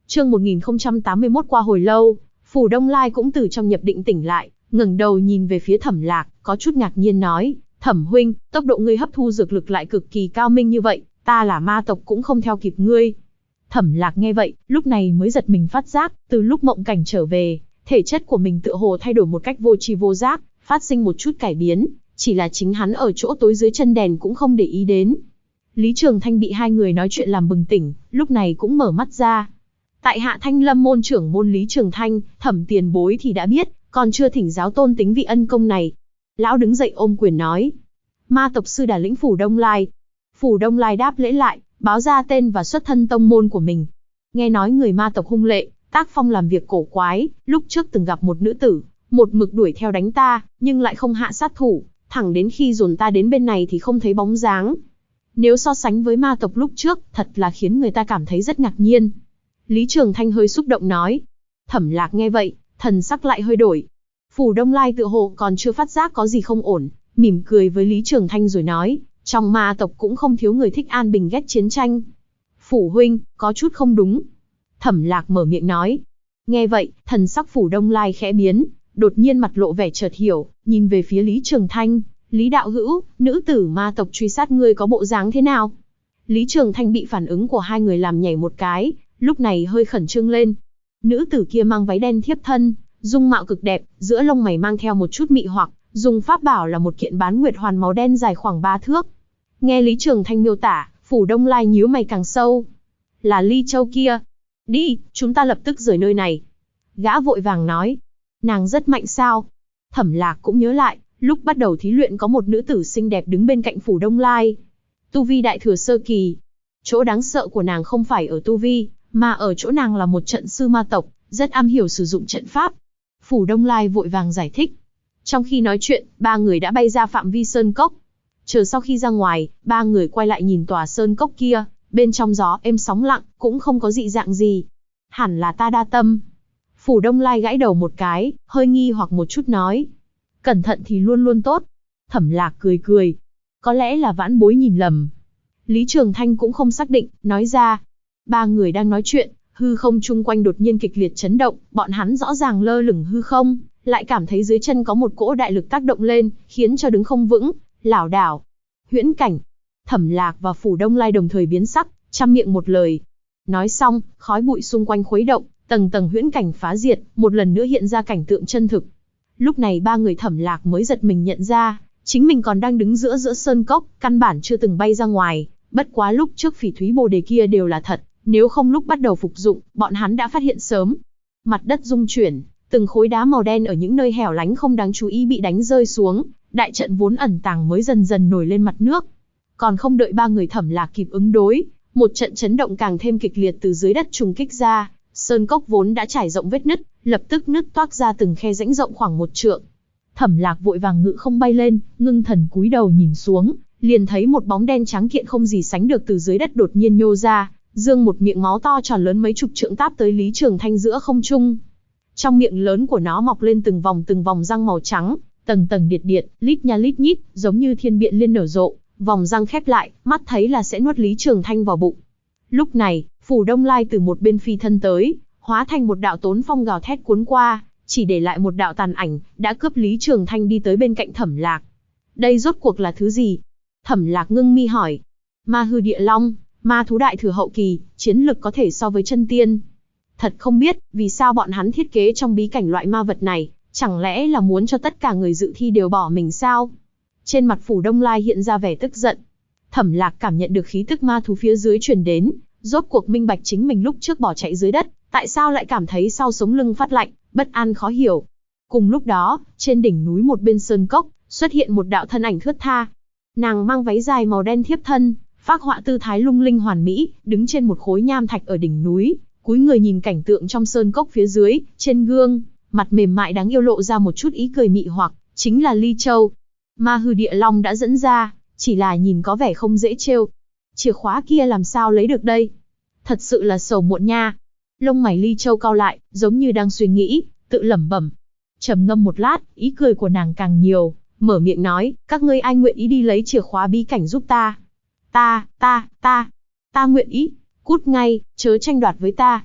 Chương 1081. Qua hồi lâu, Phủ Đông Lai cũng từ trong nhập định tỉnh lại, ngẩng đầu nhìn về phía Thẩm Lạc, có chút ngạc nhiên nói, Thẩm huynh, tốc độ ngươi hấp thu dược lực lại cực kỳ cao minh như vậy, ta là ma tộc cũng không theo kịp ngươi. Thẩm Lạc nghe vậy, lúc này mới giật mình phát giác, từ lúc mộng cảnh trở về, thể chất của mình tựa hồ thay đổi một cách vô tri vô giác, phát sinh một chút cải biến, chỉ là chính hắn ở chỗ tối dưới chân đèn cũng không để ý đến. Lý Trường Thanh bị hai người nói chuyện làm bừng tỉnh, lúc này cũng mở mắt ra. Tại Hạ Thanh Lâm môn trưởng môn Lý Trường Thanh, Thẩm tiền bối thì đã biết, còn chưa thỉnh giáo tôn tính vị ân công này. Lão đứng dậy ôm quyền nói, ma tộc sư đà lĩnh Phủ Đông Lai. Phủ Đông Lai đáp lễ lại, báo ra tên và xuất thân tông môn của mình. Nghe nói người ma tộc hung lệ, tác phong làm việc cổ quái, lúc trước từng gặp một nữ tử, một mực đuổi theo đánh ta, nhưng lại không hạ sát thủ, thẳng đến khi dồn ta đến bên này thì không thấy bóng dáng. Nếu so sánh với ma tộc lúc trước, thật là khiến người ta cảm thấy rất ngạc nhiên. Lý Trường Thanh hơi xúc động nói. Thẩm Lạc nghe vậy, thần sắc lại hơi đổi. Phủ Đông Lai tựa hồ còn chưa phát giác có gì không ổn, mỉm cười với Lý Trường Thanh rồi nói, trong ma tộc cũng không thiếu người thích an bình ghét chiến tranh. Phủ huynh, có chút không đúng. Thẩm Lạc mở miệng nói. Nghe vậy, thần sắc Phủ Đông Lai khẽ biến, đột nhiên mặt lộ vẻ chợt hiểu, nhìn về phía Lý Trường Thanh, Lý đạo hữu, nữ tử ma tộc truy sát ngươi có bộ dáng thế nào? Lý Trường Thanh bị phản ứng của hai người làm nhảy một cái, lúc này hơi khẩn trương lên. Nữ tử kia mang váy đen thiếp thân, dung mạo cực đẹp, giữa lông mày mang theo một chút mị hoặc, dùng pháp bảo là một kiện bán nguyệt hoàn màu đen dài khoảng 3 thước. Nghe Lý Trường Thanh miêu tả, Phủ Đông Lai nhíu mày càng sâu. Là Ly Châu kia. Đi, chúng ta lập tức rời nơi này. Gã vội vàng nói. Nàng rất mạnh sao? Thẩm Lạc cũng nhớ lại, lúc bắt đầu thí luyện có một nữ tử xinh đẹp đứng bên cạnh Phủ Đông Lai. Tu vi đại thừa sơ kỳ. Chỗ đáng sợ của nàng không phải ở tu vi, mà ở chỗ nàng là một trận sư ma tộc, rất am hiểu sử dụng trận pháp. Phủ Đông Lai vội vàng giải thích. Trong khi nói chuyện, ba người đã bay ra phạm vi sơn cốc. Chờ sau khi ra ngoài, ba người quay lại nhìn tòa sơn cốc kia, bên trong gió êm sóng lặng, cũng không có dị dạng gì. Hẳn là ta đa tâm. Phủ Đông Lai gãi đầu một cái, hơi nghi hoặc một chút nói. Cẩn thận thì luôn luôn tốt. Thẩm Lạc cười cười. Có lẽ là vãn bối nhìn lầm. Lý Trường Thanh cũng không xác định, nói ra. Ba người đang nói chuyện, hư không chung quanh đột nhiên kịch liệt chấn động, bọn hắn rõ ràng lơ lửng hư không, lại cảm thấy dưới chân có một cỗ đại lực tác động lên, khiến cho đứng không vững, lảo đảo. Huyễn cảnh. Thẩm Lạc và Phủ Đông Lai đồng thời biến sắc, trăm miệng một lời. Nói xong, khói bụi xung quanh khuấy động, tầng tầng huyễn cảnh phá diệt, một lần nữa hiện ra cảnh tượng chân thực. Lúc này ba người Thẩm Lạc mới giật mình nhận ra, chính mình còn đang đứng giữa sơn cốc, căn bản chưa từng bay ra ngoài, bất quá lúc trước phỉ thúy bồ đề kia đều là thật, nếu không lúc bắt đầu phục dụng, bọn hắn đã phát hiện sớm. Mặt đất rung chuyển, từng khối đá màu đen ở những nơi hẻo lánh không đáng chú ý bị đánh rơi xuống, đại trận vốn ẩn tàng mới dần dần nổi lên mặt nước. Còn không đợi ba người Thẩm Lạc kịp ứng đối, một trận chấn động càng thêm kịch liệt từ dưới đất trùng kích ra, sơn cốc vốn đã trải rộng vết nứt, lập tức nứt toác ra từng khe rãnh rộng khoảng 1 trượng. Thẩm Lạc vội vàng ngự không bay lên, ngưng thần cúi đầu nhìn xuống, liền thấy một bóng đen trắng kiện không gì sánh được từ dưới đất đột nhiên nhô ra, dương một miệng máu to tròn lớn mấy chục trượng táp tới Lý Trường Thanh giữa không trung. Trong miệng lớn của nó mọc lên từng vòng răng màu trắng, tầng tầng điệt điệt, lít nha lít nhít, giống như thiên biện liên nở rộ, vòng răng khép lại, mắt thấy là sẽ nuốt Lý Trường Thanh vào bụng. Lúc này, Phủ Đông Lai từ một bên phi thân tới, hóa thành một đạo tốn phong gào thét cuốn qua, chỉ để lại một đạo tàn ảnh, đã cướp Lý Trường Thanh đi tới bên cạnh Thẩm Lạc. Đây rốt cuộc là thứ gì? Thẩm Lạc ngưng mi hỏi. Ma hư địa long, ma thú đại thừa hậu kỳ, chiến lực có thể so với chân tiên. Thật không biết, vì sao bọn hắn thiết kế trong bí cảnh loại ma vật này, chẳng lẽ là muốn cho tất cả người dự thi đều bỏ mình sao? Trên mặt Phủ Đông Lai hiện ra vẻ tức giận. Thẩm Lạc cảm nhận được khí tức ma thú phía dưới truyền đến, rốt cuộc minh bạch chính mình lúc trước bỏ chạy dưới đất, tại sao lại cảm thấy sau sống lưng phát lạnh, bất an khó hiểu. Cùng lúc đó, trên đỉnh núi một bên sơn cốc, xuất hiện một đạo thân ảnh thướt tha. Nàng mang váy dài màu đen thiếp thân, phác họa tư thái lung linh hoàn mỹ, đứng trên một khối nham thạch ở đỉnh núi, cúi người nhìn cảnh tượng trong sơn cốc phía dưới, trên gương, mặt mềm mại đáng yêu lộ ra một chút ý cười mị hoặc, chính là Ly Châu. Ma hư địa long đã dẫn ra, chỉ là nhìn có vẻ không dễ trêu. Chìa khóa kia làm sao lấy được đây? Thật sự là sầu muộn nha. Lông mày Ly Châu cau lại, giống như đang suy nghĩ, tự lẩm bẩm. Trầm ngâm một lát, ý cười của nàng càng nhiều, mở miệng nói, các ngươi ai nguyện ý đi lấy chìa khóa bí cảnh giúp ta? Ta nguyện ý. Cút ngay, chớ tranh đoạt với ta.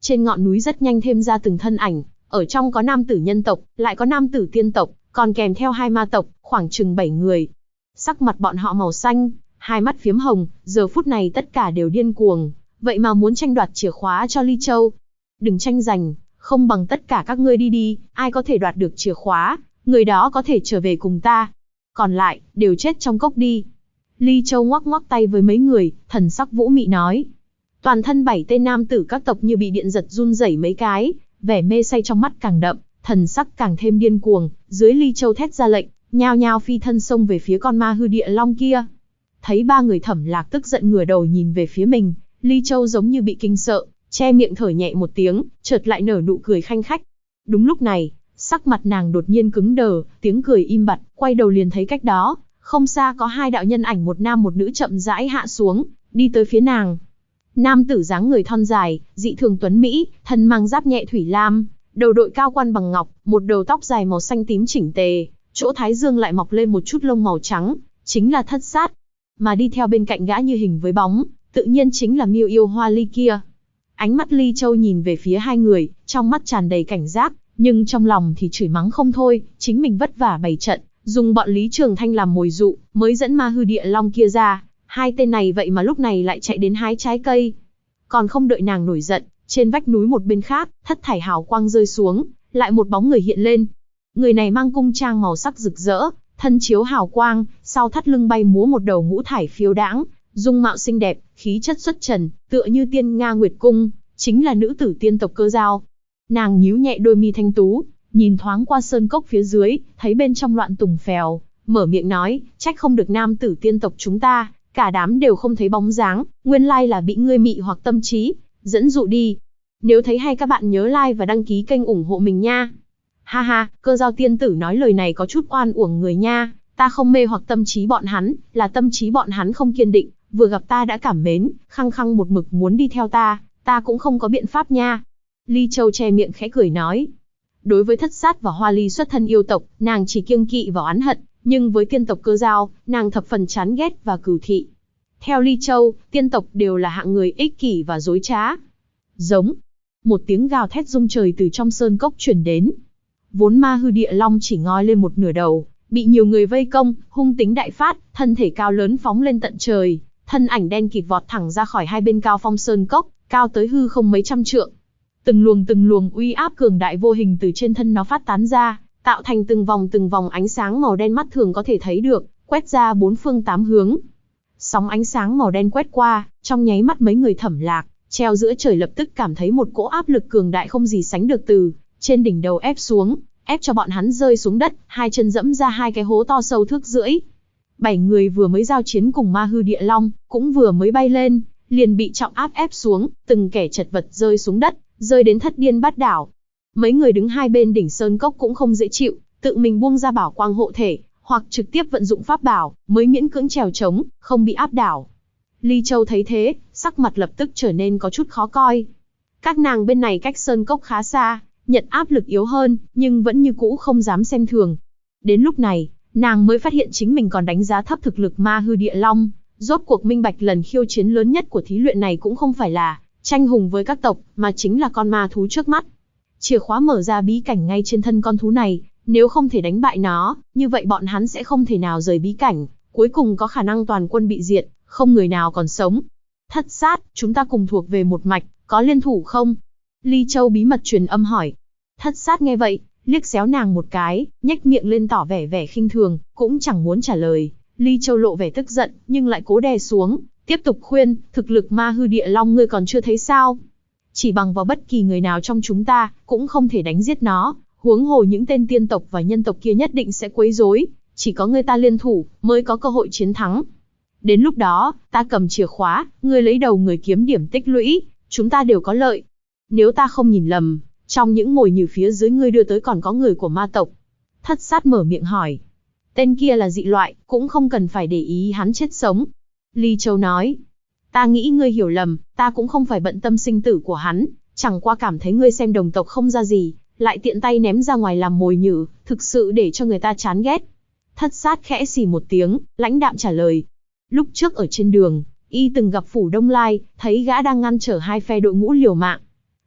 Trên ngọn núi rất nhanh thêm ra từng thân ảnh, ở trong có nam tử nhân tộc, lại có nam tử tiên tộc, còn kèm theo 2 ma tộc, khoảng chừng 7 người. Sắc mặt bọn họ màu xanh, hai mắt phiếm hồng, giờ phút này tất cả đều điên cuồng, vậy mà muốn tranh đoạt chìa khóa cho Ly Châu. Đừng tranh giành, không bằng tất cả các ngươi đi đi, ai có thể đoạt được chìa khóa, người đó có thể trở về cùng ta. Còn lại, đều chết trong cốc đi. Ly Châu ngoắc ngoắc tay với mấy người, thần sắc vũ mị nói. Toàn thân 7 tên nam tử các tộc như bị điện giật run rẩy mấy cái, vẻ mê say trong mắt càng đậm, thần sắc càng thêm điên cuồng, dưới Ly Châu thét ra lệnh, nhao nhao phi thân xông về phía con ma hư địa long kia. Thấy 3 người Thẩm Lạc tức giận ngửa đầu nhìn về phía mình, Ly Châu giống như bị kinh sợ, che miệng thở nhẹ một tiếng, chợt lại nở nụ cười khanh khách. Đúng lúc này, sắc mặt nàng đột nhiên cứng đờ, tiếng cười im bặt, quay đầu liền thấy cách đó, không xa có 2 đạo nhân ảnh một nam một nữ chậm rãi hạ xuống, đi tới phía nàng. Nam tử dáng người thon dài, dị thường tuấn mỹ, thân mang giáp nhẹ thủy lam, đầu đội cao quan bằng ngọc, một đầu tóc dài màu xanh tím chỉnh tề, chỗ thái dương lại mọc lên một chút lông màu trắng, chính là Thất Sát. Mà đi theo bên cạnh gã như hình với bóng, tự nhiên chính là Miêu Yêu Hoa Ly kia. Ánh mắt Ly Châu nhìn về phía 2 người, trong mắt tràn đầy cảnh giác, nhưng trong lòng thì chửi mắng không thôi, chính mình vất vả bày trận, dùng bọn Lý Trường Thanh làm mồi dụ, mới dẫn ma hư địa long kia ra. 2 tên này vậy mà lúc này lại chạy đến hái trái cây. Còn không đợi nàng nổi giận, trên vách núi một bên khác, thất thải hào quang rơi xuống, lại một bóng người hiện lên. Người này mang cung trang màu sắc rực rỡ, thân chiếu hào quang, sau thắt lưng bay múa một đầu ngũ thải phiêu đãng, dung mạo xinh đẹp, khí chất xuất trần, tựa như tiên nga nguyệt cung, chính là nữ tử tiên tộc Cơ Dao. Nàng nhíu nhẹ đôi mi thanh tú, nhìn thoáng qua sơn cốc phía dưới, thấy bên trong loạn tùng phèo, mở miệng nói, trách không được nam tử tiên tộc chúng ta, cả đám đều không thấy bóng dáng, nguyên lai là bị ngươi mị hoặc tâm trí dẫn dụ đi. Nếu thấy hay các bạn nhớ like và đăng ký kênh ủng hộ mình nha. Ha ha, Cơ Dao tiên tử nói lời này có chút oan uổng người nha, ta không mê hoặc tâm trí bọn hắn, là tâm trí bọn hắn không kiên định, vừa gặp ta đã cảm mến, khăng khăng một mực muốn đi theo ta cũng không có biện pháp nha. Ly Châu che miệng khẽ cười nói. Đối với Thất Sát và Hoa Ly xuất thân yêu tộc, nàng chỉ kiêng kỵ và oán hận, nhưng với tiên tộc Cơ Dao, nàng thập phần chán ghét và cừu thị. Theo Ly Châu, tiên tộc đều là hạng người ích kỷ và dối trá. Giống. Một tiếng gào thét rung trời từ trong sơn cốc truyền đến. Vốn ma hư địa long chỉ ngoi lên một nửa đầu, bị nhiều người vây công, hung tính đại phát, thân thể cao lớn phóng lên tận trời, thân ảnh đen kịt vọt thẳng ra khỏi hai bên cao phong sơn cốc, cao tới hư không mấy trăm trượng. Từng luồng uy áp cường đại vô hình từ trên thân nó phát tán ra, tạo thành từng vòng ánh sáng màu đen mắt thường có thể thấy được, quét ra 4 phương 8 hướng. Sóng ánh sáng màu đen quét qua, trong nháy mắt mấy người Thẩm Lạc, treo giữa trời lập tức cảm thấy một cỗ áp lực cường đại không gì sánh được từ trên đỉnh đầu ép xuống, ép cho bọn hắn rơi xuống đất, hai chân dẫm ra 2 cái hố to sâu thước rưỡi. 7 người vừa mới giao chiến cùng ma hư địa long, cũng vừa mới bay lên, liền bị trọng áp ép xuống, từng kẻ chật vật rơi xuống đất, rơi đến thất điên bát đảo. Mấy người đứng hai bên đỉnh sơn cốc cũng không dễ chịu, tự mình buông ra bảo quang hộ thể, hoặc trực tiếp vận dụng pháp bảo, mới miễn cưỡng trèo trống, không bị áp đảo. Ly Châu thấy thế, sắc mặt lập tức trở nên có chút khó coi. Các nàng bên này cách sơn cốc khá xa, nhận áp lực yếu hơn, nhưng vẫn như cũ không dám xem thường. Đến lúc này, nàng mới phát hiện chính mình còn đánh giá thấp thực lực ma hư địa long, rốt cuộc minh bạch lần khiêu chiến lớn nhất của thí luyện này cũng không phải là tranh hùng với các tộc, mà chính là con ma thú trước mắt. Chìa khóa mở ra bí cảnh ngay trên thân con thú này, nếu không thể đánh bại nó, như vậy bọn hắn sẽ không thể nào rời bí cảnh, cuối cùng có khả năng toàn quân bị diệt, không người nào còn sống. Thất Sát, chúng ta cùng thuộc về một mạch, có liên thủ không? Ly Châu bí mật truyền âm hỏi. Thất Sát nghe vậy, liếc xéo nàng một cái, nhếch miệng lên tỏ vẻ khinh thường, cũng chẳng muốn trả lời. Ly Châu lộ vẻ tức giận, nhưng lại cố đè xuống, tiếp tục khuyên, thực lực ma hư địa long ngươi còn chưa thấy sao? Chỉ bằng vào bất kỳ người nào trong chúng ta, cũng không thể đánh giết nó, huống hồ những tên tiên tộc và nhân tộc kia nhất định sẽ quấy rối, chỉ có người ta liên thủ, mới có cơ hội chiến thắng. Đến lúc đó, ta cầm chìa khóa, ngươi lấy đầu người kiếm điểm tích lũy, chúng ta đều có lợi. Nếu ta không nhìn lầm, trong những mồi nhử phía dưới ngươi đưa tới còn có người của ma tộc. Thất Sát mở miệng hỏi. Tên kia là dị loại, cũng không cần phải để ý hắn chết sống. Ly Châu nói. Ta nghĩ ngươi hiểu lầm, ta cũng không phải bận tâm sinh tử của hắn, chẳng qua cảm thấy ngươi xem đồng tộc không ra gì, lại tiện tay ném ra ngoài làm mồi nhử, thực sự để cho người ta chán ghét. Thất Sát khẽ xì một tiếng, lãnh đạm trả lời. Lúc trước ở trên đường, y từng gặp Phủ Đông Lai, thấy gã đang ngăn trở hai phe đội ngũ liều mạng.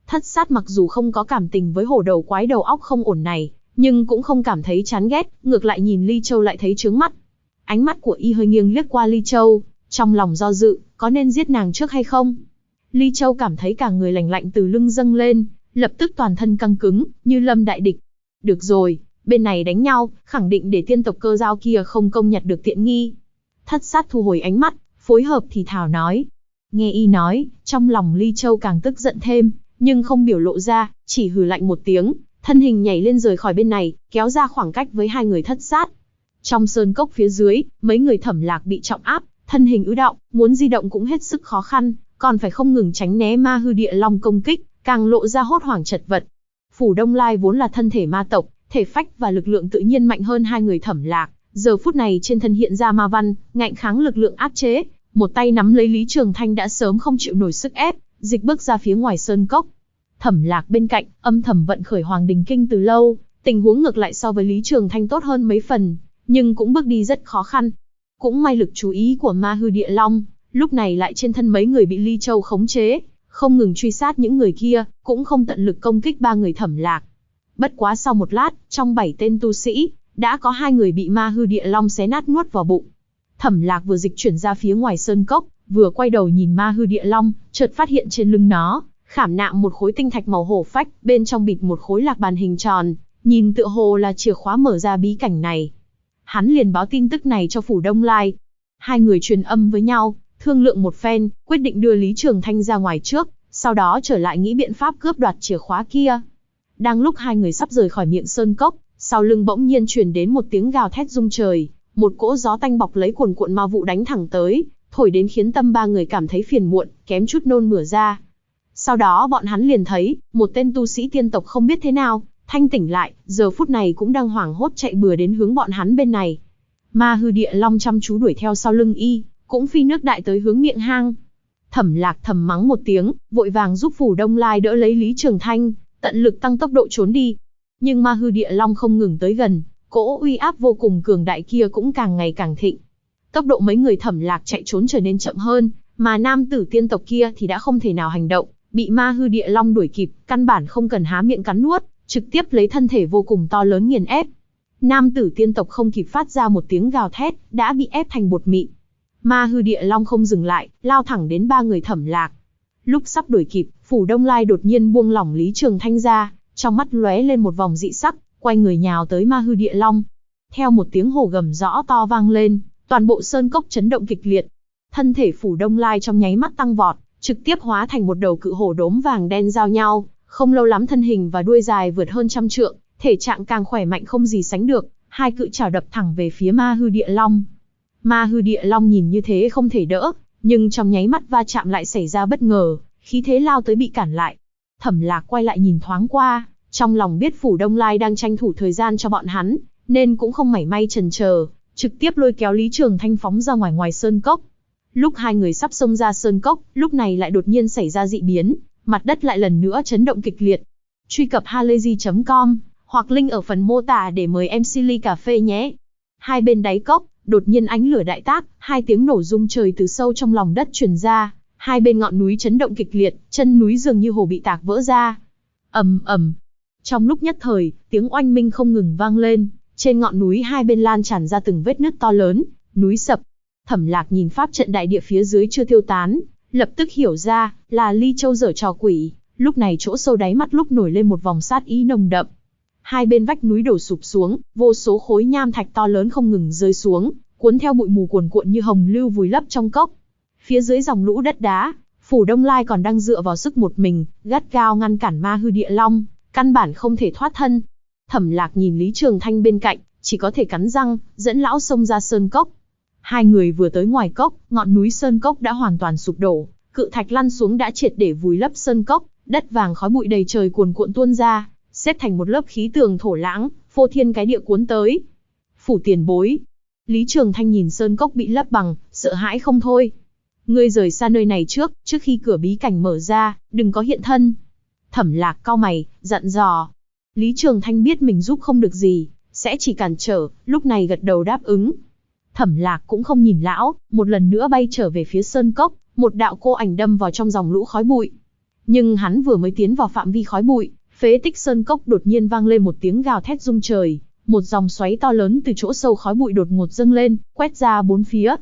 Thất sát mặc dù không có cảm tình với hổ đầu quái đầu óc không ổn này, nhưng cũng không cảm thấy chán ghét, ngược lại nhìn Ly Châu lại thấy chướng mắt. Ánh mắt của y hơi nghiêng liếc qua Ly Châu, trong lòng do dự, có nên giết nàng trước hay không? Ly Châu cảm thấy cả người lạnh lạnh từ lưng dâng lên, lập tức toàn thân căng cứng, như lâm đại địch. Được rồi, bên này đánh nhau, khẳng định để tiên tộc Cơ Dao kia không công nhặt được tiện nghi. Thất sát thu hồi ánh mắt, phối hợp thì thào nói. Nghe y nói, trong lòng Ly Châu càng tức giận thêm, nhưng không biểu lộ ra, chỉ hừ lạnh một tiếng, thân hình nhảy lên rời khỏi bên này, kéo ra khoảng cách với hai người thất sát. Trong sơn cốc phía dưới, mấy người Thẩm Lạc bị trọng áp, thân hình ứ đọng, muốn di động cũng hết sức khó khăn, còn phải không ngừng tránh né Ma Hư Địa Long công kích, càng lộ ra hốt hoảng chật vật. Phủ Đông Lai vốn là thân thể ma tộc, thể phách và lực lượng tự nhiên mạnh hơn hai người Thẩm Lạc, giờ phút này trên thân hiện ra ma văn, ngạnh kháng lực lượng áp chế, một tay nắm lấy Lý Trường Thanh đã sớm không chịu nổi sức ép, dịch bước ra phía ngoài sơn cốc. Thẩm Lạc bên cạnh, âm thầm vận khởi Hoàng Đình Kinh từ lâu, tình huống ngược lại so với Lý Trường Thanh tốt hơn mấy phần, nhưng cũng bước đi rất khó khăn. Cũng may lực chú ý của Ma Hư Địa Long, lúc này lại trên thân mấy người bị Ly Châu khống chế, không ngừng truy sát những người kia, cũng không tận lực công kích ba người Thẩm Lạc. Bất quá sau một lát, trong 7 tên tu sĩ, đã có 2 người bị Ma Hư Địa Long xé nát nuốt vào bụng. Thẩm Lạc vừa dịch chuyển ra phía ngoài sơn cốc, vừa quay đầu nhìn Ma Hư Địa Long, chợt phát hiện trên lưng nó khảm nạm một khối tinh thạch màu hổ phách, bên trong bịt một khối lạc bàn hình tròn, nhìn tựa hồ là chìa khóa mở ra bí cảnh này. Hắn liền báo tin tức này cho Phủ Đông Lai. Hai người truyền âm với nhau, thương lượng một phen, quyết định đưa Lý Trường Thanh ra ngoài trước, sau đó trở lại nghĩ biện pháp cướp đoạt chìa khóa kia. Đang lúc hai người sắp rời khỏi miệng sơn cốc, sau lưng bỗng nhiên truyền đến một tiếng gào thét rung trời, một cỗ gió tanh bọc lấy cuồn cuộn ma vụ đánh thẳng tới, thổi đến khiến tâm ba người cảm thấy phiền muộn, kém chút nôn mửa ra. Sau đó bọn hắn liền thấy, một tên tu sĩ tiên tộc không biết thế nào, thanh tỉnh lại, giờ phút này cũng đang hoảng hốt chạy bừa đến hướng bọn hắn bên này. Ma Hư Địa Long chăm chú đuổi theo sau lưng y, cũng phi nước đại tới hướng miệng hang. Thẩm Lạc thầm mắng một tiếng, vội vàng giúp Phủ Đông Lai đỡ lấy Lý Trường Thanh, tận lực tăng tốc độ trốn đi. Nhưng Ma Hư Địa Long không ngừng tới gần, cỗ uy áp vô cùng cường đại kia cũng càng ngày càng thịnh. Tốc độ mấy người Thẩm Lạc chạy trốn trở nên chậm hơn, mà nam tử tiên tộc kia thì đã không thể nào hành động, bị Ma Hư Địa Long đuổi kịp, căn bản không cần há miệng cắn nuốt, trực tiếp lấy thân thể vô cùng to lớn nghiền ép. Nam tử tiên tộc không kịp phát ra một tiếng gào thét, đã bị ép thành bột mịn. Ma Hư Địa Long không dừng lại, lao thẳng đến ba người Thẩm Lạc. Lúc sắp đuổi kịp, Phủ Đông Lai đột nhiên buông lỏng Lý Trường Thanh ra, trong mắt lóe lên một vòng dị sắc, quay người nhào tới Ma Hư Địa Long. Theo một tiếng hổ gầm rõ to vang lên, toàn bộ sơn cốc chấn động kịch liệt. Thân thể Phủ Đông Lai trong nháy mắt tăng vọt, trực tiếp hóa thành một đầu cự hổ đốm vàng đen giao nhau, không lâu lắm thân hình và đuôi dài vượt hơn 100 trượng, thể trạng càng khỏe mạnh không gì sánh được, hai cự chảo đập thẳng về phía Ma Hư Địa Long. Ma Hư Địa Long nhìn như thế không thể đỡ, nhưng trong nháy mắt va chạm lại xảy ra bất ngờ, khí thế lao tới bị cản lại. Thẩm Lạc quay lại nhìn thoáng qua, trong lòng biết Phủ Đông Lai đang tranh thủ thời gian cho bọn hắn, nên cũng không mảy may chần chờ, trực tiếp lôi kéo Lý Trường Thanh phóng ra ngoài sơn cốc. Lúc hai người sắp xông ra sơn cốc, lúc này lại đột nhiên xảy ra dị biến, mặt đất lại lần nữa chấn động kịch liệt. Truy cập halayzi.com hoặc link ở phần mô tả để mời MC ly cà phê nhé. Hai bên đáy cốc, đột nhiên ánh lửa đại tác, hai tiếng nổ rung trời từ sâu trong lòng đất truyền ra, hai bên ngọn núi chấn động kịch liệt, chân núi dường như hồ bị tạc vỡ ra. Ầm ầm. Trong lúc nhất thời, tiếng oanh minh không ngừng vang lên, trên ngọn núi hai bên lan tràn ra từng vết nứt to lớn, núi sập. Thẩm Lạc nhìn pháp trận đại địa phía dưới chưa tiêu tán, lập tức hiểu ra, là Ly Châu giở trò quỷ, lúc này chỗ sâu đáy mắt lúc nổi lên một vòng sát ý nồng đậm. Hai bên vách núi đổ sụp xuống, vô số khối nham thạch to lớn không ngừng rơi xuống, cuốn theo bụi mù cuồn cuộn như hồng lưu vùi lấp trong cốc. Phía dưới dòng lũ đất đá, Phủ Đông Lai còn đang dựa vào sức một mình, gắt gao ngăn cản Ma Hư Địa Long, căn bản không thể thoát thân. Thẩm Lạc nhìn Lý Trường Thanh bên cạnh, chỉ có thể cắn răng, dẫn lão xông ra sơn cốc. Hai người vừa tới ngoài cốc, ngọn núi sơn cốc đã hoàn toàn sụp đổ, cự thạch lăn xuống đã triệt để vùi lấp sơn cốc, đất vàng khói bụi đầy trời cuồn cuộn tuôn ra, xếp thành một lớp khí tường thổ lãng, phô thiên cái địa cuốn tới. Phủ tiền bối. Lý Trường Thanh nhìn sơn cốc bị lấp bằng, sợ hãi không thôi. Ngươi rời xa nơi này trước khi cửa bí cảnh mở ra, đừng có hiện thân. Thẩm Lạc cau mày, dặn dò. Lý Trường Thanh biết mình giúp không được gì, sẽ chỉ cản trở, lúc này gật đầu đáp ứng. Thẩm Lạc cũng không nhìn lão, một lần nữa bay trở về phía sơn cốc, một đạo cô ảnh đâm vào trong dòng lũ khói bụi. Nhưng hắn vừa mới tiến vào phạm vi khói bụi, phế tích sơn cốc đột nhiên vang lên một tiếng gào thét rung trời, một dòng xoáy to lớn từ chỗ sâu khói bụi đột ngột dâng lên, quét ra bốn phía.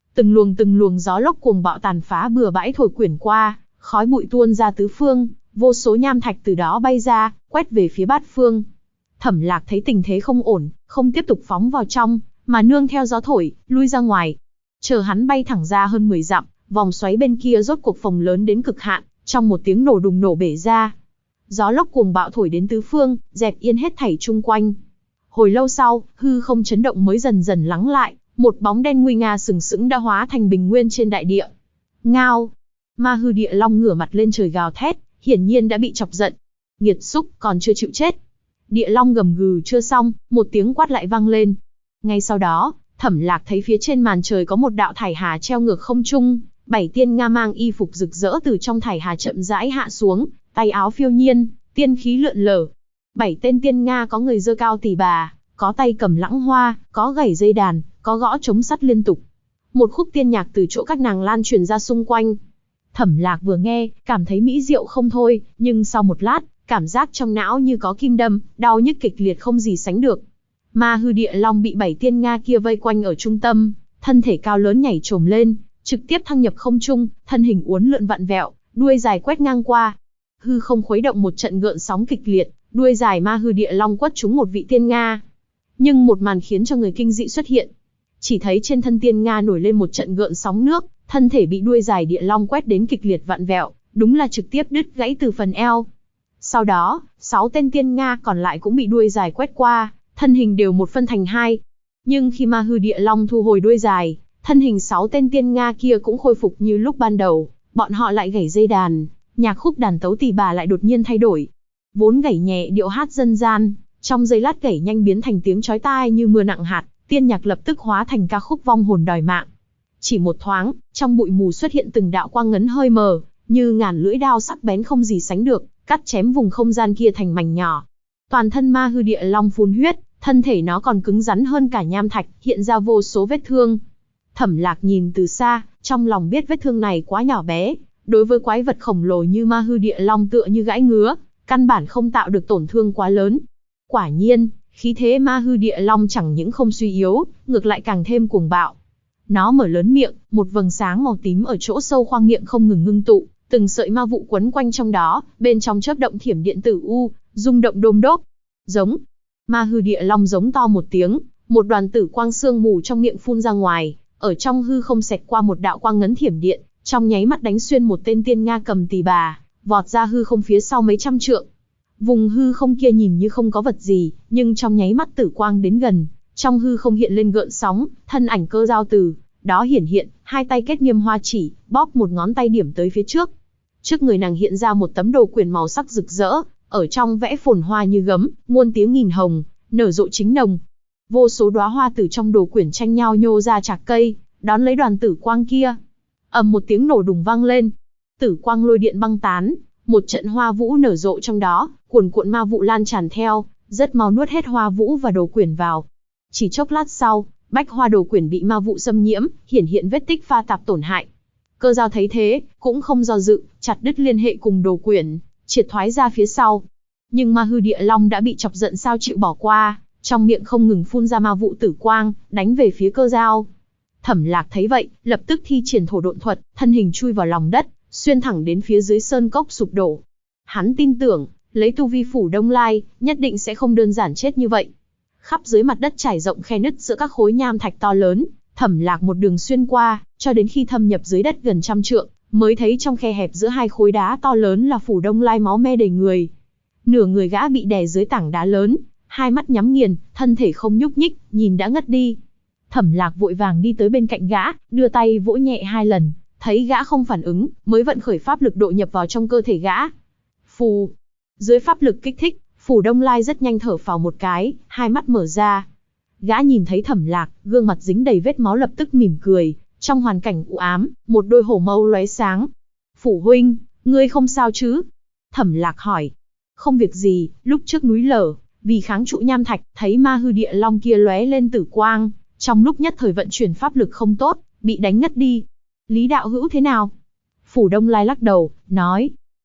Từng luồng gió lốc cuồng bạo tàn phá bừa bãi thổi quyển qua, khói bụi tuôn ra tứ phương, vô số nham thạch từ đó bay ra, quét về phía bát phương. Thẩm Lạc thấy tình thế không ổn, không tiếp tục phóng vào trong, mà nương theo gió thổi, lui ra ngoài. Chờ hắn bay thẳng ra hơn 10 dặm, vòng xoáy bên kia rốt cuộc phồng lớn đến cực hạn, trong một tiếng nổ đùng nổ bể ra. Gió lốc cuồng bạo thổi đến tứ phương, dẹp yên hết thảy chung quanh. Hồi lâu sau, hư không chấn động mới dần dần lắng lại, một bóng đen nguy nga sừng sững đã hóa thành bình nguyên trên đại địa. Ngao! Ma hư địa long ngửa mặt lên trời gào thét, hiển nhiên đã bị chọc giận. Nghiệt xúc, còn chưa chịu chết. Địa long gầm gừ chưa xong, một tiếng quát lại vang lên. Ngay sau đó, Thẩm Lạc thấy phía trên màn trời có một đạo thải hà treo ngược không trung, 7 tiên nga mang y phục rực rỡ từ trong thải hà chậm rãi hạ xuống, tay áo phiêu nhiên, tiên khí lượn lờ. 7 tên tiên nga có người giơ cao tỷ bà, có tay cầm lãng hoa, có gảy dây đàn, có gõ trống sắt liên tục. Một khúc tiên nhạc từ chỗ các nàng lan truyền ra xung quanh. Thẩm Lạc vừa nghe, cảm thấy mỹ diệu không thôi, nhưng sau một lát, cảm giác trong não như có kim đâm, đau nhức kịch liệt không gì sánh được. Ma hư địa long bị 7 tiên nga kia vây quanh ở trung tâm, thân thể cao lớn nhảy trồm lên, trực tiếp thăng nhập không trung, thân hình uốn lượn vặn vẹo, đuôi dài quét ngang qua. Hư không khuấy động một trận gợn sóng kịch liệt, đuôi dài ma hư địa long quất trúng một vị tiên nga. Nhưng một màn khiến cho người kinh dị xuất hiện. Chỉ thấy trên thân tiên nga nổi lên một trận gợn sóng nước, thân thể bị đuôi dài địa long quét đến kịch liệt vặn vẹo, đúng là trực tiếp đứt gãy từ phần eo. Sau đó, 6 tên tiên nga còn lại cũng bị đuôi dài quét qua, thân hình đều một phân thành hai. Nhưng khi ma hư địa long thu hồi đuôi dài, thân hình 6 tên tiên nga kia cũng khôi phục như lúc ban đầu, bọn họ lại gảy dây đàn, nhạc khúc đàn tấu tỳ bà lại đột nhiên thay đổi. Vốn gảy nhẹ điệu hát dân gian, trong giây lát gảy nhanh biến thành tiếng chói tai như mưa nặng hạt, tiên nhạc lập tức hóa thành ca khúc vong hồn đòi mạng. Chỉ một thoáng, trong bụi mù xuất hiện từng đạo quang ngấn hơi mờ, như ngàn lưỡi đao sắc bén không gì sánh được, cắt chém vùng không gian kia thành mảnh nhỏ. Toàn thân ma hư địa long phun huyết, thân thể nó còn cứng rắn hơn cả nham thạch, hiện ra vô số vết thương. Thẩm Lạc nhìn từ xa, trong lòng biết vết thương này quá nhỏ bé, đối với quái vật khổng lồ như ma hư địa long tựa như gãi ngứa, căn bản không tạo được tổn thương quá lớn. Quả nhiên, khí thế ma hư địa long chẳng những không suy yếu, ngược lại càng thêm cuồng bạo. Nó mở lớn miệng, một vầng sáng màu tím ở chỗ sâu khoang miệng không ngừng ngưng tụ, từng sợi ma vụ quấn quanh trong đó, bên trong chớp động thiểm điện tử u, rung động đôm đốp. Giống. Ma hư địa long giống to một tiếng, một đoàn tử quang sương mù trong miệng phun ra ngoài, ở trong hư không xẹt qua một đạo quang ngấn thiểm điện, trong nháy mắt đánh xuyên một tên tiên nga cầm tỳ bà, vọt ra hư không phía sau mấy trăm trượng. Vùng hư không kia nhìn như không có vật gì, nhưng trong nháy mắt tử quang đến gần, trong hư không hiện lên gợn sóng, thân ảnh Cơ Dao từ đó hiển hiện, hai tay kết nghiêm hoa chỉ, bóp một ngón tay điểm tới phía trước. Trước người nàng hiện ra một tấm đồ quyển màu sắc rực rỡ, ở trong vẽ phồn hoa như gấm, muôn tiếng nghìn hồng, nở rộ chính nồng. Vô số đóa hoa từ trong đồ quyển tranh nhau nhô ra chạc cây, đón lấy đoàn tử quang kia. Ầm một tiếng nổ đùng vang lên, tử quang lôi điện băng tán, một trận hoa vũ nở rộ trong đó, cuồn cuộn ma vụ lan tràn theo, rất mau nuốt hết hoa vũ và đồ quyển vào. Chỉ chốc lát sau, bách hoa đồ quyển bị ma vụ xâm nhiễm, hiển hiện vết tích pha tạp tổn hại. Cơ Dao thấy thế, cũng không do dự, chặt đứt liên hệ cùng đồ quyển, triệt thoái ra phía sau. Nhưng ma hư địa long đã bị chọc giận sao chịu bỏ qua, trong miệng không ngừng phun ra ma vụ tử quang, đánh về phía Cơ Dao. Thẩm Lạc thấy vậy, lập tức thi triển thổ độn thuật, thân hình chui vào lòng đất, xuyên thẳng đến phía dưới sơn cốc sụp đổ. Hắn tin tưởng, lấy tu vi Phủ Đông Lai, nhất định sẽ không đơn giản chết như vậy. Khắp dưới mặt đất trải rộng khe nứt giữa các khối nham thạch to lớn, Thẩm Lạc một đường xuyên qua, cho đến khi thâm nhập dưới đất gần 100 trượng, mới thấy trong khe hẹp giữa hai khối đá to lớn là Phủ Đông Lai máu me đầy người. Nửa người gã bị đè dưới tảng đá lớn, hai mắt nhắm nghiền, thân thể không nhúc nhích, nhìn đã ngất đi. Thẩm Lạc vội vàng đi tới bên cạnh gã, đưa tay vỗ nhẹ 2 lần, thấy gã không phản ứng, mới vận khởi pháp lực độ nhập vào trong cơ thể gã. Phù. Dưới pháp lực kích thích, Phủ Đông Lai rất nhanh thở phào một cái, hai mắt mở ra. Gã nhìn thấy Thẩm Lạc, gương mặt dính đầy vết máu lập tức mỉm cười, trong hoàn cảnh u ám, một đôi hổ mâu lóe sáng. "Phủ huynh, ngươi không sao chứ?" Thẩm Lạc hỏi. "Không việc gì, lúc trước núi lở, vì kháng trụ nham thạch, thấy ma hư địa long kia lóe lên tử quang, trong lúc nhất thời vận chuyển pháp lực không tốt, bị đánh ngất đi. Lý đạo hữu thế nào?" Phủ Đông Lai lắc đầu, nói.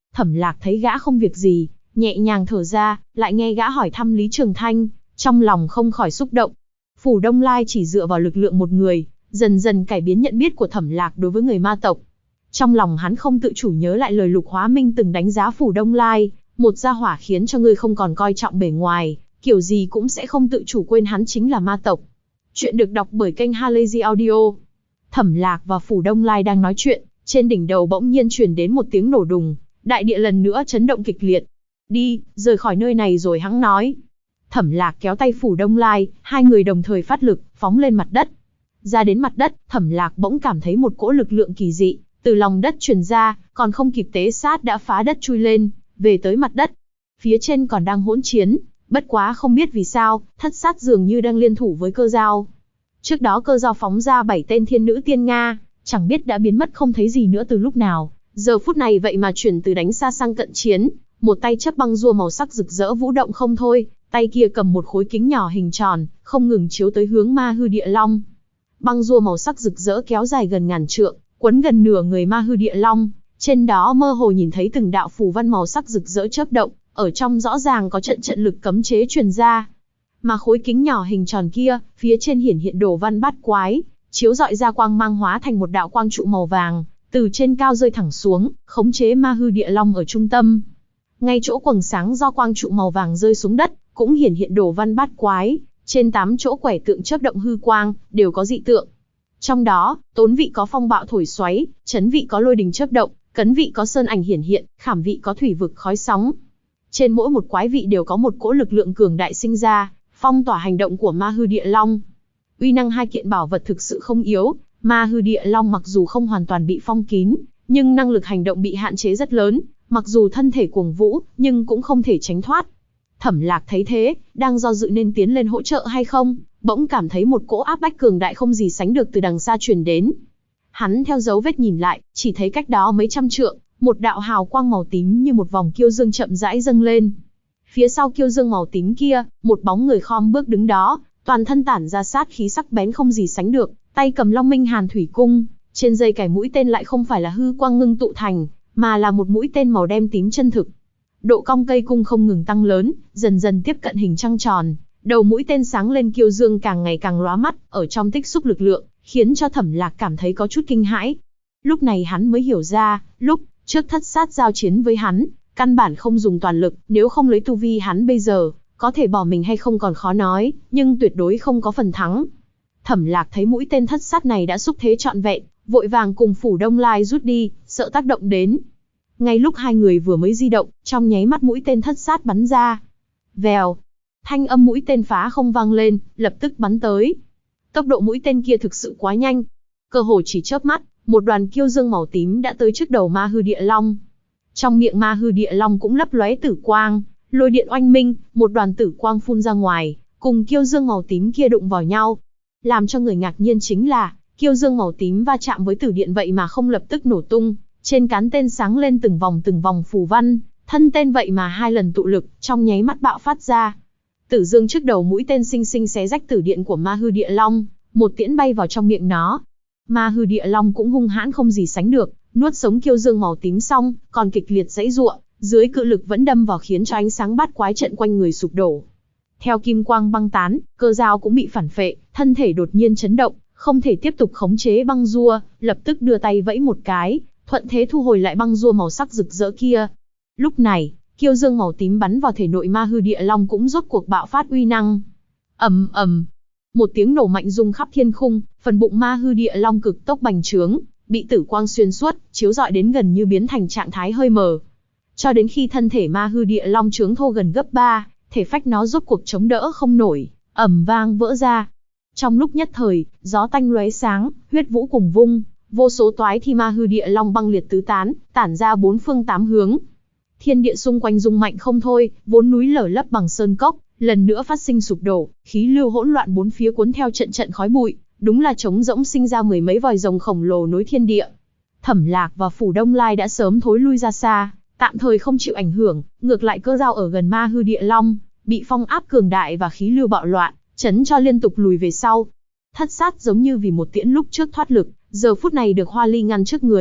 Thẩm Lạc thấy gã không việc gì, nhẹ nhàng thở ra, lại nghe gã hỏi thăm Lý Trường Thanh, trong lòng không khỏi xúc động. Phủ Đông Lai chỉ dựa vào lực lượng một người, dần dần cải biến nhận biết của Thẩm Lạc đối với người ma tộc. Trong lòng hắn không tự chủ nhớ lại lời Lục Hóa Minh từng đánh giá Phủ Đông Lai, một gia hỏa khiến cho ngươi không còn coi trọng bề ngoài, kiểu gì cũng sẽ không tự chủ quên hắn chính là ma tộc. Chuyện được đọc bởi kênh Halazy Audio. Thẩm Lạc và Phủ Đông Lai đang nói chuyện, trên đỉnh đầu bỗng nhiên truyền đến một tiếng nổ đùng, đại địa lần nữa chấn động kịch liệt. Đi, rời khỏi nơi này rồi hẵng nói. Thẩm Lạc kéo tay Phủ Đông Lai, hai người đồng thời phát lực, phóng lên mặt đất. Ra đến mặt đất, Thẩm Lạc bỗng cảm thấy một cỗ lực lượng kỳ dị, từ lòng đất truyền ra, còn không kịp tế sát đã phá đất chui lên, về tới mặt đất. Phía trên còn đang hỗn chiến, bất quá không biết vì sao, thất sát dường như đang liên thủ với Cơ Dao. Trước đó Cơ Dao phóng ra 7 tên thiên nữ tiên Nga, chẳng biết đã biến mất không thấy gì nữa từ lúc nào, giờ phút này vậy mà chuyển từ đánh xa sang cận chiến, một tay chấp băng rua màu sắc rực rỡ vũ động không thôi, tay kia cầm một khối kính nhỏ hình tròn, không ngừng chiếu tới hướng Ma Hư Địa Long. Băng rua màu sắc rực rỡ kéo dài gần ngàn trượng, quấn gần nửa người Ma Hư Địa Long, trên đó mơ hồ nhìn thấy từng đạo phù văn màu sắc rực rỡ chớp động, ở trong rõ ràng có trận lực cấm chế truyền ra. Mà khối kính nhỏ hình tròn kia, phía trên hiển hiện đồ văn bát quái, chiếu rọi ra quang mang hóa thành một đạo quang trụ màu vàng, từ trên cao rơi thẳng xuống, khống chế Ma Hư Địa Long ở trung tâm. Ngay chỗ quầng sáng do quang trụ màu vàng rơi xuống đất, cũng hiển hiện đồ văn bát quái, trên 8 chỗ quẻ tượng chớp động hư quang, đều có dị tượng. Trong đó, tốn vị có phong bạo thổi xoáy, chấn vị có lôi đình chớp động, cấn vị có sơn ảnh hiển hiện, khảm vị có thủy vực khói sóng. Trên mỗi một quái vị đều có một cỗ lực lượng cường đại sinh ra, phong tỏa hành động của Ma Hư Địa Long. Uy năng hai kiện bảo vật thực sự không yếu, Ma Hư Địa Long mặc dù không hoàn toàn bị phong kín, nhưng năng lực hành động bị hạn chế rất lớn, mặc dù thân thể cuồng vũ, nhưng cũng không thể tránh thoát. Thẩm Lạc thấy thế, đang do dự nên tiến lên hỗ trợ hay không, bỗng cảm thấy một cỗ áp bách cường đại không gì sánh được từ đằng xa truyền đến. Hắn theo dấu vết nhìn lại, chỉ thấy cách đó mấy trăm trượng, một đạo hào quang màu tím như một vòng kiêu dương chậm rãi dâng lên. Phía sau kiêu dương màu tím kia, một bóng người khom bước đứng đó, toàn thân tản ra sát khí sắc bén không gì sánh được, tay cầm Long Minh Hàn Thủy Cung, trên dây cài mũi tên lại không phải là hư quang ngưng tụ thành, mà là một mũi tên màu đen tím chân thực. Độ cong cây cung không ngừng tăng lớn, dần dần tiếp cận hình trăng tròn, đầu mũi tên sáng lên kiêu dương càng ngày càng lóa mắt, ở trong tích xúc lực lượng, khiến cho Thẩm Lạc cảm thấy có chút kinh hãi. Lúc này hắn mới hiểu ra, lúc trước thất sát giao chiến với hắn, căn bản không dùng toàn lực, nếu không lấy tu vi hắn bây giờ, có thể bỏ mình hay không còn khó nói, nhưng tuyệt đối không có phần thắng. Thẩm Lạc thấy mũi tên thất sát này đã xúc thế trọn vẹn, vội vàng cùng Phủ Đông Lai rút đi, sợ tác động đến. Ngay lúc hai người vừa mới di động, trong nháy mắt mũi tên thất sát bắn ra. Vèo, thanh âm mũi tên phá không vang lên, lập tức bắn tới. Tốc độ mũi tên kia thực sự quá nhanh, cơ hồ chỉ chớp mắt, một đoàn kiêu dương màu tím đã tới trước đầu Ma Hư Địa Long. Trong miệng Ma Hư Địa Long cũng lấp lóe tử quang, lôi điện oanh minh, một đoàn tử quang phun ra ngoài, cùng kiêu dương màu tím kia đụng vào nhau. Làm cho người ngạc nhiên chính là, kiêu dương màu tím va chạm với tử điện vậy mà không lập tức nổ tung, trên cán tên sáng lên từng vòng phù văn, thân tên vậy mà 2 lần tụ lực, trong nháy mắt bạo phát ra. Tử dương trước đầu mũi tên xinh xinh xé rách tử điện của Ma Hư Địa Long, một tiễn bay vào trong miệng nó. Ma Hư Địa Long cũng hung hãn không gì sánh được, nuốt sống kiêu dương màu tím xong, còn kịch liệt giãy giụa, dưới cự lực vẫn đâm vào khiến cho ánh sáng bát quái trận quanh người sụp đổ. Theo kim quang băng tán, Cơ Dao cũng bị phản phệ, thân thể đột nhiên chấn động, không thể tiếp tục khống chế băng rua, lập tức đưa tay vẫy một cái, thuận thế thu hồi lại băng rua màu sắc rực rỡ kia. Lúc này, kiêu dương màu tím bắn vào thể nội Ma Hư Địa Long cũng rốt cuộc bạo phát uy năng. Ầm ầm, một tiếng nổ mạnh rung khắp thiên khung, phần bụng Ma Hư Địa Long cực tốc bành trướng, bị tử quang xuyên suốt, chiếu rọi đến gần như biến thành trạng thái hơi mờ. Cho đến khi thân thể Ma Hư Địa Long trướng thô gần gấp 3, thể phách nó rốt cuộc chống đỡ không nổi, ầm vang vỡ ra. Trong lúc nhất thời, gió tanh lóe sáng, huyết vũ cùng vung, vô số toái thi Ma Hư Địa Long băng liệt tứ tán, tản ra 4 phương 8 hướng. Thiên địa xung quanh rung mạnh không thôi, vốn núi lở lấp bằng sơn cốc, lần nữa phát sinh sụp đổ, khí lưu hỗn loạn bốn phía cuốn theo trận trận khói bụi, đúng là trống rỗng sinh ra mười mấy vòi rồng khổng lồ nối thiên địa. Thẩm Lạc và Phủ Đông Lai đã sớm thối lui ra xa, tạm thời không chịu ảnh hưởng, ngược lại Cơ Dao ở gần Ma Hư Địa Long, bị phong áp cường đại và khí lưu bạo loạn, chấn cho liên tục lùi về sau. Thất sát giống như vì một tiễn lúc trước thoát lực, giờ phút này được Hoa Ly ngăn trước người,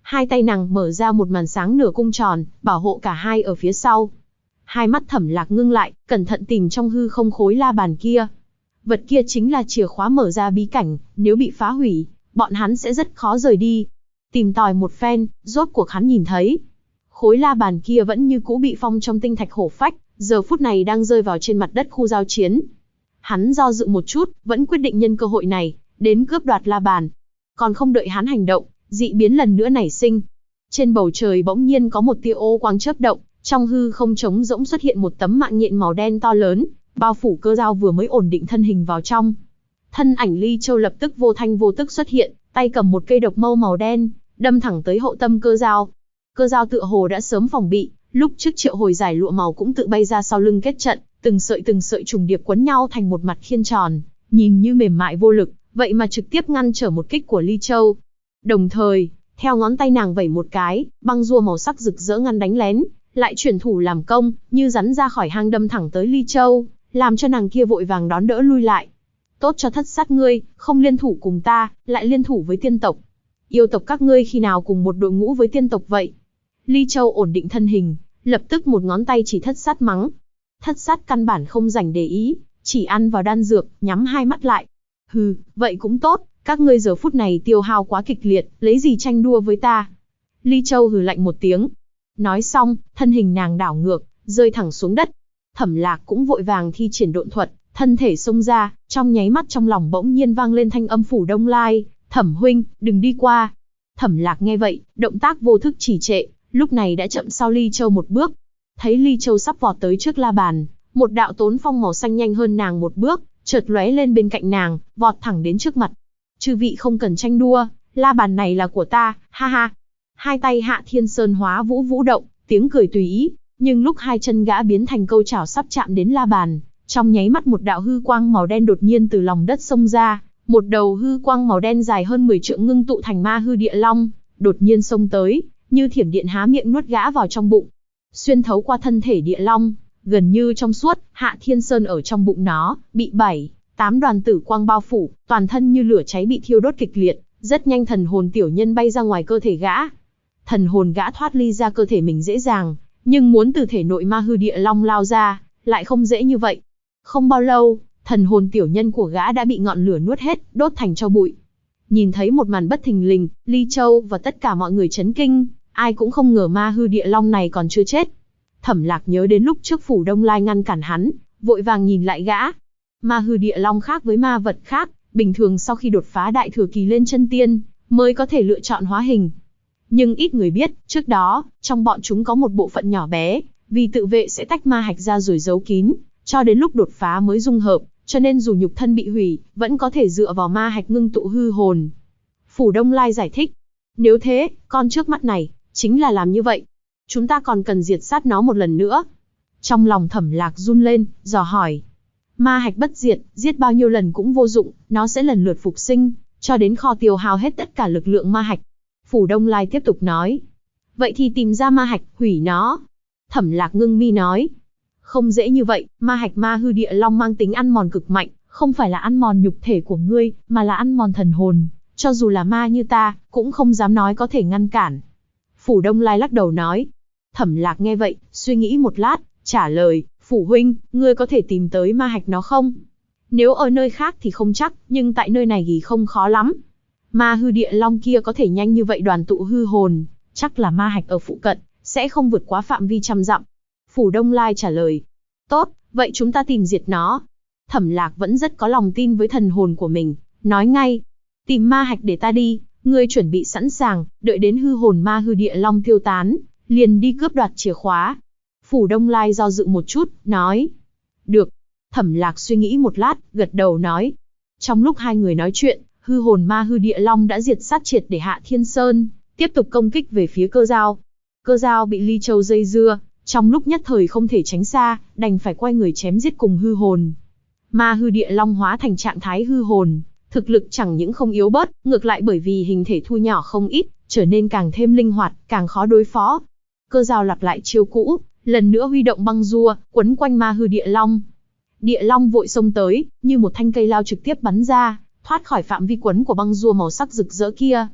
Hai tay nàng mở ra một màn sáng nửa cung tròn, bảo hộ cả hai ở phía sau. Hai mắt Thẩm Lạc ngưng lại, cẩn thận tìm trong hư không khối la bàn kia. Vật kia chính là chìa khóa mở ra bí cảnh, nếu bị phá hủy, bọn hắn sẽ rất khó rời đi. Tìm tòi một phen, rốt cuộc hắn nhìn thấy. Khối la bàn kia vẫn như cũ bị phong trong tinh thạch hổ phách, giờ phút này đang rơi vào trên mặt đất khu giao chiến. Hắn do dự một chút, vẫn quyết định nhân cơ hội này, đến cướp đoạt la bàn. Còn không đợi hắn hành động, dị biến lần nữa nảy sinh. Trên bầu trời bỗng nhiên có một tia ô quang chớp động, trong hư không trống rỗng xuất hiện một tấm mạng nhện màu đen to lớn, bao phủ Cơ Dao vừa mới ổn định thân hình vào trong. Thân ảnh Ly Châu lập tức vô thanh vô tức xuất hiện, tay cầm một cây độc mâu màu đen, đâm thẳng tới hậu tâm Cơ Dao. Cơ Dao tựa hồ đã sớm phòng bị, lúc trước triệu hồi giải lụa màu cũng tự bay ra sau lưng kết trận, từng sợi trùng điệp quấn nhau thành một mặt khiên tròn, nhìn như mềm mại vô lực, vậy mà trực tiếp ngăn trở một kích của Ly Châu. Đồng thời, theo ngón tay nàng vẩy một cái, băng rua màu sắc rực rỡ ngăn đánh lén, lại chuyển thủ làm công, như rắn ra khỏi hang đâm thẳng tới Ly Châu, làm cho nàng kia vội vàng đón đỡ lui lại. Tốt cho thất sát ngươi, không liên thủ cùng ta, lại liên thủ với tiên tộc. Yêu tộc các ngươi khi nào cùng một đội ngũ với tiên tộc vậy? Ly Châu ổn định thân hình, lập tức một ngón tay chỉ thất sát mắng. Thất sát căn bản không dành để ý, chỉ ăn vào đan dược, nhắm hai mắt lại. Hừ, vậy cũng tốt, các ngươi giờ phút này tiêu hao quá kịch liệt, lấy gì tranh đua với ta? Ly Châu hừ lạnh một tiếng. Nói xong, thân hình nàng đảo ngược, rơi thẳng xuống đất. Thẩm Lạc cũng vội vàng thi triển độn thuật, thân thể xông ra, trong nháy mắt trong lòng bỗng nhiên vang lên thanh âm Phủ Đông Lai, "Thẩm huynh, đừng đi qua." Thẩm Lạc nghe vậy, động tác vô thức trì trệ, lúc này đã chậm sau Ly Châu một bước. Thấy Ly Châu sắp vọt tới trước la bàn, một đạo tốn phong màu xanh nhanh hơn nàng một bước, chợt lóe lên bên cạnh nàng, vọt thẳng đến trước mặt. "Chư vị không cần tranh đua, la bàn này là của ta, ha ha." Hai tay Hạ Thiên Sơn hóa vũ vũ động, tiếng cười tùy ý, nhưng lúc hai chân gã biến thành câu chảo sắp chạm đến la bàn, trong nháy mắt một đạo hư quang màu đen đột nhiên từ lòng đất xông ra, một đầu hư quang màu đen dài hơn 10 trượng ngưng tụ thành Ma Hư Địa Long, đột nhiên xông tới, như thiểm điện há miệng nuốt gã vào trong bụng. Xuyên thấu qua thân thể địa long, gần như trong suốt, Hạ Thiên Sơn ở trong bụng nó, bị 7-8 đoàn tử quang bao phủ, toàn thân như lửa cháy bị thiêu đốt kịch liệt, rất nhanh thần hồn tiểu nhân bay ra ngoài cơ thể gã. Thần hồn gã thoát ly ra cơ thể mình dễ dàng, nhưng muốn từ thể nội Ma Hư Địa Long lao ra, lại không dễ như vậy. Không bao lâu, thần hồn tiểu nhân của gã đã bị ngọn lửa nuốt hết, đốt thành tro bụi. Nhìn thấy một màn bất thình lình, Ly Châu và tất cả mọi người chấn kinh, ai cũng không ngờ Ma Hư Địa Long này còn chưa chết. Thẩm Lạc nhớ đến lúc trước Phủ Đông Lai ngăn cản hắn, vội vàng nhìn lại gã. Ma Hư Địa Long khác với ma vật khác, bình thường sau khi đột phá đại thừa kỳ lên chân tiên, mới có thể lựa chọn hóa hình. Nhưng ít người biết, trước đó, trong bọn chúng có một bộ phận nhỏ bé, vì tự vệ sẽ tách ma hạch ra rồi giấu kín, cho đến lúc đột phá mới dung hợp, cho nên dù nhục thân bị hủy, vẫn có thể dựa vào ma hạch ngưng tụ hư hồn. Phủ Đông Lai giải thích, nếu thế, con trước mắt này, chính là làm như vậy. Chúng ta còn cần diệt sát nó một lần nữa. Trong lòng Thẩm Lạc run lên, dò hỏi. Ma hạch bất diệt, giết bao nhiêu lần cũng vô dụng, nó sẽ lần lượt phục sinh, cho đến kho tiêu hao hết tất cả lực lượng ma hạch. Phủ Đông Lai tiếp tục nói. Vậy thì tìm ra ma hạch, hủy nó. Thẩm Lạc ngưng mi nói. Không dễ như vậy, ma hạch Ma Hư Địa Long mang tính ăn mòn cực mạnh, không phải là ăn mòn nhục thể của ngươi, mà là ăn mòn thần hồn. Cho dù là ma như ta, cũng không dám nói có thể ngăn cản. Phủ Đông Lai lắc đầu nói. Thẩm Lạc nghe vậy, suy nghĩ một lát, trả lời, Phủ huynh, ngươi có thể tìm tới ma hạch nó không? Nếu ở nơi khác thì không chắc, nhưng tại nơi này thì không khó lắm. Ma Hư Địa Long kia có thể nhanh như vậy đoàn tụ hư hồn, chắc là ma hạch ở phụ cận, sẽ không vượt quá phạm vi 100 dặm. Phủ Đông Lai trả lời. Tốt, vậy chúng ta tìm diệt nó. Thẩm Lạc vẫn rất có lòng tin với thần hồn của mình, nói ngay. Tìm ma hạch để ta đi, ngươi chuẩn bị sẵn sàng, đợi đến hư hồn Ma Hư Địa Long tiêu tán, liền đi cướp đoạt chìa khóa. Phủ Đông Lai do dự một chút, nói. Được. Thẩm Lạc suy nghĩ một lát, gật đầu nói. Trong lúc hai người nói chuyện, hư hồn Ma Hư Địa Long đã diệt sát triệt để Hạ Thiên Sơn, tiếp tục công kích về phía Cơ Dao. Cơ Dao bị Ly Châu dây dưa, trong lúc nhất thời không thể tránh xa, đành phải quay người chém giết cùng hư hồn. Ma Hư Địa Long hóa thành trạng thái hư hồn, thực lực chẳng những không yếu bớt, ngược lại bởi vì hình thể thu nhỏ không ít, trở nên càng thêm linh hoạt, càng khó đối phó. Cơ Dao lặp lại chiêu cũ, lần nữa huy động băng rua, quấn quanh Ma Hư Địa Long. Địa Long vội xông tới, như một thanh cây lao trực tiếp bắn ra, thoát khỏi phạm vi quấn của băng rua màu sắc rực rỡ kia.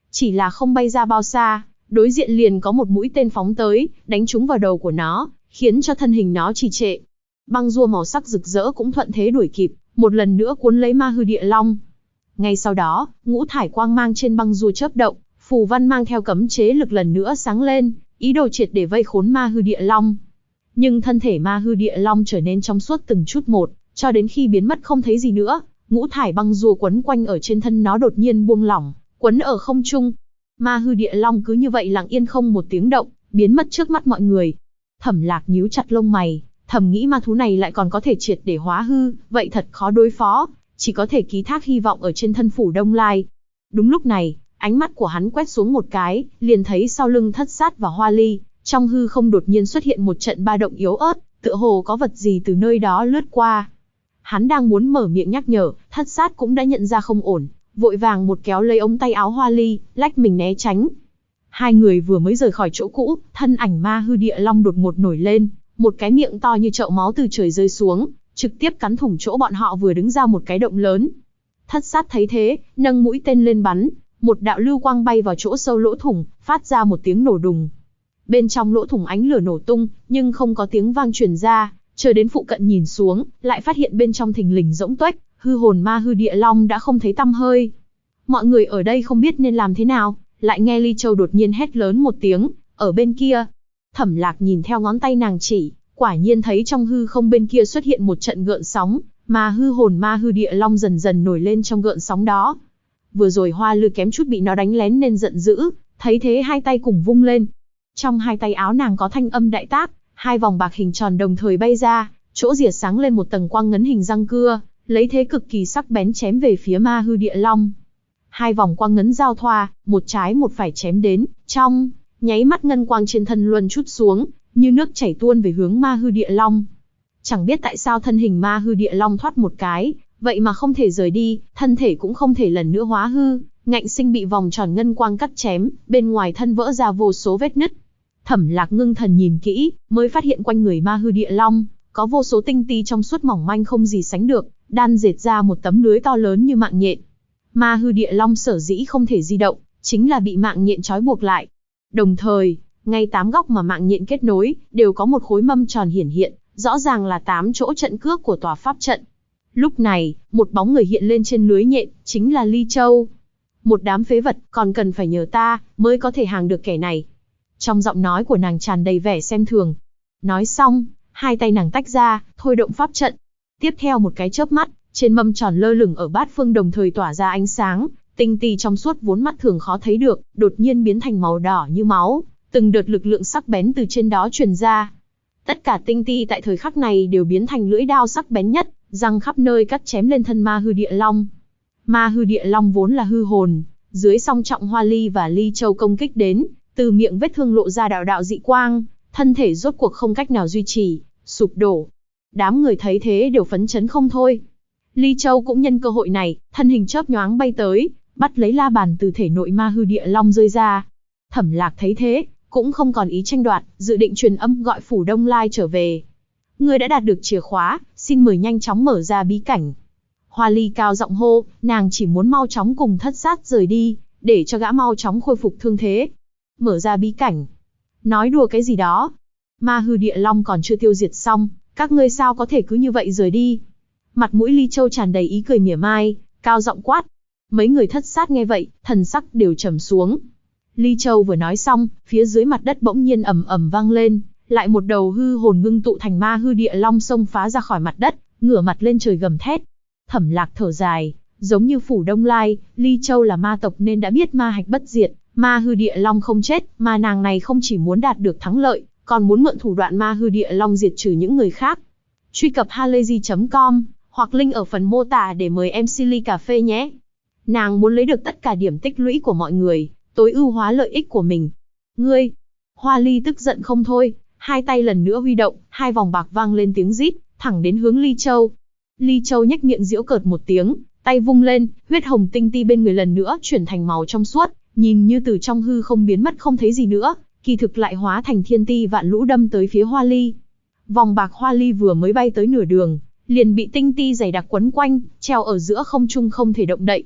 Chỉ là không bay ra bao xa, đối diện liền có một mũi tên phóng tới, đánh trúng vào đầu của nó, khiến cho thân hình nó trì trệ. Băng rua màu sắc rực rỡ cũng thuận thế đuổi kịp, một lần nữa cuốn lấy Ma Hư Địa Long. Ngay sau đó, ngũ thải quang mang trên băng rua chớp động, phù văn mang theo cấm chế lực lần nữa sáng lên, ý đồ triệt để vây khốn Ma Hư Địa Long. Nhưng thân thể Ma Hư Địa Long trở nên trong suốt từng chút một, cho đến khi biến mất không thấy gì nữa, ngũ thải băng rua quấn quanh ở trên thân nó đột nhiên buông lỏng, quấn ở không trung. Ma Hư Địa Long cứ như vậy lặng yên không một tiếng động, biến mất trước mắt mọi người. Thẩm Lạc nhíu chặt lông mày, thầm nghĩ ma thú này lại còn có thể triệt để hóa hư, vậy thật khó đối phó, chỉ có thể ký thác hy vọng ở trên thân phủ Đông Lai. Đúng lúc này, ánh mắt của hắn quét xuống một cái, liền thấy sau lưng Thất Sát và Hoa Ly, trong hư không đột nhiên xuất hiện một trận ba động yếu ớt, tựa hồ có vật gì từ nơi đó lướt qua. Hắn đang muốn mở miệng nhắc nhở, Thất Sát cũng đã nhận ra không ổn, vội vàng một kéo lấy ống tay áo Hoa Ly, lách mình né tránh. Hai người vừa mới rời khỏi chỗ cũ, thân ảnh Ma Hư Địa Long đột ngột nổi lên, một cái miệng to như chậu máu từ trời rơi xuống, trực tiếp cắn thủng chỗ bọn họ vừa đứng ra một cái động lớn. Thất Sát thấy thế, nâng mũi tên lên bắn, một đạo lưu quang bay vào chỗ sâu lỗ thủng, phát ra một tiếng nổ đùng. Bên trong lỗ thủng ánh lửa nổ tung, nhưng không có tiếng vang truyền ra, chờ đến phụ cận nhìn xuống, lại phát hiện bên trong thình lình rỗng tuếch, hư hồn Ma Hư Địa Long đã không thấy tăm hơi. Mọi người ở đây không biết nên làm thế nào, lại nghe Ly Châu đột nhiên hét lớn một tiếng, ở bên kia. Thẩm Lạc nhìn theo ngón tay nàng chỉ, quả nhiên thấy trong hư không bên kia xuất hiện một trận gợn sóng, mà hư hồn Ma Hư Địa Long dần dần nổi lên trong gợn sóng đó. Vừa rồi Hoa Lư kém chút bị nó đánh lén nên giận dữ, thấy thế hai tay cùng vung lên. Trong hai tay áo nàng có thanh âm đại tác, hai vòng bạc hình tròn đồng thời bay ra, chỗ rìa sáng lên một tầng quang ngấn hình răng cưa, lấy thế cực kỳ sắc bén chém về phía Ma Hư Địa Long. Hai vòng quang ngấn giao thoa, một trái một phải chém đến, trong nháy mắt ngân quang trên thân luân chút xuống, như nước chảy tuôn về hướng Ma Hư Địa Long. Chẳng biết tại sao thân hình Ma Hư Địa Long thoát một cái, vậy mà không thể rời đi, thân thể cũng không thể lần nữa hóa hư, ngạnh sinh bị vòng tròn ngân quang cắt chém, bên ngoài thân vỡ ra vô số vết nứt. Thẩm Lạc ngưng thần nhìn kỹ, mới phát hiện quanh người Ma Hư Địa Long có vô số tinh ti trong suốt mỏng manh không gì sánh được, đan dệt ra một tấm lưới to lớn như mạng nhện. Ma Hư Địa Long sở dĩ không thể di động, chính là bị mạng nhện trói buộc lại. Đồng thời, ngay 8 góc mà mạng nhện kết nối, đều có một khối mâm tròn hiển hiện, rõ ràng là 8 chỗ trận cước của tòa pháp trận. Lúc này, một bóng người hiện lên trên lưới nhện, chính là Ly Châu. Một đám phế vật, còn cần phải nhờ ta, mới có thể hàng được kẻ này. Trong giọng nói của nàng tràn đầy vẻ xem thường. Nói xong, hai tay nàng tách ra, thôi động pháp trận. Tiếp theo một cái chớp mắt, trên mâm tròn lơ lửng ở bát phương đồng thời tỏa ra ánh sáng, tinh ti trong suốt vốn mắt thường khó thấy được, đột nhiên biến thành màu đỏ như máu, từng đợt lực lượng sắc bén từ trên đó truyền ra. Tất cả tinh ti tại thời khắc này đều biến thành lưỡi đao sắc bén nhất, răng khắp nơi cắt chém lên thân Ma Hư Địa Long. Ma Hư Địa Long vốn là hư hồn, dưới song trọng Hoa Ly và Ly Châu công kích đến, từ miệng vết thương lộ ra đạo đạo dị quang, thân thể rốt cuộc không cách nào duy trì, sụp đổ. Đám người thấy thế đều phấn chấn không thôi. Ly Châu cũng nhân cơ hội này, thân hình chớp nhoáng bay tới, bắt lấy la bàn từ thể nội Ma Hư Địa Long rơi ra. Thẩm Lạc thấy thế, cũng không còn ý tranh đoạt, dự định truyền âm gọi phủ Đông Lai trở về. Người đã đạt được chìa khóa, xin mời nhanh chóng mở ra bí cảnh. Hoa Ly cao giọng hô, nàng chỉ muốn mau chóng cùng Thất Sát rời đi, để cho gã mau chóng khôi phục thương thế. Mở ra bí cảnh? Nói đùa cái gì đó? Ma Hư Địa Long còn chưa tiêu diệt xong, các ngươi sao có thể cứ như vậy rời đi? Mặt mũi Ly Châu tràn đầy ý cười mỉa mai, cao giọng quát. Mấy người Thất Sát nghe vậy, thần sắc đều trầm xuống. Ly Châu vừa nói xong, phía dưới mặt đất bỗng nhiên ầm ầm vang lên, lại một đầu hư hồn ngưng tụ thành Ma Hư Địa Long xông phá ra khỏi mặt đất, ngửa mặt lên trời gầm thét. Thẩm Lạc thở dài, giống như phủ Đông Lai, Ly Châu là ma tộc nên đã biết ma hạch bất diệt, Ma Hư Địa Long không chết, mà nàng này không chỉ muốn đạt được thắng lợi, còn muốn mượn thủ đoạn Ma Hư Địa Long diệt trừ những người khác. Truy cập halayzi.com hoặc link ở phần mô tả để mời MC ly cà phê nhé. Nàng muốn lấy được tất cả điểm tích lũy của mọi người, tối ưu hóa lợi ích của mình. Ngươi! Hoa Ly tức giận không thôi, hai tay lần nữa huy động, hai vòng bạc vang lên tiếng rít, thẳng đến hướng Ly Châu. Ly Châu nhếch miệng giễu cợt một tiếng, tay vung lên, huyết hồng tinh ti bên người lần nữa chuyển thành màu trong suốt, nhìn như từ trong hư không biến mất không thấy gì nữa, kỳ thực lại hóa thành thiên ti vạn lũ đâm tới phía Hoa Ly. Vòng bạc Hoa Ly vừa mới bay tới nửa đường, liền bị tinh ti dày đặc quấn quanh, treo ở giữa không trung không thể động đậy.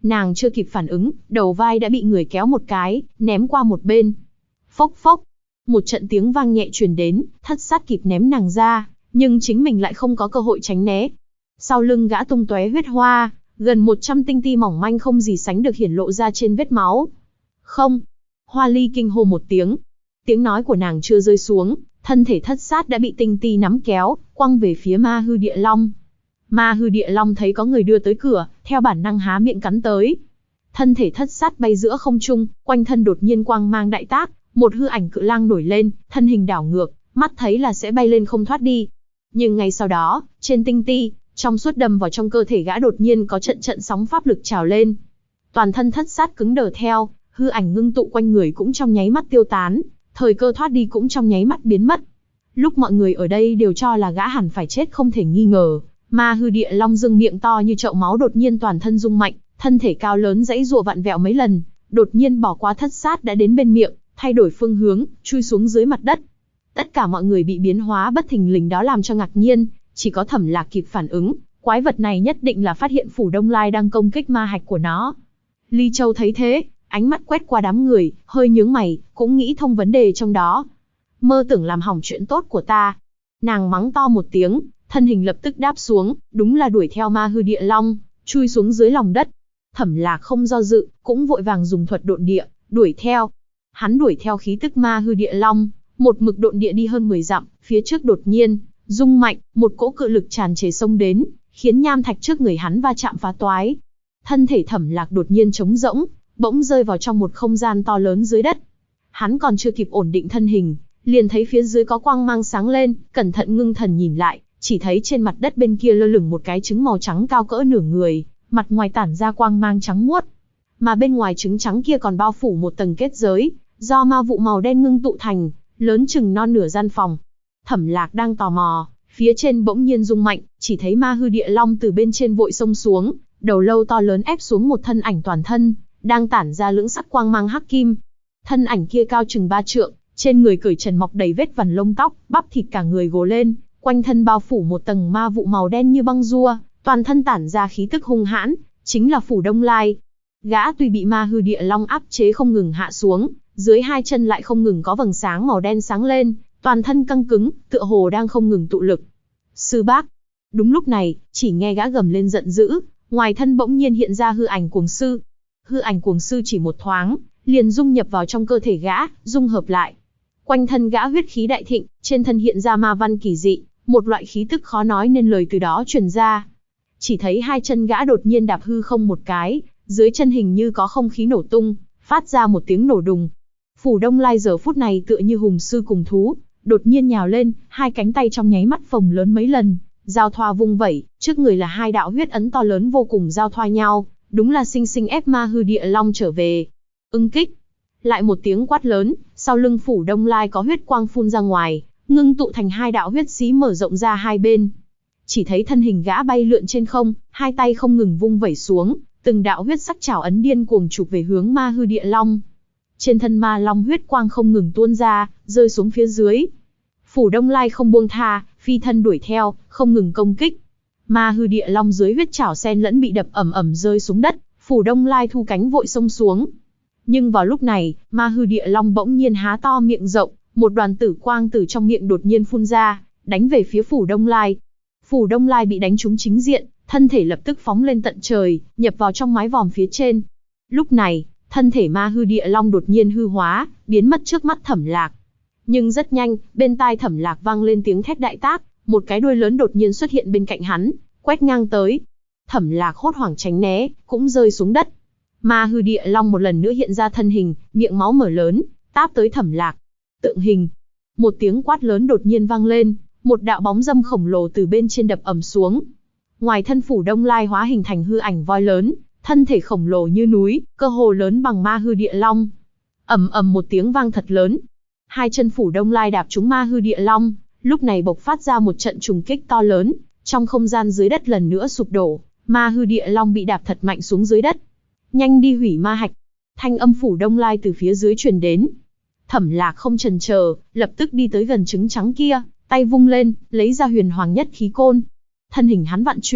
Nàng chưa kịp phản ứng, đầu vai đã bị người kéo một cái, ném qua một bên. Phốc phốc, một trận tiếng vang nhẹ truyền đến, thất sát kịp ném nàng ra, nhưng chính mình lại không có cơ hội tránh né. Sau lưng gã tung tóe huyết hoa, gần 100 tinh ti mỏng manh không gì sánh được hiển lộ ra trên vết máu. Không! Hoa Ly kinh hô một tiếng. Tiếng nói của nàng chưa rơi xuống, thân thể thất sát đã bị tinh ti nắm kéo, quăng về phía Ma Hư Địa Long. Ma Hư Địa Long thấy có người đưa tới cửa, theo bản năng há miệng cắn tới. Thân thể thất sát bay giữa không trung, quanh thân đột nhiên quang mang đại tác, một hư ảnh cự lang nổi lên, thân hình đảo ngược, mắt thấy là sẽ bay lên không thoát đi. Nhưng ngay sau đó, trên tinh ti, trong suốt đâm vào trong cơ thể gã đột nhiên có trận trận sóng pháp lực trào lên. Toàn thân thất sát cứng đờ theo, hư ảnh ngưng tụ quanh người cũng trong nháy mắt tiêu tán, thời cơ thoát đi cũng trong nháy mắt biến mất. Lúc mọi người ở đây đều cho là gã hẳn phải chết không thể nghi ngờ, Ma Hư Địa Long dương miệng to như chậu máu đột nhiên toàn thân rung mạnh, thân thể cao lớn giãy giụa vặn vẹo mấy lần, đột nhiên bỏ qua thất sát đã đến bên miệng, thay đổi phương hướng, chui xuống dưới mặt đất. Tất cả mọi người bị biến hóa bất thình lình đó làm cho ngạc nhiên, chỉ có Thẩm Lạc kịp phản ứng, quái vật này nhất định là phát hiện Phủ Đông Lai đang công kích ma hạch của nó. Ly Châu thấy thế, ánh mắt quét qua đám người, hơi nhướng mày, cũng nghĩ thông vấn đề trong đó. Mơ tưởng làm hỏng chuyện tốt của ta. Nàng mắng to một tiếng, thân hình lập tức đáp xuống, đúng là đuổi theo Ma Hư Địa Long, chui xuống dưới lòng đất. Thẩm Lạc không do dự, cũng vội vàng dùng thuật độn địa, đuổi theo. Hắn đuổi theo khí tức Ma Hư Địa Long, một mực độn địa đi hơn 10 dặm, phía trước đột nhiên rung mạnh, một cỗ cự lực tràn trề xông đến, khiến nham thạch trước người hắn va chạm phá toái. Thân thể Thẩm Lạc đột nhiên trống rỗng, bỗng rơi vào trong một không gian to lớn dưới đất. Hắn còn chưa kịp ổn định thân hình, liền thấy phía dưới có quang mang sáng lên, cẩn thận ngưng thần nhìn lại, chỉ thấy trên mặt đất bên kia lơ lửng một cái trứng màu trắng cao cỡ nửa người, mặt ngoài tản ra quang mang trắng muốt. Mà bên ngoài trứng trắng kia còn bao phủ một tầng kết giới, do ma vụ màu đen ngưng tụ thành, lớn chừng non nửa gian phòng. Thẩm Lạc đang tò mò, phía trên bỗng nhiên rung mạnh, chỉ thấy Ma Hư Địa Long từ bên trên vội xông xuống, đầu lâu to lớn ép xuống một thân ảnh toàn thân, đang tản ra lưỡng sắc quang mang hắc kim. Thân ảnh kia cao chừng 3 trượng, trên người cởi trần mọc đầy vết vằn lông tóc, bắp thịt cả người gồ lên, quanh thân bao phủ một tầng ma vụ màu đen như băng rua, toàn thân tản ra khí tức hung hãn, chính là Phủ Đông Lai. Gã tuy bị Ma Hư Địa Long áp chế không ngừng hạ xuống, dưới hai chân lại không ngừng có vầng sáng màu đen sáng lên, toàn thân căng cứng, tựa hồ đang không ngừng tụ lực. Sư bác. Đúng lúc này, chỉ nghe gã gầm lên giận dữ, ngoài thân bỗng nhiên hiện ra hư ảnh cuồng sư. Hư ảnh cuồng sư chỉ một thoáng, liền dung nhập vào trong cơ thể gã, dung hợp lại. Quanh thân gã huyết khí đại thịnh, trên thân hiện ra ma văn kỳ dị, một loại khí tức khó nói nên lời từ đó truyền ra. Chỉ thấy hai chân gã đột nhiên đạp hư không một cái, dưới chân hình như có không khí nổ tung, phát ra một tiếng nổ đùng. Phủ Đông Lai giờ phút này tựa như hùng sư cùng thú, đột nhiên nhào lên, hai cánh tay trong nháy mắt phồng lớn mấy lần, giao thoa vung vẩy, trước người là hai đạo huyết ấn to lớn vô cùng giao thoa nhau, đúng là sinh sinh ép Ma Hư Địa Long trở về. Ưng kích. Lại một tiếng quát lớn, sau lưng Phủ Đông Lai có huyết quang phun ra ngoài, ngưng tụ thành hai đạo huyết xí mở rộng ra hai bên. Chỉ thấy thân hình gã bay lượn trên không, hai tay không ngừng vung vẩy xuống, từng đạo huyết sắc chảo ấn điên cuồng chụp về hướng Ma Hư Địa Long. Trên thân ma long huyết quang không ngừng tuôn ra, rơi xuống phía dưới. Phủ Đông Lai không buông tha, phi thân đuổi theo, không ngừng công kích. Ma Hư Địa Long dưới huyết chảo xen lẫn bị đập ầm ầm rơi xuống đất, Phủ Đông Lai thu cánh vội xông xuống. Nhưng vào lúc này, Ma Hư Địa Long bỗng nhiên há to miệng rộng, một đoàn tử quang từ trong miệng đột nhiên phun ra, đánh về phía Phủ Đông Lai. Phủ Đông Lai bị đánh trúng chính diện, thân thể lập tức phóng lên tận trời, nhập vào trong mái vòm phía trên. Lúc này, thân thể Ma Hư Địa Long đột nhiên hư hóa, biến mất trước mắt Thẩm Lạc. Nhưng rất nhanh, bên tai Thẩm Lạc vang lên tiếng thét đại tác, một cái đuôi lớn đột nhiên xuất hiện bên cạnh hắn, quét ngang tới. Thẩm Lạc hốt hoảng tránh né, cũng rơi xuống đất. Ma Hư Địa Long một lần nữa hiện ra thân hình, miệng máu mở lớn, táp tới Thẩm Lạc. Tượng hình. Một tiếng quát lớn đột nhiên vang lên, một đạo bóng dâm khổng lồ từ bên trên đập ầm xuống. Ngoài thân Phủ Đông Lai hóa hình thành hư ảnh voi lớn, thân thể khổng lồ như núi, cơ hồ lớn bằng Ma Hư Địa Long. Ầm ầm một tiếng vang thật lớn. Hai chân Phủ Đông Lai đạp trúng Ma Hư Địa Long, lúc này bộc phát ra một trận trùng kích to lớn, trong không gian dưới đất lần nữa sụp đổ, Ma Hư Địa Long bị đạp thật mạnh xuống dưới đất. Nhanh đi hủy ma hạch. Thanh âm Phủ Đông Lai từ phía dưới truyền đến. Thẩm Lạc không chần chờ, lập tức đi tới gần trứng trắng kia, tay vung lên, lấy ra Huyền Hoàng Nhất Khí Côn. Thân hình hắn vặn chuyển,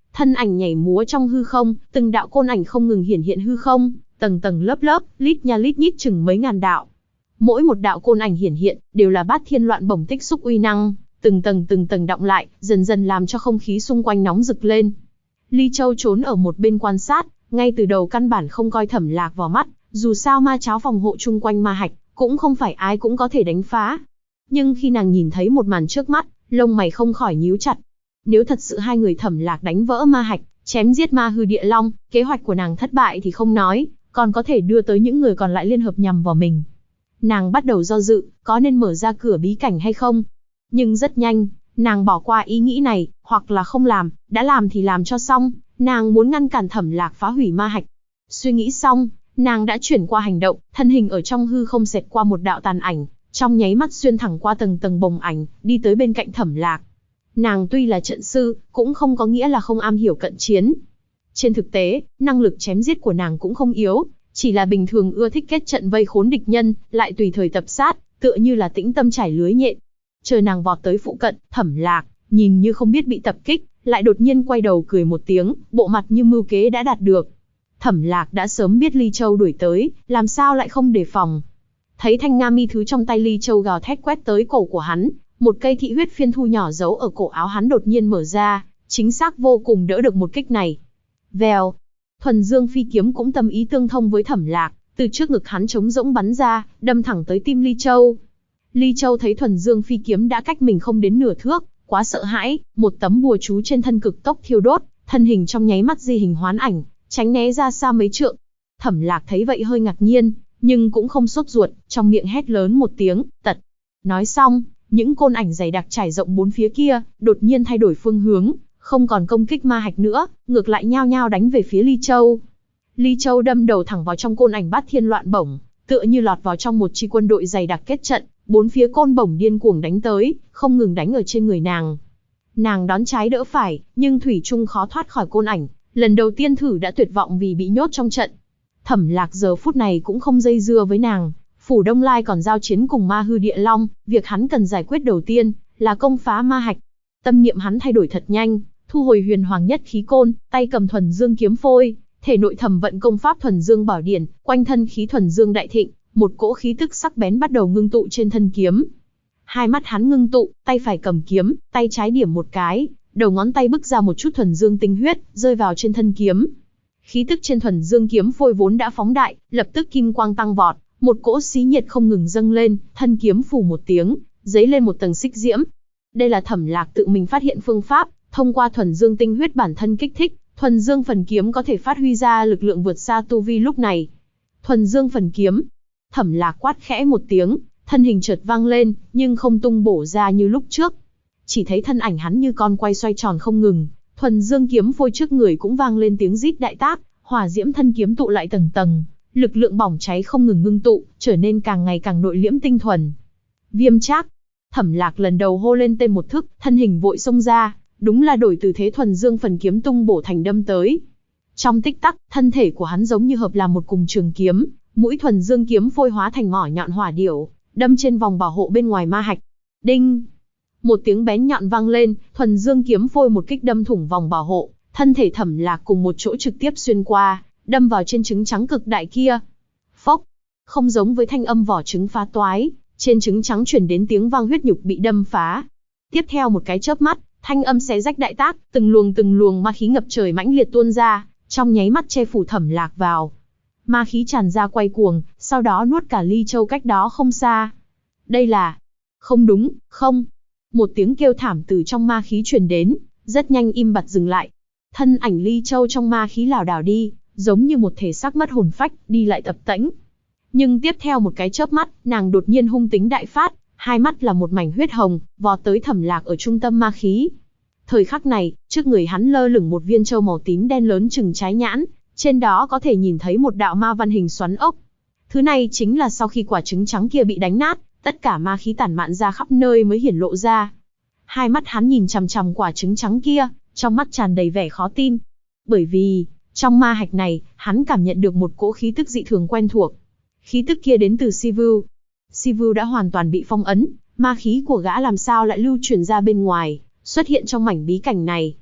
thân ảnh nhảy múa trong hư không, từng đạo côn ảnh không ngừng hiển hiện hư không, tầng tầng lớp lớp, lít nha lít nhít chừng mấy ngàn đạo. Mỗi một đạo côn ảnh hiển hiện, đều là Bát Thiên Loạn Bổng tích xúc uy năng, từng tầng đọng lại, dần dần làm cho không khí xung quanh nóng rực lên. Ly Châu trốn ở một bên quan sát, ngay từ đầu căn bản không coi Thẩm Lạc vào mắt, dù sao ma cháo phòng hộ chung quanh ma hạch, cũng không phải ai cũng có thể đánh phá. Nhưng khi nàng nhìn thấy một màn trước mắt, lông mày không khỏi nhíu chặt. Nếu thật sự hai người Thẩm Lạc đánh vỡ ma hạch, chém giết ma hư địa long, kế hoạch của nàng thất bại thì không nói, còn có thể đưa tới những người còn lại liên hợp nhằm vào mình. Nàng bắt đầu do dự, có nên mở ra cửa bí cảnh hay không? Nhưng rất nhanh, nàng bỏ qua ý nghĩ này, hoặc là không làm, đã làm thì làm cho xong, nàng muốn ngăn cản Thẩm Lạc phá hủy ma hạch. Suy nghĩ xong, nàng đã chuyển qua hành động, thân hình ở trong hư không xẹt qua một đạo tàn ảnh, trong nháy mắt xuyên thẳng qua tầng tầng bồng ảnh, đi tới bên cạnh Thẩm Lạc. Nàng tuy là trận sư, cũng không có nghĩa là không am hiểu cận chiến. Trên thực tế, năng lực chém giết của nàng cũng không yếu, chỉ là bình thường ưa thích kết trận vây khốn địch nhân, lại tùy thời tập sát, tựa như là tĩnh tâm trải lưới nhện. Chờ nàng vọt tới phụ cận, Thẩm Lạc nhìn như không biết bị tập kích, lại đột nhiên quay đầu cười một tiếng, bộ mặt như mưu kế đã đạt được. Thẩm Lạc đã sớm biết Ly Châu đuổi tới, làm sao lại không đề phòng. Thấy thanh nga mi thứ trong tay Ly Châu gào thét quét tới cổ của hắn, một cây thị huyết phiên thu nhỏ giấu ở cổ áo hắn đột nhiên mở ra, chính xác vô cùng đỡ được một kích này. Vèo, thuần dương phi kiếm cũng tâm ý tương thông với Thẩm Lạc, từ trước ngực hắn trống rỗng bắn ra, đâm thẳng tới tim Ly Châu. Ly Châu thấy thuần dương phi kiếm đã cách mình không đến nửa thước, quá sợ hãi, một tấm bùa chú trên thân cực tốc thiêu đốt, thân hình trong nháy mắt di hình hoán ảnh, tránh né ra xa mấy trượng. Thẩm Lạc thấy vậy hơi ngạc nhiên, nhưng cũng không sốt ruột, trong miệng hét lớn một tiếng, tật. Nói xong, những côn ảnh dày đặc trải rộng bốn phía kia, đột nhiên thay đổi phương hướng, không còn công kích ma hạch nữa, ngược lại nhao nhao đánh về phía Ly Châu. Ly Châu đâm đầu thẳng vào trong côn ảnh Bát Thiên Loạn Bổng, tựa như lọt vào trong một chi quân đội dày đặc kết trận, bốn phía côn bổng điên cuồng đánh tới, không ngừng đánh ở trên người nàng. Nàng đón trái đỡ phải, nhưng thủy chung khó thoát khỏi côn ảnh, lần đầu tiên thử đã tuyệt vọng vì bị nhốt trong trận. Thẩm Lạc giờ phút này cũng không dây dưa với nàng, Phủ Đông Lai còn giao chiến cùng ma hư địa long, việc hắn cần giải quyết đầu tiên là công phá ma hạch. Tâm niệm hắn thay đổi thật nhanh, thu hồi huyền hoàng nhất khí côn, tay cầm thuần dương kiếm phôi, thể nội thầm vận công pháp thuần dương bảo điển, quanh thân khí thuần dương đại thịnh, một cỗ khí tức sắc bén bắt đầu ngưng tụ trên thân kiếm. Hai mắt hắn ngưng tụ, tay phải cầm kiếm, tay trái điểm một cái, đầu ngón tay bức ra một chút thuần dương tinh huyết, rơi vào trên thân kiếm. Khí tức trên thuần dương kiếm phôi vốn đã phóng đại, lập tức kim quang tăng vọt, một cỗ xí nhiệt không ngừng dâng lên, thân kiếm phù một tiếng, dấy lên một tầng xích diễm. Đây là Thẩm Lạc tự mình phát hiện phương pháp, thông qua thuần dương tinh huyết bản thân kích thích, thuần dương phần kiếm có thể phát huy ra lực lượng vượt xa tu vi lúc này. Thuần dương phần kiếm. Thẩm Lạc quát khẽ một tiếng, thân hình chợt vang lên, nhưng không tung bổ ra như lúc trước. Chỉ thấy thân ảnh hắn như con quay xoay tròn không ngừng, thuần dương kiếm phôi trước người cũng vang lên tiếng rít đại tác, hỏa diễm thân kiếm tụ lại tầng tầng, lực lượng bỏng cháy không ngừng ngưng tụ, trở nên càng ngày càng nội liễm tinh thuần. Viêm Trác. Thẩm Lạc lần đầu hô lên tên một thức, thân hình vội xông ra, đúng là đổi từ thế thuần dương phần kiếm tung bổ thành đâm tới. Trong tích tắc, thân thể của hắn giống như hợp làm một cùng trường kiếm, mũi thuần dương kiếm phôi hóa thành mỏ nhọn hỏa điểu, đâm trên vòng bảo hộ bên ngoài ma hạch. Đinh! Một tiếng bén nhọn vang lên, thuần dương kiếm phôi một kích đâm thủng vòng bảo hộ, thân thể Thẩm Lạc cùng một chỗ trực tiếp xuyên qua, đâm vào trên trứng trắng cực đại kia. Phốc! Không giống với thanh âm vỏ trứng phá toái, trên trứng trắng truyền đến tiếng vang huyết nhục bị đâm phá. Tiếp theo một cái chớp mắt, thanh âm xé rách đại tác, từng luồng ma khí ngập trời mãnh liệt tuôn ra, trong nháy mắt che phủ Thẩm Lạc vào. Ma khí tràn ra quay cuồng, sau đó nuốt cả Ly Châu cách đó không xa. Đây là... Không đúng, không. Một tiếng kêu thảm từ trong ma khí truyền đến, rất nhanh im bặt dừng lại. Thân ảnh Ly Châu trong ma khí lảo đảo đi, giống như một thể xác mất hồn phách, đi lại tập tễnh. Nhưng tiếp theo một cái chớp mắt, nàng đột nhiên hung tính đại phát, hai mắt là một mảnh huyết hồng, vọt tới Thẩm Lạc ở trung tâm ma khí. Thời khắc này, trước người hắn lơ lửng một viên châu màu tím đen lớn chừng trái nhãn, trên đó có thể nhìn thấy một đạo ma văn hình xoắn ốc. Thứ này chính là sau khi quả trứng trắng kia bị đánh nát, tất cả ma khí tản mạn ra khắp nơi mới hiển lộ ra. Hai mắt hắn nhìn chằm chằm quả trứng trắng kia, trong mắt tràn đầy vẻ khó tin. Bởi vì, trong ma hạch này, hắn cảm nhận được một cỗ khí tức dị thường quen thuộc. Khí tức kia đến từ Sivu. Sivu đã hoàn toàn bị phong ấn, ma khí của gã làm sao lại lưu truyền ra bên ngoài, xuất hiện trong mảnh bí cảnh này.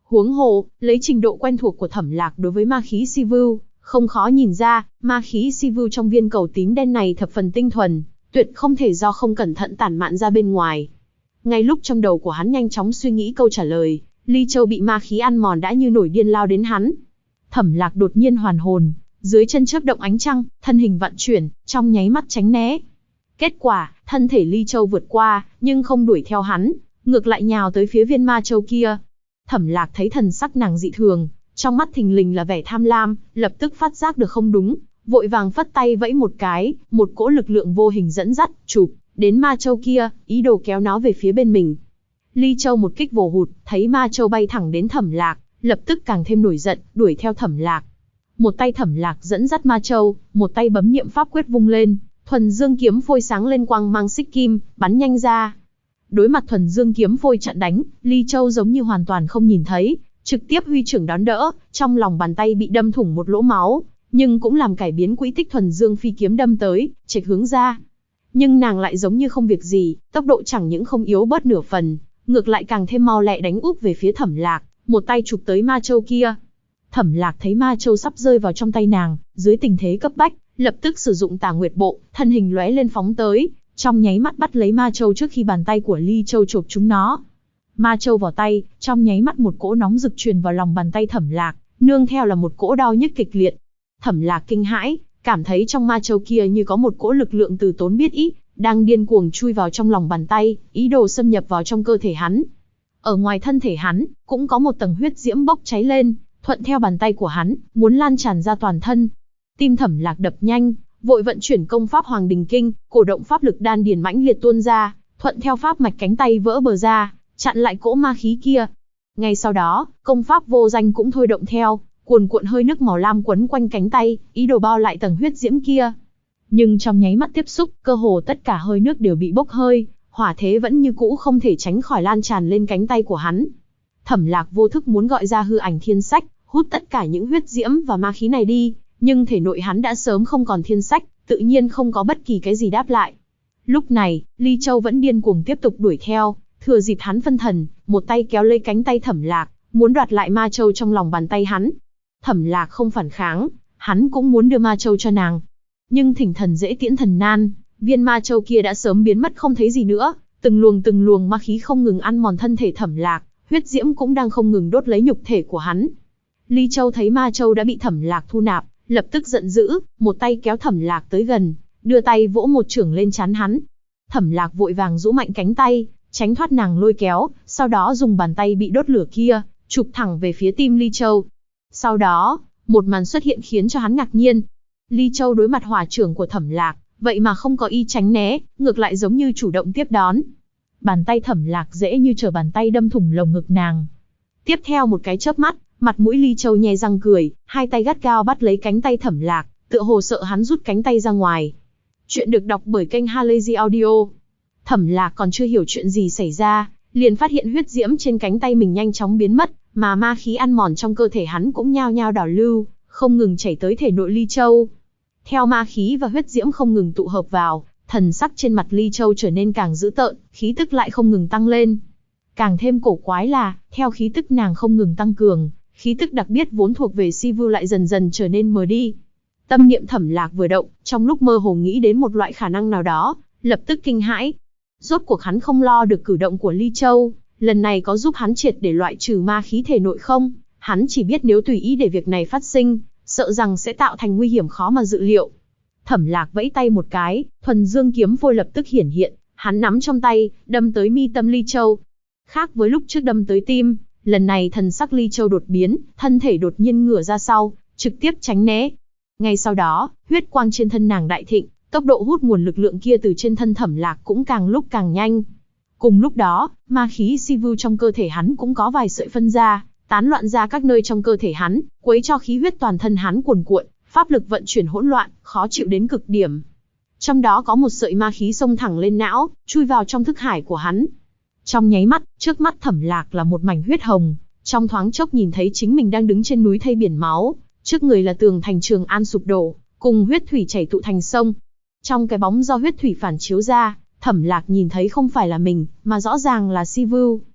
Huống hồ, lấy trình độ quen thuộc của Thẩm Lạc đối với ma khí si vưu, không khó nhìn ra, ma khí si vưu trong viên cầu tím đen này thập phần tinh thuần, tuyệt không thể do không cẩn thận tản mạn ra bên ngoài. Ngay lúc trong đầu của hắn nhanh chóng suy nghĩ câu trả lời, Ly Châu bị ma khí ăn mòn đã như nổi điên lao đến hắn. Thẩm Lạc đột nhiên hoàn hồn, dưới chân chớp động ánh trăng, thân hình vận chuyển, trong nháy mắt tránh né. Kết quả, thân thể Ly Châu vượt qua, nhưng không đuổi theo hắn, ngược lại nhào tới phía viên ma châu kia. Thẩm Lạc thấy thần sắc nàng dị thường, trong mắt thình lình là vẻ tham lam, lập tức phát giác được không đúng, vội vàng phất tay vẫy một cái, một cỗ lực lượng vô hình dẫn dắt, chụp đến ma châu kia, ý đồ kéo nó về phía bên mình. Ly Châu một kích vồ hụt, thấy ma châu bay thẳng đến Thẩm Lạc, lập tức càng thêm nổi giận, đuổi theo Thẩm Lạc. Một tay Thẩm Lạc dẫn dắt ma châu, một tay bấm niệm pháp quyết vung lên, thuần dương kiếm phôi sáng lên quang mang xích kim, bắn nhanh ra. Đối mặt thuần dương kiếm phôi chặn đánh, Ly Châu giống như hoàn toàn không nhìn thấy, trực tiếp huy trưởng đón đỡ, trong lòng bàn tay bị đâm thủng một lỗ máu, nhưng cũng làm cải biến quỹ tích thuần dương phi kiếm đâm tới, chệch hướng ra. Nhưng nàng lại giống như không việc gì, tốc độ chẳng những không yếu bớt nửa phần, ngược lại càng thêm mau lẹ đánh úp về phía Thẩm Lạc, một tay chụp tới ma châu kia. Thẩm Lạc thấy ma châu sắp rơi vào trong tay nàng, dưới tình thế cấp bách, lập tức sử dụng Tà Nguyệt Bộ, thân hình lóe lên phóng tới, trong nháy mắt bắt lấy ma châu trước khi bàn tay của Ly Châu chộp trúng nó. Ma châu vào tay, trong nháy mắt một cỗ nóng rực truyền vào lòng bàn tay Thẩm Lạc, nương theo là một cỗ đau nhức kịch liệt. Thẩm Lạc kinh hãi, cảm thấy trong ma châu kia như có một cỗ lực lượng từ tốn biết ít, đang điên cuồng chui vào trong lòng bàn tay, ý đồ xâm nhập vào trong cơ thể hắn. Ở ngoài thân thể hắn, cũng có một tầng huyết diễm bốc cháy lên, thuận theo bàn tay của hắn, muốn lan tràn ra toàn thân. Tim Thẩm Lạc đập nhanh, vội vận chuyển công pháp Hoàng Đình Kinh, cổ động pháp lực đan điền mãnh liệt tuôn ra, thuận theo pháp mạch cánh tay vỡ bờ ra, chặn lại cỗ ma khí kia. Ngay sau đó, công pháp vô danh cũng thôi động theo, cuồn cuộn hơi nước màu lam quấn quanh cánh tay, ý đồ bao lại tầng huyết diễm kia. Nhưng trong nháy mắt tiếp xúc, cơ hồ tất cả hơi nước đều bị bốc hơi, hỏa thế vẫn như cũ không thể tránh khỏi lan tràn lên cánh tay của hắn. Thẩm Lạc vô thức muốn gọi ra hư ảnh thiên sách, hút tất cả những huyết diễm và ma khí này đi, nhưng thể nội hắn đã sớm không còn thiên sách, tự nhiên không có bất kỳ cái gì đáp lại. Lúc này, Ly Châu vẫn điên cuồng tiếp tục đuổi theo, thừa dịp hắn phân thần, một tay kéo lấy cánh tay Thẩm Lạc, muốn đoạt lại ma châu trong lòng bàn tay hắn. Thẩm Lạc không phản kháng, hắn cũng muốn đưa ma châu cho nàng. Nhưng thỉnh thần dễ tiễn thần nan, viên ma châu kia đã sớm biến mất không thấy gì nữa, từng luồng ma khí không ngừng ăn mòn thân thể Thẩm Lạc, huyết diễm cũng đang không ngừng đốt lấy nhục thể của hắn. Ly Châu thấy ma châu đã bị Thẩm Lạc thu nạp, lập tức giận dữ, một tay kéo Thẩm Lạc tới gần, đưa tay vỗ một chưởng lên trán hắn. Thẩm Lạc vội vàng giũ mạnh cánh tay, tránh thoát nàng lôi kéo, sau đó dùng bàn tay bị đốt lửa kia, chụp thẳng về phía tim Ly Châu. Sau đó, một màn xuất hiện khiến cho hắn ngạc nhiên. Ly Châu đối mặt hỏa chưởng của Thẩm Lạc, vậy mà không có ý tránh né, ngược lại giống như chủ động tiếp đón. Bàn tay Thẩm Lạc dễ như trở bàn tay đâm thủng lồng ngực nàng. Tiếp theo một cái chớp mắt, mặt mũi Ly Châu nhe răng cười, hai tay gắt gao bắt lấy cánh tay Thẩm Lạc, tựa hồ sợ hắn rút cánh tay ra ngoài. Chuyện được đọc bởi kênh Halazy Audio. Thẩm Lạc còn chưa hiểu chuyện gì xảy ra, liền phát hiện huyết diễm trên cánh tay mình nhanh chóng biến mất, mà ma khí ăn mòn trong cơ thể hắn cũng nhao nhao đảo lưu, không ngừng chảy tới thể nội Ly Châu. Theo ma khí và huyết diễm không ngừng tụ hợp vào, thần sắc trên mặt Ly Châu trở nên càng dữ tợn, khí tức lại không ngừng tăng lên. Càng thêm cổ quái là, theo khí tức nàng không ngừng tăng cường, khí tức đặc biệt vốn thuộc về Si Vu lại dần dần trở nên mờ đi. Tâm niệm Thẩm Lạc vừa động, trong lúc mơ hồ nghĩ đến một loại khả năng nào đó, lập tức kinh hãi. Rốt cuộc hắn không lo được cử động của Ly Châu, lần này có giúp hắn triệt để loại trừ ma khí thể nội không? Hắn chỉ biết nếu tùy ý để việc này phát sinh, sợ rằng sẽ tạo thành nguy hiểm khó mà dự liệu. Thẩm Lạc vẫy tay một cái, thuần dương kiếm phôi lập tức hiển hiện, hắn nắm trong tay, đâm tới mi tâm Ly Châu. Khác với lúc trước đâm tới tim, lần này thần sắc Ly Châu đột biến, thân thể đột nhiên ngửa ra sau, trực tiếp tránh né. Ngay sau đó, huyết quang trên thân nàng đại thịnh, tốc độ hút nguồn lực lượng kia từ trên thân Thẩm Lạc cũng càng lúc càng nhanh. Cùng lúc đó, ma khí Si Vu trong cơ thể hắn cũng có vài sợi phân ra, tán loạn ra các nơi trong cơ thể hắn, quấy cho khí huyết toàn thân hắn cuồn cuộn, pháp lực vận chuyển hỗn loạn, khó chịu đến cực điểm. Trong đó có một sợi ma khí xông thẳng lên não, chui vào trong thức hải của hắn. Trong nháy mắt, trước mắt Thẩm Lạc là một mảnh huyết hồng, trong thoáng chốc nhìn thấy chính mình đang đứng trên núi thây biển máu, trước người là tường thành Trường An sụp đổ, cùng huyết thủy chảy tụ thành sông. Trong cái bóng do huyết thủy phản chiếu ra, Thẩm Lạc nhìn thấy không phải là mình, mà rõ ràng là Si Vu.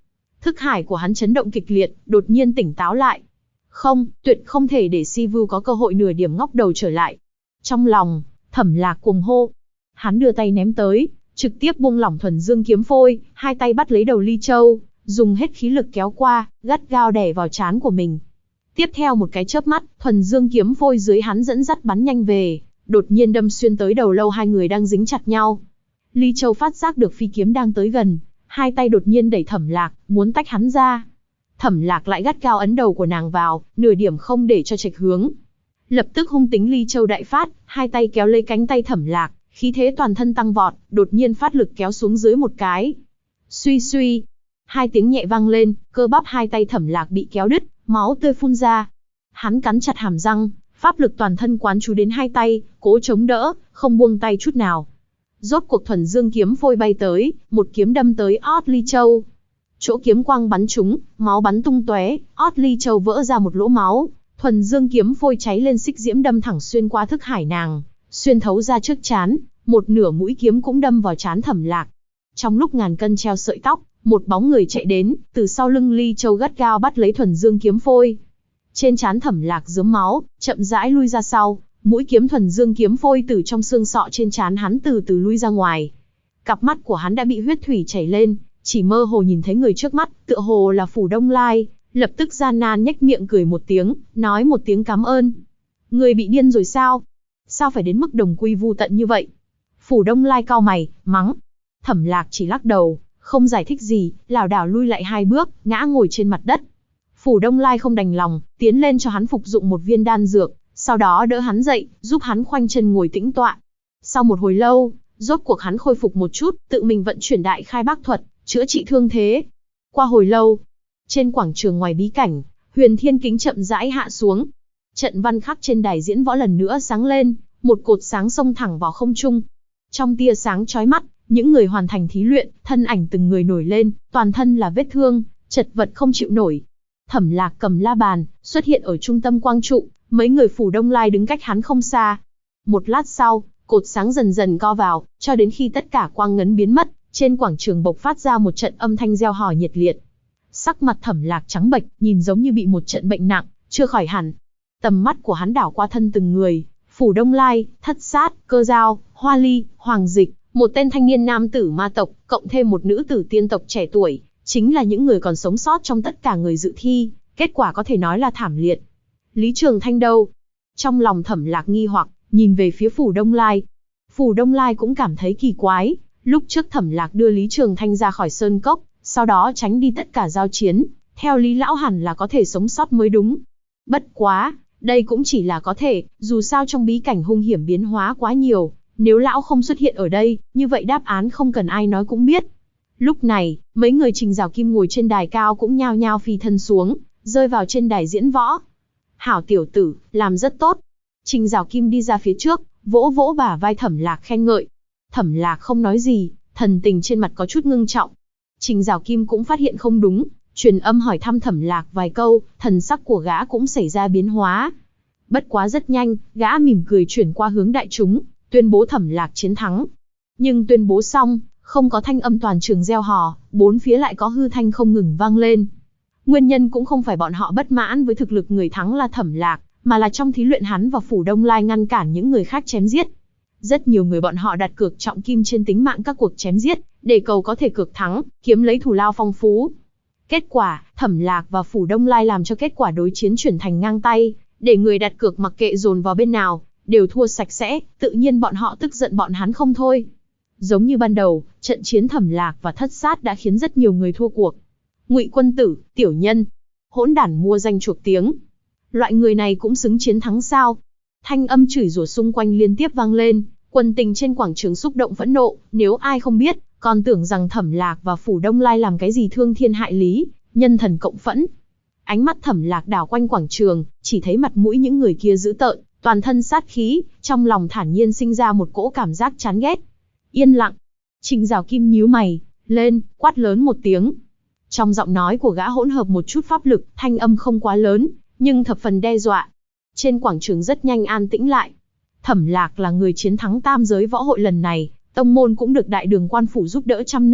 Thức hải của hắn chấn động kịch liệt, đột nhiên tỉnh táo lại. Không, tuyệt không thể để Sivu có cơ hội nửa điểm ngóc đầu trở lại. Trong lòng, Thẩm Lạc cuồng hô. Hắn đưa tay ném tới, trực tiếp buông lỏng thuần dương kiếm phôi, hai tay bắt lấy đầu Ly Châu, dùng hết khí lực kéo qua, gắt gao đè vào trán của mình. Tiếp theo một cái chớp mắt, thuần dương kiếm phôi dưới hắn dẫn dắt bắn nhanh về, đột nhiên đâm xuyên tới đầu lâu hai người đang dính chặt nhau. Ly Châu phát giác được phi kiếm đang tới gần, hai tay đột nhiên đẩy Thẩm Lạc, muốn tách hắn ra. Thẩm Lạc lại gắt gao ấn đầu của nàng vào, nửa điểm không để cho chệch hướng. Lập tức hung tính Ly Châu đại phát, hai tay kéo lấy cánh tay Thẩm Lạc, khí thế toàn thân tăng vọt, đột nhiên phát lực kéo xuống dưới một cái. Suy suy, hai tiếng nhẹ vang lên, cơ bắp hai tay Thẩm Lạc bị kéo đứt, máu tươi phun ra. Hắn cắn chặt hàm răng, pháp lực toàn thân quán chú đến hai tay, cố chống đỡ, không buông tay chút nào. Rốt cuộc thuần dương kiếm phôi bay tới, một kiếm đâm tới ót Ly Châu. Chỗ kiếm quang bắn trúng, máu bắn tung tóe, ót Ly Châu vỡ ra một lỗ máu. Thuần dương kiếm phôi cháy lên xích diễm đâm thẳng xuyên qua thức hải nàng, xuyên thấu ra trước trán, một nửa mũi kiếm cũng đâm vào trán Thẩm Lạc. Trong lúc ngàn cân treo sợi tóc, một bóng người chạy đến, từ sau lưng Ly Châu gắt gao bắt lấy thuần dương kiếm phôi. Trên trán Thẩm Lạc rớm máu, chậm rãi lui ra sau, mũi kiếm thuần dương kiếm phôi từ trong xương sọ trên trán hắn từ từ lui ra ngoài. Cặp mắt của hắn đã bị huyết thủy chảy lên, chỉ mơ hồ nhìn thấy người trước mắt, tựa hồ là Phủ Đông Lai, lập tức gian nan nhếch miệng cười một tiếng, nói một tiếng cảm ơn. Người bị điên rồi sao? Sao phải đến mức đồng quy vu tận như vậy? Phủ Đông Lai cau mày, mắng. Thẩm Lạc chỉ lắc đầu, không giải thích gì, lảo đảo lui lại hai bước, ngã ngồi trên mặt đất. Phủ Đông Lai không đành lòng, tiến lên cho hắn phục dụng một viên đan dược, sau đó đỡ hắn dậy, giúp hắn khoanh chân ngồi tĩnh tọa. Sau một hồi lâu, rốt cuộc hắn khôi phục một chút, tự mình vận chuyển đại khai bác thuật, chữa trị thương thế. Qua hồi lâu, trên quảng trường ngoài bí cảnh, Huyền Thiên Kính chậm rãi hạ xuống. Trận văn khắc trên đài diễn võ lần nữa sáng lên, một cột sáng xông thẳng vào không trung. Trong tia sáng chói mắt, những người hoàn thành thí luyện, thân ảnh từng người nổi lên, toàn thân là vết thương, chật vật không chịu nổi. Thẩm Lạc cầm la bàn, xuất hiện ở trung tâm quang trụ, mấy người Phủ Đông Lai đứng cách hắn không xa. Một lát sau, cột sáng dần dần co vào, cho đến khi tất cả quang ngấn biến mất, trên quảng trường bộc phát ra một trận âm thanh reo hò nhiệt liệt. Sắc mặt Thẩm Lạc trắng bệch, nhìn giống như bị một trận bệnh nặng, chưa khỏi hẳn. Tầm mắt của hắn đảo qua thân từng người, Phủ Đông Lai, Thất Sát, Cơ Dao, Hoa Ly, Hoàng Dịch, một tên thanh niên nam tử ma tộc, cộng thêm một nữ tử tiên tộc trẻ tuổi, chính là những người còn sống sót trong tất cả người dự thi, kết quả có thể nói là thảm liệt. Lý Trường Thanh đâu? Trong lòng Thẩm Lạc nghi hoặc, nhìn về phía Phủ Đông Lai. Phủ Đông Lai cũng cảm thấy kỳ quái, lúc trước Thẩm Lạc đưa Lý Trường Thanh ra khỏi sơn cốc, sau đó tránh đi tất cả giao chiến, theo Lý lão hẳn là có thể sống sót mới đúng. Bất quá, đây cũng chỉ là có thể, dù sao trong bí cảnh hung hiểm biến hóa quá nhiều, nếu lão không xuất hiện ở đây, như vậy đáp án không cần ai nói cũng biết. Lúc này, mấy người Trình Giảo Kim ngồi trên đài cao cũng nhao nhao phi thân xuống, rơi vào trên đài diễn võ. Hảo tiểu tử, làm rất tốt. Trình Giảo Kim đi ra phía trước, vỗ vỗ bả vai Thẩm Lạc khen ngợi. Thẩm Lạc không nói gì, thần tình trên mặt có chút ngưng trọng. Trình Giảo Kim cũng phát hiện không đúng, truyền âm hỏi thăm Thẩm Lạc vài câu, thần sắc của gã cũng xảy ra biến hóa. Bất quá rất nhanh, gã mỉm cười chuyển qua hướng đại chúng, tuyên bố Thẩm Lạc chiến thắng. Nhưng tuyên bố xong, không có thanh âm toàn trường reo hò, bốn phía lại có hư thanh không ngừng vang lên. Nguyên nhân cũng không phải bọn họ bất mãn với thực lực người thắng là Thẩm Lạc, mà là trong thí luyện hắn và Phủ Đông Lai ngăn cản những người khác chém giết. Rất nhiều người bọn họ đặt cược trọng kim trên tính mạng các cuộc chém giết, để cầu có thể cược thắng, kiếm lấy thù lao phong phú. Kết quả, Thẩm Lạc và Phủ Đông Lai làm cho kết quả đối chiến chuyển thành ngang tay, để người đặt cược mặc kệ dồn vào bên nào, đều thua sạch sẽ, tự nhiên bọn họ tức giận bọn hắn không thôi. Giống như ban đầu, trận chiến Thẩm Lạc và Thất Sát đã khiến rất nhiều người thua cuộc. Ngụy Quân Tử, tiểu nhân, hỗn đản mua danh chuộc tiếng. Loại người này cũng xứng chiến thắng sao? Thanh âm chửi rủa xung quanh liên tiếp vang lên, quần tình trên quảng trường xúc động phẫn nộ, nếu ai không biết, còn tưởng rằng Thẩm Lạc và Phủ Đông Lai làm cái gì thương thiên hại lý, nhân thần cộng phẫn. Ánh mắt Thẩm Lạc đảo quanh quảng trường, chỉ thấy mặt mũi những người kia dữ tợn, toàn thân sát khí, trong lòng thản nhiên sinh ra một cỗ cảm giác chán ghét. Yên lặng. Trình Giảo Kim nhíu mày, lên, quát lớn một tiếng. Trong giọng nói của gã hỗn hợp một chút pháp lực, thanh âm không quá lớn, nhưng thập phần đe dọa. Trên quảng trường rất nhanh an tĩnh lại. Thẩm Lạc là người chiến thắng tam giới võ hội lần này, tông môn cũng được Đại Đường Quan phủ giúp đỡ trăm năm,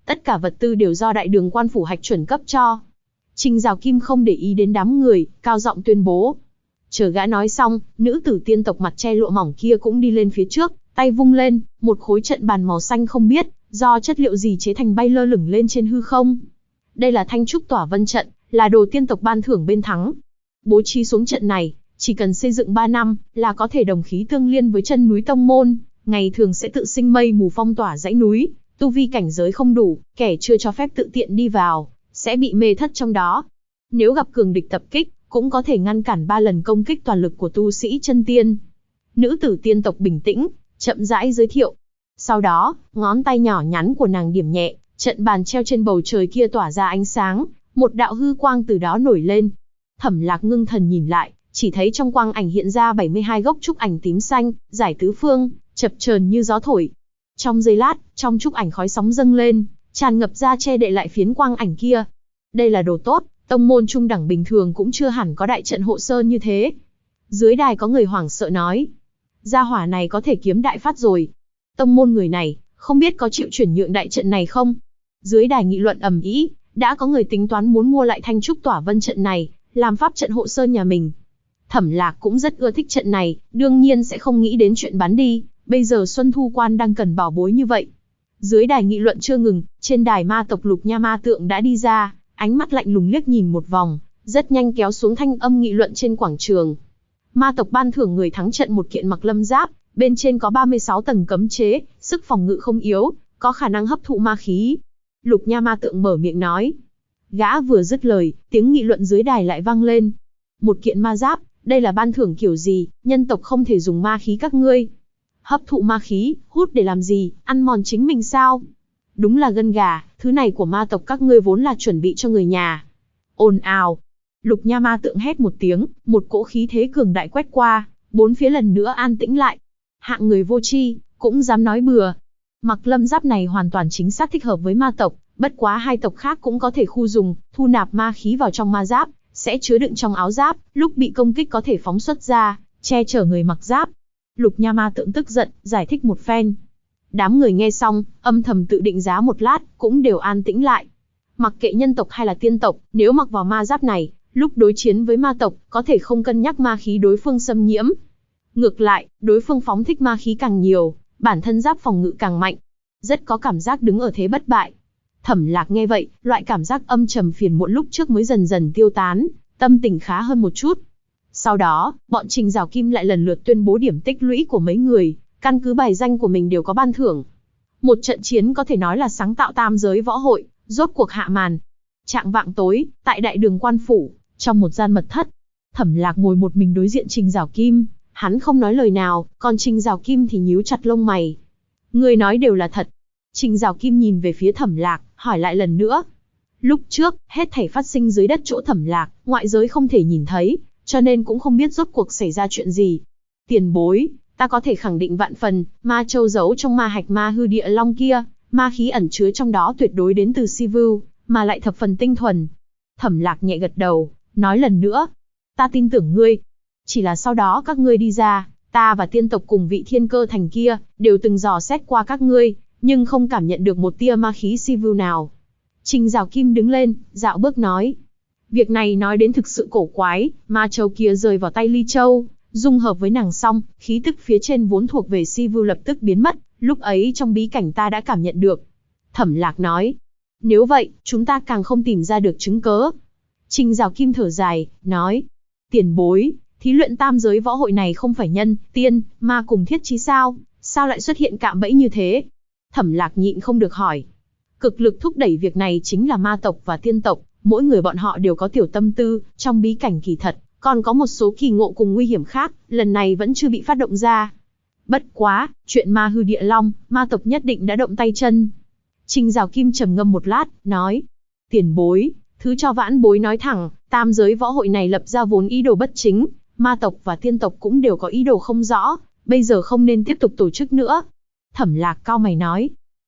tất cả vật tư đều do đại đường quan phủ hạch chuẩn cấp cho. Trình Giảo Kim không để ý đến đám người, cao giọng tuyên bố. Chờ gã nói xong, nữ tử tiên tộc mặt che lụa mỏng kia cũng đi lên phía trước, tay vung lên, một khối trận bàn màu xanh không biết do chất liệu gì chế thành bay lơ lửng lên trên hư không. Đây là Thanh Trúc Tỏa Vân trận, là đồ tiên tộc ban thưởng bên thắng. Bố trí xuống trận này, chỉ cần xây dựng 3 năm là có thể đồng khí tương liên với chân núi tông môn, ngày thường sẽ tự sinh mây mù phong tỏa dãy núi, tu vi cảnh giới không đủ, kẻ chưa cho phép tự tiện đi vào, sẽ bị mê thất trong đó. Nếu gặp cường địch tập kích, cũng có thể ngăn cản 3 lần công kích toàn lực của tu sĩ chân tiên. Nữ tử tiên tộc bình tĩnh, chậm rãi giới thiệu. Sau đó, ngón tay nhỏ nhắn của nàng điểm nhẹ, trận bàn treo trên bầu trời kia tỏa ra ánh sáng, một đạo hư quang từ đó nổi lên. Thẩm Lạc ngưng thần nhìn lại, chỉ thấy trong quang ảnh hiện ra 72 gốc trúc ảnh tím xanh, rải tứ phương, chập chờn như gió thổi. Trong giây lát, trong trúc ảnh khói sóng dâng lên, tràn ngập ra che đậy lại phiến quang ảnh kia. Đây là đồ tốt, tông môn trung đẳng bình thường cũng chưa hẳn có đại trận hộ sơn như thế. Dưới đài có người hoảng sợ nói, gia hỏa này có thể kiếm đại phát rồi. Tông môn người này, không biết có chịu chuyển nhượng đại trận này không? Dưới đài nghị luận ầm ĩ, đã có người tính toán muốn mua lại Thanh Trúc Tỏa Vân trận này, làm pháp trận hộ sơn nhà mình. Thẩm Lạc cũng rất ưa thích trận này, đương nhiên sẽ không nghĩ đến chuyện bán đi, bây giờ Xuân Thu Quan đang cần bảo bối như vậy. Dưới đài nghị luận chưa ngừng, trên đài ma tộc Lục Nha Ma Tượng đã đi ra, ánh mắt lạnh lùng liếc nhìn một vòng, rất nhanh kéo xuống thanh âm nghị luận trên quảng trường. Ma tộc ban thưởng người thắng trận một kiện Mặc Lâm giáp, bên trên có 36 tầng cấm chế, sức phòng ngự không yếu, có khả năng hấp thụ ma khí. Lục Nha Ma Tượng mở miệng nói. Gã vừa dứt lời, tiếng nghị luận dưới đài lại vang lên. Một kiện ma giáp, đây là ban thưởng kiểu gì, nhân tộc không thể dùng ma khí các ngươi. Hấp thụ ma khí, hút để làm gì, ăn mòn chính mình sao? Đúng là gân gà, thứ này của ma tộc các ngươi vốn là chuẩn bị cho người nhà. Ồn ào. Lục Nha Ma Tượng hét một tiếng, một cỗ khí thế cường đại quét qua, bốn phía lần nữa an tĩnh lại. Hạng người vô tri cũng dám nói bừa. Mặc Lâm giáp này hoàn toàn chính xác thích hợp với ma tộc, bất quá hai tộc khác cũng có thể khu dùng, thu nạp ma khí vào trong ma giáp, sẽ chứa đựng trong áo giáp, lúc bị công kích có thể phóng xuất ra, che chở người mặc giáp. Lục Nha Ma Tượng tức giận, giải thích một phen. Đám người nghe xong, âm thầm tự định giá một lát, cũng đều an tĩnh lại. Mặc kệ nhân tộc hay là tiên tộc, nếu mặc vào ma giáp này, lúc đối chiến với ma tộc, có thể không cân nhắc ma khí đối phương xâm nhiễm. Ngược lại, đối phương phóng thích ma khí càng nhiều, bản thân giáp phòng ngự càng mạnh. Rất có cảm giác đứng ở thế bất bại. Thẩm Lạc nghe vậy, loại cảm giác âm trầm phiền muộn lúc trước mới dần dần tiêu tán, tâm tình khá hơn một chút. Sau đó, bọn Trình Giảo Kim lại lần lượt tuyên bố điểm tích lũy của mấy người, căn cứ bài danh của mình đều có ban thưởng. Một trận chiến có thể nói là sáng tạo tam giới võ hội, rốt cuộc hạ màn. Chạng vạng tối, tại đại đường quan phủ, trong một gian mật thất, Thẩm Lạc ngồi một mình đối diện Trình Giảo Kim, hắn không nói lời nào, còn Trình Giảo Kim thì nhíu chặt lông mày. Người nói đều là thật. Trình Giảo Kim nhìn về phía Thẩm Lạc, hỏi lại lần nữa. Lúc trước, hết thảy phát sinh dưới đất chỗ Thẩm Lạc, ngoại giới không thể nhìn thấy, cho nên cũng không biết rốt cuộc xảy ra chuyện gì. Tiền bối, ta có thể khẳng định vạn phần, ma châu giấu trong ma hạch ma hư địa long kia, ma khí ẩn chứa trong đó tuyệt đối đến từ Sivu, mà lại thập phần tinh thuần. Thẩm Lạc nhẹ gật đầu, nói lần nữa. Ta tin tưởng ngươi. Chỉ là sau đó các ngươi đi ra, ta và tiên tộc cùng vị thiên cơ thành kia, đều từng dò xét qua các ngươi, nhưng không cảm nhận được một tia ma khí Sivu nào. Trình Giảo Kim đứng lên, dạo bước nói. Việc này nói đến thực sự cổ quái, ma châu kia rơi vào tay Ly Châu, dung hợp với nàng xong, khí tức phía trên vốn thuộc về Sivu lập tức biến mất, lúc ấy trong bí cảnh ta đã cảm nhận được. Thẩm Lạc nói. Nếu vậy, chúng ta càng không tìm ra được chứng cớ. Trình Giảo Kim thở dài, nói. Tiền bối, thí luyện tam giới võ hội này không phải nhân, tiên, ma cùng thiết chí sao? Sao lại xuất hiện cạm bẫy như thế? Thẩm Lạc nhịn không được hỏi. Cực lực thúc đẩy việc này chính là ma tộc và tiên tộc, mỗi người bọn họ đều có tiểu tâm tư, trong bí cảnh kỳ thật, còn có một số kỳ ngộ cùng nguy hiểm khác, lần này vẫn chưa bị phát động ra. Bất quá, chuyện ma hư địa long, ma tộc nhất định đã động tay chân. Trình Giảo Kim trầm ngâm một lát, nói. Tiền bối, thứ cho vãn bối nói thẳng, tam giới võ hội này lập ra vốn ý đồ bất chính, ma tộc và tiên tộc cũng đều có ý đồ không rõ, bây giờ không nên tiếp tục tổ chức nữa. Thẩm Lạc cau mày nói.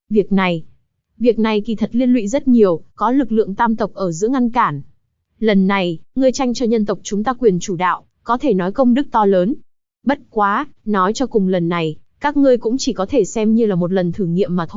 Việc này kỳ thật liên lụy rất nhiều, có lực lượng tam tộc ở giữa ngăn cản. Lần này, ngươi tranh cho nhân tộc chúng ta quyền chủ đạo, có thể nói công đức to lớn. Bất quá, nói cho cùng lần này, các ngươi cũng chỉ có thể xem như là một lần thử nghiệm mà thôi,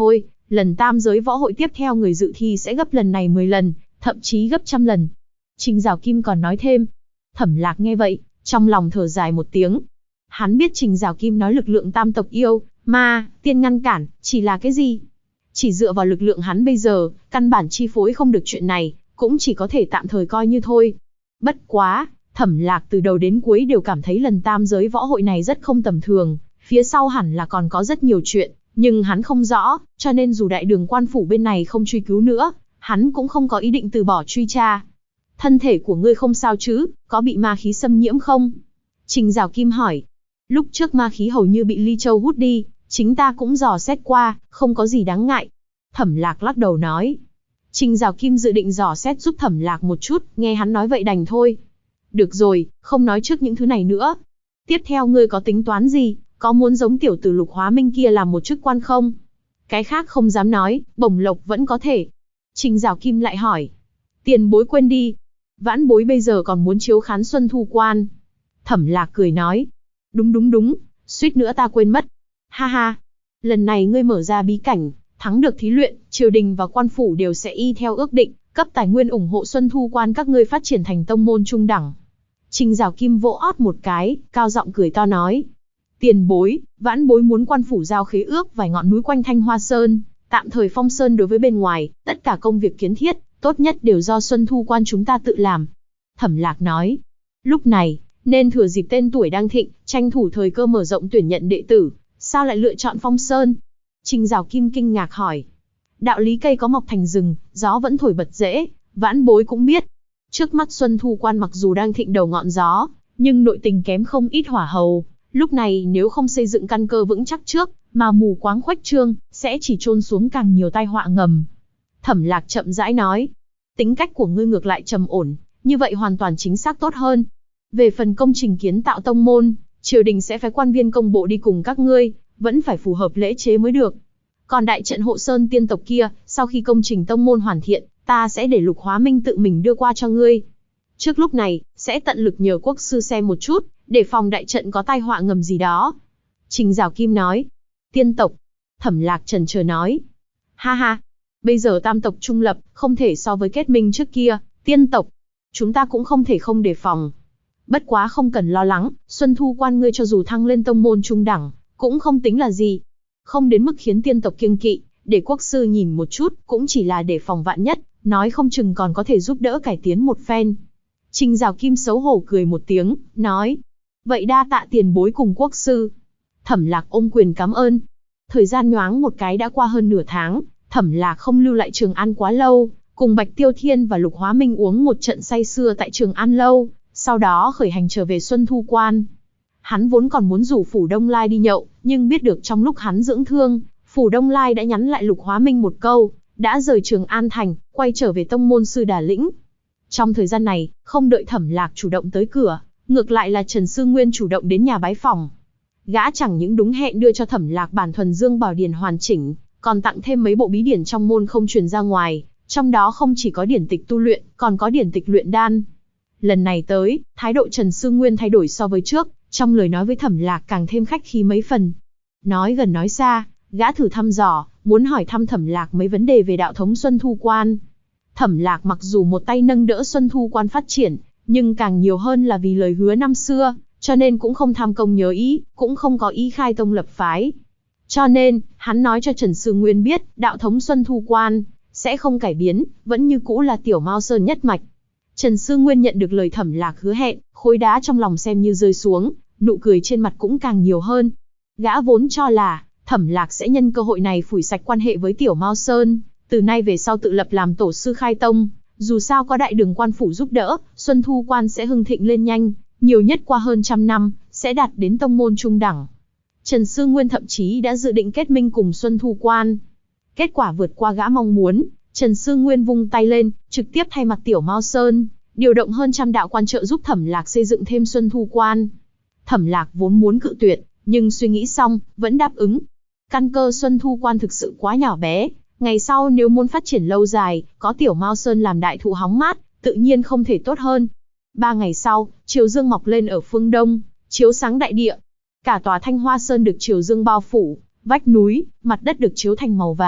Lần tam giới võ hội tiếp theo người dự thi sẽ gấp lần này 10 lần, thậm chí gấp trăm lần. Trình Giảo Kim còn nói thêm. Thẩm Lạc nghe vậy, trong lòng thở dài một tiếng. Hắn biết Trình Giảo Kim nói lực lượng tam tộc yêu, ma, tiên ngăn cản, chỉ là cái gì? Chỉ dựa vào lực lượng hắn bây giờ, căn bản chi phối không được chuyện này, cũng chỉ có thể tạm thời coi như thôi. Bất quá, Thẩm Lạc từ đầu đến cuối đều cảm thấy lần tam giới võ hội này rất không tầm thường, phía sau hẳn là còn có rất nhiều chuyện, nhưng hắn không rõ, cho nên dù đại đường quan phủ bên này không truy cứu nữa, hắn cũng không có ý định từ bỏ truy tra. Thân thể của ngươi không sao chứ, có bị ma khí xâm nhiễm không? Trình Giảo Kim hỏi. Lúc trước ma khí hầu như bị Ly Châu hút đi, chính ta cũng dò xét qua, không có gì đáng ngại. Thẩm Lạc lắc đầu nói. Trình Giảo Kim dự định dò xét giúp Thẩm Lạc một chút, nghe hắn nói vậy đành thôi. Được rồi, không nói trước những thứ này nữa. Tiếp theo ngươi có tính toán gì, có muốn giống tiểu tử Lục Hóa Minh kia làm một chức quan không? Cái khác không dám nói, bổng lộc vẫn có thể. Trình Giảo Kim lại hỏi. Tiền bối quên đi. Vãn bối bây giờ còn muốn chiếu khán Xuân Thu Quan. Thẩm Lạc cười nói. Đúng, suýt nữa ta quên mất. Ha ha, lần này ngươi mở ra bí cảnh, thắng được thí luyện, triều đình và quan phủ đều sẽ y theo ước định, cấp tài nguyên ủng hộ Xuân Thu Quan các ngươi phát triển thành tông môn trung đẳng. Trình Giảo Kim vỗ ót một cái, cao giọng cười to nói. Tiền bối, vãn bối muốn quan phủ giao khế ước vài ngọn núi quanh Thanh Hoa Sơn, tạm thời phong sơn đối với bên ngoài, tất cả công việc kiến thiết, tốt nhất đều do Xuân Thu Quan chúng ta tự làm. Thẩm Lạc nói. Lúc này, nên thừa dịp tên tuổi đang thịnh, tranh thủ thời cơ mở rộng tuyển nhận đệ tử, sao lại lựa chọn phong sơn? Trình Giảo Kim kinh ngạc hỏi. Đạo lý cây có mọc thành rừng, gió vẫn thổi bật rễ, vãn bối cũng biết. Trước mắt Xuân Thu Quan mặc dù đang thịnh đầu ngọn gió, nhưng nội tình kém không ít hỏa hầu. Lúc này nếu không xây dựng căn cơ vững chắc trước, mà mù quáng khuếch trương, sẽ chỉ chôn xuống càng nhiều tai họa ngầm. Thẩm Lạc chậm rãi nói. Tính cách của ngươi ngược lại trầm ổn, như vậy hoàn toàn chính xác tốt hơn. Về phần công trình kiến tạo tông môn, triều đình sẽ phái quan viên công bộ đi cùng các ngươi, vẫn phải phù hợp lễ chế mới được. Còn đại trận hộ sơn tiên tộc kia, sau khi công trình tông môn hoàn thiện, ta sẽ để Lục Hóa Minh tự mình đưa qua cho ngươi. Trước lúc này, sẽ tận lực nhờ quốc sư xem một chút, để phòng đại trận có tai họa ngầm gì đó. Trình Giảo Kim nói. Tiên tộc. Thẩm Lạc chần chờ nói. Ha ha, bây giờ tam tộc trung lập, không thể so với kết minh trước kia, tiên tộc. Chúng ta cũng không thể không đề phòng. Bất quá không cần lo lắng, Xuân Thu Quan ngươi cho dù thăng lên tông môn trung đẳng, cũng không tính là gì. Không đến mức khiến tiên tộc kiêng kỵ, để quốc sư nhìn một chút, cũng chỉ là để phòng vạn nhất, nói không chừng còn có thể giúp đỡ cải tiến một phen. Trình Giảo Kim xấu hổ cười một tiếng, nói. Vậy đa tạ tiền bối cùng quốc sư. Thẩm Lạc ôm quyền cảm ơn. Thời gian nhoáng một cái đã qua hơn nửa tháng, Thẩm Lạc không lưu lại Trường An quá lâu, cùng Bạch Tiêu Thiên và Lục Hóa Minh uống một trận say sưa tại Trường An lâu, sau đó khởi hành trở về Xuân Thu Quan. Hắn vốn còn muốn rủ Phủ Đông Lai đi nhậu, nhưng biết được trong lúc hắn dưỡng thương, Phủ Đông Lai đã nhắn lại Lục Hóa Minh một câu, đã rời Trường An thành, quay trở về tông môn sư Đà Lĩnh. Trong thời gian này, không đợi Thẩm Lạc chủ động tới cửa, ngược lại là Trần Sư Nguyên chủ động đến nhà bái phỏng. Gã chẳng những đúng hẹn đưa cho Thẩm Lạc bản thuần dương bảo điển hoàn chỉnh, còn tặng thêm mấy bộ bí điển trong môn không truyền ra ngoài, trong đó không chỉ có điển tịch tu luyện, còn có điển tịch luyện đan. Lần này tới, thái độ Trần Sư Nguyên thay đổi so với trước, trong lời nói với Thẩm Lạc càng thêm khách khí mấy phần. Nói gần nói xa, gã thử thăm dò, muốn hỏi thăm Thẩm Lạc mấy vấn đề về đạo thống Xuân Thu Quan. Thẩm Lạc mặc dù một tay nâng đỡ Xuân Thu Quan phát triển, nhưng càng nhiều hơn là vì lời hứa năm xưa, cho nên cũng không tham công nhớ ý, cũng không có ý khai tông lập phái. Cho nên, hắn nói cho Trần Sư Nguyên biết, đạo thống Xuân Thu Quan sẽ không cải biến, vẫn như cũ là Tiểu Mao Sơn nhất mạch. Trần Sư Nguyên nhận được lời Thẩm Lạc hứa hẹn, khối đá trong lòng xem như rơi xuống, nụ cười trên mặt cũng càng nhiều hơn. Gã vốn cho là Thẩm Lạc sẽ nhân cơ hội này phủi sạch quan hệ với Tiểu Mao Sơn, từ nay về sau tự lập làm tổ sư khai tông. Dù sao có đại đường quan phủ giúp đỡ, Xuân Thu Quan sẽ hưng thịnh lên nhanh, nhiều nhất qua hơn trăm năm, sẽ đạt đến tông môn trung đẳng. Trần Sư Nguyên thậm chí đã dự định kết minh cùng Xuân Thu Quan. Kết quả vượt qua gã mong muốn, Trần Sư Nguyên vung tay lên, trực tiếp thay mặt Tiểu Mao Sơn, điều động hơn trăm đạo quan trợ giúp Thẩm Lạc xây dựng thêm Xuân Thu Quan. Thẩm Lạc vốn muốn cự tuyệt, nhưng suy nghĩ xong, vẫn đáp ứng. Căn cơ Xuân Thu Quan thực sự quá nhỏ bé, ngày sau nếu muốn phát triển lâu dài, có Tiểu Mao Sơn làm đại thụ hóng mát, tự nhiên không thể tốt hơn. 3 ngày sau, chiều dương mọc lên ở phương đông, chiếu sáng đại địa. Cả tòa Thanh Hoa Sơn được chiều dương bao phủ, vách núi, mặt đất được chiếu thành màu vàng,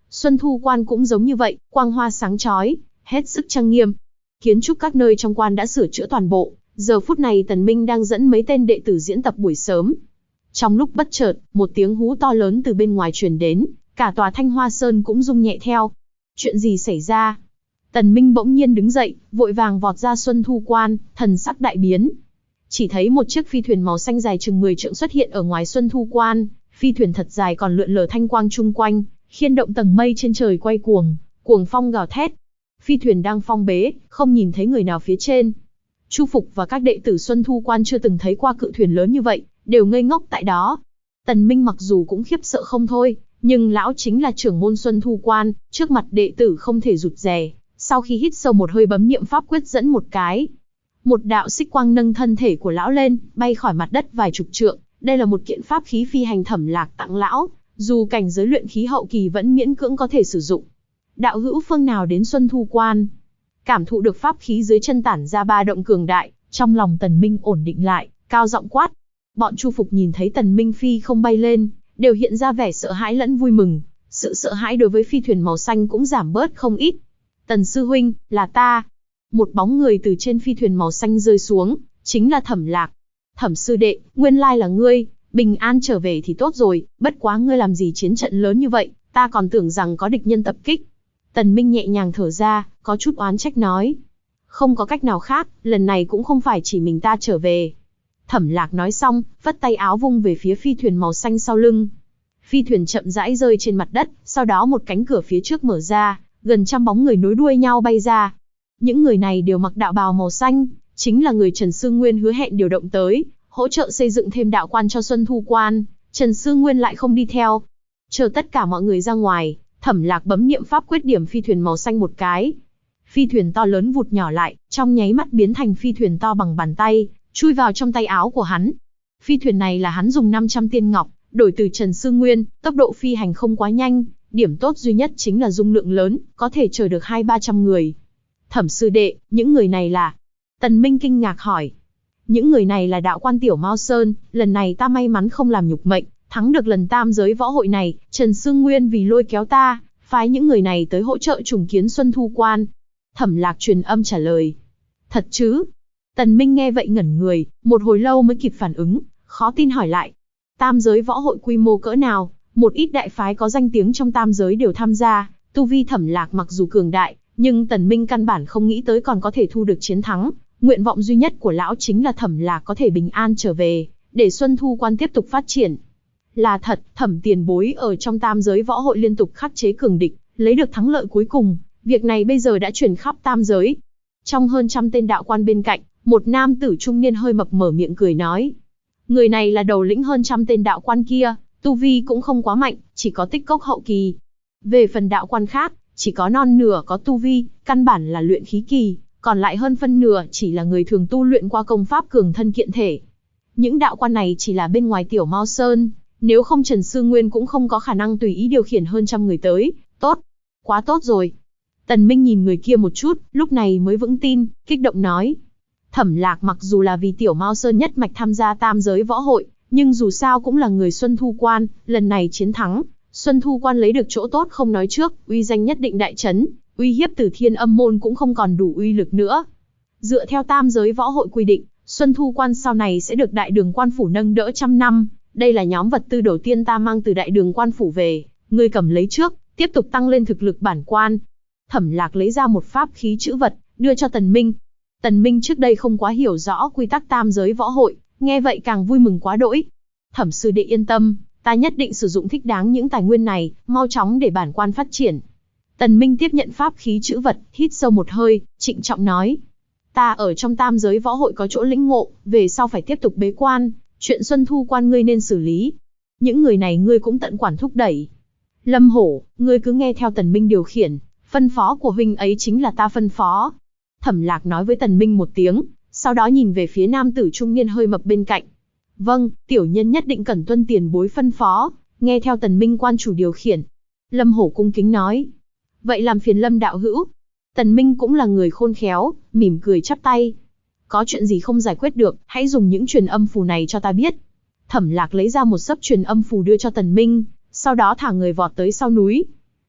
Xuân Thu Quan cũng giống như vậy, quang hoa sáng chói, hết sức trang nghiêm. Kiến trúc các nơi trong quan đã sửa chữa toàn bộ, giờ phút này Tần Minh đang dẫn mấy tên đệ tử diễn tập buổi sớm. Trong lúc bất chợt, một tiếng hú to lớn từ bên ngoài truyền đến, cả tòa Thanh Hoa Sơn cũng rung nhẹ theo. Chuyện gì xảy ra? Tần Minh bỗng nhiên đứng dậy, vội vàng vọt ra Xuân Thu Quan, thần sắc đại biến. Chỉ thấy một chiếc phi thuyền màu xanh dài chừng 10 trượng xuất hiện ở ngoài Xuân Thu Quan, phi thuyền thật dài còn lượn lờ thanh quang chung quanh, khiên động tầng mây trên trời quay cuồng, cuồng phong gào thét. Phi thuyền đang phong bế, không nhìn thấy người nào phía trên. Chu Phục và các đệ tử Xuân Thu Quan chưa từng thấy qua cự thuyền lớn như vậy, đều ngây ngốc tại đó. Tần Minh mặc dù cũng khiếp sợ không thôi, nhưng lão chính là trưởng môn Xuân Thu Quan, trước mặt đệ tử không thể rụt rè. Sau khi hít sâu một hơi bấm niệm pháp quyết dẫn một cái, một đạo xích quang nâng thân thể của lão lên, bay khỏi mặt đất vài chục trượng. Đây là một kiện pháp khí phi hành Thẩm Lạc tặng lão, dù cảnh giới luyện khí hậu kỳ vẫn miễn cưỡng có thể sử dụng. Đạo hữu phương nào đến Xuân Thu Quan? Cảm thụ được pháp khí dưới chân tản ra ba động cường đại, trong lòng Tần Minh ổn định lại, cao giọng quát. Bọn Chu Phục nhìn thấy Tần Minh phi không bay lên, đều hiện ra vẻ sợ hãi lẫn vui mừng. Sự sợ hãi đối với phi thuyền màu xanh cũng giảm bớt không ít. Tần sư huynh, là ta. Một bóng người từ trên phi thuyền màu xanh rơi xuống, chính là Thẩm Lạc. Thẩm sư đệ, nguyên lai là ngươi, bình an trở về thì tốt rồi, bất quá ngươi làm gì chiến trận lớn như vậy, ta còn tưởng rằng có địch nhân tập kích. Tần Minh nhẹ nhàng thở ra, có chút oán trách nói. Không có cách nào khác, lần này cũng không phải chỉ mình ta trở về. Thẩm Lạc nói xong, vất tay áo vung về phía phi thuyền màu xanh sau lưng. Phi thuyền chậm rãi rơi trên mặt đất, sau đó một cánh cửa phía trước mở ra, gần trăm bóng người nối đuôi nhau bay ra. Những người này đều mặc đạo bào màu xanh, chính là người Trần Sương Nguyên hứa hẹn điều động tới, hỗ trợ xây dựng thêm đạo quan cho Xuân Thu Quan. Trần Sương Nguyên lại không đi theo. Chờ tất cả mọi người ra ngoài, Thẩm Lạc bấm niệm pháp quyết điểm phi thuyền màu xanh một cái. Phi thuyền to lớn vụt nhỏ lại, trong nháy mắt biến thành phi thuyền to bằng bàn tay, chui vào trong tay áo của hắn. Phi thuyền này là hắn dùng 500 tiên ngọc, đổi từ Trần Sương Nguyên, tốc độ phi hành không quá nhanh, điểm tốt duy nhất chính là dung lượng lớn, có thể chở được 200-300 người. Thẩm sư đệ, những người này là? Tần Minh kinh ngạc hỏi. Những người này là đạo quan Tiểu Mao Sơn, lần này ta may mắn không làm nhục mệnh, thắng được lần tam giới võ hội này, Trần Sương Nguyên vì lôi kéo ta, phái những người này tới hỗ trợ trùng kiến Xuân Thu Quan. Thẩm Lạc truyền âm trả lời. Thật chứ? Tần Minh nghe vậy ngẩn người, một hồi lâu mới kịp phản ứng, khó tin hỏi lại. Tam giới võ hội quy mô cỡ nào? Một ít đại phái có danh tiếng trong tam giới đều tham gia, tu vi Thẩm Lạc mặc dù cường đại, nhưng Tần Minh căn bản không nghĩ tới còn có thể thu được chiến thắng. Nguyện vọng duy nhất của lão chính là Thẩm Lạc có thể bình an trở về, để Xuân Thu Quan tiếp tục phát triển. Là thật, Thẩm tiền bối ở trong tam giới võ hội liên tục khắc chế cường địch, lấy được thắng lợi cuối cùng. Việc này bây giờ đã truyền khắp tam giới. Trong hơn trăm tên đạo quan bên cạnh, một nam tử trung niên hơi mập mở miệng cười nói. Người này là đầu lĩnh hơn trăm tên đạo quan kia, tu vi cũng không quá mạnh, chỉ có tích cốc hậu kỳ. Về phần đạo quan khác, chỉ có non nửa có tu vi, căn bản là luyện khí kỳ, còn lại hơn phân nửa chỉ là người thường tu luyện qua công pháp cường thân kiện thể. Những đạo quan này chỉ là bên ngoài Tiểu Mao Sơn, nếu không Trần Sương Nguyên cũng không có khả năng tùy ý điều khiển hơn trăm người tới. Tốt, quá tốt rồi. Tần Minh nhìn người kia một chút, lúc này mới vững tin, kích động nói. Thẩm Lạc mặc dù là vì Tiểu Mao Sơn nhất mạch tham gia tam giới võ hội, nhưng dù sao cũng là người Xuân Thu Quan, lần này chiến thắng, Xuân Thu Quan lấy được chỗ tốt không nói trước, uy danh nhất định đại chấn, uy hiếp Từ Thiên Âm môn cũng không còn đủ uy lực nữa. Dựa theo tam giới võ hội quy định, Xuân Thu Quan sau này sẽ được Đại Đường Quan phủ nâng đỡ trăm năm, đây là nhóm vật tư đầu tiên ta mang từ Đại Đường Quan phủ về, ngươi cầm lấy trước, tiếp tục tăng lên thực lực bản quan. Thẩm Lạc lấy ra một pháp khí chữ vật, đưa cho Tần Minh. Tần Minh trước đây không quá hiểu rõ quy tắc tam giới võ hội, nghe vậy càng vui mừng quá đỗi. Thẩm sư đệ yên tâm, ta nhất định sử dụng thích đáng những tài nguyên này, mau chóng để bản quan phát triển. Tần Minh tiếp nhận pháp khí chữ vật, hít sâu một hơi, trịnh trọng nói. Ta ở trong tam giới võ hội có chỗ lĩnh ngộ, về sau phải tiếp tục bế quan, chuyện Xuân Thu Quan ngươi nên xử lý. Những người này ngươi cũng tận quản thúc đẩy. Lâm Hổ, ngươi cứ nghe theo Tần Minh điều khiển, phân phó của huynh ấy chính là ta phân phó. Thẩm Lạc nói với Tần Minh một tiếng, sau đó nhìn về phía nam tử trung niên hơi mập bên cạnh. Vâng, tiểu nhân nhất định cần tuân tiền bối phân phó, nghe theo Tần Minh quan chủ điều khiển. Lâm Hổ cung kính nói. Vậy làm phiền Lâm đạo hữu. Tần Minh cũng là người khôn khéo, mỉm cười chắp tay. Có chuyện gì không giải quyết được, hãy dùng những truyền âm phù này cho ta biết. Thẩm Lạc lấy ra một xấp truyền âm phù đưa cho Tần Minh, sau đó thả người vọt tới sau núi.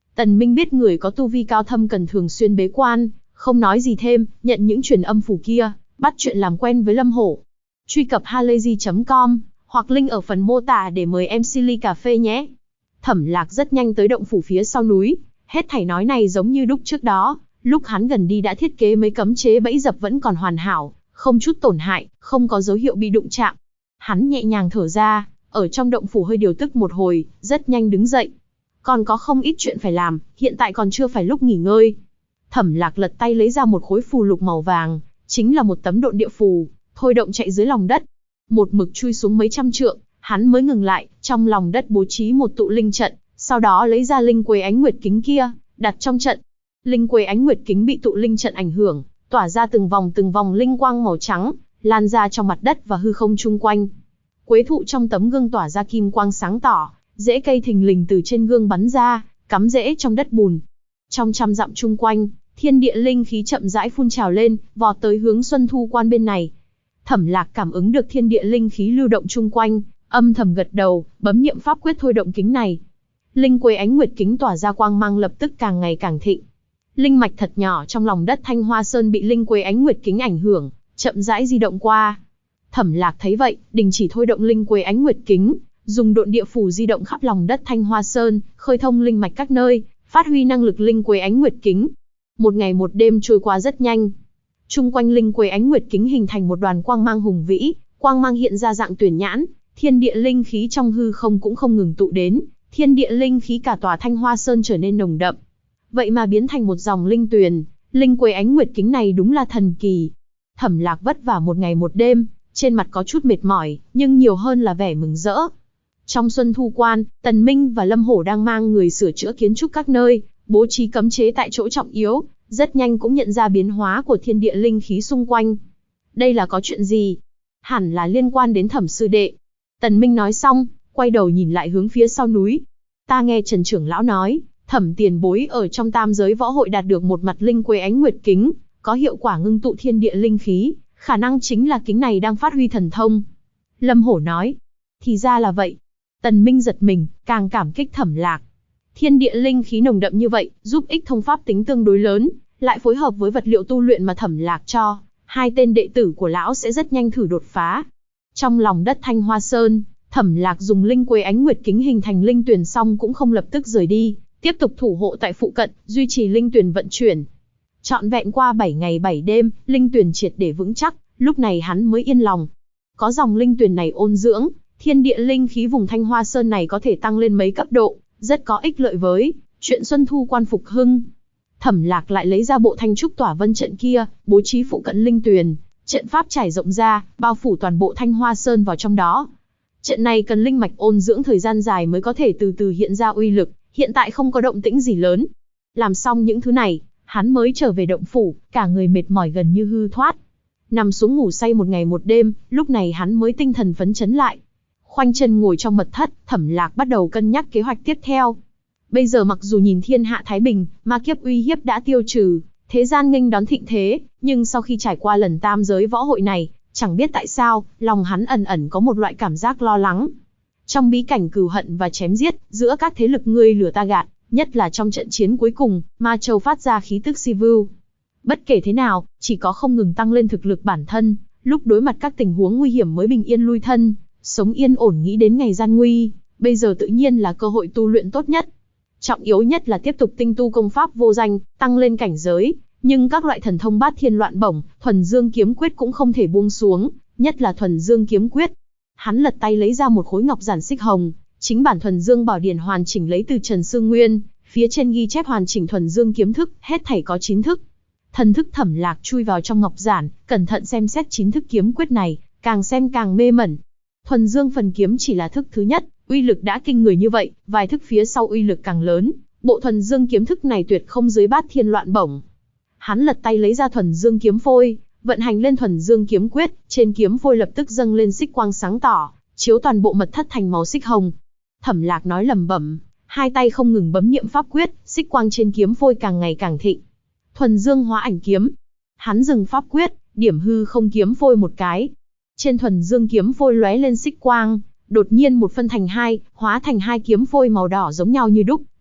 Tần Minh biết người có tu vi cao thâm cần thường xuyên bế quan, không nói gì thêm, nhận những truyền âm phù kia, bắt chuyện làm quen với Lâm Hổ. Truy cập halayzi.com hoặc link ở phần mô tả để mời MC ly cà phê nhé. Thẩm Lạc rất nhanh tới động phủ phía sau núi, hết thảy nói này giống như đúc trước đó, lúc hắn gần đi đã thiết kế mấy cấm chế bẫy dập vẫn còn hoàn hảo, không chút tổn hại, không có dấu hiệu bị đụng chạm. Hắn nhẹ nhàng thở ra, ở trong động phủ hơi điều tức một hồi, rất nhanh đứng dậy. Còn có không ít chuyện phải làm, hiện tại còn chưa phải lúc nghỉ ngơi. Thẩm Lạc lật tay lấy ra một khối phù lục màu vàng, chính là một tấm độn địa phù, thôi động chạy dưới lòng đất. Một mực chui xuống mấy trăm trượng, hắn mới ngừng lại, trong lòng đất bố trí một tụ linh trận, sau đó lấy ra linh quế ánh nguyệt kính kia, đặt trong trận. Linh quế ánh nguyệt kính bị tụ linh trận ảnh hưởng, tỏa ra từng vòng linh quang màu trắng, lan ra trong mặt đất và hư không chung quanh. Quế thụ trong tấm gương tỏa ra kim quang sáng tỏ, rễ cây thình lình từ trên gương bắn ra, cắm rễ trong đất bùn. Trong trăm dặm chung quanh, thiên địa linh khí chậm rãi phun trào lên, vọt tới hướng Xuân Thu Quan bên này. Thẩm Lạc cảm ứng được thiên địa linh khí lưu động chung quanh, âm thầm gật đầu, bấm niệm pháp quyết thôi động kính này. Linh quế ánh nguyệt kính tỏa ra quang mang lập tức càng ngày càng thịnh. Linh mạch thật nhỏ trong lòng đất Thanh Hoa Sơn bị linh quế ánh nguyệt kính ảnh hưởng, chậm rãi di động qua. Thẩm Lạc thấy vậy, đình chỉ thôi động linh quế ánh nguyệt kính, dùng độn địa phù di động khắp lòng đất Thanh Hoa Sơn, khơi thông linh mạch các nơi, phát huy năng lực linh quế ánh nguyệt kính. Một ngày một đêm trôi qua rất nhanh. Chung quanh linh quế ánh nguyệt kính hình thành một đoàn quang mang hùng vĩ, quang mang hiện ra dạng tuyển nhãn, thiên địa linh khí trong hư không cũng không ngừng tụ đến, thiên địa linh khí cả tòa Thanh Hoa Sơn trở nên nồng đậm. Vậy mà biến thành một dòng linh tuyền, linh quế ánh nguyệt kính này đúng là thần kỳ. Thẩm Lạc vất vả một ngày một đêm, trên mặt có chút mệt mỏi, nhưng nhiều hơn là vẻ mừng rỡ. Trong Xuân Thu Quan, Tần Minh và Lâm Hổ đang mang người sửa chữa kiến trúc các nơi, bố trí cấm chế tại chỗ trọng yếu, rất nhanh cũng nhận ra biến hóa của thiên địa linh khí xung quanh. Đây là có chuyện gì? Hẳn là liên quan đến Thẩm sư đệ. Tần Minh nói xong, quay đầu nhìn lại hướng phía sau núi. Ta nghe Trần trưởng lão nói, Thẩm tiền bối ở trong tam giới võ hội đạt được một mặt linh quế ánh nguyệt kính, có hiệu quả ngưng tụ thiên địa linh khí, khả năng chính là kính này đang phát huy thần thông. Lâm Hổ nói, thì ra là vậy. Tần Minh giật mình, càng cảm kích Thẩm Lạc. Thiên địa linh khí nồng đậm như vậy, giúp ích thông pháp tính tương đối lớn, lại phối hợp với vật liệu tu luyện mà Thẩm Lạc cho, hai tên đệ tử của lão sẽ rất nhanh thử đột phá. Trong lòng đất Thanh Hoa Sơn, Thẩm Lạc dùng linh quế ánh nguyệt kính hình thành linh tuyển xong cũng không lập tức rời đi, tiếp tục thủ hộ tại phụ cận, duy trì linh tuyển vận chuyển. Trọn vẹn qua 7 ngày 7 đêm, linh tuyển triệt để vững chắc, lúc này hắn mới yên lòng. Có dòng linh tuyển này ôn dưỡng, thiên địa linh khí vùng Thanh Hoa Sơn này có thể tăng lên mấy cấp độ, rất có ích lợi với chuyện Xuân Thu Quan phục hưng. Thẩm Lạc lại lấy ra bộ Thanh Trúc Tỏa Vân trận kia, bố trí phụ cận linh tuyền, trận pháp trải rộng ra, bao phủ toàn bộ Thanh Hoa Sơn vào trong đó. Trận này cần linh mạch ôn dưỡng thời gian dài mới có thể từ từ hiện ra uy lực, hiện tại không có động tĩnh gì lớn. Làm xong những thứ này, hắn mới trở về động phủ, cả người mệt mỏi gần như hư thoát. Nằm xuống ngủ say một ngày một đêm, lúc này hắn mới tinh thần phấn chấn lại. Khoanh chân ngồi trong mật thất, Thẩm Lạc bắt đầu cân nhắc kế hoạch tiếp theo. Bây giờ mặc dù nhìn thiên hạ thái bình, ma kiếp uy hiếp đã tiêu trừ, thế gian nghênh đón thịnh thế, nhưng sau khi trải qua lần tam giới võ hội này, chẳng biết tại sao, lòng hắn ẩn ẩn có một loại cảm giác lo lắng. Trong bí cảnh cừu hận và chém giết, giữa các thế lực ngươi lừa ta gạt, nhất là trong trận chiến cuối cùng, Ma Châu phát ra khí tức si vưu. Bất kể thế nào, chỉ có không ngừng tăng lên thực lực bản thân, lúc đối mặt các tình huống nguy hiểm mới bình yên lui thân, sống yên ổn nghĩ đến ngày gian nguy, bây giờ tự nhiên là cơ hội tu luyện tốt nhất. Trọng yếu nhất là tiếp tục tinh tu công pháp vô danh, tăng lên cảnh giới, nhưng các loại thần thông bát thiên loạn bổng, thuần dương kiếm quyết cũng không thể buông xuống, nhất là thuần dương kiếm quyết. Hắn lật tay lấy ra một khối ngọc giản xích hồng, chính bản thuần dương bảo điển hoàn chỉnh lấy từ Trần Sương Nguyên, phía trên ghi chép hoàn chỉnh thuần dương kiếm thức, hết thảy có 9 thức. Thần thức Thẩm Lạc chui vào trong ngọc giản, cẩn thận xem xét 9 thức kiếm quyết này, càng xem càng mê mẩn. Thuần dương phần kiếm chỉ là thức thứ nhất, uy lực đã kinh người như vậy, vài thức phía sau uy lực càng lớn, bộ thuần dương kiếm thức này tuyệt không dưới bát thiên loạn bổng. Hắn lật tay lấy ra thuần dương kiếm phôi, vận hành lên thuần dương kiếm quyết, trên kiếm phôi lập tức dâng lên xích quang sáng tỏ, chiếu toàn bộ mật thất thành màu xích hồng. Thẩm Lạc nói lẩm bẩm, hai tay không ngừng bấm niệm pháp quyết, xích quang trên kiếm phôi càng ngày càng thịnh. Thuần dương hóa ảnh kiếm. Hắn dừng pháp quyết, điểm hư không kiếm phôi một cái. Trên thuần dương kiếm phôi lóe lên xích quang, đột nhiên một phân thành hai, hóa thành hai kiếm phôi màu đỏ giống nhau như đúc,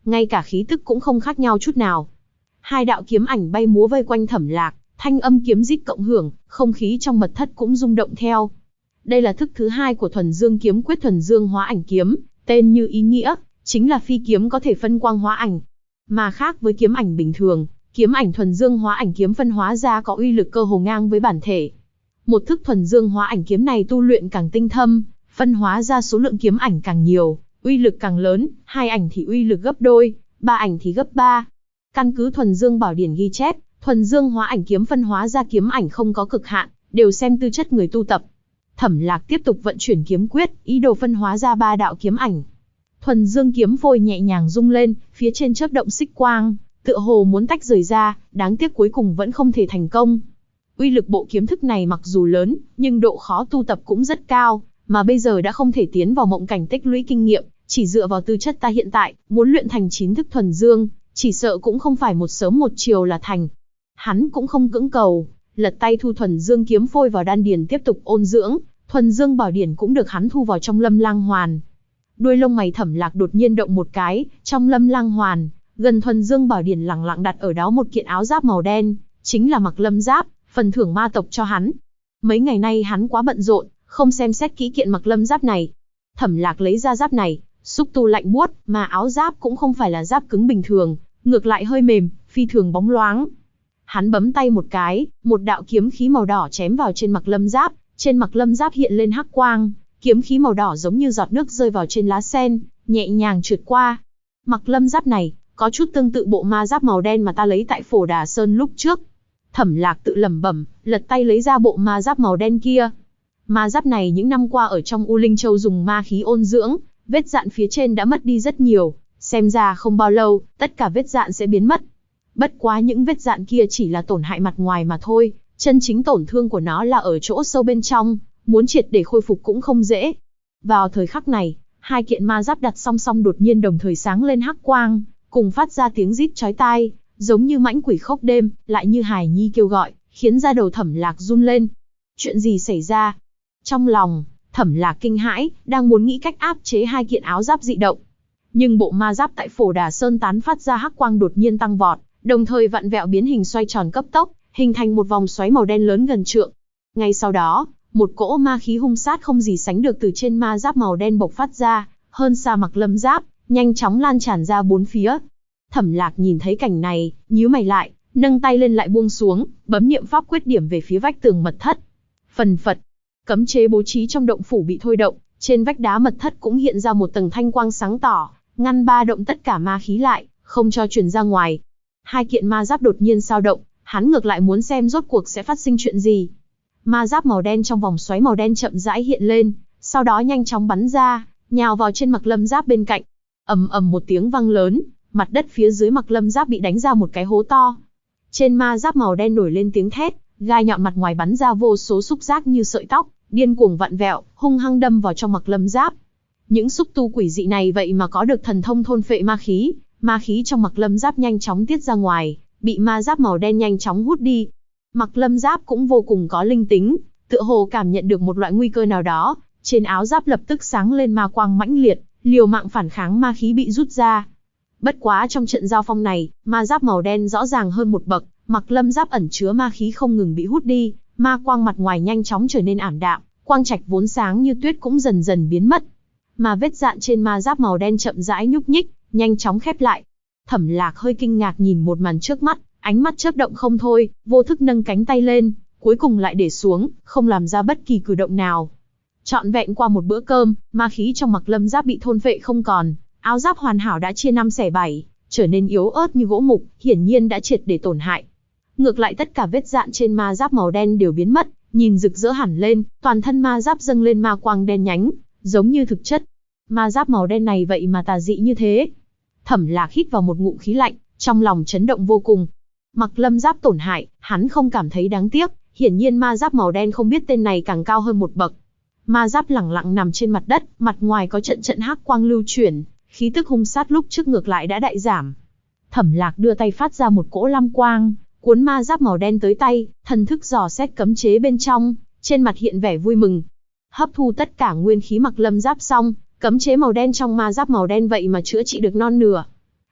ngay cả khí tức cũng không khác nhau chút nào. Hai đạo kiếm ảnh bay múa vây quanh Thẩm Lạc, thanh âm kiếm rít cộng hưởng, không khí trong mật thất cũng rung động theo. Đây là thức thứ hai của Thuần Dương kiếm quyết Thuần Dương Hóa Ảnh kiếm, tên như ý nghĩa, chính là phi kiếm có thể phân quang hóa ảnh. Mà khác với kiếm ảnh bình thường, kiếm ảnh Thuần Dương Hóa Ảnh kiếm phân hóa ra có uy lực cơ hồ ngang với bản thể. Một thức Thuần Dương Hóa Ảnh kiếm này tu luyện càng tinh thâm, phân hóa ra số lượng kiếm ảnh càng nhiều, uy lực càng lớn, 2 ảnh thì uy lực gấp đôi, 3 ảnh thì gấp 3. Căn cứ Thuần Dương Bảo Điển ghi chép, Thuần Dương Hóa Ảnh kiếm phân hóa ra kiếm ảnh không có cực hạn, đều xem tư chất người tu tập. Thẩm Lạc tiếp tục vận chuyển kiếm quyết, ý đồ phân hóa ra 3 đạo kiếm ảnh. Thuần Dương kiếm phôi nhẹ nhàng rung lên, phía trên chớp động xích quang, tựa hồ muốn tách rời ra, đáng tiếc cuối cùng vẫn không thể thành công. Uy lực bộ kiếm thức này mặc dù lớn, nhưng độ khó tu tập cũng rất cao, mà bây giờ đã không thể tiến vào mộng cảnh tích lũy kinh nghiệm, chỉ dựa vào tư chất ta hiện tại, muốn luyện thành 9 thức Thuần Dương, chỉ sợ cũng không phải một sớm một chiều là thành. Hắn cũng không cưỡng cầu, lật tay thu Thuần Dương kiếm phôi vào đan điền tiếp tục ôn dưỡng, Thuần Dương Bảo Điển cũng được hắn thu vào trong Lâm Lang Hoàn. Đuôi lông mày Thẩm Lạc đột nhiên động một cái, trong Lâm Lang Hoàn, gần Thuần Dương Bảo Điển lẳng lặng đặt ở đó một kiện áo giáp màu đen, chính là Mặc Lâm giáp, phần thưởng ma tộc cho hắn. Mấy ngày nay hắn quá bận rộn, không xem xét kỹ kiện Mặc Lâm giáp này. Thẩm Lạc lấy ra giáp này, xúc tu lạnh buốt, mà áo giáp cũng không phải là giáp cứng bình thường, ngược lại hơi mềm, phi thường bóng loáng. Hắn bấm tay một cái, một đạo kiếm khí màu đỏ chém vào trên Mặc Lâm giáp, trên Mặc Lâm giáp hiện lên hắc quang, kiếm khí màu đỏ giống như giọt nước rơi vào trên lá sen, nhẹ nhàng trượt qua. Mặc Lâm giáp này có chút tương tự bộ ma giáp màu đen mà ta lấy tại Phổ Đà Sơn lúc trước. Thẩm Lạc tự lẩm bẩm, lật tay lấy ra bộ ma giáp màu đen kia. Ma giáp này những năm qua ở trong U Linh Châu dùng ma khí ôn dưỡng, vết dạn phía trên đã mất đi rất nhiều, xem ra không bao lâu, tất cả vết dạn sẽ biến mất. Bất quá những vết dạn kia chỉ là tổn hại mặt ngoài mà thôi, chân chính tổn thương của nó là ở chỗ sâu bên trong, muốn triệt để khôi phục cũng không dễ. Vào thời khắc này, hai kiện ma giáp đặt song song đột nhiên đồng thời sáng lên hắc quang, cùng phát ra tiếng rít chói tai, giống như mãnh quỷ khóc đêm, lại như hài nhi kêu gọi, khiến da đầu Thẩm Lạc run lên. Chuyện gì xảy ra? Trong lòng, Thẩm Lạc kinh hãi, đang muốn nghĩ cách áp chế hai kiện áo giáp dị động. Nhưng bộ ma giáp tại Phổ Đà Sơn tán phát ra hắc quang đột nhiên tăng vọt, đồng thời vặn vẹo biến hình xoay tròn cấp tốc, hình thành một vòng xoáy màu đen lớn gần trượng. Ngay sau đó, một cỗ ma khí hung sát không gì sánh được từ trên ma giáp màu đen bộc phát ra, hơn xa Mặc Lâm giáp, nhanh chóng lan tràn ra bốn phía. Thẩm Lạc nhìn thấy cảnh này, nhíu mày lại, nâng tay lên lại buông xuống, bấm niệm pháp quyết điểm về phía vách tường mật thất. Phần phật, cấm chế bố trí trong động phủ bị thôi động, trên vách đá mật thất cũng hiện ra một tầng thanh quang sáng tỏ, ngăn ba động tất cả ma khí lại, không cho truyền ra ngoài. Hai kiện ma giáp đột nhiên sao động, hắn ngược lại muốn xem rốt cuộc sẽ phát sinh chuyện gì. Ma giáp màu đen trong vòng xoáy màu đen chậm rãi hiện lên, sau đó nhanh chóng bắn ra, nhào vào trên Mặc Lâm giáp bên cạnh. Ầm ầm một tiếng vang lớn, mặt đất phía dưới Mặc Lâm giáp bị đánh ra một cái hố to. Trên ma giáp màu đen nổi lên tiếng thét, gai nhọn mặt ngoài bắn ra vô số xúc giác như sợi tóc, điên cuồng vặn vẹo, hung hăng đâm vào trong Mặc Lâm giáp. Những xúc tu quỷ dị này vậy mà có được thần thông thôn phệ ma khí trong Mặc Lâm giáp nhanh chóng tiết ra ngoài, bị ma giáp màu đen nhanh chóng hút đi. Mặc Lâm giáp cũng vô cùng có linh tính, tựa hồ cảm nhận được một loại nguy cơ nào đó, trên áo giáp lập tức sáng lên ma quang mãnh liệt, liều mạng phản kháng ma khí bị rút ra. Bất quá trong trận giao phong này, ma giáp màu đen rõ ràng hơn một bậc, Mặc Lâm giáp ẩn chứa ma khí không ngừng bị hút đi, ma quang mặt ngoài nhanh chóng trở nên ảm đạm, quang trạch vốn sáng như tuyết cũng dần dần biến mất. Mà vết dạn trên ma giáp màu đen chậm rãi nhúc nhích, nhanh chóng khép lại. Thẩm Lạc hơi kinh ngạc nhìn một màn trước mắt, ánh mắt chớp động không thôi, vô thức nâng cánh tay lên, cuối cùng lại để xuống, không làm ra bất kỳ cử động nào. Trọn vẹn qua một bữa cơm, ma khí trong Mặc Lâm giáp bị thôn phệ không còn, áo giáp hoàn hảo đã chia 5 xẻ 7, trở nên yếu ớt như gỗ mục, hiển nhiên đã triệt để tổn hại. Ngược lại tất cả vết dạn trên ma giáp màu đen đều biến mất, nhìn rực rỡ hẳn lên, toàn thân ma giáp dâng lên ma quang đen nhánh, giống như thực chất. Ma giáp màu đen này vậy mà tà dị như thế. Thẩm Lạc hít vào một ngụm khí lạnh, trong lòng chấn động vô cùng. Mặc Lâm giáp tổn hại, hắn không cảm thấy đáng tiếc, hiển nhiên ma giáp màu đen không biết tên này càng cao hơn một bậc. Ma giáp lẳng lặng nằm trên mặt đất, mặt ngoài có trận trận hắc quang lưu chuyển, khí tức hung sát lúc trước ngược lại đã đại giảm. Thẩm Lạc đưa tay phát ra một cỗ lam quang, cuốn ma giáp màu đen tới tay, thần thức dò xét cấm chế bên trong, trên mặt hiện vẻ vui mừng. Hấp thu tất cả nguyên khí Mặc Lâm giáp xong, cấm chế màu đen trong ma giáp màu đen vậy mà chữa trị được non nửa.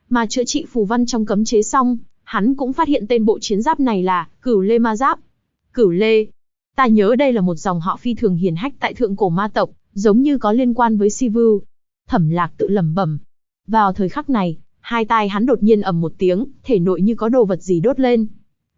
Mà chữa trị phù văn trong cấm chế xong, hắn cũng phát hiện tên bộ chiến giáp này là Cửu Lê Ma Giáp. Cửu Lê, ta nhớ đây là một dòng họ phi thường hiển hách tại thượng cổ ma tộc, giống như có liên quan với Sivu. Thẩm Lạc tự lẩm bẩm. Vào thời khắc này, hai tai hắn đột nhiên ầm một tiếng, thể nội như có đồ vật gì đốt lên.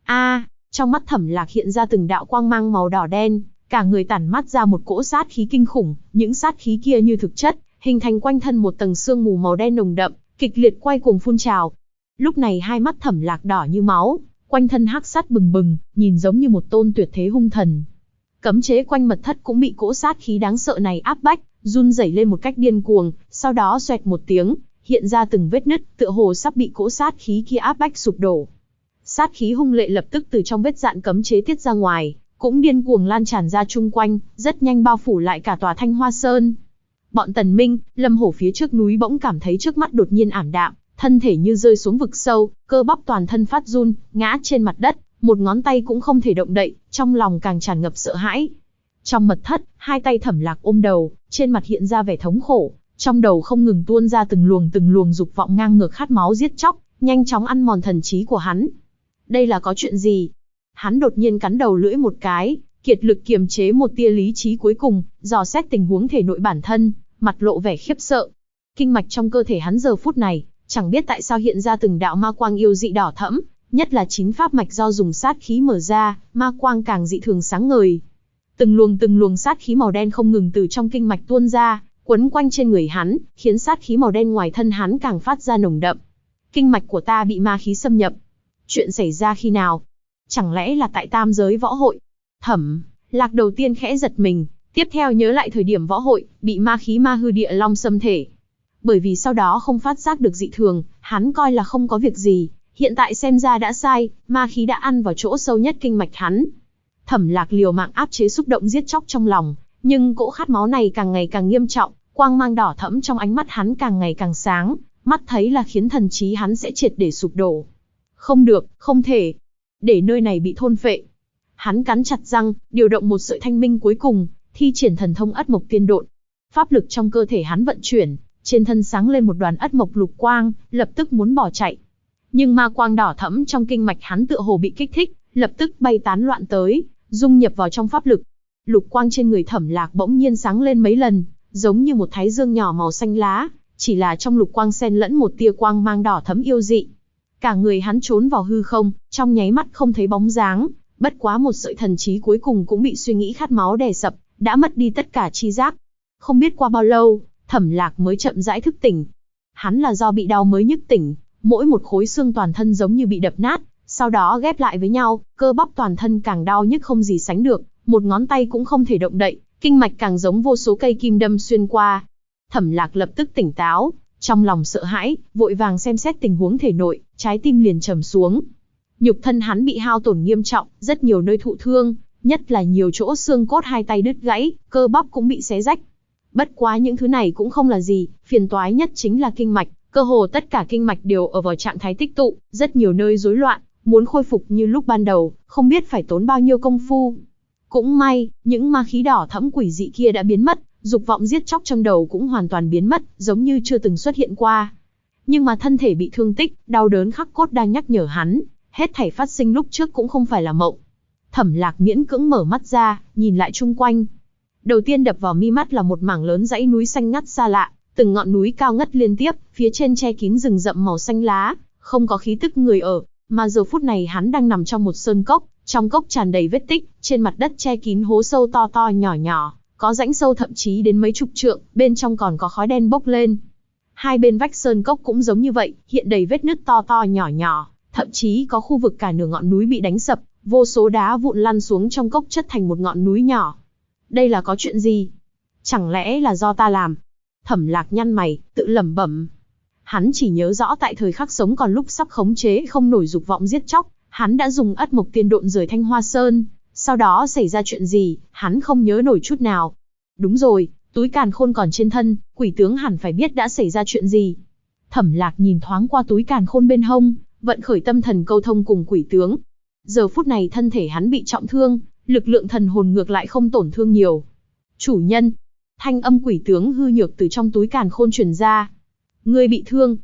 Trong mắt Thẩm Lạc hiện ra từng đạo quang mang màu đỏ đen, cả người tản mát ra một cỗ sát khí kinh khủng, những sát khí kia như thực chất, hình thành quanh thân một tầng sương mù màu đen nồng đậm, kịch liệt quay cuồng phun trào. Lúc này hai mắt Thẩm Lạc đỏ như máu, quanh thân hắc sát bừng bừng, nhìn giống như một tôn tuyệt thế hung thần. Cấm chế quanh mật thất cũng bị cỗ sát khí đáng sợ này áp bách, run rẩy lên một cách điên cuồng, sau đó xoẹt một tiếng, hiện ra từng vết nứt, tựa hồ sắp bị cỗ sát khí kia áp bách sụp đổ. Sát khí hung lệ lập tức từ trong vết dạn cấm chế tiết ra ngoài, cũng điên cuồng lan tràn ra chung quanh, rất nhanh bao phủ lại cả tòa Thanh Hoa Sơn. Bọn Tần Minh, Lâm Hổ phía trước núi bỗng cảm thấy trước mắt đột nhiên ảm đạm, thân thể như rơi xuống vực sâu, cơ bắp toàn thân phát run, ngã trên mặt đất, một ngón tay cũng không thể động đậy, trong lòng càng tràn ngập sợ hãi. Trong mật thất, hai tay Thẩm Lạc ôm đầu, trên mặt hiện ra vẻ thống khổ, trong đầu không ngừng tuôn ra từng luồng dục vọng ngang ngược khát máu giết chóc, nhanh chóng ăn mòn thần trí của hắn. Đây là có chuyện gì? Hắn đột nhiên cắn đầu lưỡi một cái, kiệt lực kiềm chế một tia lý trí cuối cùng, dò xét tình huống thể nội bản thân, mặt lộ vẻ khiếp sợ. Kinh mạch trong cơ thể hắn giờ phút này, chẳng biết tại sao hiện ra từng đạo ma quang yêu dị đỏ thẫm, nhất là 9 pháp mạch do dùng sát khí mở ra, ma quang càng dị thường sáng ngời. Từng luồng sát khí màu đen không ngừng từ trong kinh mạch tuôn ra, quấn quanh trên người hắn, khiến sát khí màu đen ngoài thân hắn càng phát ra nồng đậm. Kinh mạch của ta bị ma khí xâm nhập. Chuyện xảy ra khi nào? Chẳng lẽ là tại Tam Giới Võ Hội? Thẩm Lạc đầu tiên khẽ giật mình, tiếp theo nhớ lại thời điểm võ hội, bị ma khí ma hư địa long xâm thể. Bởi vì sau đó không phát giác được dị thường, hắn coi là không có việc gì, hiện tại xem ra đã sai, ma khí đã ăn vào chỗ sâu nhất kinh mạch hắn. Thẩm Lạc liều mạng áp chế xúc động giết chóc trong lòng, nhưng cỗ khát máu này càng ngày càng nghiêm trọng, quang mang đỏ thẫm trong ánh mắt hắn càng ngày càng sáng, mắt thấy là khiến thần trí hắn sẽ triệt để sụp đổ. Không được, không thể, để nơi này bị thôn phệ. Hắn cắn chặt răng, điều động một sợi thanh minh cuối cùng, thi triển thần thông Ất Mộc Tiên Độn. Pháp lực trong cơ thể hắn vận chuyển, trên thân sáng lên một đoàn ất mộc lục quang, lập tức muốn bỏ chạy. Nhưng ma quang đỏ thẫm trong kinh mạch hắn tựa hồ bị kích thích, lập tức bay tán loạn tới, dung nhập vào trong pháp lực. Lục quang trên người Thẩm Lạc bỗng nhiên sáng lên mấy lần, giống như một thái dương nhỏ màu xanh lá, chỉ là trong lục quang xen lẫn một tia quang mang đỏ thẫm yêu dị. Cả người hắn trốn vào hư không, trong nháy mắt không thấy bóng dáng, bất quá một sợi thần trí cuối cùng cũng bị suy nghĩ khát máu đè sập, đã mất đi tất cả chi giác. Không biết qua bao lâu, Thẩm Lạc mới chậm rãi thức tỉnh. Hắn là do bị đau mới nhức tỉnh, mỗi một khối xương toàn thân giống như bị đập nát, sau đó ghép lại với nhau, cơ bắp toàn thân càng đau nhức không gì sánh được, một ngón tay cũng không thể động đậy, kinh mạch càng giống vô số cây kim đâm xuyên qua. Thẩm Lạc lập tức tỉnh táo, trong lòng sợ hãi, vội vàng xem xét tình huống thể nội, trái tim liền trầm xuống. Nhục thân hắn bị hao tổn nghiêm trọng, rất nhiều nơi thụ thương, nhất là nhiều chỗ xương cốt hai tay đứt gãy, cơ bắp cũng bị xé rách. Bất quá những thứ này cũng không là gì, phiền toái nhất chính là kinh mạch, cơ hồ tất cả kinh mạch đều ở vào trạng thái tích tụ, rất nhiều nơi rối loạn, muốn khôi phục như lúc ban đầu, không biết phải tốn bao nhiêu công phu. Cũng may, những ma khí đỏ thẫm quỷ dị kia đã biến mất, dục vọng giết chóc trong đầu cũng hoàn toàn biến mất, giống như chưa từng xuất hiện qua. Nhưng mà thân thể bị thương tích, đau đớn khắc cốt đang nhắc nhở hắn, hết thảy phát sinh lúc trước cũng không phải là mộng. Thẩm Lạc miễn cưỡng mở mắt ra, nhìn lại chung quanh. Đầu tiên đập vào mi mắt là một mảng lớn dãy núi xanh ngắt xa lạ, từng ngọn núi cao ngất liên tiếp, phía trên che kín rừng rậm màu xanh lá, không có khí tức người ở, mà giờ phút này hắn đang nằm trong một sơn cốc, trong cốc tràn đầy vết tích, trên mặt đất che kín hố sâu to to nhỏ nhỏ, có rãnh sâu thậm chí đến mấy chục trượng, bên trong còn có khói đen bốc lên. Hai bên vách sơn cốc cũng giống như vậy, hiện đầy vết nứt to to nhỏ nhỏ, thậm chí có khu vực cả nửa ngọn núi bị đánh sập, vô số đá vụn lăn xuống trong cốc chất thành một ngọn núi nhỏ. Đây là có chuyện gì? Chẳng lẽ là do ta làm? Thẩm Lạc nhăn mày, tự lẩm bẩm. Hắn chỉ nhớ rõ tại thời khắc sống còn lúc sắp khống chế không nổi dục vọng giết chóc, hắn đã dùng Ất Mộc Tiên Độn rời Thanh Hoa Sơn. Sau đó xảy ra chuyện gì, hắn không nhớ nổi chút nào. Đúng rồi, túi càn khôn còn trên thân, quỷ tướng hẳn phải biết đã xảy ra chuyện gì. Thẩm Lạc nhìn thoáng qua túi càn khôn bên hông, vận khởi tâm thần câu thông cùng quỷ tướng. Giờ phút này thân thể hắn bị trọng thương, lực lượng thần hồn ngược lại không tổn thương nhiều. Chủ nhân, thanh âm quỷ tướng hư nhược từ trong túi càn khôn truyền ra. Ngươi bị thương.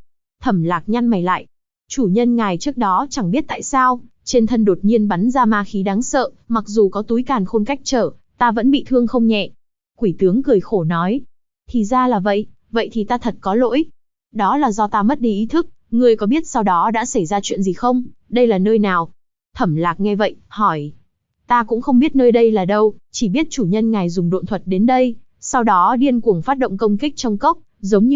Thẩm Lạc nhăn mày lại. Chủ nhân ngài trước đó chẳng biết tại sao, trên thân đột nhiên bắn ra ma khí đáng sợ, mặc dù có túi càn khôn cách trở, ta vẫn bị thương không nhẹ. Quỷ tướng cười khổ nói. Thì ra là vậy, vậy thì ta thật có lỗi. Đó là do ta mất đi ý thức, ngươi có biết sau đó đã xảy ra chuyện gì không? Đây là nơi nào? Thẩm Lạc nghe vậy, hỏi. Ta cũng không biết nơi đây là đâu, chỉ biết chủ nhân ngài dùng độn thuật đến đây, sau đó điên cuồng phát động công kích trong cốc, giống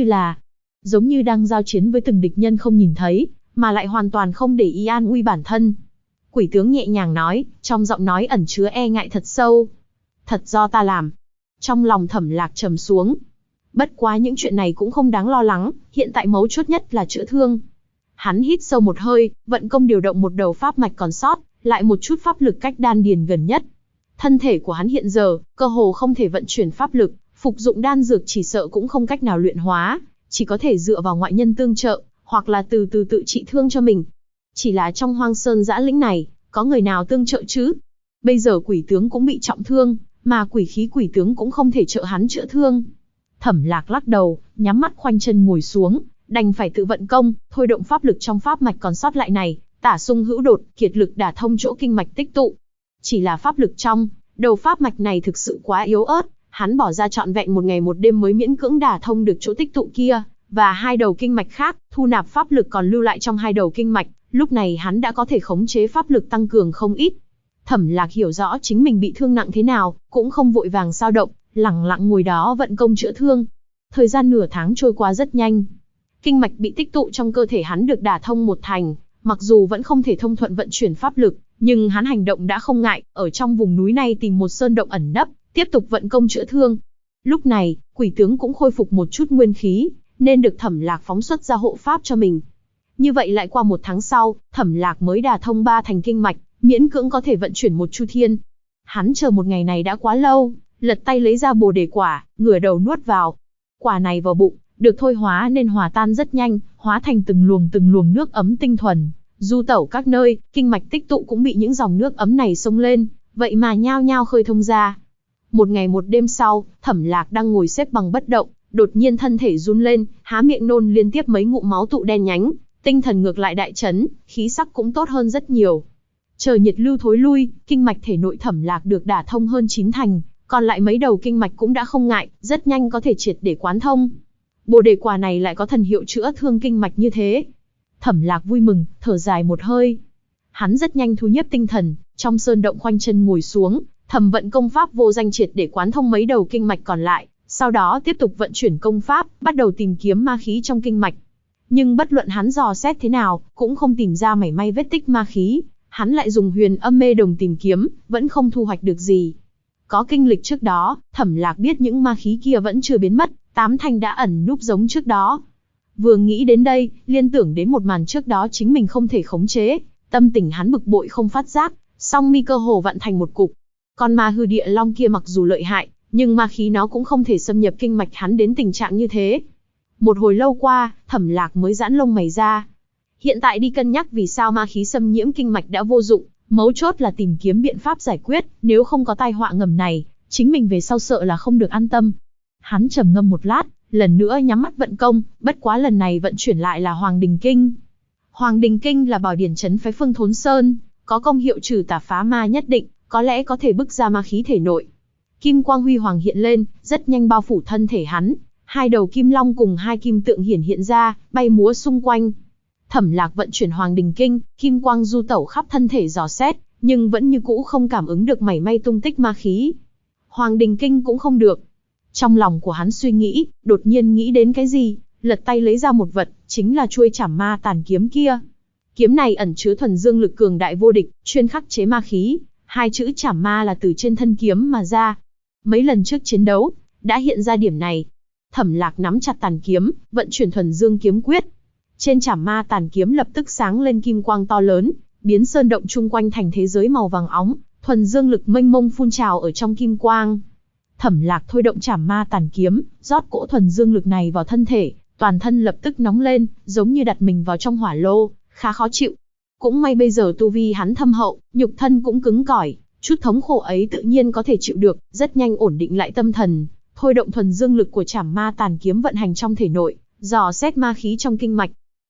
như đang giao chiến với từng địch nhân không nhìn thấy, mà lại hoàn toàn không để ý an nguy bản thân. Quỷ tướng nhẹ nhàng nói, trong giọng nói ẩn chứa e ngại thật sâu. Thật do ta làm. Trong lòng Thẩm Lạc trầm xuống. Bất quá những chuyện này cũng không đáng lo lắng, hiện tại mấu chốt nhất là chữa thương. Hắn hít sâu một hơi, vận công điều động một đầu pháp mạch còn sót, lại một chút pháp lực cách đan điền gần nhất. Thân thể của hắn hiện giờ, cơ hồ không thể vận chuyển pháp lực, phục dụng đan dược chỉ sợ cũng không cách nào luyện hóa, chỉ có thể dựa vào ngoại nhân tương trợ, hoặc là từ từ tự trị thương cho mình. Chỉ là trong hoang sơn dã lĩnh này, có người nào tương trợ chứ? Bây giờ quỷ tướng cũng bị trọng thương, mà quỷ khí quỷ tướng cũng không thể trợ hắn chữa thương. Thẩm Lạc lắc đầu, nhắm mắt khoanh chân ngồi xuống, đành phải tự vận công, thôi động pháp lực trong pháp mạch còn sót lại này, tả xung hữu đột, kiệt lực đả thông chỗ kinh mạch tích tụ. Chỉ là pháp lực trong đầu pháp mạch này thực sự quá yếu ớt, hắn bỏ ra trọn vẹn một ngày một đêm mới miễn cưỡng đả thông được chỗ tích tụ kia, và hai đầu kinh mạch khác, thu nạp pháp lực còn lưu lại trong hai đầu kinh mạch, lúc này hắn đã có thể khống chế pháp lực tăng cường không ít. Thẩm Lạc hiểu rõ chính mình bị thương nặng thế nào, cũng không vội vàng sao động, lẳng lặng ngồi đó vận công chữa thương. Thời gian nửa tháng trôi qua rất nhanh. Kinh mạch bị tích tụ trong cơ thể hắn được đả thông một thành, mặc dù vẫn không thể thông thuận vận chuyển pháp lực, nhưng hắn hành động đã không ngại, ở trong vùng núi này tìm một sơn động ẩn nấp, tiếp tục vận công chữa thương. Lúc này, quỷ tướng cũng khôi phục một chút nguyên khí, nên được Thẩm Lạc phóng xuất ra hộ pháp cho mình. Như vậy lại qua một tháng sau, Thẩm Lạc mới đả thông 3 thành kinh mạch, miễn cưỡng có thể vận chuyển một chu thiên. Hắn chờ một ngày này đã quá lâu, lật tay lấy ra bồ đề quả, ngửa đầu nuốt vào. Quả này vào bụng, được thôi hóa nên hòa tan rất nhanh, hóa thành từng luồng nước ấm tinh thuần. Du tẩu các nơi, kinh mạch tích tụ cũng bị những dòng nước ấm này xông lên, vậy mà nhao nhao khơi thông ra. Một ngày một đêm sau, Thẩm Lạc đang ngồi xếp bằng bất động, đột nhiên thân thể run lên, há miệng nôn liên tiếp mấy ngụm máu tụ đen nhánh, tinh thần ngược lại đại chấn, khí sắc cũng tốt hơn rất nhiều. Chờ nhiệt lưu thối lui, kinh mạch thể nội Thẩm Lạc được đả thông hơn 9 thành, còn lại mấy đầu kinh mạch cũng đã không ngại, rất nhanh có thể triệt để quán thông. Bồ đề quả này lại có thần hiệu chữa thương kinh mạch như thế. Thẩm Lạc vui mừng, thở dài một hơi. Hắn rất nhanh thu nhiếp tinh thần, trong sơn động khoanh chân ngồi xuống, thầm vận công pháp vô danh triệt để quán thông mấy đầu kinh mạch còn lại, sau đó tiếp tục vận chuyển công pháp, bắt đầu tìm kiếm ma khí trong kinh mạch. Nhưng bất luận hắn dò xét thế nào, cũng không tìm ra mảy may vết tích ma khí, hắn lại dùng huyền âm mê đồng tìm kiếm, vẫn không thu hoạch được gì. Có kinh lịch trước đó, Thẩm Lạc biết những ma khí kia vẫn chưa biến mất, 8 thành đã ẩn núp giống trước đó. Vừa nghĩ đến đây, liên tưởng đến một màn trước đó chính mình không thể khống chế, tâm tình hắn bực bội không phát giác, song mi cơ hồ vặn thành một cục. Con ma hư địa long kia mặc dù lợi hại, nhưng ma khí nó cũng không thể xâm nhập kinh mạch hắn đến tình trạng như thế. Một hồi lâu qua, Thẩm Lạc mới giãn lông mày ra. Hiện tại đi cân nhắc vì sao ma khí xâm nhiễm kinh mạch đã vô dụng, mấu chốt là tìm kiếm biện pháp giải quyết, nếu không có tai họa ngầm này, chính mình về sau sợ là không được an tâm. Hắn trầm ngâm một lát, lần nữa nhắm mắt vận công, bất quá lần này vận chuyển lại là Hoàng Đình Kinh. Hoàng Đình Kinh là bảo điển trấn phái Phương Thốn Sơn, có công hiệu trừ tà phá ma nhất định, có lẽ có thể bức ra ma khí thể nội. Kim quang huy hoàng hiện lên, rất nhanh bao phủ thân thể hắn, hai đầu kim long cùng hai kim tượng hiện ra, bay múa xung quanh. Thẩm Lạc vận chuyển Hoàng Đình Kinh, kim quang du tẩu khắp thân thể dò xét, nhưng vẫn như cũ không cảm ứng được mảy may tung tích ma khí. Hoàng Đình Kinh cũng không được. Trong lòng của hắn suy nghĩ, đột nhiên nghĩ đến cái gì, lật tay lấy ra một vật, chính là chuôi Trảm Ma Tàn kiếm kia. Kiếm này ẩn chứa thuần dương lực cường đại vô địch, chuyên khắc chế ma khí, hai chữ Trảm Ma là từ trên thân kiếm mà ra. Mấy lần trước chiến đấu, đã hiện ra điểm này. Thẩm Lạc nắm chặt tàn kiếm, vận chuyển thuần dương kiếm quyết. Trên Trảm Ma Tàn kiếm lập tức sáng lên kim quang to lớn, biến sơn động chung quanh thành thế giới màu vàng óng, thuần dương lực mênh mông phun trào ở trong kim quang. Thẩm Lạc thôi động Trảm Ma Tàn kiếm, rót cỗ thuần dương lực này vào thân thể, toàn thân lập tức nóng lên, giống như đặt mình vào trong hỏa lô, khá khó chịu. Cũng may bây giờ tu vi hắn thâm hậu, nhục thân cũng cứng cỏi, chút thống khổ ấy tự nhiên có thể chịu được, rất nhanh ổn định lại tâm thần, thôi động thuần dương lực của Trảm Ma Tàn kiếm vận hành trong thể nội, dò xét ma khí trong kinh mạch.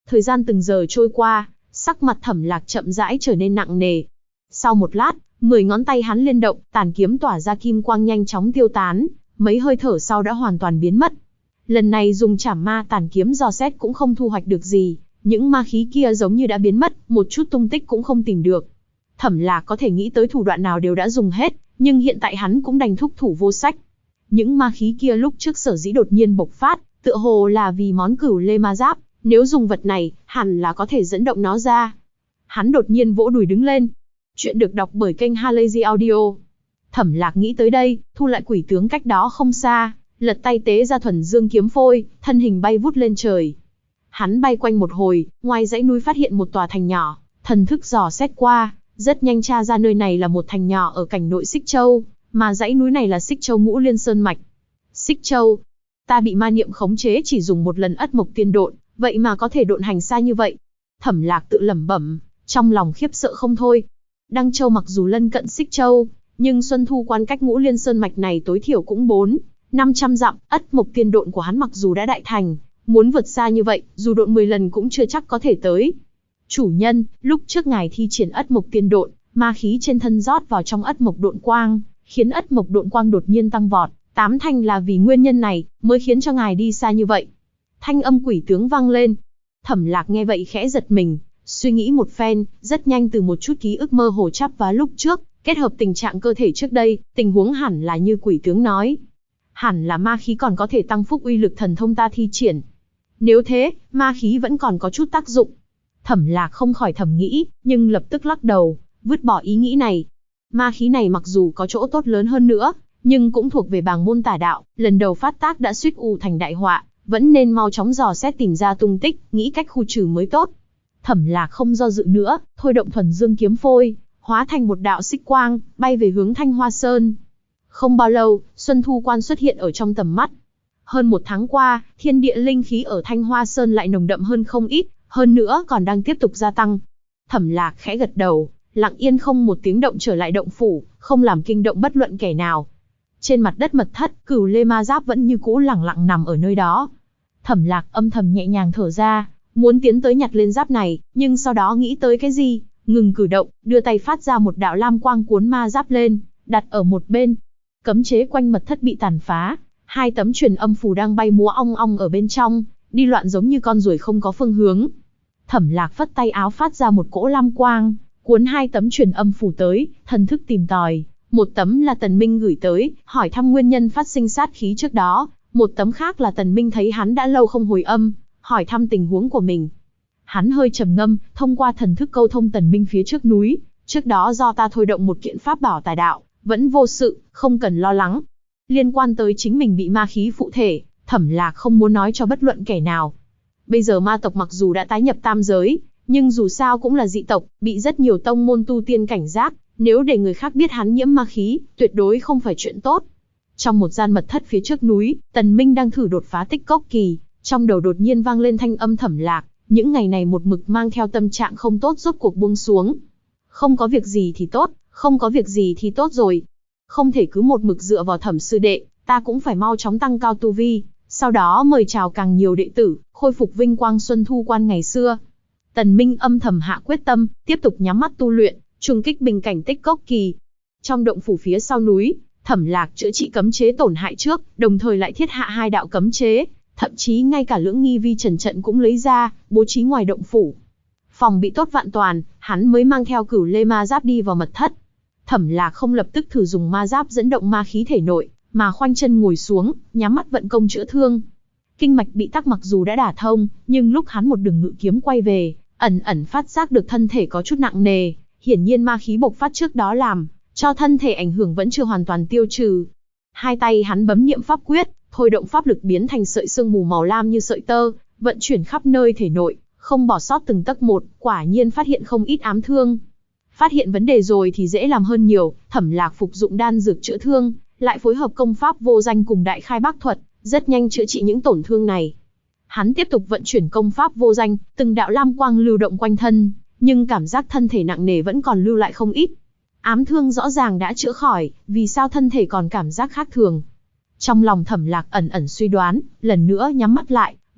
Thời gian từng giờ trôi qua, sắc mặt Thẩm Lạc chậm rãi trở nên nặng nề. Sau một lát, 10 ngón tay hắn liên động, tàn kiếm tỏa ra kim quang nhanh chóng tiêu tán, mấy hơi thở sau đã hoàn toàn biến mất. Lần này dùng Trảm Ma Tàn kiếm dò xét cũng không thu hoạch được gì, những ma khí kia giống như đã biến mất, một chút tung tích cũng không tìm được. Thẩm Lạc có thể nghĩ tới thủ đoạn nào đều đã dùng hết, nhưng hiện tại hắn cũng đành thúc thủ vô sách. Những ma khí kia lúc trước sở dĩ đột nhiên bộc phát, tựa hồ là vì món Cửu Lê Ma Giáp, nếu dùng vật này, hẳn là có thể dẫn động nó ra. Hắn đột nhiên vỗ đùi đứng lên. Chuyện được đọc bởi kênh Halazy Audio. Thẩm Lạc nghĩ tới đây, thu lại quỷ tướng cách đó không xa, lật tay tế ra Thuần Dương kiếm phôi, thân hình bay vút lên trời. Hắn bay quanh một hồi, ngoài dãy núi phát hiện một tòa thành nhỏ, thần thức dò xét qua, rất nhanh tra ra nơi này là một thành nhỏ ở cảnh nội Xích Châu, mà dãy núi này là Xích Châu Ngũ Liên Sơn Mạch. Xích Châu, ta bị ma niệm khống chế chỉ dùng một lần Ất Mộc Tiên Độn, vậy mà có thể độn hành xa như vậy. Thẩm Lạc tự lẩm bẩm, trong lòng khiếp sợ không thôi. Đăng Châu mặc dù lân cận Xích Châu, nhưng Xuân Thu Quan cách Ngũ Liên Sơn Mạch này tối thiểu cũng 400-500 dặm, Ất Mộc Tiên Độn của hắn mặc dù đã đại thành, muốn vượt xa như vậy, dù độn 10 lần cũng chưa chắc có thể tới. Chủ nhân, lúc trước ngài thi triển Ất Mộc Tiên Độn, ma khí trên thân rót vào trong Ất Mộc Độn Quang, khiến Ất Mộc Độn Quang đột nhiên tăng vọt, tám thành là vì nguyên nhân này, mới khiến cho ngài đi xa như vậy. Thanh âm quỷ tướng vang lên. Thẩm Lạc nghe vậy khẽ giật mình, suy nghĩ một phen, rất nhanh từ một chút ký ức mơ hồ chắp vá lúc trước, kết hợp tình trạng cơ thể trước đây, tình huống hẳn là như quỷ tướng nói. Hẳn là ma khí còn có thể tăng phúc uy lực thần thông ta thi triển. Nếu thế, ma khí vẫn còn có chút tác dụng. Thẩm Lạc không khỏi thầm nghĩ, nhưng lập tức lắc đầu, vứt bỏ ý nghĩ này. Ma khí này mặc dù có chỗ tốt lớn hơn nữa, nhưng cũng thuộc về bàng môn tà đạo, lần đầu phát tác đã suýt ù thành đại họa, vẫn nên mau chóng dò xét tìm ra tung tích, nghĩ cách khu trừ mới tốt. Thẩm Lạc không do dự nữa, thôi động Thuần Dương kiếm phôi, hóa thành một đạo xích quang, bay về hướng Thanh Hoa Sơn. Không bao lâu, Xuân Thu Quan xuất hiện ở trong tầm mắt. Hơn một tháng qua, thiên địa linh khí ở Thanh Hoa Sơn lại nồng đậm hơn không ít, hơn nữa còn đang tiếp tục gia tăng. Thẩm Lạc khẽ gật đầu, lặng yên không một tiếng động trở lại động phủ, không làm kinh động bất luận kẻ nào. Trên mặt đất mật thất, Cửu Lê Ma Giáp vẫn như cũ lẳng lặng nằm ở nơi đó. Thẩm Lạc âm thầm nhẹ nhàng thở ra, muốn tiến tới nhặt lên giáp này, nhưng sau đó nghĩ tới cái gì, ngừng cử động, đưa tay phát ra một đạo lam quang cuốn ma giáp lên, đặt ở một bên. Cấm chế quanh mật thất bị tàn phá, hai tấm truyền âm phù đang bay múa ong ong ở bên trong, đi loạn giống như con ruồi không có phương hướng. Thẩm Lạc phất tay áo phát ra một cỗ lam quang, cuốn hai tấm truyền âm phù tới, thần thức tìm tòi. Một tấm là Tần Minh gửi tới, hỏi thăm nguyên nhân phát sinh sát khí trước đó, một tấm khác là Tần Minh thấy hắn đã lâu không hồi âm, hỏi thăm tình huống của mình. Hắn hơi trầm ngâm, thông qua thần thức câu thông Tần Minh phía trước núi, trước đó do ta thôi động một kiện pháp bảo tà đạo, vẫn vô sự, không cần lo lắng. Liên quan tới chính mình bị ma khí phụ thể, Thẩm Lạc không muốn nói cho bất luận kẻ nào. Bây giờ ma tộc mặc dù đã tái nhập tam giới, nhưng dù sao cũng là dị tộc, bị rất nhiều tông môn tu tiên cảnh giác, nếu để người khác biết hắn nhiễm ma khí, tuyệt đối không phải chuyện tốt. Trong một gian mật thất phía trước núi, Tần Minh đang thử đột phá tích cốc kỳ, trong đầu đột nhiên vang lên thanh âm Thẩm Lạc, những ngày này một mực mang theo tâm trạng không tốt rốt cuộc buông xuống. Không có việc gì thì tốt, không có việc gì thì tốt rồi. Không thể cứ một mực dựa vào Thẩm sư đệ, ta cũng phải mau chóng tăng cao tu vi, sau đó mời chào càng nhiều đệ tử, khôi phục vinh quang Xuân Thu Quan ngày xưa. Tần Minh âm thầm hạ quyết tâm, tiếp tục nhắm mắt tu luyện, trùng kích bình cảnh tích cốc kỳ. Trong động phủ phía sau núi, Thẩm Lạc chữa trị cấm chế tổn hại trước, đồng thời lại thiết hạ hai đạo cấm chế, thậm chí ngay cả lưỡng nghi vi trần trận cũng lấy ra, bố trí ngoài động phủ. Phòng bị tốt vạn toàn, hắn mới mang theo Cửu Lê Ma Giáp đi vào mật thất. Thẩm Lạc không lập tức thử dùng ma giáp dẫn động ma khí thể nội, mà khoanh chân ngồi xuống, nhắm mắt vận công chữa thương. Kinh mạch bị tắc mặc dù đã đả thông, nhưng lúc hắn một đường ngự kiếm quay về, ẩn ẩn phát giác được thân thể có chút nặng nề, hiển nhiên ma khí bộc phát trước đó làm cho thân thể ảnh hưởng vẫn chưa hoàn toàn tiêu trừ. Hai tay hắn bấm niệm pháp quyết, thôi động pháp lực biến thành sợi sương mù màu lam như sợi tơ, vận chuyển khắp nơi thể nội, không bỏ sót từng tấc một, quả nhiên phát hiện không ít ám thương. Phát hiện vấn đề rồi thì dễ làm hơn nhiều, Thẩm Lạc phục dụng đan dược chữa thương, lại phối hợp công pháp vô danh cùng đại khai bác thuật, rất nhanh chữa trị những tổn thương này. Hắn tiếp tục vận chuyển công pháp vô danh, từng đạo lam quang lưu động quanh thân, nhưng cảm giác thân thể nặng nề vẫn còn lưu lại không ít. Ám thương rõ ràng đã chữa khỏi, vì sao thân thể còn cảm giác khác thường? Trong lòng Thẩm Lạc ẩn ẩn suy đoán, lần nữa nhắm mắt lại,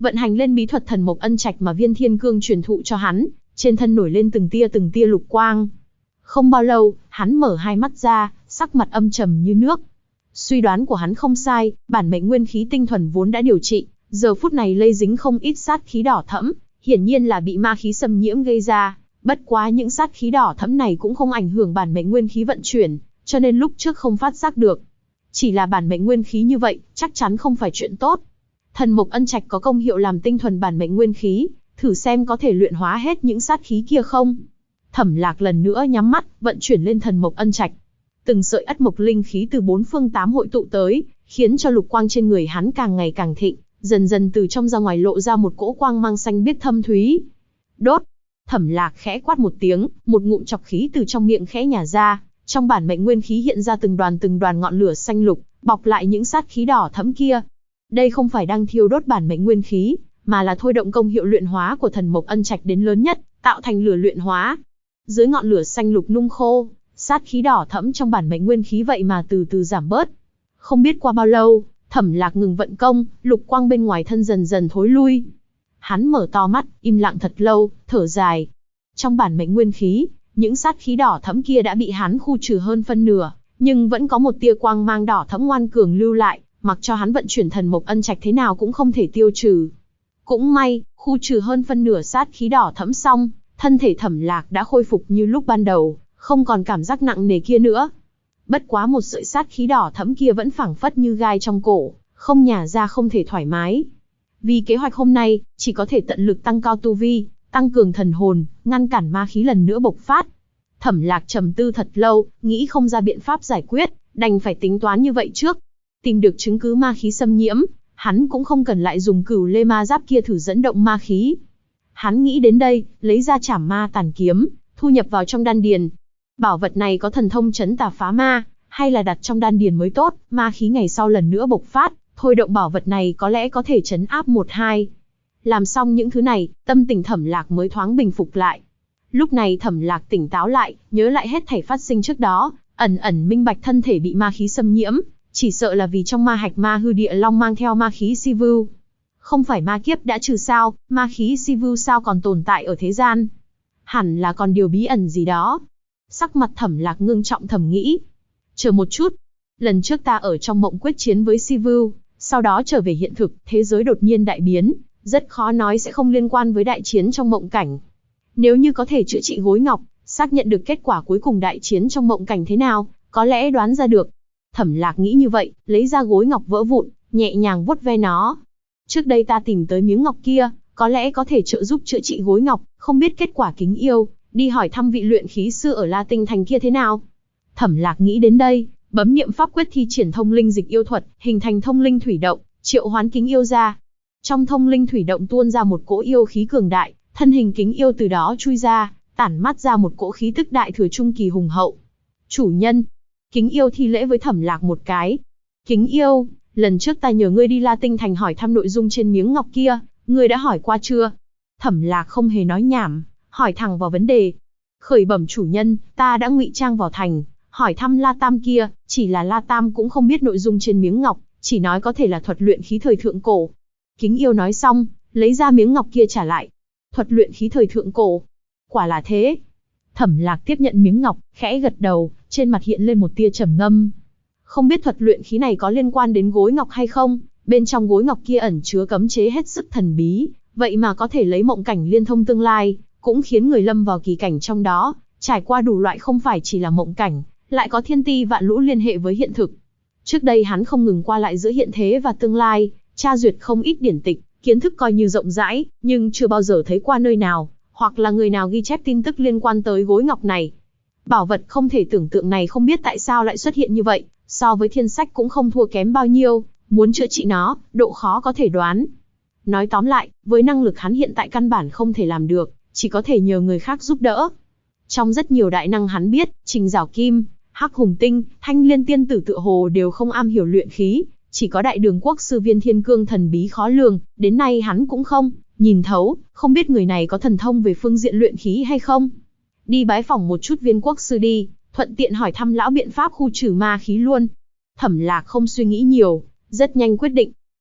vận hành lên bí thuật thần mộc ân trạch mà Viên Thiên Cương truyền thụ cho hắn, trên thân nổi lên từng tia lục quang. Không bao lâu, hắn mở hai mắt ra, sắc mặt âm trầm như nước. Suy đoán của hắn không sai, bản mệnh nguyên khí tinh thuần vốn đã điều trị, giờ phút này lây dính không ít sát khí đỏ thẫm, hiển nhiên là bị ma khí xâm nhiễm gây ra. Bất quá những sát khí đỏ thẫm này cũng không ảnh hưởng bản mệnh nguyên khí vận chuyển, cho nên lúc trước không phát giác được. Chỉ là bản mệnh nguyên khí như vậy, chắc chắn không phải chuyện tốt. Thần mộc ân trạch có công hiệu làm tinh thuần bản mệnh nguyên khí, thử xem có thể luyện hóa hết những sát khí kia không. Thẩm Lạc lần nữa nhắm mắt, vận chuyển lên thần mộc ân trạch. Từng sợi ất mộc linh khí từ bốn phương tám hội tụ tới, khiến cho lục quang trên người hắn càng ngày càng thịnh, dần dần từ trong ra ngoài lộ ra một cỗ quang mang xanh biếc thâm thúy. Đốt! Thẩm Lạc khẽ quát một tiếng, một ngụm chọc khí từ trong miệng khẽ nhả ra, trong bản mệnh nguyên khí hiện ra từng đoàn ngọn lửa xanh lục, bọc lại những sát khí đỏ thẫm kia. Đây không phải đang thiêu đốt bản mệnh nguyên khí, mà là thôi động công hiệu luyện hóa của thần mộc ân trạch đến lớn nhất, tạo thành lửa luyện hóa. Dưới ngọn lửa xanh lục nung khô, sát khí đỏ thẫm trong bản mệnh nguyên khí vậy mà từ từ giảm bớt. Không biết qua bao lâu, Thẩm Lạc ngừng vận công, lục quang bên ngoài thân dần dần thối lui. Hắn mở to mắt, im lặng thật lâu, thở dài. Trong bản mệnh nguyên khí, những sát khí đỏ thẫm kia đã bị hắn khu trừ hơn phân nửa, nhưng vẫn có một tia quang mang đỏ thẫm ngoan cường lưu lại, mặc cho hắn vận chuyển thần mộc ân trạch thế nào cũng không thể tiêu trừ. Cũng may, khu trừ hơn phân nửa sát khí đỏ thẫm xong, thân thể Thẩm Lạc đã khôi phục như lúc ban đầu, không còn cảm giác nặng nề kia nữa. Bất quá một sợi sát khí đỏ thẫm kia vẫn phảng phất như gai trong cổ, không nhả ra không thể thoải mái. Vì kế hoạch hôm nay, chỉ có thể tận lực tăng cao tu vi, tăng cường thần hồn, ngăn cản ma khí lần nữa bộc phát. Thẩm Lạc trầm tư thật lâu, nghĩ không ra biện pháp giải quyết, đành phải tính toán như vậy trước. Tìm được chứng cứ ma khí xâm nhiễm, hắn cũng không cần lại dùng cửu lê ma giáp kia thử dẫn động ma khí. Hắn nghĩ đến đây, lấy ra Trảm Ma Tàn Kiếm, thu nhập vào trong đan điền. Bảo vật này có thần thông trấn tà phá ma, hay là đặt trong đan điền mới tốt, ma khí ngày sau lần nữa bộc phát, thôi động bảo vật này có lẽ có thể trấn áp 1-2. Làm xong những thứ này, tâm tình Thẩm Lạc mới thoáng bình phục lại. Lúc này Thẩm Lạc tỉnh táo lại, nhớ lại hết thảy phát sinh trước đó, ẩn minh bạch thân thể bị ma khí xâm nhiễm, chỉ sợ là vì trong ma hạch ma hư địa long mang theo ma khí si vưu. Không phải ma kiếp đã trừ sao, ma khí si vưu sao còn tồn tại ở thế gian? Hẳn là còn điều bí ẩn gì đó. Sắc mặt Thẩm Lạc ngưng trọng thầm nghĩ. Chờ một chút, lần trước ta ở trong mộng quyết chiến với si vưu, sau đó trở về hiện thực, thế giới đột nhiên đại biến, rất khó nói sẽ không liên quan với đại chiến trong mộng cảnh. Nếu như có thể chữa trị gối ngọc, xác nhận được kết quả cuối cùng đại chiến trong mộng cảnh thế nào, có lẽ đoán ra được. Thẩm Lạc nghĩ như vậy, lấy ra gối ngọc vỡ vụn, nhẹ nhàng vuốt ve nó. Trước đây ta tìm tới miếng ngọc kia, có lẽ có thể trợ giúp chữa trị gối ngọc, không biết kết quả Kính Yêu, đi hỏi thăm vị luyện khí sư ở La Tinh Thành kia thế nào. Thẩm Lạc nghĩ đến đây, bấm niệm pháp quyết thi triển thông linh dịch yêu thuật, hình thành thông linh thủy động, triệu hoán Kính Yêu ra. Trong thông linh thủy động tuôn ra một cỗ yêu khí cường đại, thân hình Kính Yêu từ đó chui ra, tản mát ra một cỗ khí tức đại thừa trung kỳ hùng hậu. Chủ nhân, Kính Yêu thi lễ với Thẩm Lạc một cái. Kính Yêu, lần trước ta nhờ ngươi đi La Tinh Thành hỏi thăm nội dung trên miếng ngọc kia, ngươi đã hỏi qua chưa? Thẩm Lạc không hề nói nhảm, hỏi thẳng vào vấn đề. Khởi bẩm chủ nhân, ta đã ngụy trang vào thành, hỏi thăm La Tam kia, chỉ là La Tam cũng không biết nội dung trên miếng ngọc, chỉ nói có thể là thuật luyện khí thời thượng cổ. Kính Yêu nói xong, lấy ra miếng ngọc kia trả lại. Thuật luyện khí thời thượng cổ. Quả là thế. Thẩm Lạc tiếp nhận miếng ngọc, khẽ gật đầu, trên mặt hiện lên một tia trầm ngâm. Không biết thuật luyện khí này có liên quan đến gối ngọc hay không, bên trong gối ngọc kia ẩn chứa cấm chế hết sức thần bí, vậy mà có thể lấy mộng cảnh liên thông tương lai, cũng khiến người lâm vào kỳ cảnh trong đó, trải qua đủ loại không phải chỉ là mộng cảnh, lại có thiên ti vạn lũ liên hệ với hiện thực. Trước đây hắn không ngừng qua lại giữa hiện thế và tương lai, tra duyệt không ít điển tịch, kiến thức coi như rộng rãi, nhưng chưa bao giờ thấy qua nơi nào, hoặc là người nào ghi chép tin tức liên quan tới gối ngọc này. Bảo vật không thể tưởng tượng này không biết tại sao lại xuất hiện như vậy, so với thiên sách cũng không thua kém bao nhiêu, muốn chữa trị nó, độ khó có thể đoán. Nói tóm lại, với năng lực hắn hiện tại căn bản không thể làm được, chỉ có thể nhờ người khác giúp đỡ. Trong rất nhiều đại năng hắn biết, Trình Giảo Kim, Hắc Hùng Tinh, Thanh Liên Tiên Tử tựa hồ đều không am hiểu luyện khí, chỉ có Đại Đường Quốc sư Viên Thiên Cương thần bí khó lường, đến nay hắn cũng không nhìn thấu, không biết người này có thần thông về phương diện luyện khí hay không. Đi bái phỏng một chút Viên Quốc sư đi, thuận tiện hỏi thăm lão biện pháp khu trừ ma khí luôn. Thẩm Lạc không suy nghĩ nhiều, rất nhanh quyết định.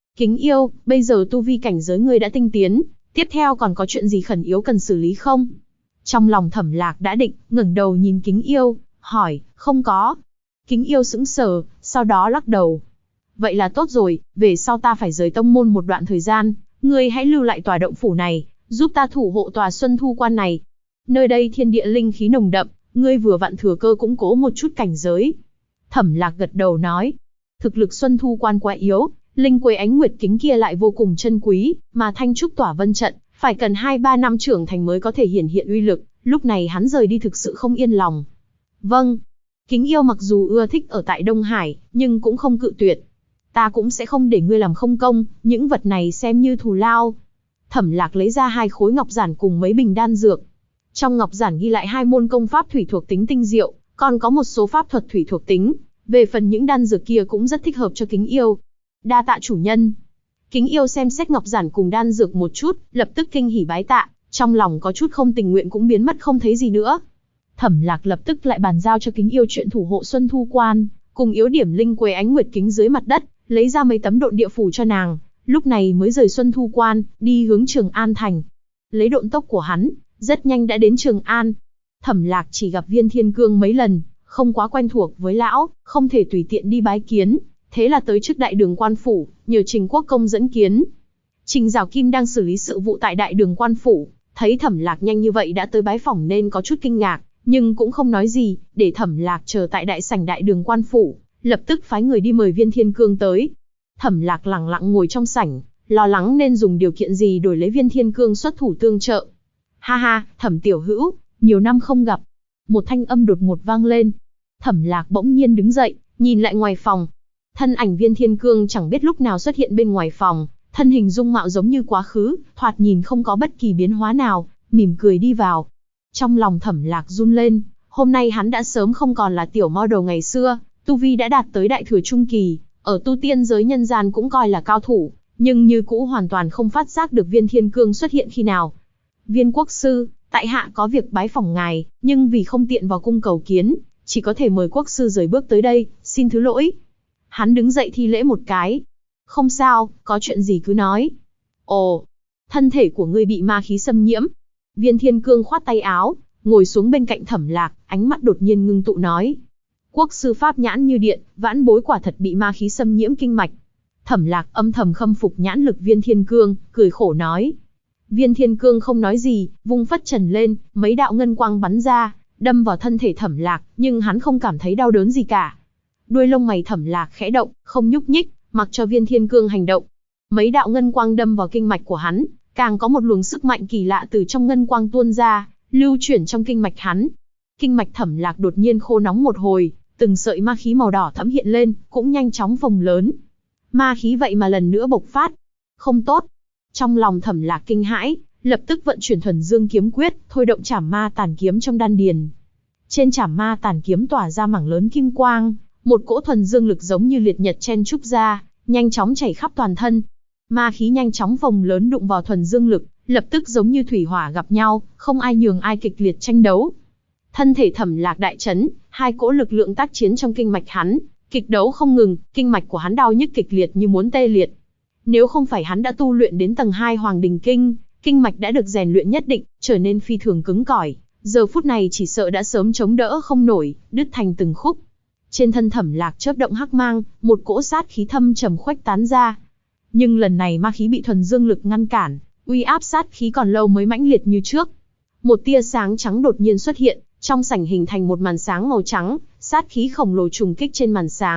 Kính yêu, bây giờ tu vi cảnh giới ngươi đã tinh tiến, tiếp theo còn có chuyện gì khẩn yếu cần xử lý không? Trong lòng Thẩm Lạc đã định, ngẩng đầu nhìn Kính yêu, hỏi, không có. Kính yêu sững sờ, sau đó lắc đầu. Vậy là tốt rồi, về sau ta phải rời tông môn một đoạn thời gian, ngươi hãy lưu lại tòa động phủ này, giúp ta thủ hộ tòa Xuân Thu Quan này. Nơi đây thiên địa linh khí nồng đậm, ngươi vừa vặn thừa cơ củng cố một chút cảnh giới. Thẩm Lạc gật đầu nói, thực lực Xuân Thu Quan quá yếu, linh quế ánh nguyệt kính kia lại vô cùng chân quý, mà Thanh Trúc Tỏa Vân trận, phải cần 2-3 năm trưởng thành mới có thể hiển hiện uy lực, lúc này hắn rời đi thực sự không yên lòng. Vâng. Kính yêu mặc dù ưa thích ở tại Đông Hải, nhưng cũng không cự tuyệt. Ta cũng sẽ không để ngươi làm không công, những vật này xem như thù lao. Thẩm Lạc lấy ra 2 khối ngọc giản cùng mấy bình đan dược. Trong ngọc giản ghi lại 2 môn công pháp thủy thuộc tính tinh diệu, còn có một số pháp thuật thủy thuộc tính. Về phần những đan dược kia cũng rất thích hợp cho Kính yêu. Đa tạ chủ nhân. Kính yêu xem xét ngọc giản cùng đan dược một chút, lập tức kinh hỉ bái tạ, trong lòng có chút không tình nguyện cũng biến mất không thấy gì nữa. Thẩm Lạc lập tức lại bàn giao cho Kính yêu chuyện thủ hộ Xuân Thu Quan, cùng yếu điểm linh quế ánh nguyệt kính dưới mặt đất, lấy ra mấy tấm độn địa phủ cho nàng, lúc này mới rời Xuân Thu Quan, đi hướng Trường An thành. Lấy độn tốc của hắn, rất nhanh đã đến Trường An. Thẩm Lạc chỉ gặp Viên Thiên Cương mấy lần, không quá quen thuộc với lão, không thể tùy tiện đi bái kiến, thế là tới trước đại đường quan phủ, nhờ Trình Quốc Công dẫn kiến. Trình Giảo Kim đang xử lý sự vụ tại đại đường quan phủ, thấy Thẩm Lạc nhanh như vậy đã tới bái phỏng nên có chút kinh ngạc, nhưng cũng không nói gì, để Thẩm Lạc chờ tại đại sảnh đại đường quan phủ, lập tức phái người đi mời Viên Thiên Cương tới. Thẩm Lạc lặng lặng ngồi trong sảnh, lo lắng nên dùng điều kiện gì đổi lấy Viên Thiên Cương xuất thủ tương trợ. Ha ha, Thẩm tiểu hữu, nhiều năm không gặp. Một thanh âm đột ngột vang lên. Thẩm Lạc bỗng nhiên đứng dậy, nhìn lại ngoài phòng. Thân ảnh Viên Thiên Cương chẳng biết lúc nào xuất hiện bên ngoài phòng, thân hình dung mạo giống như quá khứ, thoạt nhìn không có bất kỳ biến hóa nào, mỉm cười đi vào. Trong lòng Thẩm Lạc run lên, hôm nay hắn đã sớm không còn là tiểu model ngày xưa, tu vi đã đạt tới đại thừa trung kỳ, ở tu tiên giới nhân gian cũng coi là cao thủ, nhưng như cũ hoàn toàn không phát giác được Viên Thiên Cương xuất hiện khi nào. Viên quốc sư, tại hạ có việc bái phỏng ngài, nhưng vì không tiện vào cung cầu kiến, chỉ có thể mời quốc sư rời bước tới đây, xin thứ lỗi. Hắn đứng dậy thi lễ một cái. Không sao, có chuyện gì cứ nói. Ồ, thân thể của ngươi bị ma khí xâm nhiễm. Viên Thiên Cương khoát tay áo, ngồi xuống bên cạnh Thẩm Lạc, ánh mắt đột nhiên ngưng tụ nói. Quốc sư pháp nhãn như điện, vãn bối quả thật bị ma khí xâm nhiễm kinh mạch. Thẩm Lạc âm thầm khâm phục nhãn lực Viên Thiên Cương, cười khổ nói. Viên Thiên Cương không nói gì, vung phất trần lên, mấy đạo ngân quang bắn ra, đâm vào thân thể Thẩm Lạc, nhưng hắn không cảm thấy đau đớn gì cả. Đuôi lông mày Thẩm Lạc khẽ động, không nhúc nhích, mặc cho Viên Thiên Cương hành động. Mấy đạo ngân quang đâm vào kinh mạch của hắn, càng có một luồng sức mạnh kỳ lạ từ trong ngân quang tuôn ra, lưu chuyển trong kinh mạch hắn. Kinh mạch Thẩm Lạc đột nhiên khô nóng một hồi, từng sợi ma khí màu đỏ thẫm hiện lên, cũng nhanh chóng phồng lớn. Ma khí vậy mà lần nữa bộc phát. Không tốt. Trong lòng Thẩm Lạc kinh hãi, lập tức vận chuyển Thuần Dương kiếm quyết, thôi động Trảm Ma Tản kiếm trong đan điền. Trên Trảm Ma Tản kiếm tỏa ra mảng lớn kim quang, một cỗ thuần dương lực giống như liệt nhật chen trúc ra, nhanh chóng chảy khắp toàn thân. Ma khí nhanh chóng phồng lớn đụng vào thuần dương lực, lập tức giống như thủy hỏa gặp nhau, không ai nhường ai, kịch liệt tranh đấu. Thân thể Thẩm Lạc đại chấn, hai cỗ lực lượng tác chiến trong kinh mạch hắn, kịch đấu không ngừng, kinh mạch của hắn đau nhức kịch liệt như muốn tê liệt. Nếu không phải hắn đã tu luyện đến tầng 2 Hoàng Đình Kinh, kinh mạch đã được rèn luyện nhất định, trở nên phi thường cứng cỏi, giờ phút này chỉ sợ đã sớm chống đỡ không nổi, đứt thành từng khúc. Trên thân Thẩm Lạc chớp động hắc mang, một cỗ sát khí thâm trầm khuếch tán ra. Nhưng lần này ma khí bị thuần dương lực ngăn cản, uy áp sát khí còn lâu mới mãnh liệt như trước. Một tia sáng trắng đột nhiên xuất hiện, trong sảnh hình thành một màn sáng màu trắng, sát khí khổng lồ trùng kích trên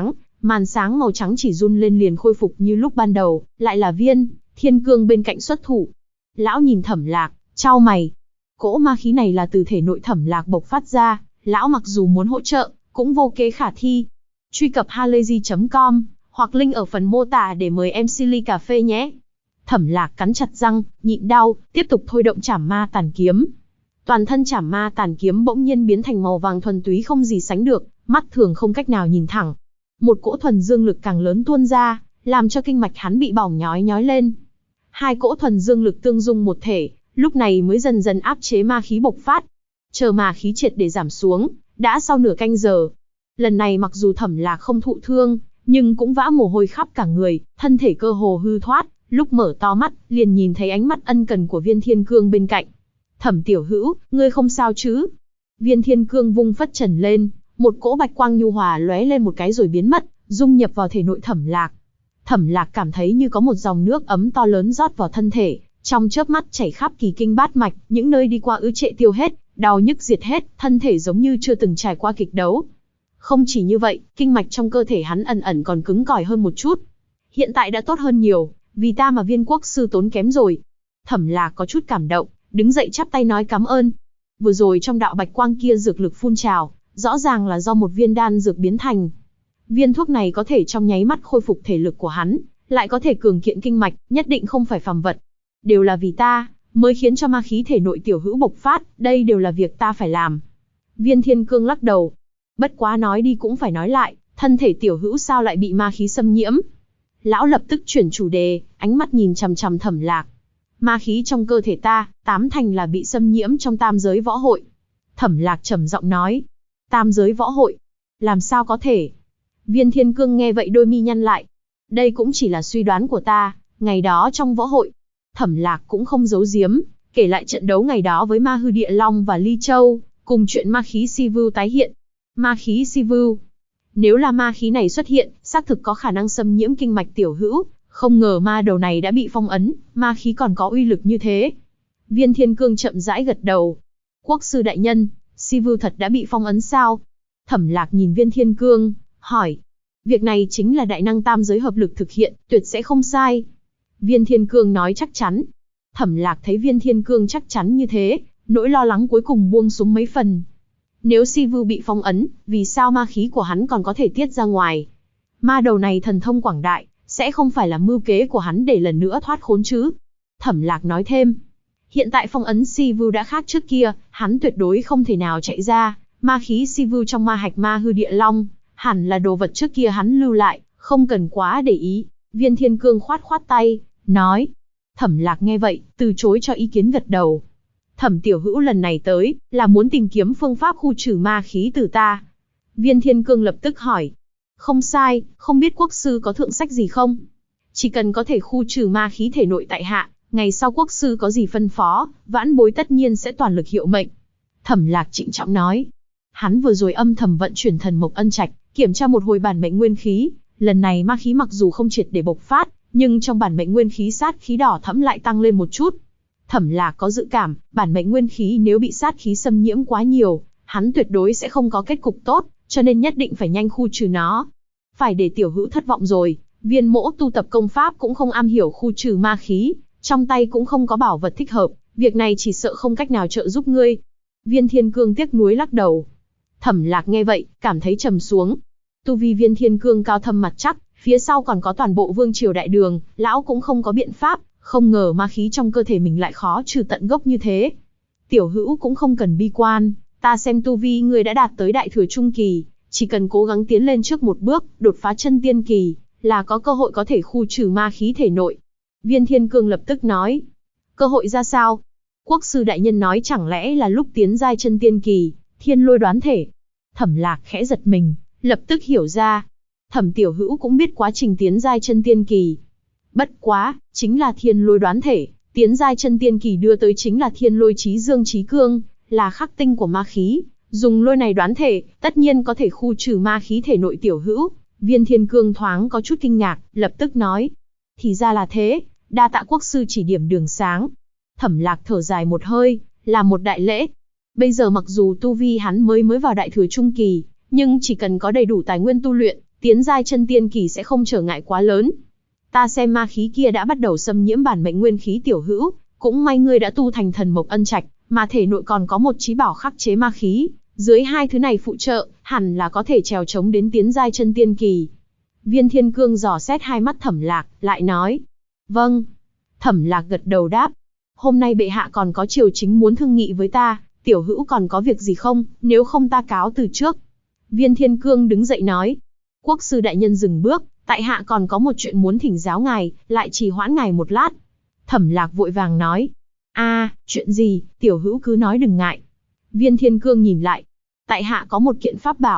màn sáng màu trắng chỉ run lên liền khôi phục như lúc ban đầu, lại là Viên Thiên Cương bên cạnh xuất thủ. Lão nhìn Thẩm Lạc, chau mày. Cỗ ma khí này là từ thể nội Thẩm Lạc bộc phát ra, lão mặc dù muốn hỗ trợ, cũng vô kế khả thi. Truy cập halayzi.com hoặc link ở phần mô tả để mời em Silly cà phê nhé. Thẩm Lạc cắn chặt răng, nhịn đau, tiếp tục thôi động Trảm Ma Tản kiếm. Toàn thân Trảm Ma Tản kiếm bỗng nhiên biến thành màu vàng thuần túy không gì sánh được, mắt thường không cách nào nhìn thẳng. Một cỗ thuần dương lực càng lớn tuôn ra, làm cho kinh mạch hắn bị bỏng nhói lên. Hai cỗ thuần dương lực tương dung một thể, lúc này mới dần dần áp chế ma khí bộc phát. Chờ ma khí triệt để giảm xuống, đã sau nửa canh giờ. Lần này mặc dù Thẩm Lạc không thụ thương, nhưng cũng vã mồ hôi khắp cả người, thân thể cơ hồ hư thoát, lúc mở to mắt, liền nhìn thấy ánh mắt ân cần của Viên Thiên Cương bên cạnh. Thẩm tiểu hữu, ngươi không sao chứ? Viên Thiên Cương vung phất trần lên, một cỗ bạch quang nhu hòa lóe lên một cái rồi biến mất, dung nhập vào thể nội Thẩm Lạc. Thẩm Lạc cảm thấy như có một dòng nước ấm to lớn rót vào thân thể, trong chớp mắt chảy khắp kỳ kinh bát mạch, những nơi đi qua ứ trệ tiêu hết, đau nhức diệt hết, thân thể giống như chưa từng trải qua kịch đấu. Không chỉ như vậy, kinh mạch trong cơ thể hắn ẩn ẩn còn cứng cỏi hơn một chút. Hiện tại đã tốt hơn nhiều, vì ta mà Viên quốc sư tốn kém rồi. Thẩm Lạc có chút cảm động, đứng dậy chắp tay nói cảm ơn. Vừa rồi trong đạo bạch quang kia dược lực phun trào, rõ ràng là do một viên đan dược biến thành. Viên thuốc này có thể trong nháy mắt khôi phục thể lực của hắn, lại có thể cường kiện kinh mạch, nhất định không phải phàm vật. Đều là vì ta, mới khiến cho ma khí thể nội tiểu hữu bộc phát, đây đều là việc ta phải làm. Viên Thiên Cương lắc đầu. Bất quá nói đi cũng phải nói lại, thân thể tiểu hữu sao lại bị ma khí xâm nhiễm? Lão lập tức chuyển chủ đề, ánh mắt nhìn chằm chằm Thẩm Lạc. Ma khí trong cơ thể ta, 80% là bị xâm nhiễm trong tam giới võ hội. Thẩm Lạc trầm giọng nói. Tam giới võ hội? Làm sao có thể? Viên Thiên Cương nghe vậy đôi mi nhăn lại. Đây cũng chỉ là suy đoán của ta, ngày đó trong võ hội. Thẩm Lạc cũng không giấu giếm, kể lại trận đấu ngày đó với Ma Hư Địa Long và Ly Châu, cùng chuyện ma khí si vưu tái hiện. Ma khí si vưu. Nếu là ma khí này xuất hiện, xác thực có khả năng xâm nhiễm kinh mạch tiểu hữu, không ngờ ma đầu này đã bị phong ấn, ma khí còn có uy lực như thế. Viên Thiên Cương chậm rãi gật đầu. Quốc sư đại nhân, si vưu thật đã bị phong ấn sao? Thẩm Lạc nhìn Viên Thiên Cương, hỏi. Việc này chính là đại năng tam giới hợp lực thực hiện, tuyệt sẽ không sai. Viên Thiên Cương nói chắc chắn. Thẩm Lạc thấy Viên Thiên Cương chắc chắn như thế, nỗi lo lắng cuối cùng buông xuống mấy phần. Nếu si vưu bị phong ấn, vì sao ma khí của hắn còn có thể tiết ra ngoài? Ma đầu này thần thông quảng đại, sẽ không phải là mưu kế của hắn để lần nữa thoát khốn chứ? Thẩm Lạc nói thêm. Hiện tại phong ấn si vưu đã khác trước kia, hắn tuyệt đối không thể nào chạy ra. Ma khí si vưu trong ma hạch Ma Hư Địa Long, hẳn là đồ vật trước kia hắn lưu lại, không cần quá để ý. Viên Thiên Cương khoát khoát tay, nói. Thẩm Lạc nghe vậy, từ chối cho ý kiến gật đầu. Thẩm tiểu hữu lần này tới, là muốn tìm kiếm phương pháp khu trừ ma khí từ ta. Viên Thiên Cương lập tức hỏi. Không sai, không biết quốc sư có thượng sách gì không? Chỉ cần có thể khu trừ ma khí thể nội tại hạ, ngày sau quốc sư có gì phân phó, vãn bối tất nhiên sẽ toàn lực hiệu mệnh. Thẩm Lạc trịnh trọng nói. Hắn vừa rồi âm thầm vận chuyển thần mộc ân trạch, kiểm tra một hồi bản mệnh nguyên khí. Lần này ma khí mặc dù không triệt để bộc phát, nhưng trong bản mệnh nguyên khí sát khí đỏ thẫm lại tăng lên một chút. Thẩm Lạc có dự cảm, bản mệnh nguyên khí nếu bị sát khí xâm nhiễm quá nhiều, hắn tuyệt đối sẽ không có kết cục tốt, cho nên nhất định phải nhanh khu trừ nó. Phải để tiểu hữu thất vọng rồi, Viên mỗ tu tập công pháp cũng không am hiểu khu trừ ma khí, trong tay cũng không có bảo vật thích hợp, việc này chỉ sợ không cách nào trợ giúp ngươi. Viên Thiên Cương tiếc nuối lắc đầu. Thẩm Lạc nghe vậy, cảm thấy trầm xuống. Tu vi Viên Thiên Cương cao thâm mặt chắc, phía sau còn có toàn bộ vương triều đại đường, lão cũng không có biện pháp, không ngờ ma khí trong cơ thể mình lại khó trừ tận gốc như thế. Tiểu hữu cũng không cần bi quan, ta xem tu vi ngươi đã đạt tới đại thừa trung kỳ, chỉ cần cố gắng tiến lên trước một bước, đột phá chân tiên kỳ, là có cơ hội có thể khu trừ ma khí thể nội. Viên Thiên Cương lập tức nói. Cơ hội ra sao? Quốc sư đại nhân nói chẳng lẽ là lúc tiến giai chân tiên kỳ, thiên lôi đoán thể. Thẩm Lạc khẽ giật mình, lập tức hiểu ra. Thẩm tiểu hữu cũng biết quá trình tiến giai chân tiên kỳ. Bất quá, chính là thiên lôi đoán thể, tiến giai chân tiên kỳ đưa tới chính là thiên lôi chí dương chí cương, là khắc tinh của ma khí. Dùng lôi này đoán thể, tất nhiên có thể khu trừ ma khí thể nội tiểu hữu. Viên Thiên Cương thoáng có chút kinh ngạc, lập tức nói. Thì ra là thế, đa tạ quốc sư chỉ điểm đường sáng. Thẩm Lạc thở dài một hơi, làm một đại lễ. Bây giờ mặc dù tu vi hắn mới vào đại thừa trung kỳ, nhưng chỉ cần có đầy đủ tài nguyên tu luyện, tiến giai chân tiên kỳ sẽ không trở ngại quá lớn. Ta xem ma khí kia đã bắt đầu xâm nhiễm bản mệnh nguyên khí tiểu hữu, cũng may ngươi đã tu thành thần mộc ân trạch, mà thể nội còn có một chí bảo khắc chế ma khí, dưới hai thứ này phụ trợ, hẳn là có thể trèo chống đến tiến giai chân tiên kỳ. Viên Thiên Cương dò xét hai mắt Thẩm Lạc, lại nói. Vâng. Thẩm Lạc gật đầu đáp. Hôm nay bệ hạ còn có triều chính muốn thương nghị với ta, tiểu hữu còn có việc gì không, nếu không ta cáo từ trước. Viên Thiên Cương đứng dậy nói. Quốc sư đại nhân dừng bước, tại hạ còn có một chuyện muốn thỉnh giáo ngài, lại trì hoãn ngài một lát. Thẩm Lạc vội vàng nói. Chuyện gì, tiểu hữu cứ nói đừng ngại. Viên Thiên Cương nhìn lại. Tại hạ có một kiện pháp bảo,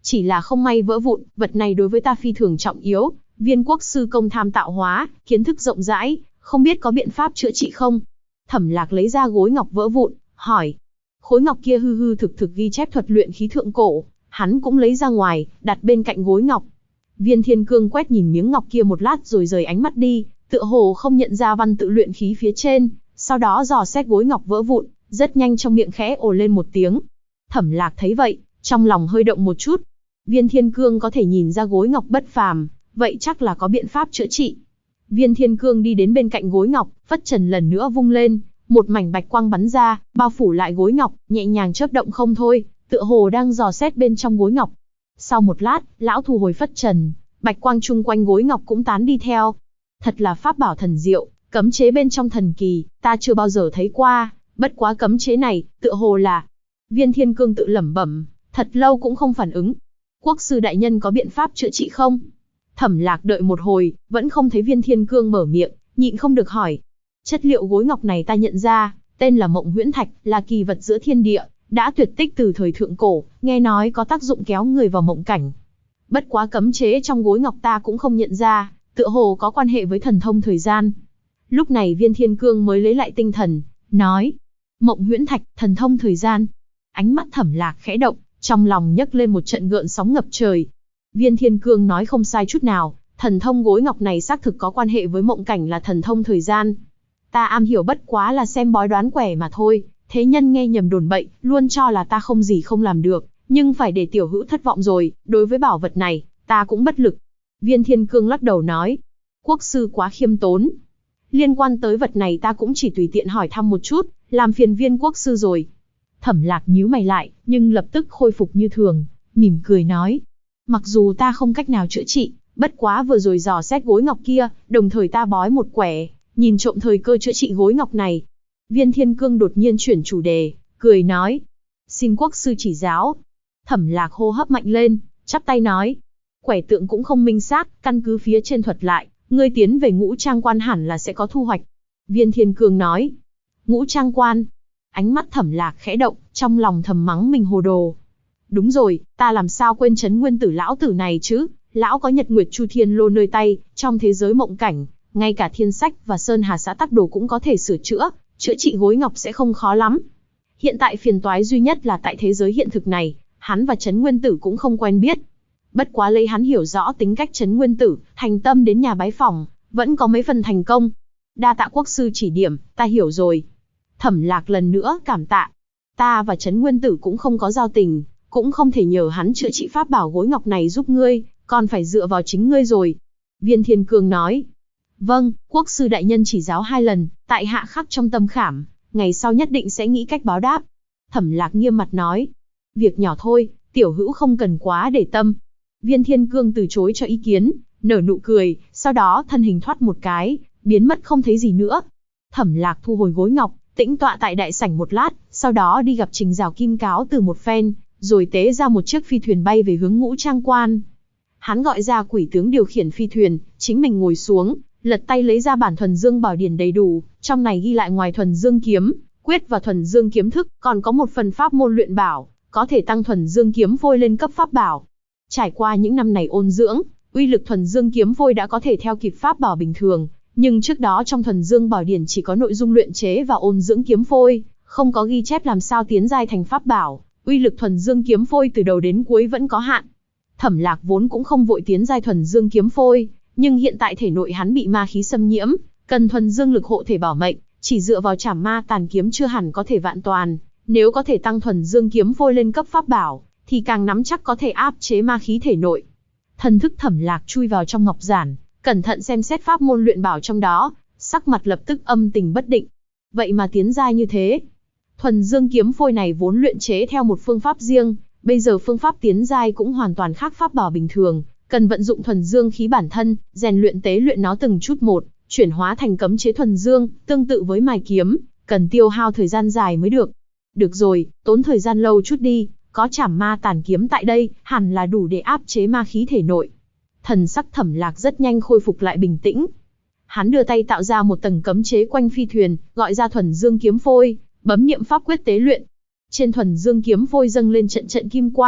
Chỉ là không may vỡ vụn, vật này đối với ta phi thường trọng yếu, Viên quốc sư công tham tạo hóa, kiến thức rộng rãi, không biết có biện pháp chữa trị không? Thẩm Lạc lấy ra gối ngọc vỡ vụn, hỏi. Khối ngọc kia hư hư thực thực ghi chép thuật luyện khí thượng cổ, hắn cũng lấy ra ngoài, đặt bên cạnh gối ngọc. Viên Thiên Cương quét nhìn miếng ngọc kia một lát rồi rời ánh mắt đi, tựa hồ không nhận ra văn tự luyện khí phía trên, sau đó dò xét gối ngọc vỡ vụn, rất nhanh trong miệng khẽ ồ lên một tiếng. Thẩm Lạc thấy vậy, trong lòng hơi động một chút. Viên Thiên Cương có thể nhìn ra gối ngọc bất phàm, vậy chắc là có biện pháp chữa trị. Viên Thiên Cương đi đến bên cạnh gối ngọc, phất trần lần nữa vung lên, một mảnh bạch quang bắn ra, bao phủ lại gối ngọc, nhẹ nhàng chớp động không thôi, tựa hồ đang dò xét bên trong gối ngọc. Sau một lát, lão thu hồi phất trần, bạch quang chung quanh gối ngọc cũng tán đi theo. Thật là pháp bảo thần diệu, cấm chế bên trong thần kỳ, ta chưa bao giờ thấy qua, bất quá cấm chế này, tựa hồ là... Viên Thiên Cương tự lẩm bẩm, thật lâu cũng không phản ứng. Quốc sư đại nhân có biện pháp chữa trị không? Thẩm Lạc đợi một hồi, vẫn không thấy Viên Thiên Cương mở miệng, nhịn không được hỏi. Chất liệu gối ngọc này ta nhận ra, tên là Mộng Huyễn Thạch, là kỳ vật giữa thiên địa, đã tuyệt tích từ thời thượng cổ, nghe nói có tác dụng kéo người vào mộng cảnh. Bất quá cấm chế trong gối ngọc ta cũng không nhận ra, tựa hồ có quan hệ với thần thông thời gian. Lúc này Viên Thiên Cương mới lấy lại tinh thần, nói. Mộng Huyễn Thạch, thần thông thời gian. Ánh mắt Thẩm Lạc khẽ động, trong lòng nhấc lên một trận gợn sóng ngập trời. Viên Thiên Cương nói không sai chút nào, thần thông gối ngọc này xác thực có quan hệ với mộng cảnh là thần thông thời gian. Ta am hiểu bất quá là xem bói đoán quẻ mà thôi, thế nhân nghe nhầm đồn bậy, luôn cho là ta không gì không làm được, nhưng phải để tiểu hữu thất vọng rồi, đối với bảo vật này, ta cũng bất lực. Viên Thiên Cương lắc đầu nói, quốc sư quá khiêm tốn. Liên quan tới vật này ta cũng chỉ tùy tiện hỏi thăm một chút, làm phiền Viên quốc sư rồi. Thẩm Lạc nhíu mày lại, nhưng lập tức khôi phục như thường, mỉm cười nói. Mặc dù ta không cách nào chữa trị, bất quá vừa rồi dò xét gối ngọc kia, đồng thời ta bói một quẻ, nhìn trộm thời cơ chữa trị gối ngọc này. Viên Thiên Cương đột nhiên chuyển chủ đề, cười nói. Xin quốc sư chỉ giáo. Thẩm Lạc hô hấp mạnh lên, chắp tay nói. Quẻ tượng cũng không minh xác, căn cứ phía trên thuật lại, ngươi tiến về Ngũ Trang Quan hẳn là sẽ có thu hoạch. Viên Thiên Cương nói. Ngũ Trang Quan. Ánh mắt Thẩm Lạc khẽ động, trong lòng thầm mắng mình hồ đồ. Đúng rồi, ta làm sao quên Trấn Nguyên Tử lão tử này chứ, lão có Nhật Nguyệt Chu Thiên Lô nơi tay, trong thế giới mộng cảnh, ngay cả Thiên Sách và Sơn Hà Xã Tắc Đồ cũng có thể sửa chữa trị gối ngọc sẽ không khó lắm. Hiện tại phiền toái duy nhất là tại thế giới hiện thực này, hắn và Trấn Nguyên Tử cũng không quen biết. Bất quá lấy hắn hiểu rõ tính cách Trấn Nguyên Tử, thành tâm đến nhà bái phỏng, vẫn có mấy phần thành công. Đa tạ quốc sư chỉ điểm, ta hiểu rồi. Thẩm Lạc lần nữa cảm tạ. Ta và Trấn Nguyên Tử cũng không có giao tình, cũng không thể nhờ hắn chữa trị pháp bảo gối ngọc này giúp ngươi, còn phải dựa vào chính ngươi rồi. Viên Thiên Cương nói. Vâng, quốc sư đại nhân chỉ giáo 2 lần, tại hạ khắc trong tâm khảm, ngày sau nhất định sẽ nghĩ cách báo đáp. Thẩm Lạc nghiêm mặt nói. Việc nhỏ thôi, tiểu hữu không cần quá để tâm. Viên Thiên Cương từ chối cho ý kiến, nở nụ cười, sau đó thân hình thoát một cái, biến mất không thấy gì nữa. Thẩm Lạc thu hồi gối ngọc, tĩnh tọa tại đại sảnh một lát, sau đó đi gặp Trình Giảo Kim cáo từ một phen, rồi tế ra một chiếc phi thuyền bay về hướng Ngũ Trang Quan. Hắn gọi ra quỷ tướng điều khiển phi thuyền, chính mình ngồi xuống, lật tay lấy ra bản Thuần Dương Bảo Điển đầy đủ, trong này ghi lại ngoài Thuần Dương Kiếm Quyết và Thuần Dương Kiếm Thức, còn có một phần pháp môn luyện bảo, có thể tăng Thuần Dương Kiếm Phôi lên cấp pháp bảo. Trải qua những năm này ôn dưỡng, uy lực Thuần Dương Kiếm Phôi đã có thể theo kịp pháp bảo bình thường, nhưng trước đó trong Thuần Dương Bảo Điển chỉ có nội dung luyện chế và ôn dưỡng kiếm phôi, không có ghi chép làm sao tiến giai thành pháp bảo, uy lực Thuần Dương Kiếm Phôi từ đầu đến cuối vẫn có hạn. Thẩm Lạc vốn cũng không vội tiến giai Thuần Dương Kiếm Phôi, nhưng hiện tại thể nội hắn bị ma khí xâm nhiễm, cần Thuần Dương lực hộ thể bảo mệnh, chỉ dựa vào Trảm Ma Tàn Kiếm chưa hẳn có thể vạn toàn, nếu có thể tăng Thuần Dương Kiếm Phôi lên cấp pháp bảo, thì càng nắm chắc có thể áp chế ma khí thể nội. Thần thức Thẩm Lạc chui vào trong ngọc giản, cẩn thận xem xét pháp môn luyện bảo trong đó, sắc mặt lập tức âm tình bất định. Vậy mà tiến giai như thế. Thuần Dương Kiếm Phôi này vốn luyện chế theo một phương pháp riêng, bây giờ phương pháp tiến giai cũng hoàn toàn khác pháp bảo bình thường, cần vận dụng thuần dương khí bản thân, rèn luyện tế luyện nó từng chút một, chuyển hóa thành cấm chế thuần dương, tương tự với mài kiếm, cần tiêu hao thời gian dài mới được. Được rồi, tốn thời gian lâu chút đi, có Trảm Ma Tàn Kiếm tại đây, hẳn là đủ để áp chế ma khí thể nội. Thần sắc Thẩm Lạc rất nhanh khôi phục lại bình tĩnh. Hắn đưa tay tạo ra một tầng cấm chế quanh phi thuyền, gọi ra Thuần Dương Kiếm Phôi, bấm niệm pháp quyết tế luyện. Trên Thuần Dương Kiếm Phôi dâng lên trận trận kim quang,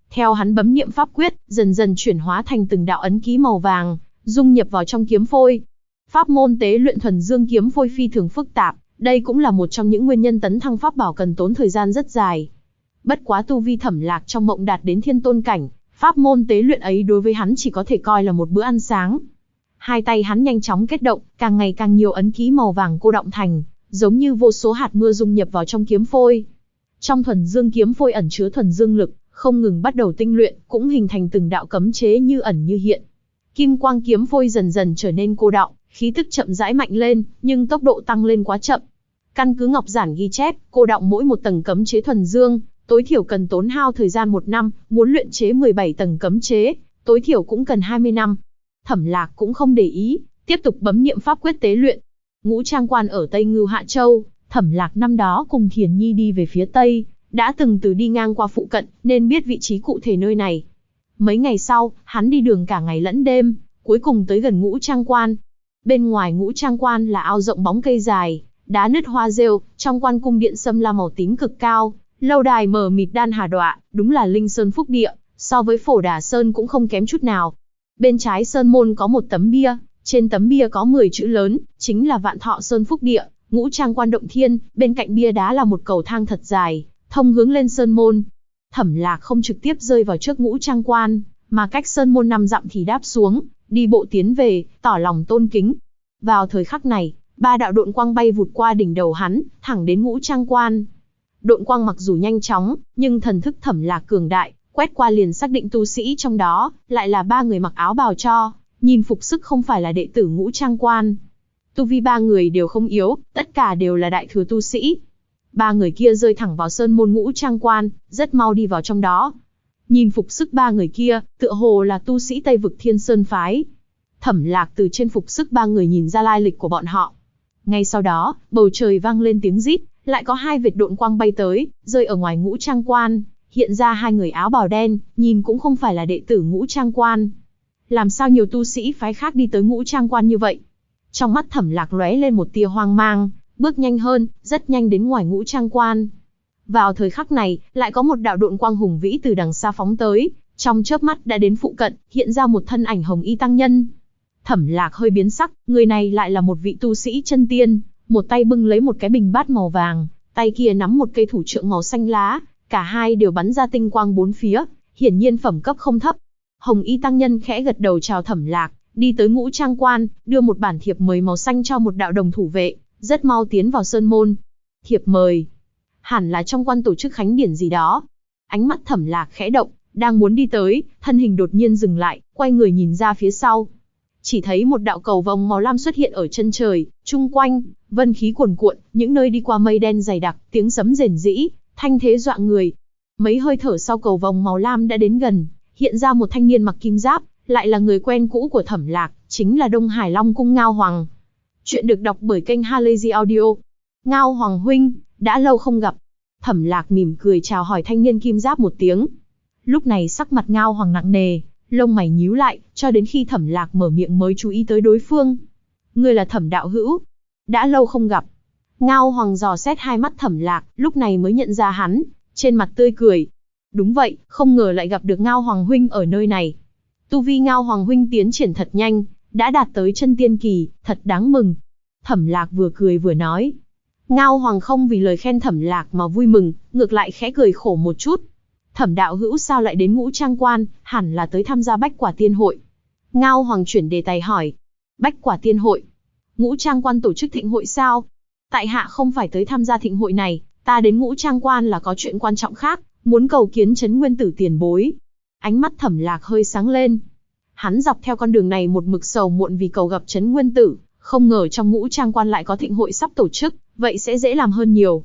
Theo hắn bấm niệm pháp quyết, dần dần chuyển hóa thành từng đạo ấn ký màu vàng, dung nhập vào trong kiếm phôi. Pháp môn tế luyện thuần dương kiếm phôi phi thường phức tạp, đây cũng là một trong những nguyên nhân tấn thăng pháp bảo cần tốn thời gian rất dài. Bất quá tu vi Thẩm Lạc trong mộng đạt đến thiên tôn cảnh, pháp môn tế luyện ấy đối với hắn chỉ có thể coi là một bữa ăn sáng. Hai tay hắn nhanh chóng kết động, càng ngày càng nhiều ấn ký màu vàng cô đọng thành, giống như vô số hạt mưa dung nhập vào trong kiếm phôi. Trong thuần dương kiếm phôi ẩn chứa thuần dương lực, không ngừng bắt đầu tinh luyện, cũng hình thành từng đạo cấm chế như ẩn như hiện. Kim quang kiếm phôi dần dần trở nên cô đọng, khí tức chậm rãi mạnh lên, nhưng tốc độ tăng lên quá chậm. Căn cứ ngọc giản ghi chép, cô đọng mỗi một tầng cấm chế thuần dương, tối thiểu cần tốn hao thời gian 1 năm, muốn luyện chế 17 tầng cấm chế, tối thiểu cũng cần 20 năm. Thẩm Lạc cũng không để ý, tiếp tục bấm niệm pháp quyết tế luyện. Ngũ Trang Quan ở Tây Ngưu Hạ Châu, Thẩm Lạc năm đó cùng Thiền Nhi đi về phía Tây, đã từng từ đi ngang qua phụ cận, nên biết vị trí cụ thể nơi này. Mấy ngày sau, hắn đi đường cả ngày lẫn đêm, cuối cùng tới gần Ngũ Trang Quan. Bên ngoài Ngũ Trang Quan là ao rộng bóng cây dài, đá nứt hoa rêu, trong quan cung điện sâm la màu tím cực cao, lâu đài mờ mịt đan hà đọa, đúng là linh sơn phúc địa, so với Phổ Đà Sơn cũng không kém chút nào. Bên trái sơn môn có một tấm bia, trên tấm bia có 10 chữ lớn, chính là Vạn Thọ Sơn Phúc Địa, Ngũ Trang Quan Động Thiên, bên cạnh bia đá là một cầu thang thật dài, thông hướng lên sơn môn. Thẩm Lạc không trực tiếp rơi vào trước Ngũ Trang Quan, mà cách sơn môn 5 dặm thì đáp xuống, đi bộ tiến về, tỏ lòng tôn kính. Vào thời khắc này, 3 đạo độn quang bay vụt qua đỉnh đầu hắn, thẳng đến Ngũ Trang Quan. Độn quang mặc dù nhanh chóng, nhưng thần thức Thẩm Lạc cường đại, quét qua liền xác định tu sĩ trong đó, lại là 3 người mặc áo bào cho, nhìn phục sức không phải là đệ tử Ngũ Trang Quan. Tu vi 3 người đều không yếu, tất cả đều là đại thừa tu sĩ. 3 người kia rơi thẳng vào sơn môn Ngũ Trang Quan, rất mau đi vào trong đó. Nhìn phục sức 3 người kia, tựa hồ là tu sĩ Tây vực Thiên Sơn phái. Thẩm Lạc từ trên phục sức 3 người nhìn ra lai lịch của bọn họ. Ngay sau đó, bầu trời vang lên tiếng rít, lại có 2 vệt độn quang bay tới, rơi ở ngoài Ngũ Trang Quan, hiện ra 2 người áo bào đen, nhìn cũng không phải là đệ tử Ngũ Trang Quan. Làm sao nhiều tu sĩ phái khác đi tới Ngũ Trang Quan như vậy? Trong mắt Thẩm Lạc lóe lên một tia hoang mang, bước nhanh hơn, rất nhanh đến ngoài Ngũ Trang Quan. Vào thời khắc này, lại có một đạo độn quang hùng vĩ từ đằng xa phóng tới, trong chớp mắt đã đến phụ cận, hiện ra một thân ảnh hồng y tăng nhân. Thẩm Lạc hơi biến sắc, người này lại là một vị tu sĩ chân tiên, một tay bưng lấy một cái bình bát màu vàng, tay kia nắm một cây thủ trượng màu xanh lá, cả hai đều bắn ra tinh quang bốn phía, hiển nhiên phẩm cấp không thấp. Hồng y tăng nhân khẽ gật đầu chào Thẩm Lạc, đi tới Ngũ Trang Quan, đưa một bản thiệp mời màu xanh cho một đạo đồng thủ vệ, rất mau tiến vào sơn môn. Thiệp mời, hẳn là trong quan tổ chức khánh điển gì đó. Ánh mắt Thẩm Lạc khẽ động, đang muốn đi tới, thân hình đột nhiên dừng lại, quay người nhìn ra phía sau. Chỉ thấy một đạo cầu vồng màu lam xuất hiện ở chân trời, chung quanh vân khí cuồn cuộn, những nơi đi qua mây đen dày đặc, tiếng sấm rền rĩ, thanh thế dọa người. Mấy hơi thở sau cầu vồng màu lam đã đến gần, hiện ra một thanh niên mặc kim giáp, lại là người quen cũ của Thẩm Lạc, chính là Đông Hải Long Cung Ngao Hoàng. Chuyện được đọc bởi kênh Halazy Audio. Ngao Hoàng huynh, đã lâu không gặp. Thẩm Lạc mỉm cười chào hỏi thanh niên kim giáp một tiếng. Lúc này sắc mặt Ngao Hoàng nặng nề, lông mày nhíu lại, cho đến khi Thẩm Lạc mở miệng mới chú ý tới đối phương. Ngươi là Thẩm đạo hữu? Đã lâu không gặp. Ngao Hoàng dò xét hai mắt Thẩm Lạc, lúc này mới nhận ra hắn, trên mặt tươi cười. Đúng vậy, không ngờ lại gặp được Ngao Hoàng huynh ở nơi này. Tu vi Ngao Hoàng huynh tiến triển thật nhanh, đã đạt tới chân tiên kỳ, thật đáng mừng. Thẩm Lạc vừa cười vừa nói. Ngao Hoàng không vì lời khen Thẩm Lạc mà vui mừng, ngược lại khẽ cười khổ một chút. Thẩm đạo hữu sao lại đến Ngũ Trang Quan, hẳn là tới tham gia Bách Quả Tiên Hội. Ngao Hoàng chuyển đề tài hỏi. Bách Quả Tiên Hội? Ngũ Trang Quan tổ chức thịnh hội sao? Tại hạ không phải tới tham gia thịnh hội này, ta đến Ngũ Trang Quan là có chuyện quan trọng khác, muốn cầu kiến Trấn Nguyên Tử tiền bối. Ánh mắt Thẩm Lạc hơi sáng lên. Hắn dọc theo con đường này một mực sầu muộn vì cầu gặp Trấn Nguyên Tử, không ngờ trong Ngũ Trang Quan lại có thịnh hội sắp tổ chức, vậy sẽ dễ làm hơn nhiều.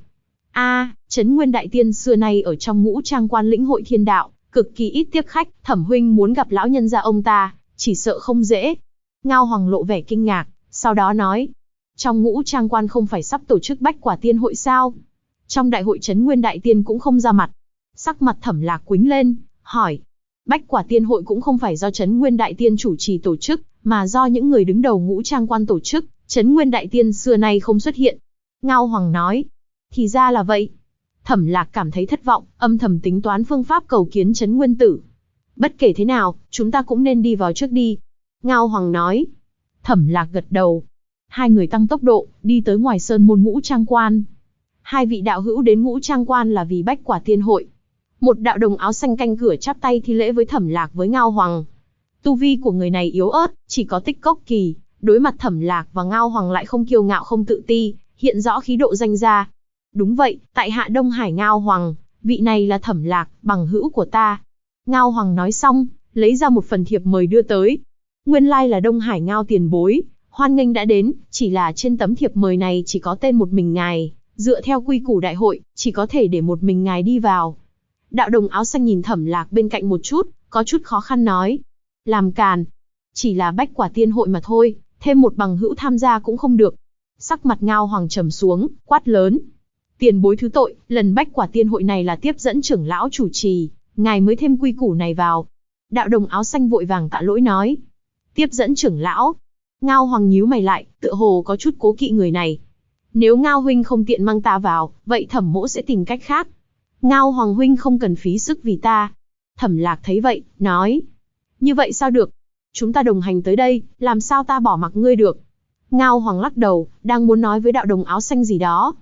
Trấn Nguyên Đại Tiên xưa nay ở trong Ngũ Trang Quan lĩnh hội thiên đạo, cực kỳ ít tiếp khách, Thẩm huynh muốn gặp lão nhân gia ông ta, chỉ sợ không dễ. Ngao Hoàng lộ vẻ kinh ngạc, sau đó nói. Trong Ngũ Trang Quan không phải sắp tổ chức Bách Quả Tiên Hội sao? Trong đại hội Trấn Nguyên Đại Tiên cũng không ra mặt. Sắc mặt Thẩm Lạc quĩnh lên, hỏi. Bách Quả Tiên Hội cũng không phải do Trấn Nguyên Đại Tiên chủ trì tổ chức, mà do những người đứng đầu Ngũ Trang Quan tổ chức, Trấn Nguyên Đại Tiên xưa nay không xuất hiện. Ngao Hoàng nói. Thì ra là vậy. Thẩm Lạc cảm thấy thất vọng, âm thầm tính toán phương pháp cầu kiến Trấn Nguyên Tử. Bất kể thế nào, chúng ta cũng nên đi vào trước đi. Ngao Hoàng nói. Thẩm Lạc gật đầu. Hai người tăng tốc độ, đi tới ngoài sơn môn Ngũ Trang Quan. Hai vị đạo hữu đến Ngũ Trang Quan là vì Bách Quả Tiên Hội. Một đạo đồng áo xanh canh cửa chắp tay thi lễ với Thẩm Lạc với Ngao Hoàng. Tu vi của người này yếu ớt, chỉ có tích cốc kỳ, đối mặt Thẩm Lạc và Ngao Hoàng lại không kiêu ngạo không tự ti, hiện rõ khí độ danh gia. Đúng vậy, tại hạ Đông Hải Ngao Hoàng, vị này là Thẩm Lạc, bằng hữu của ta. Ngao Hoàng nói xong, lấy ra một phần thiệp mời đưa tới. Nguyên lai là Đông Hải Ngao tiền bối, hoan nghênh đã đến, chỉ là trên tấm thiệp mời này chỉ có tên một mình ngài, dựa theo quy củ đại hội, chỉ có thể để một mình ngài đi vào. Đạo đồng áo xanh nhìn Thẩm Lạc bên cạnh một chút, có chút khó khăn nói. Làm càn, chỉ là Bách Quả Tiên Hội mà thôi, thêm một bằng hữu tham gia cũng không được. Sắc mặt Ngao Hoàng trầm xuống, quát lớn. Tiền bối thứ tội, lần Bách Quả Tiên Hội này là tiếp dẫn trưởng lão chủ trì, ngài mới thêm quy củ này vào. Đạo đồng áo xanh vội vàng tạ lỗi nói. Tiếp dẫn trưởng lão. Ngao Hoàng nhíu mày lại, tựa hồ có chút cố kỵ người này. Nếu Ngao huynh không tiện mang ta vào, vậy Thẩm mỗ sẽ tìm cách khác. Ngao Hoàng huynh không cần phí sức vì ta. Thẩm Lạc thấy vậy, nói. Như vậy sao được? Chúng ta đồng hành tới đây, làm sao ta bỏ mặc ngươi được? Ngao Hoàng lắc đầu, đang muốn nói với đạo đồng áo xanh gì đó.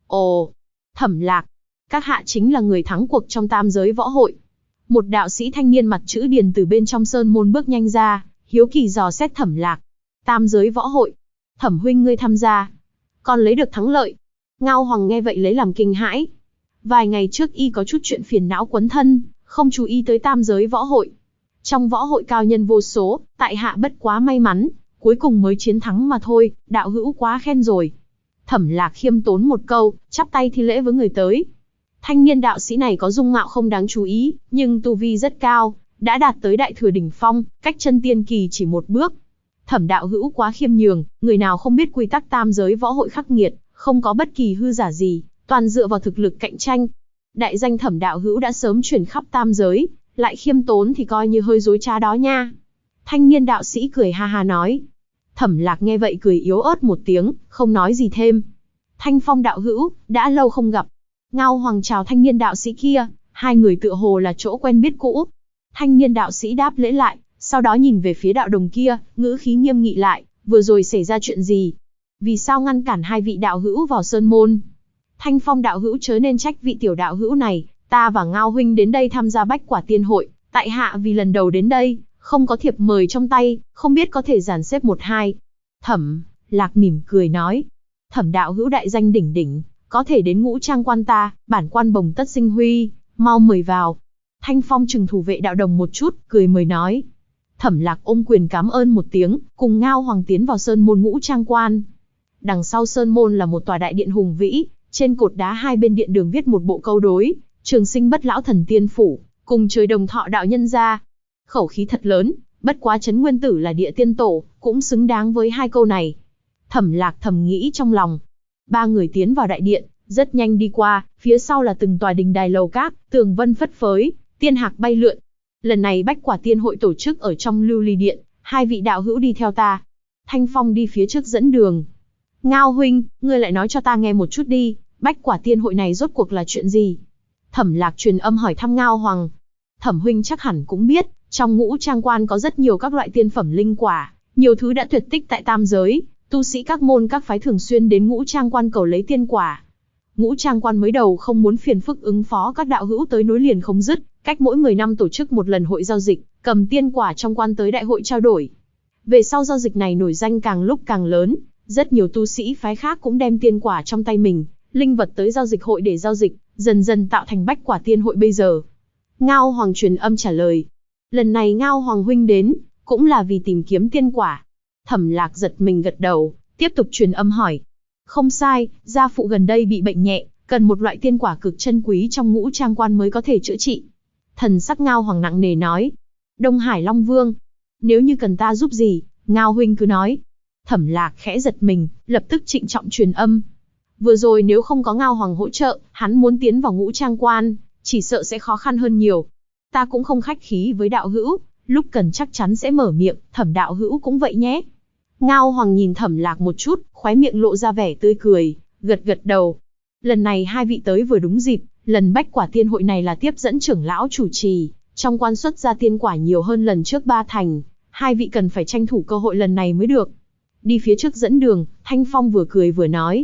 Ồ, Thẩm Lạc, các hạ chính là người thắng cuộc trong tam giới võ hội. Một đạo sĩ thanh niên mặt chữ điền từ bên trong sơn môn bước nhanh ra, hiếu kỳ dò xét Thẩm Lạc. Tam giới võ hội, Thẩm huynh ngươi tham gia, còn lấy được thắng lợi. Ngao Hoàng nghe vậy lấy làm kinh hãi. Vài ngày trước y có chút chuyện phiền não quấn thân, không chú ý tới tam giới võ hội. Trong võ hội cao nhân vô số, tại hạ bất quá may mắn, cuối cùng mới chiến thắng mà thôi, đạo hữu quá khen rồi. Thẩm Lạc khiêm tốn một câu, chắp tay thi lễ với người tới. Thanh niên đạo sĩ này có dung mạo không đáng chú ý, nhưng tu vi rất cao, đã đạt tới đại thừa đỉnh phong, cách chân tiên kỳ chỉ một bước. Thẩm đạo hữu quá khiêm nhường, người nào không biết quy tắc tam giới võ hội khắc nghiệt, không có bất kỳ hư giả gì, toàn dựa vào thực lực cạnh tranh. Đại danh Thẩm đạo hữu đã sớm truyền khắp tam giới, lại khiêm tốn thì coi như hơi dối trá đó nha. Thanh niên đạo sĩ cười ha ha nói. Thẩm Lạc nghe vậy cười yếu ớt một tiếng, không nói gì thêm. Thanh Phong đạo hữu, đã lâu không gặp. Ngao Hoàng chào thanh niên đạo sĩ kia, hai người tựa hồ là chỗ quen biết cũ. Thanh niên đạo sĩ đáp lễ lại, sau đó nhìn về phía đạo đồng kia, ngữ khí nghiêm nghị lại, vừa rồi xảy ra chuyện gì? Vì sao ngăn cản hai vị đạo hữu vào sơn môn? Thanh Phong đạo hữu chớ nên trách vị tiểu đạo hữu này, ta và Ngao huynh đến đây tham gia Bách Quả Tiên Hội, tại hạ vì lần đầu đến đây, không có thiệp mời trong tay, không biết có thể dàn xếp một hai. Thẩm Lạc mỉm cười nói. Thẩm đạo hữu đại danh đỉnh đỉnh, có thể đến Ngũ Trang Quan ta, bản quan bồng tất sinh huy, mau mời vào. Thanh Phong trừng thủ vệ đạo đồng một chút, cười mời nói. Thẩm Lạc ôm quyền cảm ơn một tiếng, cùng Ngao Hoàng tiến vào sơn môn Ngũ Trang Quan. Đằng sau sơn môn là một tòa đại điện hùng vĩ, trên cột đá hai bên điện đường viết một bộ câu đối, trường sinh bất lão thần tiên phủ, cùng trời đồng thọ đạo nhân gia. Khẩu khí thật lớn, bất quá Trấn Nguyên Tử là địa tiên tổ, cũng xứng đáng với hai câu này. Thẩm Lạc thầm nghĩ trong lòng. Ba người tiến vào đại điện, rất nhanh đi qua, phía sau là từng tòa đình đài lầu các, tường vân phất phới, tiên hạc bay lượn. Lần này Bách Quả Tiên Hội tổ chức ở trong Lưu Ly Điện, hai vị đạo hữu đi theo ta. Thanh Phong đi phía trước dẫn đường. Ngao huynh, ngươi lại nói cho ta nghe một chút đi, Bách Quả Tiên Hội này rốt cuộc là chuyện gì? Thẩm Lạc truyền âm hỏi thăm Ngao Hoàng. Thẩm huynh chắc hẳn cũng biết, trong Ngũ Trang Quan có rất nhiều các loại tiên phẩm linh quả, nhiều thứ đã tuyệt tích tại tam giới, tu sĩ các môn các phái thường xuyên đến Ngũ Trang Quan cầu lấy tiên quả. Ngũ Trang Quan mới đầu không muốn phiền phức ứng phó các đạo hữu tới nối liền không dứt, cách mỗi 10 năm tổ chức một lần hội giao dịch, cầm tiên quả trong quan tới đại hội trao đổi. Về sau giao dịch này nổi danh càng lúc càng lớn, rất nhiều tu sĩ phái khác cũng đem tiên quả trong tay mình, linh vật tới giao dịch hội để giao dịch, dần dần tạo thành Bách Quả Tiên Hội bây giờ. Ngao Hoàng truyền âm trả lời. Lần này Ngao Hoàng huynh đến, cũng là vì tìm kiếm tiên quả. Thẩm Lạc giật mình gật đầu, tiếp tục truyền âm hỏi. Không sai, gia phụ gần đây bị bệnh nhẹ, cần một loại tiên quả cực chân quý trong Ngũ Trang Quan mới có thể chữa trị. Thần sắc Ngao Hoàng nặng nề nói. Đông Hải Long Vương, nếu như cần ta giúp gì, Ngao huynh cứ nói. Thẩm Lạc khẽ giật mình, lập tức trịnh trọng truyền âm. Vừa rồi nếu không có Ngao Hoàng hỗ trợ, hắn muốn tiến vào Ngũ Trang Quan, chỉ sợ sẽ khó khăn hơn nhiều. Ta cũng không khách khí với đạo hữu, lúc cần chắc chắn sẽ mở miệng, Thẩm đạo hữu cũng vậy nhé. Ngao Hoàng nhìn Thẩm Lạc một chút, khóe miệng lộ ra vẻ tươi cười, gật gật đầu. Lần này hai vị tới vừa đúng dịp, lần bách quả tiên hội này là tiếp dẫn trưởng lão chủ trì, trong quan xuất ra tiên quả nhiều hơn lần trước 3 thành, hai vị cần phải tranh thủ cơ hội lần này mới được. Đi phía trước dẫn đường, Thanh Phong vừa cười vừa nói.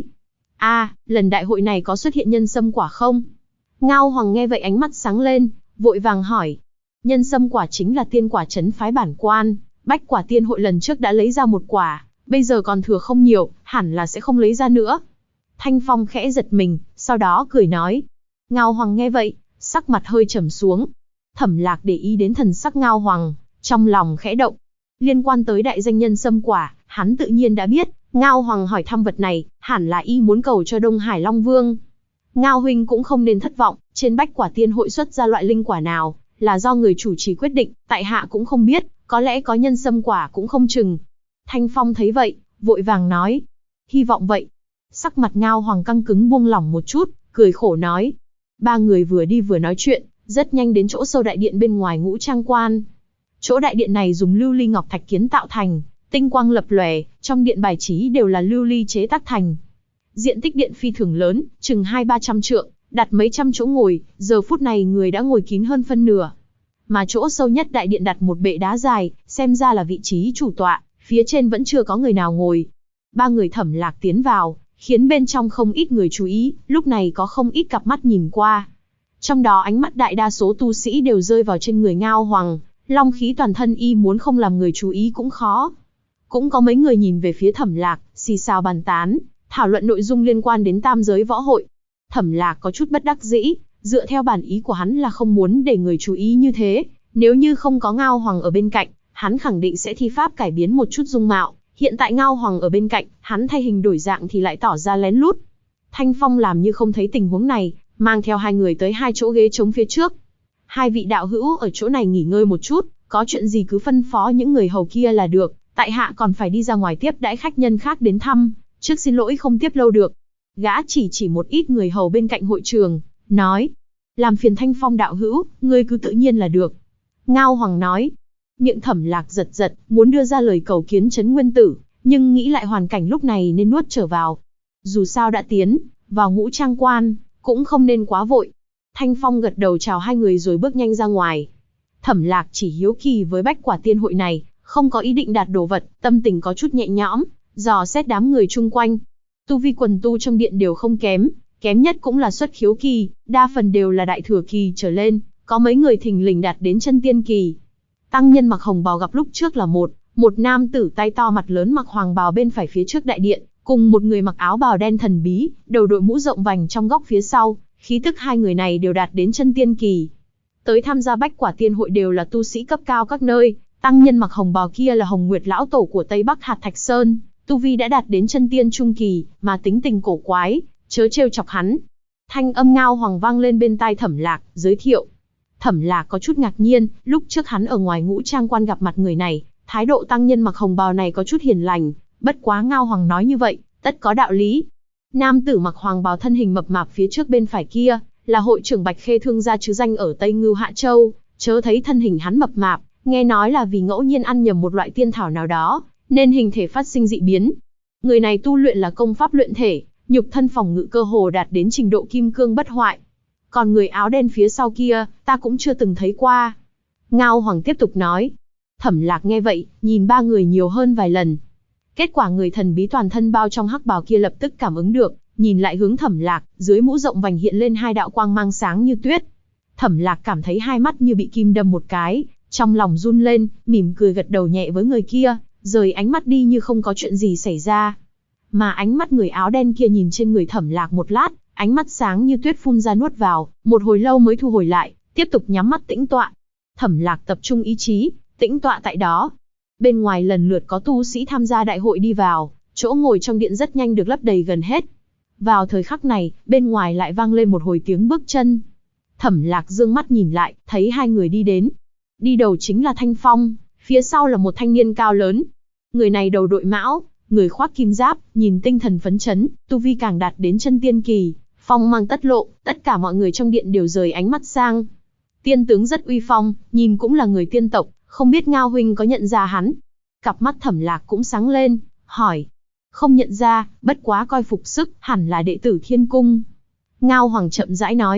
Lần đại hội này có xuất hiện nhân sâm quả không? Ngao Hoàng nghe vậy ánh mắt sáng lên, vội vàng hỏi. Nhân sâm quả chính là tiên quả trấn phái bản quan, bách quả tiên hội lần trước đã lấy ra 1 quả, bây giờ còn thừa không nhiều, hẳn là sẽ không lấy ra nữa. Thanh Phong khẽ giật mình, sau đó cười nói. Ngao Hoàng nghe vậy, sắc mặt hơi trầm xuống. Thẩm Lạc để ý đến thần sắc Ngao Hoàng, trong lòng khẽ động. Liên quan tới đại danh nhân sâm quả, hắn tự nhiên đã biết, Ngao Hoàng hỏi thăm vật này, hẳn là y muốn cầu cho Đông Hải Long Vương. Ngao huynh cũng không nên thất vọng, trên bách quả tiên hội xuất ra loại linh quả nào, là do người chủ trì quyết định, tại hạ cũng không biết, có lẽ có nhân sâm quả cũng không chừng. Thanh Phong thấy vậy, vội vàng nói. Hy vọng vậy. Sắc mặt Ngao Hoàng căng cứng buông lỏng một chút, cười khổ nói. 3 người vừa đi vừa nói chuyện, rất nhanh đến chỗ sâu đại điện bên ngoài Ngũ Trang Quan. Chỗ đại điện này dùng lưu ly ngọc thạch kiến tạo thành, tinh quang lập lòe, trong điện bài trí đều là lưu ly chế tác thành. Diện tích điện phi thường lớn, chừng 200-300 trượng, đặt mấy trăm chỗ ngồi, giờ phút này người đã ngồi kín hơn phân nửa. Mà chỗ sâu nhất đại điện đặt một bệ đá dài, xem ra là vị trí chủ tọa, phía trên vẫn chưa có người nào ngồi. 3 người Thẩm Lạc tiến vào, khiến bên trong không ít người chú ý, lúc này có không ít cặp mắt nhìn qua. Trong đó ánh mắt đại đa số tu sĩ đều rơi vào trên người Ngao Hoàng, long khí toàn thân y muốn không làm người chú ý cũng khó. Cũng có mấy người nhìn về phía Thẩm Lạc, xì xào bàn tán, thảo luận nội dung liên quan đến tam giới võ hội. Thẩm Lạc có chút bất đắc dĩ, dựa theo bản ý của hắn là không muốn để người chú ý như thế, nếu như không có Ngao Hoàng ở bên cạnh, hắn khẳng định sẽ thi pháp cải biến một chút dung mạo. Hiện tại Ngao Hoàng ở bên cạnh, hắn thay hình đổi dạng thì lại tỏ ra lén lút. Thanh Phong làm như không thấy tình huống này, mang theo 2 người tới 2 chỗ ghế trống phía trước. 2 vị đạo hữu ở chỗ này nghỉ ngơi một chút, có chuyện gì cứ phân phó những người hầu kia là được, tại hạ còn phải đi ra ngoài tiếp đãi khách nhân khác đến thăm, trước xin lỗi không tiếp lâu được. Gã chỉ một ít người hầu bên cạnh hội trường, nói. Làm phiền Thanh Phong đạo hữu, ngươi cứ tự nhiên là được. Ngao Hoàng nói. Miệng Thẩm Lạc giật giật, muốn đưa ra lời cầu kiến Trấn Nguyên Tử, nhưng nghĩ lại hoàn cảnh lúc này nên nuốt trở vào. Dù sao đã tiến vào Ngũ Trang Quan, cũng không nên quá vội. Thanh Phong gật đầu chào 2 người rồi bước nhanh ra ngoài. Thẩm Lạc chỉ hiếu kỳ với bách quả tiên hội này, không có ý định đạt đồ vật, tâm tình có chút nhẹ nhõm, dò xét đám người chung quanh. Tu vi quần tu trong điện đều không kém, kém nhất cũng là xuất khiếu kỳ, đa phần đều là đại thừa kỳ trở lên, có mấy người thình lình đạt đến chân tiên kỳ. Tăng nhân mặc hồng bào gặp lúc trước là một nam tử tay to mặt lớn mặc hoàng bào bên phải phía trước đại điện, cùng một người mặc áo bào đen thần bí, đầu đội mũ rộng vành trong góc phía sau, khí tức 2 người này đều đạt đến chân tiên kỳ. Tới tham gia bách quả tiên hội đều là tu sĩ cấp cao các nơi, tăng nhân mặc hồng bào kia là Hồng Nguyệt lão tổ của Tây Bắc Hạt Thạch Sơn, tu vi đã đạt đến chân tiên trung kỳ, mà tính tình cổ quái, chớ trêu chọc hắn. Thanh âm Ngao Hoàng vang lên bên tai Thẩm Lạc, giới thiệu. Thẩm Lạc có chút ngạc nhiên, lúc trước hắn ở ngoài Ngũ Trang Quan gặp mặt người này, thái độ tăng nhân mặc hồng bào này có chút hiền lành, bất quá Ngao Hoàng nói như vậy, tất có đạo lý. Nam tử mặc hoàng bào thân hình mập mạp phía trước bên phải kia, là hội trưởng Bạch Khê thương gia chứ danh ở Tây Ngưu Hạ Châu, chớ thấy thân hình hắn mập mạp, nghe nói là vì ngẫu nhiên ăn nhầm một loại tiên thảo nào đó, nên hình thể phát sinh dị biến. Người này tu luyện là công pháp luyện thể, nhục thân phòng ngự cơ hồ đạt đến trình độ kim cương bất hoại. Còn người áo đen phía sau kia, ta cũng chưa từng thấy qua. Ngao Hoàng tiếp tục nói. Thẩm Lạc nghe vậy, nhìn 3 người nhiều hơn vài lần. Kết quả người thần bí toàn thân bao trong hắc bào kia lập tức cảm ứng được, nhìn lại hướng Thẩm Lạc, dưới mũ rộng vành hiện lên 2 đạo quang mang sáng như tuyết. Thẩm Lạc cảm thấy 2 mắt như bị kim đâm một cái, trong lòng run lên, mỉm cười gật đầu nhẹ với người kia, rời ánh mắt đi như không có chuyện gì xảy ra. Mà ánh mắt người áo đen kia nhìn trên người Thẩm Lạc một lát, ánh mắt sáng như tuyết phun ra nuốt vào, một hồi lâu mới thu hồi lại, tiếp tục nhắm mắt tĩnh tọa. Thẩm Lạc tập trung ý chí, tĩnh tọa tại đó. Bên ngoài lần lượt có tu sĩ tham gia đại hội đi vào, chỗ ngồi trong điện rất nhanh được lấp đầy gần hết. Vào thời khắc này, bên ngoài lại vang lên một hồi tiếng bước chân. Thẩm Lạc dương mắt nhìn lại, thấy 2 người đi đến. Đi đầu chính là Thanh Phong, phía sau là một thanh niên cao lớn. Người này đầu đội mão, người khoác kim giáp, nhìn tinh thần phấn chấn, tu vi càng đạt đến chân tiên kỳ, phong mang tất lộ, tất cả mọi người trong điện đều rời ánh mắt sang. Tiên tướng rất uy phong, nhìn cũng là người tiên tộc, không biết Ngao huynh có nhận ra hắn? Cặp mắt Thẩm Lạc cũng sáng lên, hỏi. Không nhận ra, bất quá coi phục sức, hẳn là đệ tử Thiên Cung. Ngao Hoàng chậm rãi nói.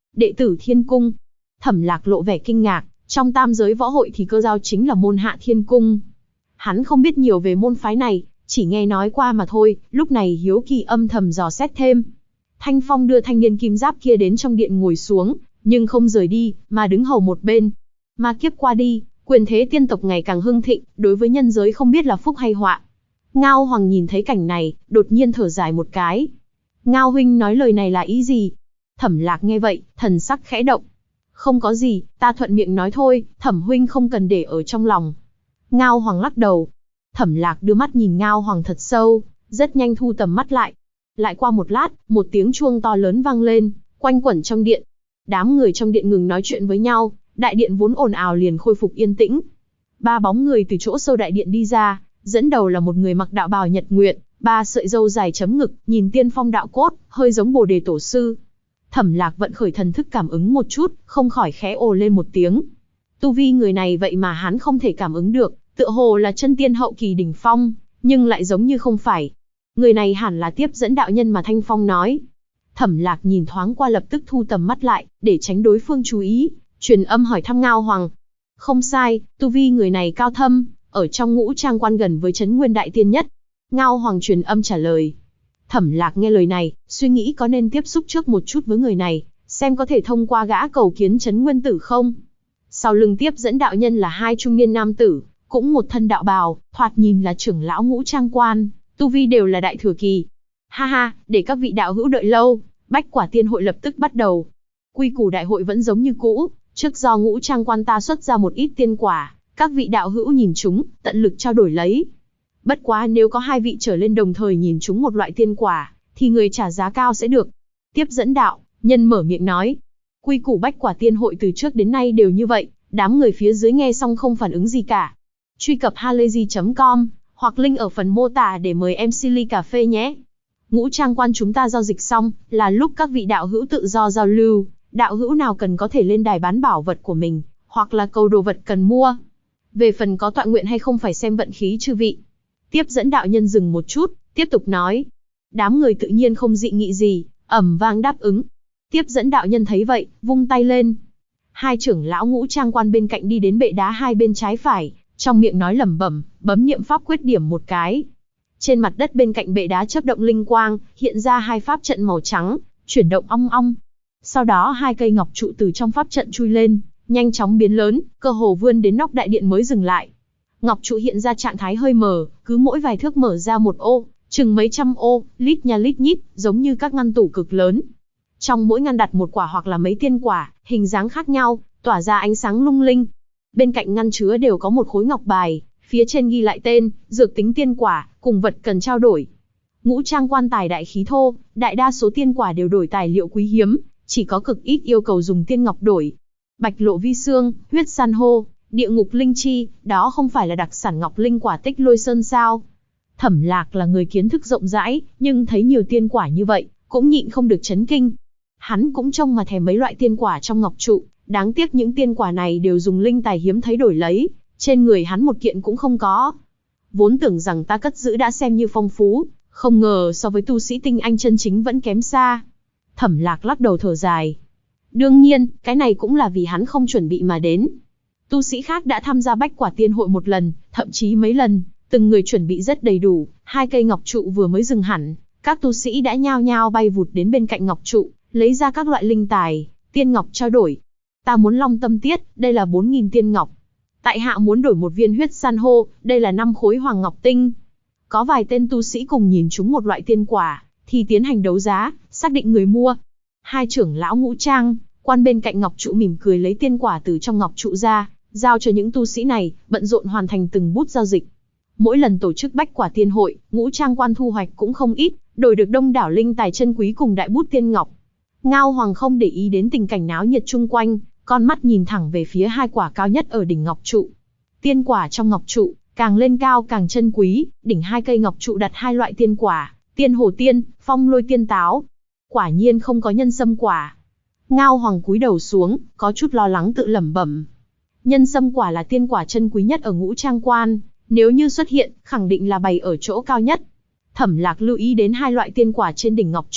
Đệ tử Thiên Cung. Thẩm Lạc lộ vẻ kinh ngạc, trong tam giới võ hội thì cơ giao chính là môn hạ Thiên Cung. Hắn không biết nhiều về môn phái này, chỉ nghe nói qua mà thôi, lúc này hiếu kỳ âm thầm dò xét thêm. Thanh Phong đưa thanh niên kim giáp kia đến trong điện ngồi xuống, nhưng không rời đi, mà đứng hầu một bên. Ma kiếp qua đi, quyền thế tiên tộc ngày càng hưng thịnh, đối với nhân giới không biết là phúc hay họa. Ngao Hoàng nhìn thấy cảnh này, đột nhiên thở dài một cái. Ngao huynh nói lời này là ý gì? Thẩm Lạc nghe vậy, thần sắc khẽ động. Không có gì, ta thuận miệng nói thôi, Thẩm huynh không cần để ở trong lòng. Ngao Hoàng lắc đầu. Thẩm Lạc đưa mắt nhìn Ngao Hoàng thật sâu, rất nhanh thu tầm mắt lại. Lại qua một lát, một tiếng chuông to lớn vang lên, quanh quẩn trong điện. Đám người trong điện ngừng nói chuyện với nhau, đại điện vốn ồn ào liền khôi phục yên tĩnh. Ba bóng người từ chỗ sâu đại điện đi ra, dẫn đầu là một người mặc đạo bào nhật nguyện, ba sợi râu dài chấm ngực, nhìn tiên phong đạo cốt, hơi giống Bồ Đề tổ sư. Thẩm Lạc vận khởi thần thức cảm ứng một chút, không khỏi khẽ ồ lên một tiếng. Tu vi người này vậy mà hắn không thể cảm ứng được, tựa hồ là chân tiên hậu kỳ đỉnh phong, nhưng lại giống như không phải. Người này hẳn là tiếp dẫn đạo nhân mà Thanh Phong nói. Thẩm Lạc nhìn thoáng qua lập tức thu tầm mắt lại, để tránh đối phương chú ý, truyền âm hỏi thăm Ngao Hoàng. Không sai, tu vi người này cao thâm, ở trong ngũ trang quan gần với Trấn Nguyên Đại Tiên nhất. Ngao Hoàng truyền âm trả lời. Thẩm Lạc nghe lời này, suy nghĩ có nên tiếp xúc trước một chút với người này, xem có thể thông qua gã cầu kiến Trấn Nguyên Tử không. Sau lưng tiếp dẫn đạo nhân là hai trung niên nam tử, cũng một thân đạo bào, thoạt nhìn là trưởng lão ngũ trang quan, tu vi đều là đại thừa kỳ. Ha ha, để các vị đạo hữu đợi lâu, Bách Quả Tiên hội lập tức bắt đầu. Quy củ đại hội vẫn giống như cũ, trước do ngũ trang quan ta xuất ra một ít tiên quả, các vị đạo hữu nhìn chúng, tận lực trao đổi lấy. Bất quá nếu có hai vị trở lên đồng thời nhìn chúng một loại tiên quả, thì người trả giá cao sẽ được. Tiếp dẫn đạo nhân mở miệng nói. Quy củ Bách Quả Tiên hội từ trước đến nay đều như vậy, đám người phía dưới nghe xong không phản ứng gì cả. Truy cập halayzi.com hoặc link ở phần mô tả để mời MC ly cà phê nhé. Ngũ trang quan chúng ta giao dịch xong, là lúc các vị đạo hữu tự do giao lưu, đạo hữu nào cần có thể lên đài bán bảo vật của mình, hoặc là cầu đồ vật cần mua. Về phần có tọa nguyện hay không phải xem vận khí chư vị. Tiếp dẫn đạo nhân dừng một chút, tiếp tục nói. Đám người tự nhiên không dị nghị gì, ầm vang đáp ứng. Tiếp dẫn đạo nhân thấy vậy, vung tay lên. Hai trưởng lão ngũ trang quan bên cạnh đi đến bệ đá hai bên trái phải, trong miệng nói lẩm bẩm, bấm niệm pháp quyết điểm một cái. Trên mặt đất bên cạnh bệ đá chớp động linh quang, hiện ra hai pháp trận màu trắng, chuyển động ong ong. Sau đó hai cây ngọc trụ từ trong pháp trận chui lên, nhanh chóng biến lớn, cơ hồ vươn đến nóc đại điện mới dừng lại. Ngọc trụ hiện ra trạng thái hơi mờ, cứ mỗi vài thước mở ra một ô, chừng mấy trăm ô, lít nha lít nhít, giống như các ngăn tủ cực lớn. Trong mỗi ngăn đặt một quả hoặc là mấy tiên quả, hình dáng khác nhau, tỏa ra ánh sáng lung linh. Bên cạnh ngăn chứa đều có một khối ngọc bài, phía trên ghi lại tên, dược tính tiên quả, cùng vật cần trao đổi. Ngũ trang quan tài đại khí thô, đại đa số tiên quả đều đổi tài liệu quý hiếm, chỉ có cực ít yêu cầu dùng tiên ngọc đổi. Bạch lộ vi xương, huyết san hô, địa ngục linh chi, đó không phải là đặc sản ngọc linh quả Tích Lôi Sơn sao? Thẩm Lạc là người kiến thức rộng rãi, nhưng thấy nhiều tiên quả như vậy, cũng nhịn không được chấn kinh. Hắn cũng trông mà thèm mấy loại tiên quả trong ngọc trụ, đáng tiếc những tiên quả này đều dùng linh tài hiếm thấy đổi lấy, trên người hắn một kiện cũng không có. Vốn tưởng rằng ta cất giữ đã xem như phong phú, không ngờ so với tu sĩ tinh anh chân chính vẫn kém xa. Thẩm Lạc lắc đầu thở dài. Đương nhiên, cái này cũng là vì hắn không chuẩn bị mà đến. Tu sĩ khác đã tham gia Bách Quả Tiên hội một lần, thậm chí mấy lần, từng người chuẩn bị rất đầy đủ, hai cây ngọc trụ vừa mới dừng hẳn, các tu sĩ đã nhao nhao bay vụt đến bên cạnh ngọc trụ, lấy ra các loại linh tài, tiên ngọc trao đổi. Ta muốn Long Tâm Tiết, đây là 4.000 tiên ngọc. Tại hạ muốn đổi một viên huyết san hô, đây là 5 khối hoàng ngọc tinh. Có vài tên tu sĩ cùng nhìn chúng một loại tiên quả, thì tiến hành đấu giá, xác định người mua. Hai trưởng lão ngũ trang quan bên cạnh ngọc trụ mỉm cười lấy tiên quả từ trong ngọc trụ ra, giao cho những tu sĩ này, bận rộn hoàn thành từng bút giao dịch. Mỗi lần tổ chức Bách Quả Tiên hội, ngũ trang quan thu hoạch cũng không ít, đổi được đông đảo linh tài chân quý cùng đại bút tiên ngọc. Ngao Hoàng không để ý đến tình cảnh náo nhiệt chung quanh, con mắt nhìn thẳng về phía hai quả cao nhất ở đỉnh ngọc trụ. Tiên quả trong ngọc trụ, càng lên cao càng chân quý, đỉnh hai cây ngọc trụ đặt hai loại tiên quả, tiên hồ tiên, phong lôi tiên táo. Quả nhiên không có nhân sâm quả. Ngao Hoàng cúi đầu xuống, có chút lo lắng tự lẩm bẩm. Nhân sâm quả là tiên quả chân quý nhất ở ngũ trang quan, nếu như xuất hiện, khẳng định là bày ở chỗ cao nhất. Thẩm Lạc lưu ý đến hai loại tiên quả trên đỉnh ngọc trụ,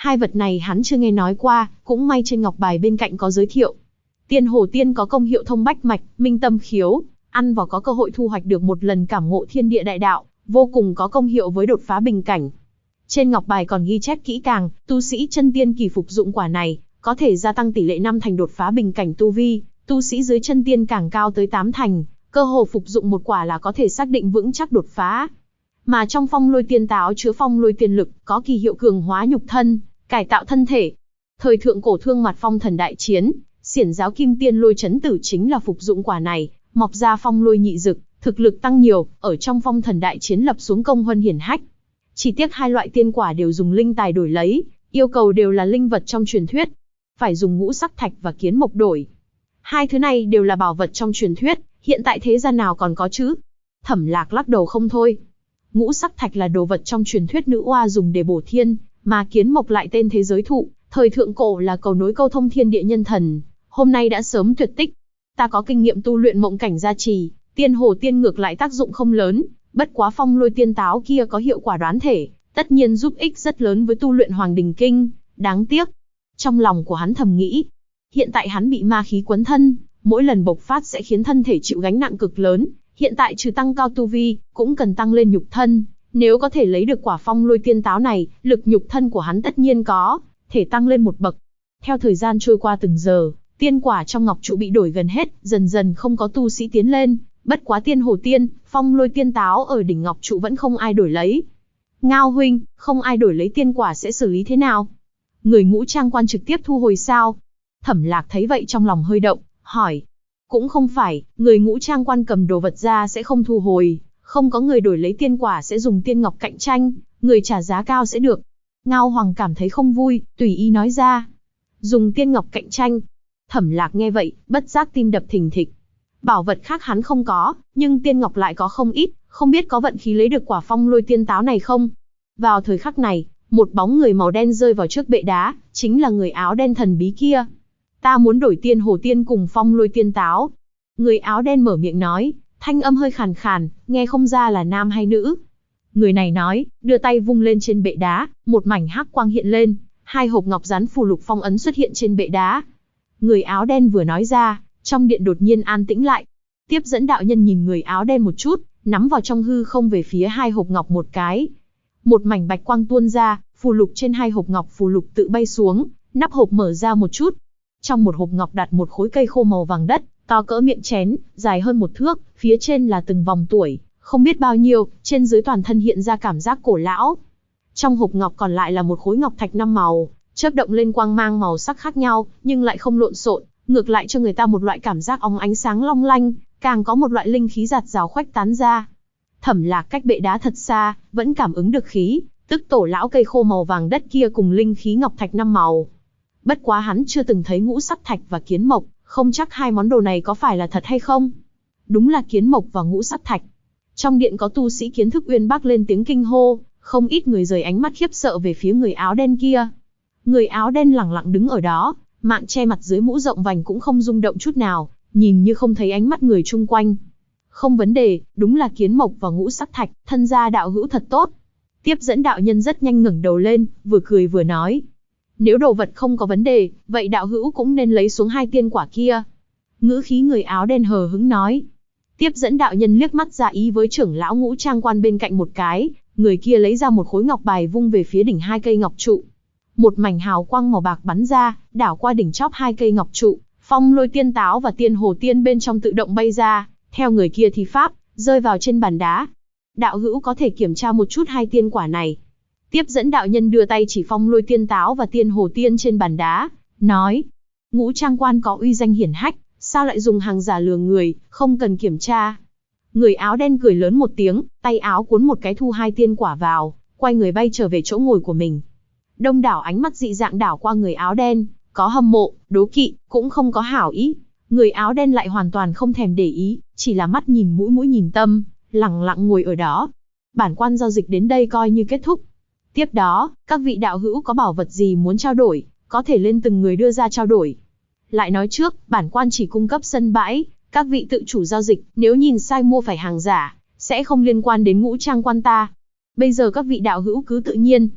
Hai vật này hắn chưa nghe nói qua, cũng may trên ngọc bài bên cạnh có giới thiệu. Tiên Hồ Tiên có công hiệu thông bách mạch, minh tâm khiếu, ăn vào có cơ hội thu hoạch được một lần cảm ngộ thiên địa đại đạo, vô cùng có công hiệu với đột phá bình cảnh. Trên ngọc bài còn ghi chép kỹ càng, tu sĩ chân tiên kỳ phục dụng quả này, có thể gia tăng tỷ lệ 5 thành đột phá bình cảnh tu vi, tu sĩ dưới chân tiên càng cao tới 8 thành, cơ hồ phục dụng một quả là có thể xác định vững chắc đột phá. Mà trong Phong Lôi Tiên Táo chứa Phong Lôi Tiên Lực, có kỳ hiệu cường hóa nhục thân, cải tạo thân thể. Thời thượng cổ Thương Mặt Phong Thần đại chiến, Xiển giáo Kim Tiên Lôi Chấn Tử chính là phục dụng quả này, mọc ra phong lôi nhị dực, thực lực tăng nhiều, ở trong Phong Thần đại chiến lập xuống công huân hiển hách. Chỉ tiếc hai loại tiên quả đều dùng linh tài đổi lấy, yêu cầu đều là linh vật trong truyền thuyết, phải dùng ngũ sắc thạch và kiến mộc đổi. Hai thứ này đều là bảo vật trong truyền thuyết, hiện tại thế gian nào còn có chứ? Thẩm Lạc lắc đầu không thôi. Ngũ sắc thạch là đồ vật trong truyền thuyết nữ oa dùng để bổ thiên, mà kiến mộc lại tên thế giới thụ, thời thượng cổ là cầu nối câu thông thiên địa nhân thần, hôm nay đã sớm tuyệt tích. Ta có kinh nghiệm tu luyện mộng cảnh gia trì, Tiên Hồ Tiên ngược lại tác dụng không lớn, bất quá Phong Lôi Tiên Táo kia có hiệu quả đoán thể, tất nhiên giúp ích rất lớn với tu luyện Hoàng Đình Kinh, đáng tiếc. Trong lòng của hắn thầm nghĩ, hiện tại hắn bị ma khí quấn thân, mỗi lần bộc phát sẽ khiến thân thể chịu gánh nặng cực lớn, hiện tại trừ tăng cao tu vi, cũng cần tăng lên nhục thân, nếu có thể lấy được quả Phong Lôi Tiên Táo này, lực nhục thân của hắn tất nhiên có thể tăng lên một bậc. Theo thời gian trôi qua từng giờ, tiên quả trong ngọc trụ bị đổi gần hết, dần dần không có tu sĩ tiến lên, bất quá Tiên Hồ Tiên, Phong Lôi Tiên Táo ở đỉnh ngọc trụ vẫn không ai đổi lấy. Ngao huynh, không ai đổi lấy tiên quả sẽ xử lý thế nào? Người Ngũ Trang Quan trực tiếp thu hồi sao? Thẩm Lạc thấy vậy trong lòng hơi động, hỏi. Cũng không phải, người Ngũ Trang Quan cầm đồ vật ra sẽ không thu hồi, không có người đổi lấy tiên quả sẽ dùng tiên ngọc cạnh tranh, người trả giá cao sẽ được. Ngao Hoàng cảm thấy không vui, tùy ý nói ra. Dùng tiên ngọc cạnh tranh. Thẩm Lạc nghe vậy, bất giác tim đập thình thịch. Bảo vật khác hắn không có, nhưng tiên ngọc lại có không ít, không biết có vận khí lấy được quả Phong Lôi Tiên Táo này không? Vào thời khắc này, một bóng người màu đen rơi vào trước bệ đá, chính là người áo đen thần bí kia. Ta muốn đổi Tiên Hồ Tiên cùng Phong Lôi Tiên Táo. Người áo đen mở miệng nói, thanh âm hơi khàn khàn, nghe không ra là nam hay nữ. Người này nói, đưa tay vung lên trên bệ đá, một mảnh hắc quang hiện lên, hai hộp ngọc rắn phù lục phong ấn xuất hiện trên bệ đá. Người áo đen vừa nói ra, trong điện đột nhiên an tĩnh lại. Tiếp dẫn đạo nhân nhìn người áo đen một chút, nắm vào trong hư không về phía hai hộp ngọc một cái. Một mảnh bạch quang tuôn ra, phù lục trên hai hộp ngọc phù lục tự bay xuống, nắp hộp mở ra một chút. Trong một hộp ngọc đặt một khối cây khô màu vàng đất, to cỡ miệng chén, dài hơn 1 thước, phía trên là từng vòng tuổi, không biết bao nhiêu, trên dưới toàn thân hiện ra cảm giác cổ lão. Trong hộp ngọc còn lại là một khối ngọc thạch 5 màu, chớp động lên quang mang màu sắc khác nhau, nhưng lại không lộn xộn, ngược lại cho người ta một loại cảm giác óng ánh sáng long lanh, càng có một loại linh khí giạt rào khuếch tán ra. Thẩm Lạc cách bệ đá thật xa, vẫn cảm ứng được khí, tức tổ lão cây khô màu vàng đất kia cùng linh khí ngọc thạch 5 màu. Bất quá hắn chưa từng thấy ngũ sắc thạch và kiến mộc, không chắc hai món đồ này có phải là thật hay không. Đúng là kiến mộc và ngũ sắc thạch. Trong điện có tu sĩ kiến thức uyên bác lên tiếng kinh hô, không ít người rời ánh mắt khiếp sợ về phía người áo đen kia. Người áo đen lẳng lặng đứng ở đó, mạng che mặt dưới mũ rộng vành cũng không rung động chút nào, nhìn như không thấy ánh mắt người chung quanh. Không vấn đề, đúng là kiến mộc và ngũ sắc thạch, thân gia đạo hữu thật tốt. Tiếp dẫn đạo nhân rất nhanh ngẩng đầu lên, vừa cười vừa nói. Nếu đồ vật không có vấn đề, vậy đạo hữu cũng nên lấy xuống hai tiên quả kia. Ngữ khí người áo đen hờ hững nói. Tiếp dẫn đạo nhân liếc mắt ra ý với trưởng lão Ngũ Trang Quan bên cạnh một cái, người kia lấy ra một khối ngọc bài vung về phía đỉnh hai cây ngọc trụ. Một mảnh hào quang màu bạc bắn ra, đảo qua đỉnh chóp hai cây ngọc trụ, Phong Lôi Tiên Táo và Tiên Hồ Tiên bên trong tự động bay ra, theo người kia thi pháp, rơi vào trên bàn đá. Đạo hữu có thể kiểm tra một chút hai tiên quả này. Tiếp dẫn đạo nhân đưa tay chỉ Phong Lôi Tiên Táo và Tiên Hồ Tiên trên bàn đá, nói. Ngũ Trang Quan có uy danh hiển hách, sao lại dùng hàng giả lừa người, không cần kiểm tra. Người áo đen cười lớn một tiếng, tay áo cuốn một cái thu hai tiên quả vào, quay người bay trở về chỗ ngồi của mình. Đông đảo ánh mắt dị dạng đảo qua người áo đen, có hâm mộ, đố kỵ, cũng không có hảo ý. Người áo đen lại hoàn toàn không thèm để ý, chỉ là mắt nhìn mũi mũi nhìn tâm, lặng lặng ngồi ở đó. Bản quan giao dịch đến đây coi như kết thúc. Tiếp đó, các vị đạo hữu có bảo vật gì muốn trao đổi, có thể lên từng người đưa ra trao đổi. Lại nói trước, bản quan chỉ cung cấp sân bãi, các vị tự chủ giao dịch, nếu nhìn sai mua phải hàng giả, sẽ không liên quan đến Ngũ Trang Quan ta. Bây giờ các vị đạo hữu cứ tự nhiên.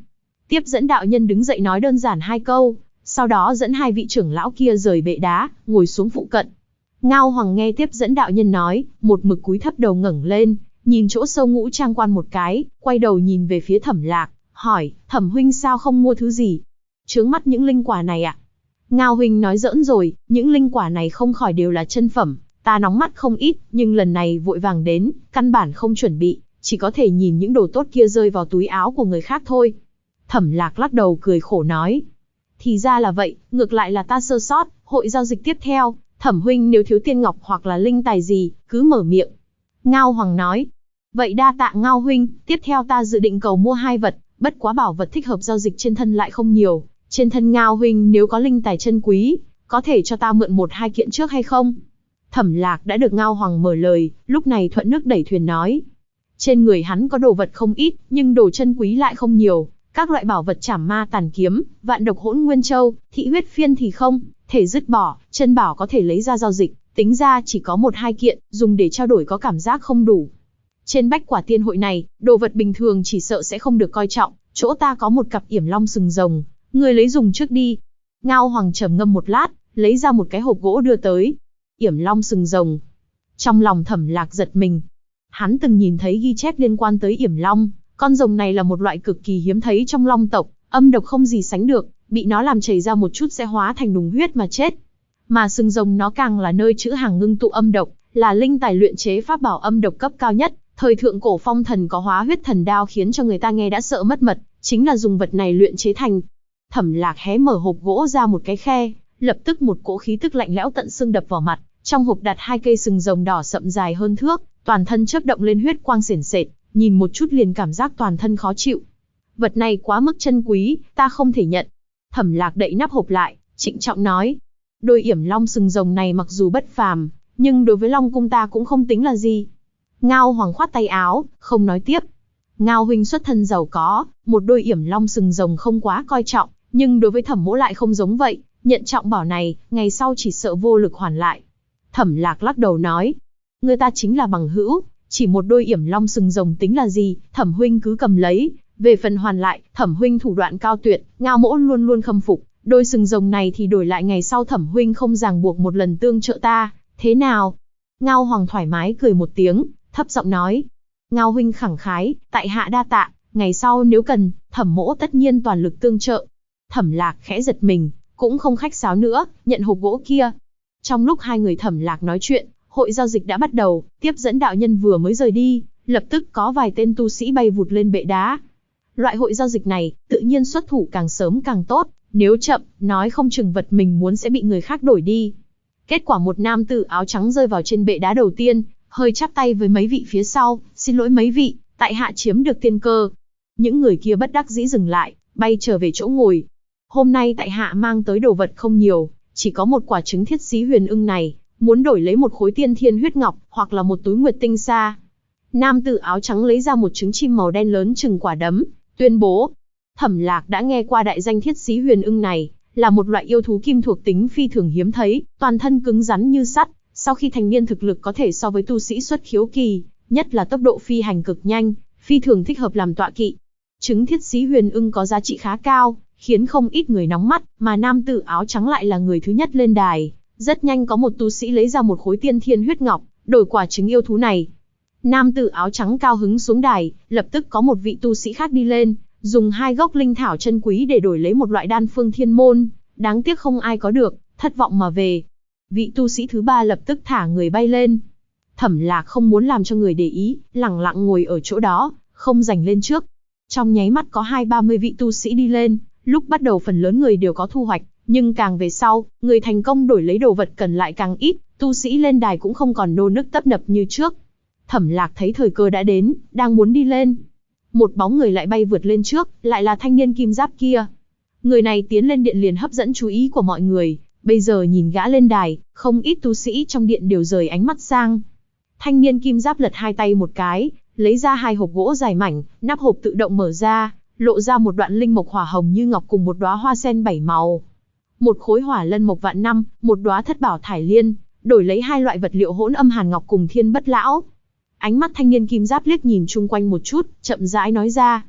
Tiếp dẫn đạo nhân đứng dậy nói đơn giản 2 câu, sau đó dẫn 2 vị trưởng lão kia rời bệ đá, ngồi xuống phụ cận. Ngao Hoàng nghe tiếp dẫn đạo nhân nói, một mực cúi thấp đầu ngẩng lên, nhìn chỗ sâu ngũ trang quan một cái, quay đầu nhìn về phía Thẩm Lạc, hỏi, Thẩm huynh sao không mua thứ gì? Chướng mắt những linh quả này ạ? Ngao huynh nói giỡn rồi, những linh quả này không khỏi đều là chân phẩm, ta nóng mắt không ít, nhưng lần này vội vàng đến, căn bản không chuẩn bị, chỉ có thể nhìn những đồ tốt kia rơi vào túi áo của người khác thôi. Thẩm Lạc lắc đầu cười khổ nói, thì ra là vậy, ngược lại là ta sơ sót, hội giao dịch tiếp theo, Thẩm huynh nếu thiếu tiên ngọc hoặc là linh tài gì, cứ mở miệng. Ngao Hoàng nói, vậy đa tạ Ngao huynh, tiếp theo ta dự định cầu mua 2 vật, bất quá bảo vật thích hợp giao dịch trên thân lại không nhiều, trên thân Ngao huynh nếu có linh tài chân quý, có thể cho ta mượn 1-2 kiện trước hay không? Thẩm Lạc đã được Ngao Hoàng mở lời, lúc này thuận nước đẩy thuyền nói. Trên người hắn có đồ vật không ít, nhưng đồ chân quý lại không nhiều, các loại bảo vật trảm ma tàn kiếm, vạn độc hỗn nguyên châu, thị huyết phiên thì không thể dứt bỏ, chân bảo có thể lấy ra giao dịch, tính ra chỉ có 1-2 kiện, dùng để trao đổi có cảm giác không đủ. Trên bách quả tiên hội này, đồ vật bình thường chỉ sợ sẽ không được coi trọng, chỗ ta có một cặp yểm long sừng rồng, người lấy dùng trước đi. Ngao Hoàng trầm ngâm một lát, lấy ra một cái hộp gỗ đưa tới. Yểm long sừng rồng. Trong lòng Thẩm Lạc giật mình. Hắn từng nhìn thấy ghi chép liên quan tới yểm long, con rồng này là một loại cực kỳ hiếm thấy trong long tộc, âm độc không gì sánh được, bị nó làm chảy ra một chút sẽ hóa thành nùng huyết mà chết. Mà sừng rồng nó càng là nơi trữ hàng ngưng tụ âm độc, là linh tài luyện chế pháp bảo âm độc cấp cao nhất. Thời thượng cổ phong thần có hóa huyết thần đao khiến cho người ta nghe đã sợ mất mật, chính là dùng vật này luyện chế thành. Thẩm Lạc hé mở hộp gỗ ra một cái khe, lập tức một cỗ khí tức lạnh lẽo tận xương đập vào mặt. Trong hộp đặt 2 cây sừng rồng đỏ sậm dài hơn thước, toàn thân chớp động lên huyết quang sền sệt, nhìn một chút liền cảm giác toàn thân khó chịu. Vật này quá mức chân quý, ta không thể nhận. Thẩm Lạc đậy nắp hộp lại, trịnh trọng nói, đôi yểm long sừng rồng này mặc dù bất phàm, nhưng đối với Long cung ta cũng không tính là gì. Ngao Hoàng khoát tay áo, không nói tiếp. Ngao huynh xuất thân giàu có, một đôi yểm long sừng rồng không quá coi trọng, nhưng đối với Thẩm mỗ lại không giống vậy, nhận trọng bảo này, ngày sau chỉ sợ vô lực hoàn lại. Thẩm Lạc lắc đầu nói, người ta chính là bằng hữu, chỉ một đôi yểm long sừng rồng tính là gì, Thẩm huynh cứ cầm lấy, về phần hoàn lại, Thẩm huynh thủ đoạn cao tuyệt, Ngao mỗ luôn luôn khâm phục, đôi sừng rồng này thì đổi lại ngày sau Thẩm huynh không ràng buộc một lần tương trợ ta, thế nào? Ngao Hoàng thoải mái cười một tiếng, thấp giọng nói, Ngao huynh khẳng khái, tại hạ đa tạ, ngày sau nếu cần, Thẩm mỗ tất nhiên toàn lực tương trợ. Thẩm Lạc khẽ giật mình, cũng không khách sáo nữa, nhận hộp gỗ kia. Trong lúc 2 người Thẩm Lạc nói chuyện, hội giao dịch đã bắt đầu, tiếp dẫn đạo nhân vừa mới rời đi, lập tức có vài tên tu sĩ bay vụt lên bệ đá. Loại hội giao dịch này, tự nhiên xuất thủ càng sớm càng tốt, nếu chậm, nói không chừng vật mình muốn sẽ bị người khác đổi đi. Kết quả một nam tử áo trắng rơi vào trên bệ đá đầu tiên, hơi chắp tay với mấy vị phía sau, xin lỗi mấy vị, tại hạ chiếm được tiên cơ. Những người kia bất đắc dĩ dừng lại, bay trở về chỗ ngồi. Hôm nay tại hạ mang tới đồ vật không nhiều, chỉ có một quả trứng thiết xí huyền ưng này, muốn đổi lấy một khối tiên thiên huyết ngọc, hoặc là một túi nguyệt tinh sa. Nam tử áo trắng lấy ra một trứng chim màu đen lớn chừng quả đấm, tuyên bố. Thẩm Lạc đã nghe qua đại danh thiết xí huyền ưng này, là một loại yêu thú kim thuộc tính phi thường hiếm thấy, toàn thân cứng rắn như sắt, sau khi thành niên thực lực có thể so với tu sĩ xuất khiếu kỳ, nhất là tốc độ phi hành cực nhanh, phi thường thích hợp làm tọa kỵ. Trứng thiết xí huyền ưng có giá trị khá cao, khiến không ít người nóng mắt, mà nam tử áo trắng lại là người thứ nhất lên đài. Rất nhanh có một tu sĩ lấy ra một khối tiên thiên huyết ngọc, đổi quả trứng yêu thú này. Nam tử áo trắng cao hứng xuống đài, lập tức có một vị tu sĩ khác đi lên, dùng 2 gốc linh thảo chân quý để đổi lấy một loại đan phương thiên môn, đáng tiếc không ai có được, thất vọng mà về. Vị tu sĩ thứ 3 lập tức thả người bay lên. Thẩm Lạc không muốn làm cho người để ý, lẳng lặng ngồi ở chỗ đó, không giành lên trước. Trong nháy mắt có 20-30 vị tu sĩ đi lên, lúc bắt đầu phần lớn người đều có thu hoạch, nhưng càng về sau, người thành công đổi lấy đồ vật cần lại càng ít, tu sĩ lên đài cũng không còn nô nức tấp nập như trước. Thẩm Lạc thấy thời cơ đã đến, đang muốn đi lên. Một bóng người lại bay vượt lên trước, lại là thanh niên kim giáp kia. Người này tiến lên điện liền hấp dẫn chú ý của mọi người, bây giờ nhìn gã lên đài, không ít tu sĩ trong điện đều rời ánh mắt sang. Thanh niên kim giáp lật 2 tay một cái, lấy ra 2 hộp gỗ dài mảnh, nắp hộp tự động mở ra, lộ ra một đoạn linh mộc hỏa hồng như ngọc cùng một đóa hoa sen 7 màu. Một khối hỏa lân mộc vạn năm, một đóa thất bảo thải liên, đổi lấy 2 loại vật liệu hỗn âm hàn ngọc cùng thiên bất lão. Ánh mắt thanh niên kim giáp liếc nhìn chung quanh một chút, chậm rãi nói ra.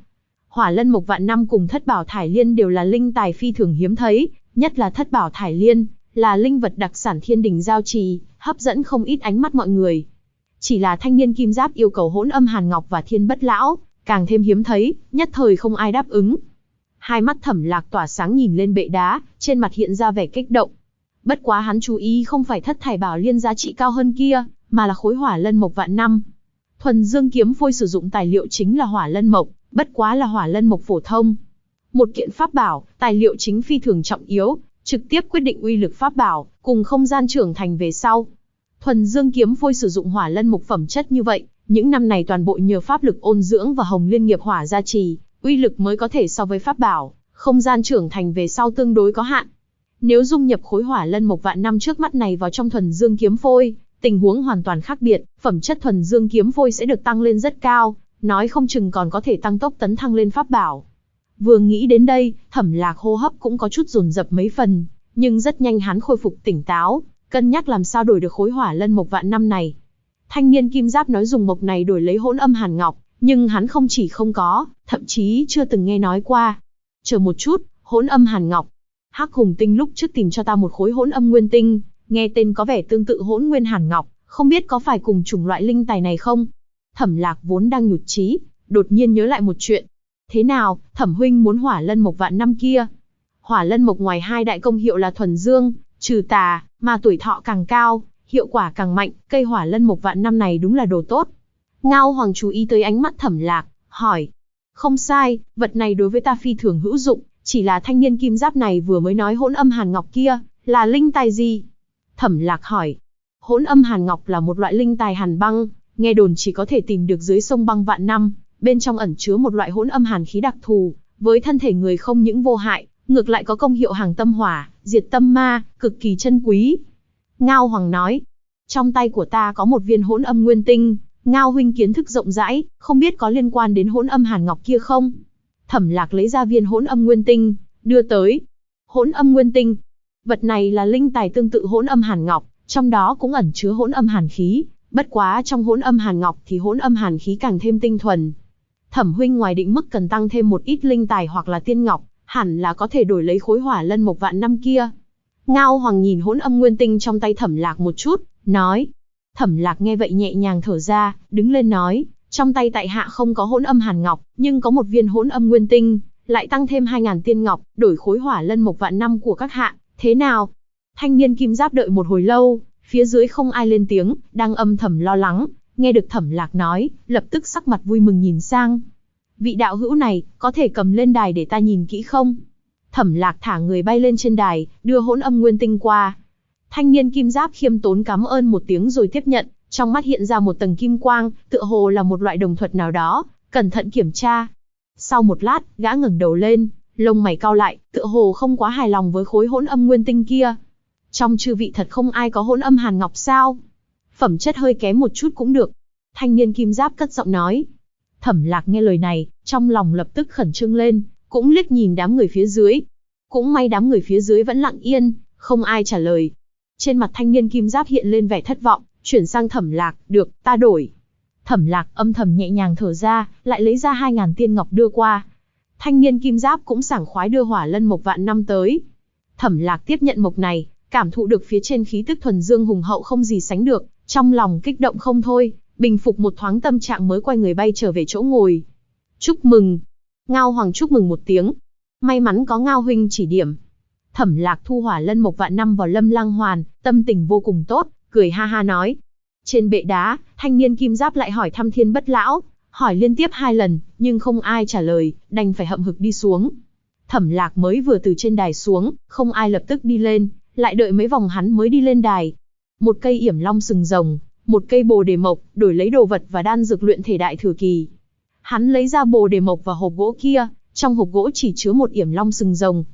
Hỏa Lân Mộc Vạn Năm cùng Thất Bảo Thải Liên đều là linh tài phi thường hiếm thấy, nhất là Thất Bảo Thải Liên, là linh vật đặc sản thiên đình giao trì, hấp dẫn không ít ánh mắt mọi người. Chỉ là thanh niên kim giáp yêu cầu Hỗn Âm Hàn Ngọc và Thiên Bất Lão, càng thêm hiếm thấy, nhất thời không ai đáp ứng. Hai mắt Thẩm Lạc tỏa sáng nhìn lên bệ đá, trên mặt hiện ra vẻ kích động. Bất quá hắn chú ý không phải Thất Thải Bảo Liên giá trị cao hơn kia, mà là khối Hỏa Lân Mộc Vạn Năm. Thuần Dương kiếm phôi sử dụng tài liệu chính là Hỏa Lân Mộc, bất quá là Hỏa Lân Mộc phổ thông. Một kiện pháp bảo, tài liệu chính phi thường trọng yếu, trực tiếp quyết định uy lực pháp bảo, cùng không gian trưởng thành về sau. Thuần Dương kiếm phôi sử dụng Hỏa Lân Mộc phẩm chất như vậy, những năm này toàn bộ nhờ pháp lực ôn dưỡng và Hồng Liên nghiệp hỏa gia trì, uy lực mới có thể so với pháp bảo, không gian trưởng thành về sau tương đối có hạn. Nếu dung nhập khối Hỏa Lân Mộc Vạn Năm trước mắt này vào trong Thuần Dương kiếm phôi, tình huống hoàn toàn khác biệt, phẩm chất Thuần Dương kiếm phôi sẽ được tăng lên rất cao, nói không chừng còn có thể tăng tốc tấn thăng lên pháp bảo. Vừa nghĩ đến đây, Thẩm Lạc hô hấp cũng có chút dồn dập mấy phần, nhưng rất nhanh hắn khôi phục tỉnh táo, cân nhắc làm sao đổi được khối Hỏa Lân Mộc Vạn Năm này. Thanh niên kim giáp nói dùng mộc này đổi lấy Hỗn Âm Hàn Ngọc, nhưng hắn không chỉ không có, thậm chí chưa từng nghe nói qua. Chờ một chút, Hỗn Âm Hàn Ngọc. Hắc Hùng Tinh lúc trước tìm cho ta một khối Hỗn Âm Nguyên Tinh, nghe tên có vẻ tương tự Hỗn Nguyên Hàn Ngọc, không biết có phải cùng chủng loại linh tài này không? Thẩm Lạc vốn đang nhụt chí, đột nhiên nhớ lại một chuyện. Thế nào, Thẩm huynh muốn Hỏa Lân Mộc Vạn Năm kia? Hỏa Lân Mộc ngoài hai đại công hiệu là thuần dương, trừ tà, mà tuổi thọ càng cao, hiệu quả càng mạnh, cây Hỏa Lân Mộc Vạn Năm này đúng là đồ tốt. Ngao Hoàng chú ý tới ánh mắt Thẩm Lạc, hỏi. Không sai, vật này đối với ta phi thường hữu dụng, chỉ là thanh niên kim giáp này vừa mới nói Hỗn Âm Hàn Ngọc kia, là linh tài gì? Thẩm Lạc hỏi. Hỗn Âm Hàn Ngọc là một loại linh tài hàn băng, nghe đồn chỉ có thể tìm được dưới sông băng vạn năm, bên trong ẩn chứa một loại hỗn âm hàn khí đặc thù, với thân thể người không những vô hại, ngược lại có công hiệu hàng tâm hỏa, diệt tâm ma, cực kỳ chân quý. Ngao Hoàng nói, trong tay của ta có một viên Hỗn Âm Nguyên Tinh, Ngao huynh kiến thức rộng rãi, không biết có liên quan đến Hỗn Âm Hàn Ngọc kia không? Thẩm Lạc lấy ra viên Hỗn Âm Nguyên Tinh, đưa tới. Hỗn Âm Nguyên Tinh, vật này là linh tài tương tự Hỗn Âm Hàn Ngọc, trong đó cũng ẩn chứa hỗn âm hàn khí, bất quá trong Hỗn Âm Hàn Ngọc thì hỗn âm hàn khí càng thêm tinh thuần. Thẩm huynh ngoài định mức cần tăng thêm một ít linh tài hoặc là tiên ngọc, hẳn là có thể đổi lấy khối Hỏa Lân Mộc Vạn Năm kia. Ngao Hoàng nhìn Hỗn Âm Nguyên Tinh trong tay Thẩm Lạc một chút, nói. Thẩm Lạc nghe vậy nhẹ nhàng thở ra, đứng lên nói, trong tay tại hạ không có Hỗn Âm Hàn Ngọc, nhưng có một viên Hỗn Âm Nguyên Tinh, lại tăng thêm 2000 tiên ngọc, đổi khối Hỏa Lân Mộc Vạn Năm của các hạ, thế nào? Thanh niên kim giáp đợi một hồi lâu, phía dưới không ai lên tiếng, đang âm thầm lo lắng, nghe được Thẩm Lạc nói, lập tức sắc mặt vui mừng nhìn sang. Vị đạo hữu này, có thể cầm lên đài để ta nhìn kỹ không? Thẩm Lạc thả người bay lên trên đài, đưa Hỗn Âm Nguyên Tinh qua. Thanh niên kim giáp khiêm tốn cảm ơn một tiếng rồi tiếp nhận, trong mắt hiện ra một tầng kim quang, tựa hồ là một loại đồng thuật nào đó, cẩn thận kiểm tra. Sau một lát, gã ngẩng đầu lên, lông mày cau lại, tựa hồ không quá hài lòng với khối Hỗn Âm Nguyên Tinh kia. Trong chư vị thật không ai có Hỗn Âm Hàn Ngọc sao? Phẩm chất hơi kém một chút cũng được. Thanh niên kim giáp cất giọng nói. Thẩm Lạc nghe lời này, trong lòng lập tức khẩn trương lên, cũng liếc nhìn đám người phía dưới. Cũng may đám người phía dưới vẫn lặng yên, không ai trả lời. Trên mặt thanh niên kim giáp hiện lên vẻ thất vọng, chuyển sang Thẩm Lạc, được, ta đổi. Thẩm Lạc âm thầm nhẹ nhàng thở ra, lại lấy ra 2000 tiên ngọc đưa qua. Thanh niên kim giáp cũng sảng khoái đưa Hỏa Lân Mộc Vạn Năm tới. Thẩm Lạc tiếp nhận mộc này, cảm thụ được phía trên khí tức thuần dương hùng hậu không gì sánh được, trong lòng kích động không thôi, bình phục một thoáng tâm trạng mới quay người bay trở về chỗ ngồi. Chúc mừng. Ngao Hoàng chúc mừng một tiếng. May mắn có Ngao huynh chỉ điểm. Thẩm Lạc thu Hỏa Lân Mộc Vạn Năm vào Lâm Lang Hoàn, tâm tình vô cùng tốt, cười ha ha nói. Trên bệ đá, thanh niên kim giáp lại hỏi thăm Thiên Bất Lão, hỏi liên tiếp 2 lần, nhưng không ai trả lời, đành phải hậm hực đi xuống. Thẩm Lạc mới vừa từ trên đài xuống, không ai lập tức đi lên, lại đợi mấy vòng hắn mới đi lên đài. Một cây Yểm Long sừng rồng, một cây Bồ Đề Mộc, đổi lấy đồ vật và đan dược luyện thể đại thừa kỳ. Hắn lấy ra Bồ Đề Mộc và hộp gỗ kia, trong hộp gỗ chỉ chứa một Yểm Long sừng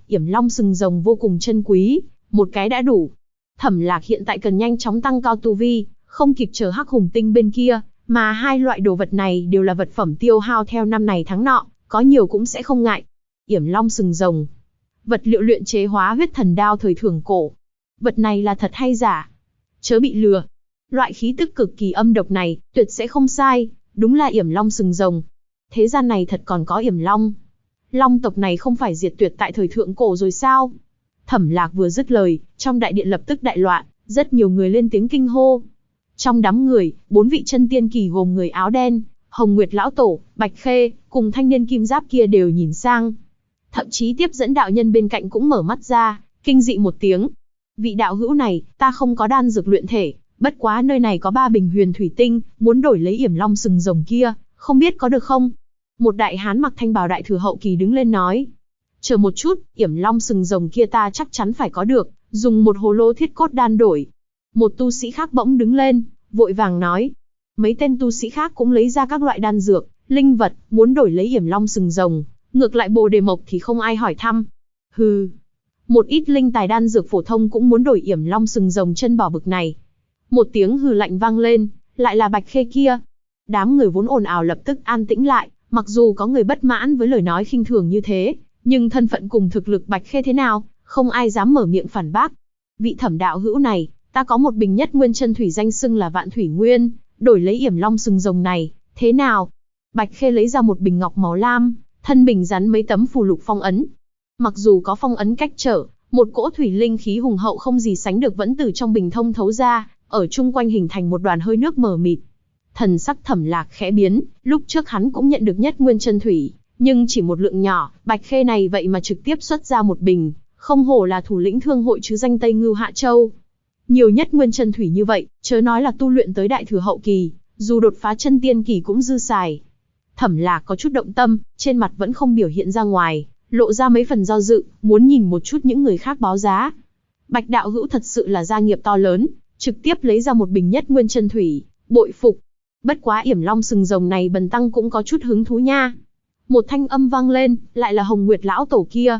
rồng vô cùng chân quý, một cái đã đủ. Thẩm Lạc hiện tại cần nhanh chóng tăng cao tu vi, không kịp chờ Hắc Hùng Tinh bên kia, mà hai loại đồ vật này đều là vật phẩm tiêu hao theo năm này tháng nọ, có nhiều cũng sẽ không ngại. Yểm Long sừng rồng, vật liệu luyện chế hóa huyết thần đao thời thượng cổ. Vật này là thật hay giả? Chớ bị lừa. Loại khí tức cực kỳ âm độc này, tuyệt sẽ không sai, đúng là Yểm Long sừng rồng. Thế gian này thật còn có Yểm Long. Long tộc này không phải diệt tuyệt tại thời thượng cổ rồi sao? Thẩm Lạc vừa dứt lời, trong đại điện lập tức đại loạn, rất nhiều người lên tiếng kinh hô. Trong đám người, 4 vị chân tiên kỳ gồm người áo đen, Hồng Nguyệt lão tổ, Bạch Khê, cùng thanh niên kim giáp kia đều nhìn sang. Thậm chí tiếp dẫn đạo nhân bên cạnh cũng mở mắt ra, kinh dị một tiếng. Vị đạo hữu này, ta không có đan dược luyện thể, bất quá nơi này có 3 bình huyền thủy tinh, muốn đổi lấy yểm long sừng rồng kia, không biết có được không? Một đại hán mặc thanh bào đại thừa hậu kỳ đứng lên nói. Chờ một chút, yểm long sừng rồng kia ta chắc chắn phải có được, dùng một hồ lô thiết cốt đan đổi. Một tu sĩ khác bỗng đứng lên, vội vàng nói. Mấy tên tu sĩ khác cũng lấy ra các loại đan dược, linh vật, muốn đổi lấy yểm long sừng rồng. Ngược lại bồ đề mộc thì không ai hỏi thăm. Hừ, một ít linh tài đan dược phổ thông cũng muốn đổi yểm long sừng rồng chân bảo bực này. Một tiếng hừ lạnh vang lên, lại là Bạch Khê kia. Đám người vốn ồn ào lập tức an tĩnh lại, mặc dù có người bất mãn với lời nói khinh thường như thế, nhưng thân phận cùng thực lực Bạch Khê thế nào, không ai dám mở miệng phản bác. Vị Thẩm đạo hữu này, ta có một bình nhất nguyên chân thủy danh xưng là Vạn Thủy Nguyên, đổi lấy yểm long sừng rồng này, thế nào? Bạch Khê lấy ra một bình ngọc màu lam, thân bình dán mấy tấm phù lục phong ấn. Mặc dù có phong ấn cách trở, một cỗ thủy linh khí hùng hậu không gì sánh được vẫn từ trong bình thông thấu ra, ở chung quanh hình thành một đoàn hơi nước mờ mịt. Thần sắc Thẩm Lạc khẽ biến, lúc trước hắn cũng nhận được nhất nguyên chân thủy, nhưng chỉ một lượng nhỏ, Bạch Khê này vậy mà trực tiếp xuất ra một bình, không hổ là thủ lĩnh thương hội chứ danh Tây Ngưu Hạ Châu. Nhiều nhất nguyên chân thủy như vậy, chớ nói là tu luyện tới đại thừa hậu kỳ, dù đột phá chân tiên kỳ cũng dư xài. Thẩm Lạc có chút động tâm, trên mặt vẫn không biểu hiện ra ngoài, lộ ra mấy phần do dự, muốn nhìn một chút những người khác báo giá. Bạch đạo hữu thật sự là gia nghiệp to lớn, trực tiếp lấy ra một bình nhất nguyên chân thủy, bội phục. Bất quá yểm long sừng rồng này bần tăng cũng có chút hứng thú nha. Một thanh âm vang lên, lại là Hồng Nguyệt lão tổ kia.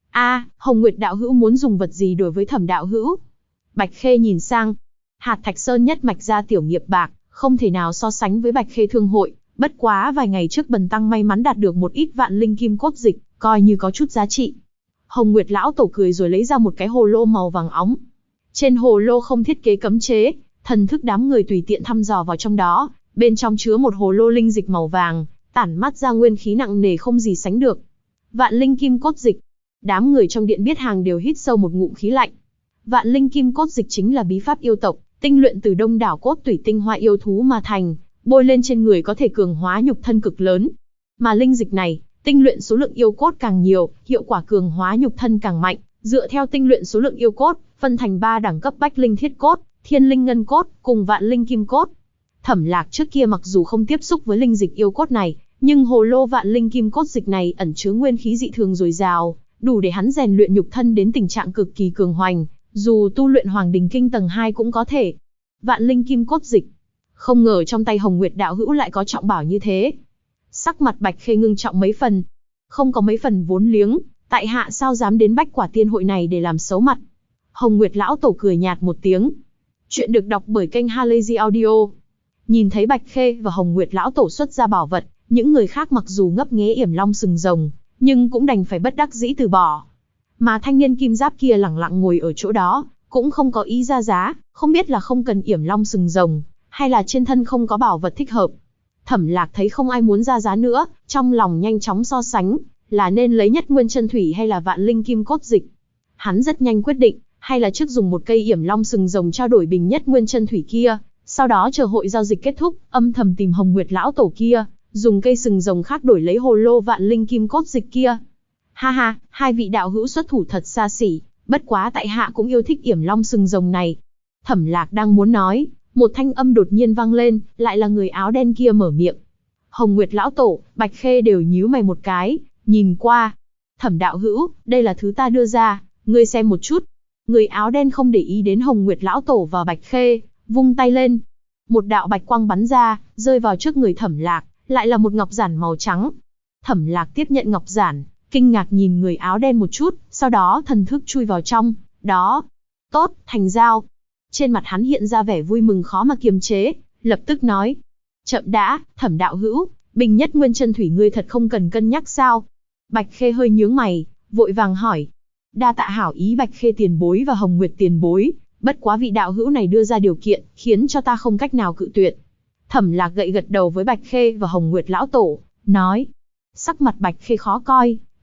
Hồng Nguyệt đạo hữu muốn dùng vật gì đổi với Thẩm đạo hữu? Bạch Khê nhìn sang. Hạt Thạch Sơn nhất mạch ra tiểu nghiệp bạc, không thể nào so sánh với Bạch Khê thương hội. Bất quá vài ngày trước bần tăng may mắn đạt được một ít vạn linh kim cốt dịch, coi như có chút giá trị. Hồng Nguyệt lão tổ cười rồi lấy ra một cái hồ lô màu vàng óng. Trên hồ lô không thiết kế cấm chế, thần thức đám người tùy tiện thăm dò vào trong đó, bên trong chứa một hồ lô linh dịch màu vàng, tản mát ra nguyên khí nặng nề không gì sánh được. Vạn linh kim cốt dịch. Đám người trong điện biết hàng đều hít sâu một ngụm khí lạnh. Vạn linh kim cốt dịch chính là bí pháp yêu tộc, tinh luyện từ đông đảo cốt tủy tinh hoa yêu thú mà thành, bôi lên trên người có thể cường hóa nhục thân cực lớn. Mà linh dịch này, tinh luyện số lượng yêu cốt càng nhiều, hiệu quả cường hóa nhục thân càng mạnh, dựa theo tinh luyện số lượng yêu cốt, phân thành 3 đẳng cấp bách linh thiết cốt, thiên linh ngân cốt, cùng vạn linh kim cốt. Thẩm Lạc trước kia mặc dù không tiếp xúc với linh dịch yêu cốt này, nhưng hồ lô vạn linh kim cốt dịch này ẩn chứa nguyên khí dị thường dồi dào, đủ để hắn rèn luyện nhục thân đến tình trạng cực kỳ cường hoành, dù tu luyện Hoàng Đình Kinh tầng 2 cũng có thể. Vạn linh kim cốt dịch. Không ngờ trong tay Hồng Nguyệt đạo hữu lại có trọng bảo như thế. Sắc mặt Bạch Khê ngưng trọng mấy phần. Không có mấy phần vốn liếng, tại hạ sao dám đến Bách Quả Tiên hội này để làm xấu mặt. Hồng Nguyệt lão tổ cười nhạt một tiếng. Chuyện được đọc bởi kênh Halazy Audio. Nhìn thấy Bạch Khê và Hồng Nguyệt lão tổ xuất ra bảo vật, những người khác mặc dù ngấp nghé yểm long sừng rồng, nhưng cũng đành phải bất đắc dĩ từ bỏ. Mà thanh niên kim giáp kia lẳng lặng ngồi ở chỗ đó, cũng không có ý ra giá, không biết là không cần yểm long sừng rồng, hay là trên thân không có bảo vật thích hợp. Thẩm Lạc thấy không ai muốn ra giá nữa, trong lòng nhanh chóng so sánh, là nên lấy nhất nguyên chân thủy hay là vạn linh kim cốt dịch. Hắn rất nhanh quyết định, hay là trước dùng một cây yểm long sừng rồng trao đổi bình nhất nguyên chân thủy kia, sau đó chờ hội giao dịch kết thúc, âm thầm tìm Hồng Nguyệt lão tổ kia, dùng cây sừng rồng khác đổi lấy hồ lô vạn linh kim cốt dịch kia. Ha ha, hai vị đạo hữu xuất thủ thật xa xỉ, bất quá tại hạ cũng yêu thích yểm long sừng rồng này. Thẩm Lạc đang muốn nói, một thanh âm đột nhiên vang lên, lại là người áo đen kia mở miệng. Hồng Nguyệt lão tổ, Bạch Khê đều nhíu mày một cái, nhìn qua. Thẩm đạo hữu, đây là thứ ta đưa ra, ngươi xem một chút. Người áo đen không để ý đến Hồng Nguyệt lão tổ và Bạch Khê, vung tay lên. Một đạo bạch quang bắn ra, rơi vào trước người Thẩm Lạc, lại là một ngọc giản màu trắng. Thẩm Lạc tiếp nhận ngọc giản, kinh ngạc nhìn người áo đen một chút, sau đó thần thức chui vào trong, đó. Tốt, thành giao. Trên mặt hắn hiện ra vẻ vui mừng khó mà kiềm chế, lập tức nói. Chậm đã, Thẩm đạo hữu, bình nhất nguyên chân thủy ngươi thật không cần cân nhắc sao? Bạch Khê hơi nhướng mày, vội vàng hỏi. Đa tạ hảo ý Bạch Khê tiền bối và Hồng Nguyệt tiền bối, bất quá vị đạo hữu này đưa ra điều kiện, khiến cho ta không cách nào cự tuyệt. Thẩm Lạc gật đầu với Bạch Khê và Hồng Nguyệt lão tổ, nói. Sắc mặt Bạch Khê khó coi,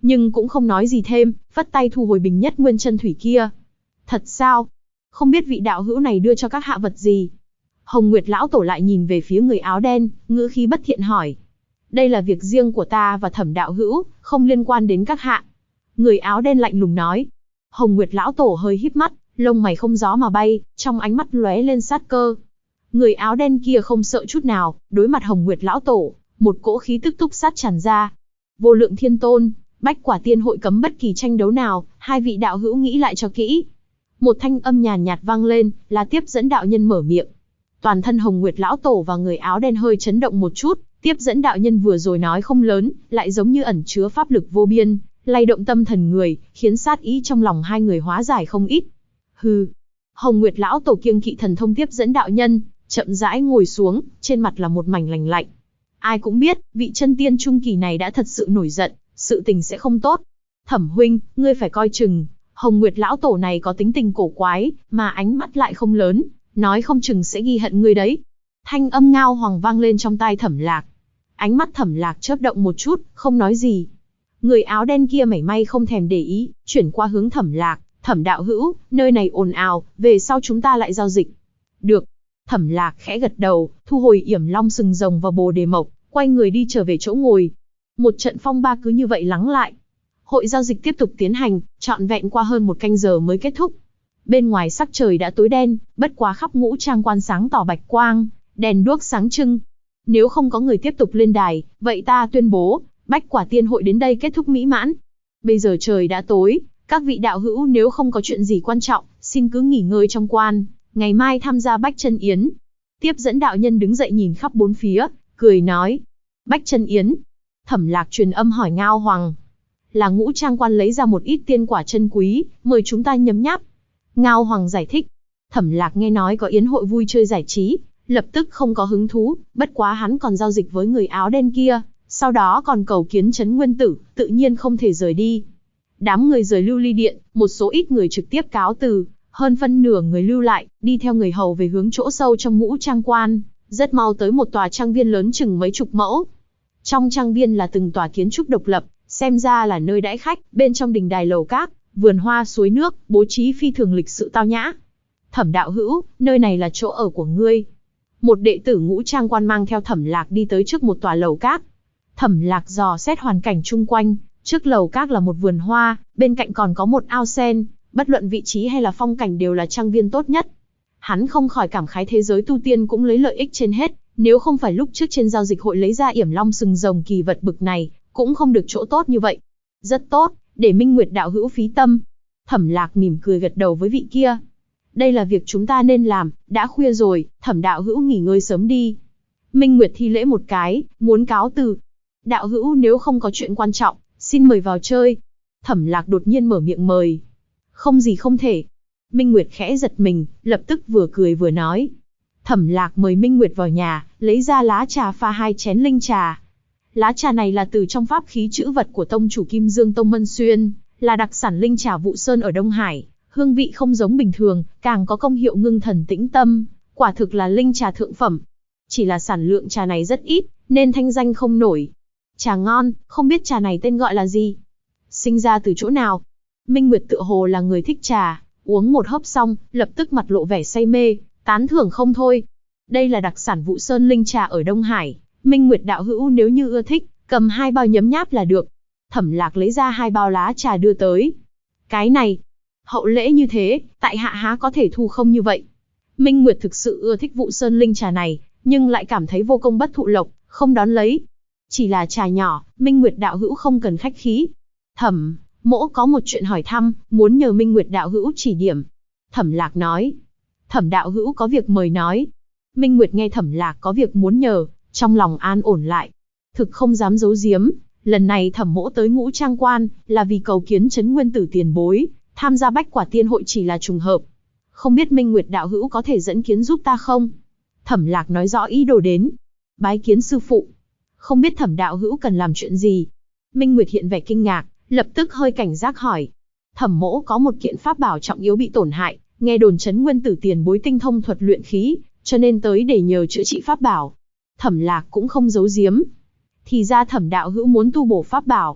nhưng cũng không nói gì thêm, vất tay thu hồi bình nhất nguyên chân thủy kia. Thật sao? Không biết vị đạo hữu này đưa cho các hạ vật gì? Hồng Nguyệt lão tổ lại nhìn về phía người áo đen, ngữ khí bất thiện hỏi. Đây là việc riêng của ta và Thẩm đạo hữu, không liên quan đến các hạ. Người áo đen lạnh lùng nói. Hồng Nguyệt lão tổ hơi híp mắt, lông mày không gió mà bay, trong ánh mắt lóe lên sát cơ. Người áo đen kia không sợ chút nào, đối mặt Hồng Nguyệt lão tổ, một cỗ khí tức túc sát tràn ra. Vô Lượng Thiên Tôn, Bách Quả Tiên hội cấm bất kỳ tranh đấu nào, hai vị đạo hữu nghĩ lại cho kỹ. Một thanh âm nhàn nhạt vang lên, là Tiếp Dẫn đạo nhân mở miệng. Toàn thân Hồng Nguyệt lão tổ và người áo đen hơi chấn động một chút, Tiếp Dẫn đạo nhân vừa rồi nói không lớn, lại giống như ẩn chứa pháp lực vô biên, lay động tâm thần người, khiến sát ý trong lòng hai người hóa giải không ít. Hừ. Hồng Nguyệt lão tổ kiêng kỵ thần thông Tiếp Dẫn đạo nhân, chậm rãi ngồi xuống, trên mặt là một mảnh lạnh lạnh. Ai cũng biết, vị chân tiên trung kỳ này đã thật sự nổi giận, sự tình sẽ không tốt. Thẩm huynh, ngươi phải coi chừng, Hồng Nguyệt lão tổ này có tính tình cổ quái, mà ánh mắt lại không lớn, nói không chừng sẽ ghi hận ngươi đấy. Thanh âm ngao hoàng vang lên trong tai Thẩm Lạc. Ánh mắt Thẩm Lạc chớp động một chút, không nói gì. Người áo đen kia mảy may không thèm để ý, chuyển qua hướng Thẩm Lạc. Thẩm đạo hữu, nơi này ồn ào, về sau chúng ta lại giao dịch. Được. Thẩm Lạc khẽ gật đầu, thu hồi yểm long sừng rồng và bồ đề mộc, quay người đi trở về chỗ ngồi. Một trận phong ba cứ như vậy lắng lại. Hội giao dịch tiếp tục tiến hành, trọn vẹn qua hơn 1 canh giờ mới kết thúc. Bên ngoài sắc trời đã tối đen, bất quá khắp ngũ trang quan sáng tỏ bạch quang, đèn đuốc sáng trưng. Nếu không có người tiếp tục lên đài, vậy ta tuyên bố, Bách Quả Tiên hội đến đây kết thúc mỹ mãn. Bây giờ trời đã tối, các vị đạo hữu nếu không có chuyện gì quan trọng, xin cứ nghỉ ngơi trong quan, ngày mai tham gia Bách Chân Yến. Tiếp Dẫn đạo nhân đứng dậy nhìn khắp bốn phía, cười nói. Bách Chân Yến. Thẩm Lạc truyền âm hỏi Ngao Hoàng. Là ngũ trang quan lấy ra một ít tiên quả chân quý, mời chúng ta nhấm nháp. Ngao Hoàng giải thích. Thẩm Lạc nghe nói có yến hội vui chơi giải trí, lập tức không có hứng thú, bất quá hắn còn giao dịch với người áo đen kia, sau đó còn cầu kiến Trấn Nguyên Tử, tự nhiên không thể rời đi. Đám người rời Lưu Ly Điện, một số ít người trực tiếp cáo từ, hơn phân nửa người lưu lại, đi theo người hầu về hướng chỗ sâu trong ngũ trang quan, rất mau tới một tòa trang viên lớn chừng mấy chục mẫu. Trong trang viên là từng tòa kiến trúc độc lập, xem ra là nơi đãi khách, bên trong đình đài lầu các, vườn hoa suối nước, bố trí phi thường lịch sự tao nhã. Thẩm đạo hữu, nơi này là chỗ ở của ngươi. Một đệ tử ngũ trang quan mang theo Thẩm Lạc đi tới trước một tòa lầu các. Thẩm Lạc dò xét hoàn cảnh chung quanh, trước lầu các là một vườn hoa, bên cạnh còn có một ao sen, bất luận vị trí hay là phong cảnh đều là trang viên tốt nhất. Hắn không khỏi cảm khái thế giới tu tiên cũng lấy lợi ích trên hết, nếu không phải lúc trước trên giao dịch hội lấy ra yểm long sừng rồng kỳ vật bực này, cũng không được chỗ tốt như vậy. Rất tốt, để Minh Nguyệt đạo hữu phí tâm. Thẩm Lạc mỉm cười gật đầu với vị kia. Đây là việc chúng ta nên làm, đã khuya rồi, Thẩm đạo hữu nghỉ ngơi sớm đi. Minh Nguyệt thi lễ một cái, muốn cáo từ. Đạo hữu nếu không có chuyện quan trọng, xin mời vào chơi. Thẩm Lạc đột nhiên mở miệng mời. Không gì không thể. Minh Nguyệt khẽ giật mình, lập tức vừa cười vừa nói. Thẩm Lạc mời Minh Nguyệt vào nhà, lấy ra lá trà pha 2 chén linh trà. Lá trà này là từ trong pháp khí chữ vật của tông chủ Kim Dương Tông Mân Xuyên, là đặc sản linh trà Vụ Sơn ở Đông Hải, hương vị không giống bình thường, càng có công hiệu ngưng thần tĩnh tâm, quả thực là linh trà thượng phẩm. Chỉ là sản lượng trà này rất ít, nên thanh danh không nổi. Trà ngon, không biết trà này tên gọi là gì? Sinh ra từ chỗ nào? Minh Nguyệt tựa hồ là người thích trà, uống một hớp xong, lập tức mặt lộ vẻ say mê, tán thưởng không thôi. Đây là đặc sản Vụ Sơn linh trà ở Đông Hải, Minh Nguyệt đạo hữu nếu như ưa thích, cầm 2 bao nhấm nháp là được. Thẩm Lạc lấy ra 2 bao lá trà đưa tới. Cái này, hậu lễ như thế, tại hạ há có thể thu không như vậy. Minh Nguyệt thực sự ưa thích Vụ Sơn linh trà này, nhưng lại cảm thấy vô công bất thụ lộc, không đón lấy. Chỉ là trà nhỏ, Minh Nguyệt đạo hữu không cần khách khí. Thẩm mỗ có một chuyện hỏi thăm, muốn nhờ Minh Nguyệt đạo hữu chỉ điểm. Thẩm Lạc nói. Thẩm đạo hữu có việc mời nói. Minh Nguyệt nghe Thẩm Lạc có việc muốn nhờ, trong lòng an ổn lại. Thực không dám giấu giếm, lần này Thẩm mỗ tới ngũ trang quan, là vì cầu kiến Trấn Nguyên Tử tiền bối, tham gia Bách Quả Tiên hội chỉ là trùng hợp. Không biết Minh Nguyệt đạo hữu có thể dẫn kiến giúp ta không? Thẩm Lạc nói rõ ý đồ đến. Bái kiến sư phụ. Không biết Thẩm đạo hữu cần làm chuyện gì? Minh Nguyệt hiện vẻ kinh ngạc, lập tức hơi cảnh giác hỏi. Thẩm mỗ có một kiện pháp bảo trọng yếu bị tổn hại, nghe đồn Trấn Nguyên Tử tiền bối tinh thông thuật luyện khí, cho nên tới để nhờ chữa trị pháp bảo. Thẩm Lạc cũng không giấu giếm. Thì ra Thẩm đạo hữu muốn tu bổ pháp bảo.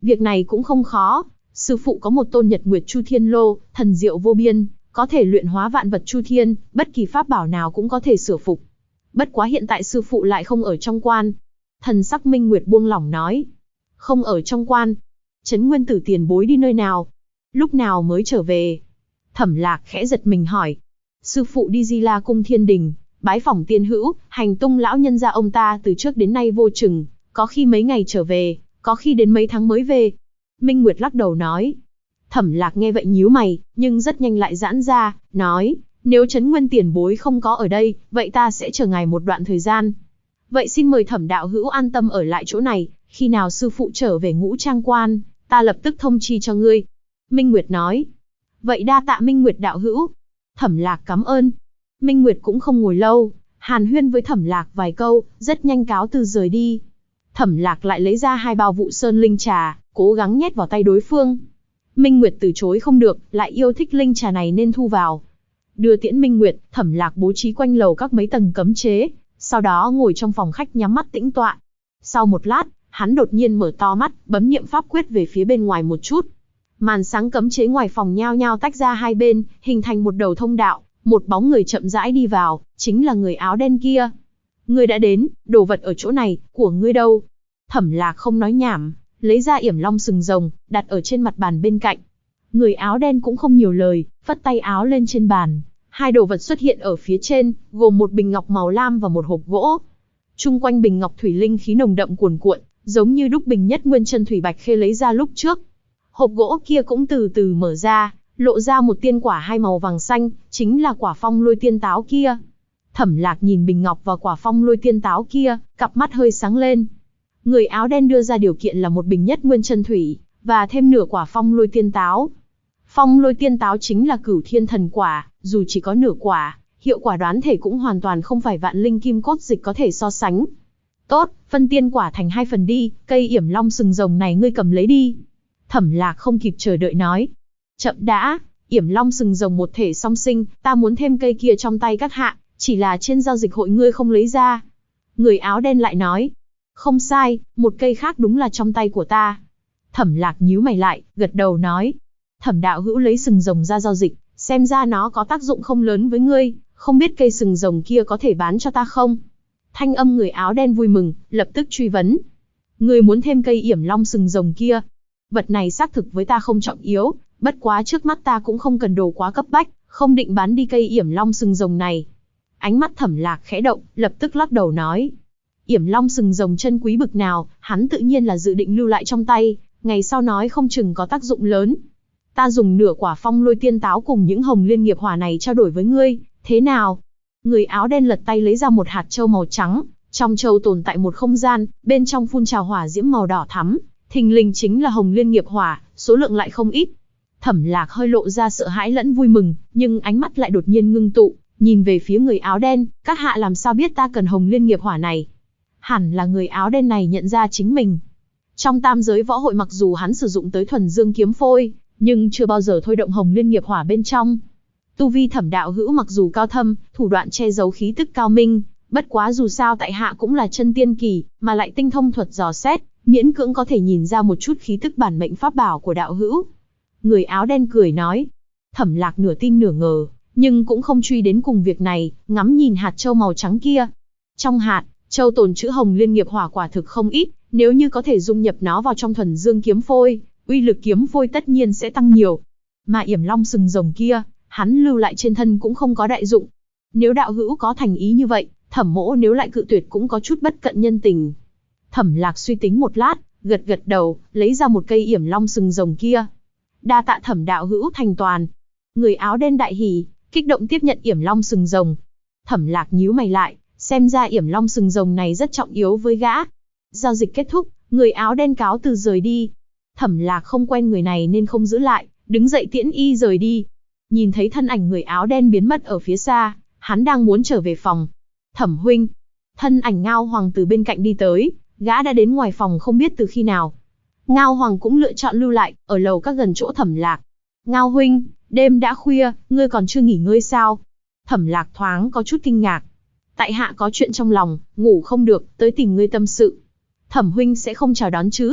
Việc này cũng không khó, sư phụ có một tôn Nhật Nguyệt Chu Thiên Lô, thần diệu vô biên, có thể luyện hóa vạn vật chu thiên, bất kỳ pháp bảo nào cũng có thể sửa phục. Bất quá hiện tại sư phụ lại không ở trong quan. Thần sắc Minh Nguyệt buông lỏng nói. Không ở trong quan. Trấn Nguyên Tử tiền bối đi nơi nào? Lúc nào mới trở về? Thẩm Lạc khẽ giật mình hỏi. Sư phụ đi Di La Cung Thiên Đình, bái phỏng tiên hữu, hành tung lão nhân gia ông ta từ trước đến nay vô chừng, có khi mấy ngày trở về, có khi đến mấy tháng mới về. Minh Nguyệt lắc đầu nói. Thẩm Lạc nghe vậy nhíu mày, nhưng rất nhanh lại giãn ra, nói, nếu Trấn Nguyên tiền bối không có ở đây, vậy ta sẽ chờ ngài một đoạn thời gian. Vậy xin mời Thẩm đạo hữu an tâm ở lại chỗ này, khi nào sư phụ trở về Ngũ Trang Quan, ta lập tức thông chi cho ngươi. Minh Nguyệt nói. Vậy đa tạ Minh Nguyệt đạo hữu. Thẩm Lạc cảm ơn. Minh Nguyệt cũng không ngồi lâu, hàn huyên với Thẩm Lạc vài câu, rất nhanh cáo từ rời đi. Thẩm Lạc lại lấy ra 2 bao Vụ Sơn linh trà, cố gắng nhét vào tay đối phương. Minh Nguyệt từ chối không được, lại yêu thích linh trà này nên thu vào. Đưa tiễn Minh Nguyệt, Thẩm Lạc bố trí quanh lầu các mấy tầng cấm chế, sau đó ngồi trong phòng khách nhắm mắt tĩnh tọa. Sau một lát, hắn đột nhiên mở to mắt, bấm niệm pháp quyết về phía bên ngoài một chút. Màn sáng cấm chế ngoài phòng nhao nhao tách ra hai bên, hình thành một đầu thông đạo, một bóng người chậm rãi đi vào, chính là người áo đen kia. Ngươi đã đến, đồ vật ở chỗ này, của ngươi đâu? Thẩm Lạc không nói nhảm, lấy ra yểm long sừng rồng, đặt ở trên mặt bàn bên cạnh. Người áo đen cũng không nhiều lời, phất tay áo lên trên bàn. 2 đồ vật xuất hiện ở phía trên, gồm một bình ngọc màu lam và một hộp gỗ. Trung quanh bình ngọc thủy linh khí nồng đậm cuồn cuộn, giống như đúc bình nhất nguyên chân thủy bạch khê lấy ra lúc trước. Hộp gỗ kia cũng từ từ mở ra, lộ ra một tiên quả 2 màu vàng xanh, chính là quả phong lôi tiên táo kia. Thẩm Lạc nhìn bình ngọc và quả phong lôi tiên táo kia, cặp mắt hơi sáng lên. Người áo đen đưa ra điều kiện là một bình nhất nguyên chân thủy, và thêm nửa quả phong lôi tiên táo. Phong lôi tiên táo chính là cửu thiên thần quả, dù chỉ có nửa quả, hiệu quả đoán thể cũng hoàn toàn không phải vạn linh kim cốt dịch có thể so sánh. Tốt, phân tiên quả thành 2 phần đi, cây yểm long sừng rồng này ngươi cầm lấy đi. Thẩm Lạc không kịp chờ đợi nói. Chậm đã, yểm long sừng rồng một thể song sinh, ta muốn thêm cây kia trong tay các hạ, chỉ là trên giao dịch hội ngươi không lấy ra. Người áo đen lại nói. Không sai, một cây khác đúng là trong tay của ta. Thẩm Lạc nhíu mày lại, gật đầu nói. Thẩm đạo hữu lấy sừng rồng ra giao dịch, xem ra nó có tác dụng không lớn với ngươi, không biết cây sừng rồng kia có thể bán cho ta không? Thanh âm người áo đen vui mừng, lập tức truy vấn. Ngươi muốn thêm cây yểm long sừng rồng kia? Vật này xác thực với ta không trọng yếu, bất quá trước mắt ta cũng không cần đồ quá cấp bách, không định bán đi cây yểm long sừng rồng này. Ánh mắt Thẩm Lạc khẽ động, lập tức lắc đầu nói. Yểm long sừng rồng chân quý bực nào, hắn tự nhiên là dự định lưu lại trong tay, ngày sau nói không chừng có tác dụng lớn. Ta dùng nửa quả phong lôi tiên táo cùng những hồng liên nghiệp hỏa này trao đổi với ngươi, thế nào? Người áo đen lật tay lấy ra một hạt châu màu trắng, trong châu tồn tại một không gian, bên trong phun trào hỏa diễm màu đỏ thắm, thình lình chính là hồng liên nghiệp hỏa, số lượng lại không ít. Thẩm Lạc hơi lộ ra sợ hãi lẫn vui mừng, nhưng ánh mắt lại đột nhiên ngưng tụ, nhìn về phía người áo đen, các hạ làm sao biết ta cần hồng liên nghiệp hỏa này? Hẳn là người áo đen này nhận ra chính mình. Trong tam giới võ hội mặc dù hắn sử dụng tới thuần dương kiếm phôi, nhưng chưa bao giờ thôi động hồng liên nghiệp hỏa bên trong. Tu vi Thẩm đạo hữu mặc dù cao thâm, thủ đoạn che giấu khí tức cao minh, bất quá dù sao tại hạ cũng là chân tiên kỳ, mà lại tinh thông thuật dò xét, miễn cưỡng có thể nhìn ra một chút khí tức bản mệnh pháp bảo của đạo hữu. Người áo đen cười nói. Thẩm Lạc nửa tin nửa ngờ, nhưng cũng không truy đến cùng việc này, ngắm nhìn hạt châu màu trắng kia. Trong hạt châu tồn chữ hồng liên nghiệp hỏa quả thực không ít, nếu như có thể dung nhập nó vào trong thuần dương kiếm phôi, uy lực kiếm phôi tất nhiên sẽ tăng nhiều. Mà yểm long sừng rồng kia, hắn lưu lại trên thân cũng không có đại dụng. Nếu đạo hữu có thành ý như vậy, Thẩm mỗ nếu lại cự tuyệt cũng có chút bất cận nhân tình. Thẩm Lạc suy tính một lát, gật gật đầu, lấy ra một cây yểm long sừng rồng kia. Đa tạ Thẩm đạo hữu thành toàn. Người áo đen đại hỉ, kích động tiếp nhận yểm long sừng rồng. Thẩm Lạc nhíu mày lại, xem ra yểm long sừng rồng này rất trọng yếu với gã. Giao dịch kết thúc, người áo đen cáo từ rời đi. Thẩm Lạc không quen người này nên không giữ lại, đứng dậy tiễn y rời đi. Nhìn thấy thân ảnh người áo đen biến mất ở phía xa, hắn đang muốn trở về phòng. Thẩm huynh. Thân ảnh Ngao Hoàng từ bên cạnh đi tới, gã đã đến ngoài phòng không biết từ khi nào. Ngao Hoàng cũng lựa chọn lưu lại, ở lầu các gần chỗ Thẩm Lạc. Ngao huynh, đêm đã khuya, ngươi còn chưa nghỉ ngơi sao? Thẩm Lạc thoáng có chút kinh ngạc. Tại hạ có chuyện trong lòng, ngủ không được, tới tìm ngươi tâm sự. Thẩm huynh sẽ không chào đón chứ?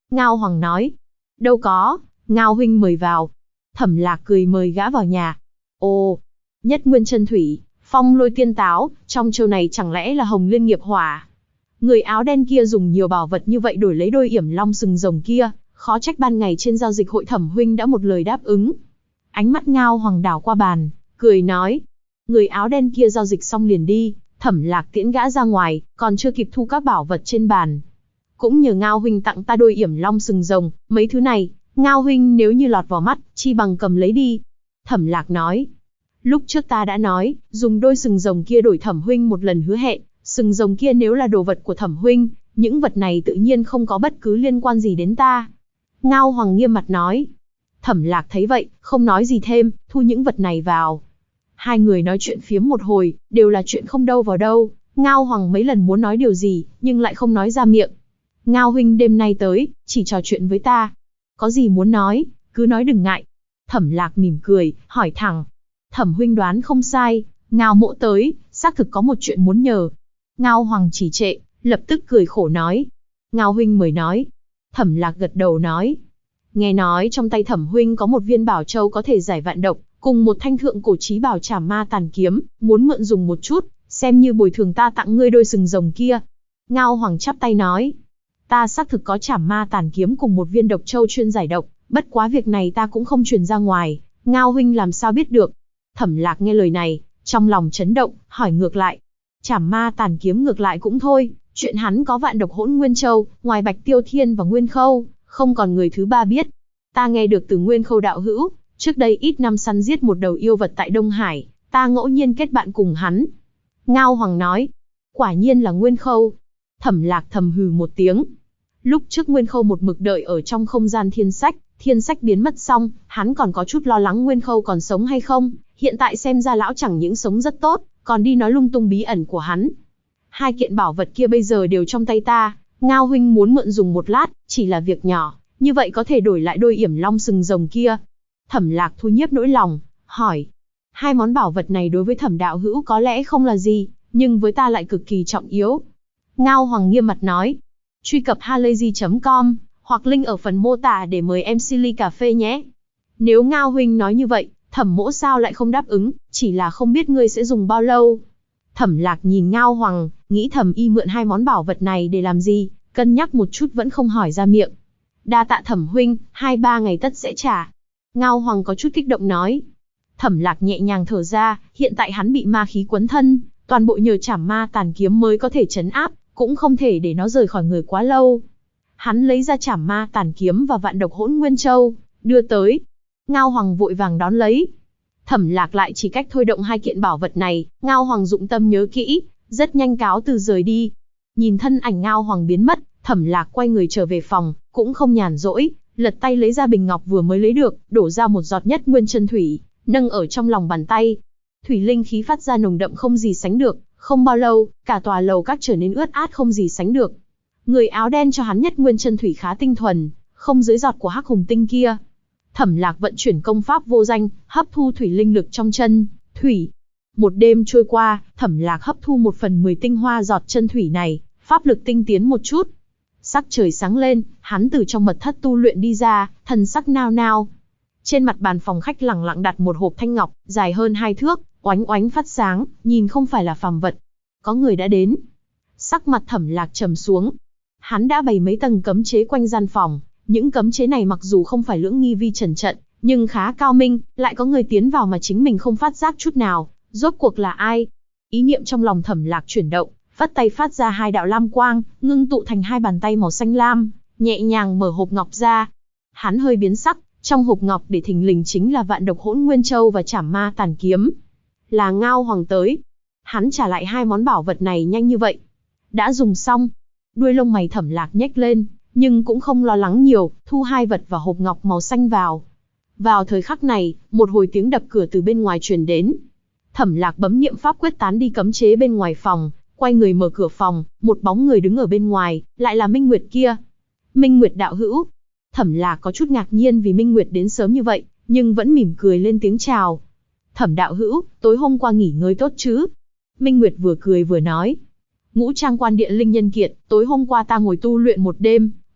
Ngao Hoàng nói. Đâu có, Ngao huynh mời vào. Thẩm Lạc cười mời gã vào nhà. Ồ, Nhất Nguyên Chân Thủy, Phong Lôi Tiên Táo, trong châu này chẳng lẽ là Hồng Liên Nghiệp Hỏa? Người áo đen kia dùng nhiều bảo vật như vậy đổi lấy đôi yểm long sừng rồng kia, khó trách ban ngày trên giao dịch hội Thẩm huynh đã một lời đáp ứng. Ánh mắt Ngao Hoàng đảo qua bàn, cười nói. Người áo đen kia giao dịch xong liền đi, Thẩm Lạc tiễn gã ra ngoài, còn chưa kịp thu các bảo vật trên bàn. Cũng nhờ Ngao huynh tặng ta đôi yểm long sừng rồng, mấy thứ này, Ngao huynh nếu như lọt vào mắt, chi bằng cầm lấy đi. Thẩm Lạc nói. Lúc trước ta đã nói, dùng đôi sừng rồng kia đổi Thẩm huynh một lần hứa hẹn, sừng rồng kia nếu là đồ vật của Thẩm huynh, những vật này tự nhiên không có bất cứ liên quan gì đến ta. Ngao Hoàng nghiêm mặt nói. Thẩm Lạc thấy vậy, không nói gì thêm, thu những vật này vào. Hai người nói chuyện phiếm một hồi, đều là chuyện không đâu vào đâu. Ngao Hoàng mấy lần muốn nói điều gì, nhưng lại không nói ra miệng. Ngao huynh đêm nay tới, chỉ trò chuyện với ta. Có gì muốn nói, cứ nói đừng ngại. Thẩm Lạc mỉm cười, hỏi thẳng. Thẩm huynh đoán không sai, Ngao mỗ tới, xác thực có một chuyện muốn nhờ. Ngao Hoàng chỉ trệ, lập tức cười khổ nói. Ngao huynh mời nói. Thẩm Lạc gật đầu nói. Nghe nói trong tay Thẩm huynh có một viên bảo châu có thể giải vạn độc, cùng một thanh thượng cổ chí bảo Trảm Ma Tàn Kiếm, muốn mượn dùng một chút, xem như bồi thường ta tặng ngươi đôi sừng rồng kia. Ngao Hoàng chắp tay nói. Ta xác thực có Trảm Ma Tàn Kiếm cùng một viên độc châu chuyên giải độc, bất quá việc này ta cũng không truyền ra ngoài, Ngao huynh làm sao biết được. Thẩm Lạc nghe lời này, trong lòng chấn động, hỏi ngược lại. Trảm Ma Tàn Kiếm ngược lại cũng thôi, chuyện hắn có vạn độc hỗn nguyên châu, ngoài Bạch Tiêu Thiên và Nguyên Khâu, không còn người thứ ba biết. Ta nghe được từ Nguyên Khâu đạo hữu, trước đây ít năm săn giết một đầu yêu vật tại Đông Hải, ta ngẫu nhiên kết bạn cùng hắn. Ngao Hoàng nói. Quả nhiên là Nguyên Khâu. Thẩm Lạc thầm hừ một tiếng. Lúc trước Nguyên Khâu một mực đợi ở trong không gian thiên sách biến mất xong, hắn còn có chút lo lắng Nguyên Khâu còn sống hay không, hiện tại xem ra lão chẳng những sống rất tốt, còn đi nói lung tung bí ẩn của hắn. Hai kiện bảo vật kia bây giờ đều trong tay ta, Ngao huynh muốn mượn dùng một lát, chỉ là việc nhỏ, như vậy có thể đổi lại đôi yểm long sừng rồng kia. Thẩm Lạc thu nhiếp nỗi lòng, hỏi. Hai món bảo vật này đối với Thẩm đạo hữu có lẽ không là gì, nhưng với ta lại cực kỳ trọng yếu. Ngao Hoàng nghiêm mặt nói. Truy cập halayzi.com, hoặc link ở phần mô tả để mời em Silly Cà Phê nhé. Nếu Ngao huynh nói như vậy, Thẩm mỗ sao lại không đáp ứng, chỉ là không biết ngươi sẽ dùng bao lâu. Thẩm Lạc nhìn Ngao Hoàng, nghĩ thầm y mượn hai món bảo vật này để làm gì, cân nhắc một chút vẫn không hỏi ra miệng. Đa tạ Thẩm huynh, 2-3 ngày tất sẽ trả. Ngao Hoàng có chút kích động nói. Thẩm Lạc nhẹ nhàng thở ra, hiện tại hắn bị ma khí quấn thân, toàn bộ nhờ Trảm Ma Tàn Kiếm mới có thể trấn áp, cũng không thể để nó rời khỏi người quá lâu. Hắn lấy ra Trảm Ma Tàn Kiếm và vạn độc hỗn nguyên châu, đưa tới. Ngao Hoàng vội vàng đón lấy. Thẩm Lạc lại chỉ cách thôi động hai kiện bảo vật này, Ngao Hoàng dụng tâm nhớ kỹ, rất nhanh cáo từ rời đi. Nhìn thân ảnh Ngao Hoàng biến mất, Thẩm Lạc quay người trở về phòng, cũng không nhàn rỗi, lật tay lấy ra bình ngọc vừa mới lấy được, đổ ra một giọt Nhất Nguyên Chân Thủy, nâng ở trong lòng bàn tay. Thủy linh khí phát ra nồng đậm không gì sánh được, không bao lâu, cả tòa lầu các trở nên ướt át không gì sánh được. Người áo đen cho hắn Nhất Nguyên Chân Thủy khá tinh thuần, không dưới giọt của Hắc Hùng Tinh kia. Thẩm Lạc vận chuyển công pháp vô danh, hấp thu thủy linh lực trong chân thủy. Một đêm trôi qua, Thẩm Lạc hấp thu 1/10 tinh hoa giọt chân thủy này, pháp lực tinh tiến một chút. Sắc trời sáng lên, hắn từ trong mật thất tu luyện đi ra, thần sắc nao nao. Trên mặt bàn phòng khách lẳng lặng đặt một hộp thanh ngọc, dài hơn 2 thước, oánh oánh phát sáng, nhìn không phải là phàm vật. Có người đã đến. Sắc mặt Thẩm Lạc trầm xuống. Hắn đã bày mấy tầng cấm chế quanh gian phòng. Những cấm chế này mặc dù không phải lưỡng nghi vi trần trận, nhưng khá cao minh, lại có người tiến vào mà chính mình không phát giác chút nào. Rốt cuộc là ai? Ý niệm trong lòng Thẩm Lạc chuyển động, phất tay phát ra 2 đạo lam quang, ngưng tụ thành 2 bàn tay màu xanh lam, nhẹ nhàng mở hộp ngọc ra. Hắn hơi biến sắc, trong hộp ngọc để thình lình chính là vạn độc hỗn nguyên châu và Trảm Ma Tàn Kiếm. Là Ngao Hoàng tới. Hắn trả lại 2 món bảo vật này nhanh như vậy. Đã dùng xong. Đuôi lông mày Thẩm Lạc nhếch lên, nhưng cũng không lo lắng nhiều, thu 2 vật và hộp ngọc màu xanh vào. Vào thời khắc này, một hồi tiếng đập cửa từ bên ngoài truyền đến. Thẩm Lạc bấm niệm pháp quyết tán đi cấm chế bên ngoài phòng, quay người mở cửa phòng, một bóng người đứng ở bên ngoài, lại là Minh Nguyệt kia. Minh Nguyệt đạo hữu. Thẩm Lạc có chút ngạc nhiên vì Minh Nguyệt đến sớm như vậy, nhưng vẫn mỉm cười lên tiếng chào. Thẩm đạo hữu, tối hôm qua nghỉ ngơi tốt chứ? Minh Nguyệt vừa cười vừa nói. Ngũ Trang Quan Điện Linh Nhân Kiệt, tối hôm qua ta ngồi tu luyện một đêm,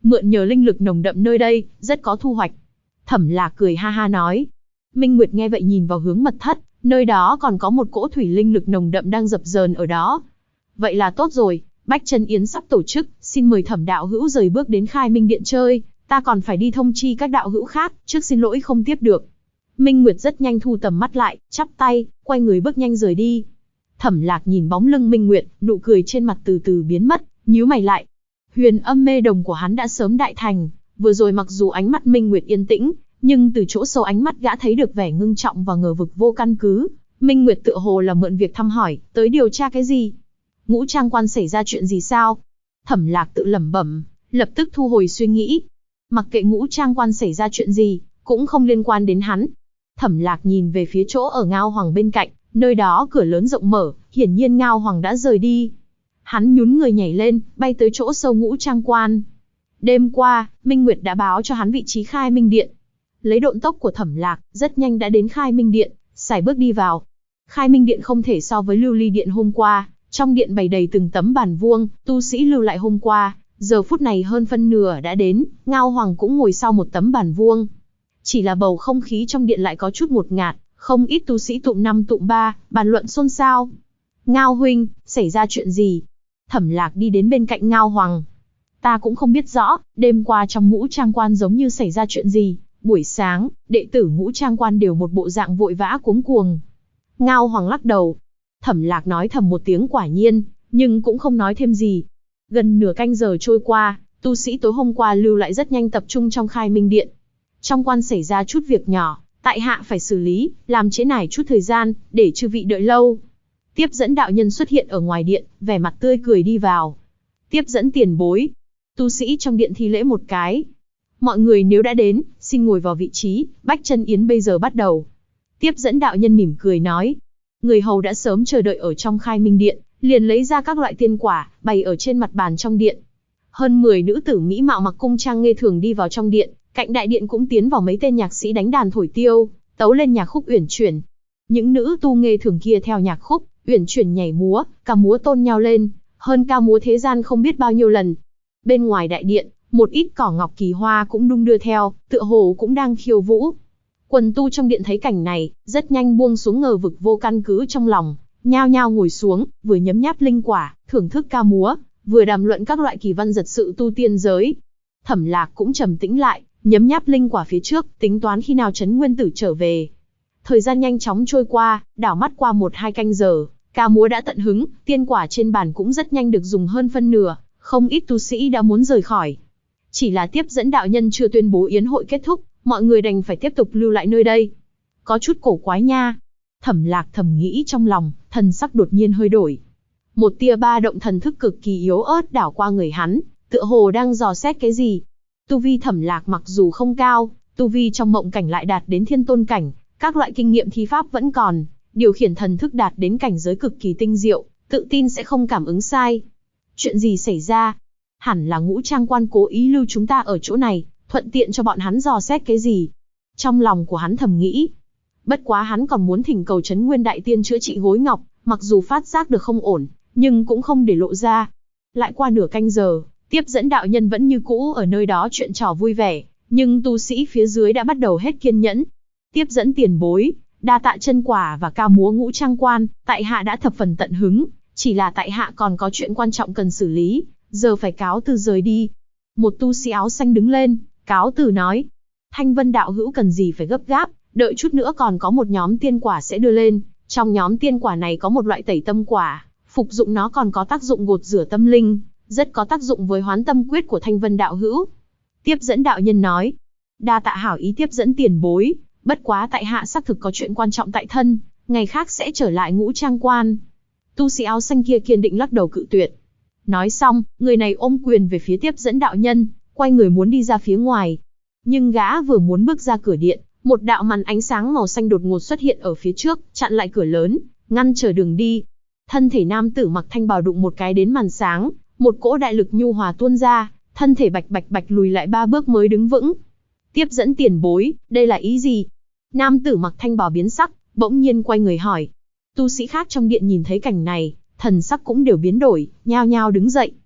mượn nhờ linh lực nồng đậm nơi đây, rất có thu hoạch. Thẩm Lạc cười ha ha nói. Minh Nguyệt nghe vậy nhìn vào hướng mật thất, nơi đó còn có một cỗ thủy linh lực nồng đậm đang dập dờn ở đó. Vậy là tốt rồi, Bách Chân Yến sắp tổ chức, xin mời Thẩm đạo hữu rời bước đến Khai Minh Điện chơi, ta còn phải đi thông chi các đạo hữu khác, trước xin lỗi không tiếp được. Minh Nguyệt rất nhanh thu tầm mắt lại, chắp tay, quay người bước nhanh rời đi. Thẩm Lạc nhìn bóng lưng Minh Nguyệt, nụ cười trên mặt từ từ biến mất, nhíu mày lại. Huyền âm mê đồng của hắn đã sớm đại thành, vừa rồi mặc dù ánh mắt Minh Nguyệt yên tĩnh, nhưng từ chỗ sâu ánh mắt gã thấy được vẻ ngưng trọng và ngờ vực vô căn cứ. Minh Nguyệt tựa hồ là mượn việc thăm hỏi, tới điều tra cái gì? Ngũ Trang Quan xảy ra chuyện gì sao? Thẩm Lạc tự lẩm bẩm, lập tức thu hồi suy nghĩ. Mặc kệ Ngũ Trang Quan xảy ra chuyện gì, cũng không liên quan đến hắn. Thẩm Lạc nhìn về phía chỗ ở Ngao Hoàng bên cạnh, nơi đó cửa lớn rộng mở, hiển nhiên Ngao Hoàng đã rời đi. Hắn nhún người nhảy lên, bay tới chỗ sâu Ngũ Trang Quan. Đêm qua, Minh Nguyệt đã báo cho hắn vị trí Khai Minh Điện. Lấy độn tốc của Thẩm Lạc, rất nhanh đã đến Khai Minh Điện, sải bước đi vào. Khai Minh Điện không thể so với Lưu Ly Điện hôm qua, trong điện bày đầy từng tấm bàn vuông, tu sĩ lưu lại hôm qua, giờ phút này hơn phân nửa đã đến, Ngao Hoàng cũng ngồi sau một tấm bàn vuông. Chỉ là bầu không khí trong điện lại có chút ngột ngạt, không ít tu sĩ tụm năm tụm ba, bàn luận xôn xao. Ngao huynh, xảy ra chuyện gì? Thẩm Lạc đi đến bên cạnh Ngao Hoàng. Ta cũng không biết rõ, đêm qua trong Ngũ Trang Quan giống như xảy ra chuyện gì. Buổi sáng, đệ tử Ngũ Trang Quan đều một bộ dạng vội vã cuống cuồng. Ngao Hoàng lắc đầu. Thẩm Lạc nói thầm một tiếng quả nhiên, nhưng cũng không nói thêm gì. Gần nửa canh giờ trôi qua, tu sĩ tối hôm qua lưu lại rất nhanh tập trung trong Khai Minh Điện. Trong quan xảy ra chút việc nhỏ, tại hạ phải xử lý, làm trễ nải chút thời gian, để chư vị đợi lâu. Tiếp dẫn đạo nhân xuất hiện ở ngoài điện, vẻ mặt tươi cười đi vào. Tiếp dẫn tiền bối. Tu sĩ trong điện thi lễ một cái. Mọi người nếu đã đến, xin ngồi vào vị trí, Bách Chân Yến bây giờ bắt đầu. Tiếp dẫn đạo nhân mỉm cười nói. Người hầu đã sớm chờ đợi ở trong Khai Minh Điện, liền lấy ra các loại tiên quả, bày ở trên mặt bàn trong điện. Hơn 10 nữ tử mỹ mạo mặc cung trang nghê thường đi vào trong điện, cạnh đại điện cũng tiến vào mấy tên nhạc sĩ đánh đàn thổi tiêu, tấu lên nhạc khúc uyển chuyển. Những nữ tu nghê thường kia theo nhạc khúc uyển chuyển nhảy múa, ca múa tôn nhau lên, hơn ca múa thế gian không biết bao nhiêu lần. Bên ngoài đại điện, một ít cỏ ngọc kỳ hoa cũng đung đưa theo, tựa hồ cũng đang khiêu vũ. Quần tu trong điện thấy cảnh này, rất nhanh buông xuống ngờ vực vô căn cứ trong lòng, nhao nhao ngồi xuống, vừa nhấm nháp linh quả, thưởng thức ca múa, vừa đàm luận các loại kỳ văn giật sự tu tiên giới. Thẩm Lạc cũng trầm tĩnh lại, nhấm nháp linh quả phía trước, tính toán khi nào Trấn Nguyên Tử trở về. Thời gian nhanh chóng trôi qua, đảo mắt qua 1-2 canh giờ, ca múa đã tận hứng, tiên quả trên bàn cũng rất nhanh được dùng hơn phân nửa, không ít tu sĩ đã muốn rời khỏi. Chỉ là tiếp dẫn đạo nhân chưa tuyên bố yến hội kết thúc, mọi người đành phải tiếp tục lưu lại nơi đây. Có chút cổ quái nha. Thẩm Lạc thầm nghĩ trong lòng, thần sắc đột nhiên hơi đổi. Một tia ba động thần thức cực kỳ yếu ớt đảo qua người hắn, tựa hồ đang dò xét cái gì. Tu vi Thẩm Lạc mặc dù không cao, tu vi trong mộng cảnh lại đạt đến thiên tôn cảnh, các loại kinh nghiệm thi pháp vẫn còn, điều khiển thần thức đạt đến cảnh giới cực kỳ tinh diệu, tự tin sẽ không cảm ứng sai. Chuyện gì xảy ra? Hẳn là Ngũ Trang Quan cố ý lưu chúng ta ở chỗ này, thuận tiện cho bọn hắn dò xét cái gì. Trong lòng của hắn thầm nghĩ. Bất quá hắn còn muốn thỉnh cầu Trấn Nguyên Đại Tiên chữa trị gối ngọc, mặc dù phát giác được không ổn, nhưng cũng không để lộ ra. Lại qua nửa canh giờ, tiếp dẫn đạo nhân vẫn như cũ ở nơi đó chuyện trò vui vẻ, nhưng tu sĩ phía dưới đã bắt đầu hết kiên nhẫn. Tiếp dẫn tiền bối, đa tạ chân quả và ca múa Ngũ Trang Quan, tại hạ đã thập phần tận hứng, chỉ là tại hạ còn có chuyện quan trọng cần xử lý, giờ phải cáo từ rời đi. Một tu sĩ áo xanh đứng lên, cáo từ nói. Thanh Vân đạo hữu cần gì phải gấp gáp, đợi chút nữa còn có một nhóm tiên quả sẽ đưa lên, trong nhóm tiên quả này có một loại tẩy tâm quả, phục dụng nó còn có tác dụng gột rửa tâm linh, rất có tác dụng với hoán tâm quyết của Thanh Vân đạo hữu. Tiếp dẫn đạo nhân nói. Đa tạ hảo ý tiếp dẫn tiền bối, bất quá tại hạ xác thực có chuyện quan trọng tại thân, ngày khác sẽ trở lại Ngũ Trang Quan. Tu sĩ áo xanh kia kiên định lắc đầu cự tuyệt. Nói xong, người này ôm quyền về phía tiếp dẫn đạo nhân, quay người muốn đi ra phía ngoài. Nhưng gã vừa muốn bước ra cửa điện, một đạo màn ánh sáng màu xanh đột ngột xuất hiện ở phía trước, chặn lại cửa lớn, ngăn trở đường đi. Thân thể nam tử mặc thanh bào đụng một cái đến màn sáng, một cỗ đại lực nhu hòa tuôn ra, thân thể bạch bạch bạch lùi lại 3 bước mới đứng vững. Tiếp dẫn tiền bối, đây là ý gì? Nam tử mặc thanh bào biến sắc, bỗng nhiên quay người hỏi. Tu sĩ khác trong điện nhìn thấy cảnh này, thần sắc cũng đều biến đổi, nhao nhao đứng dậy.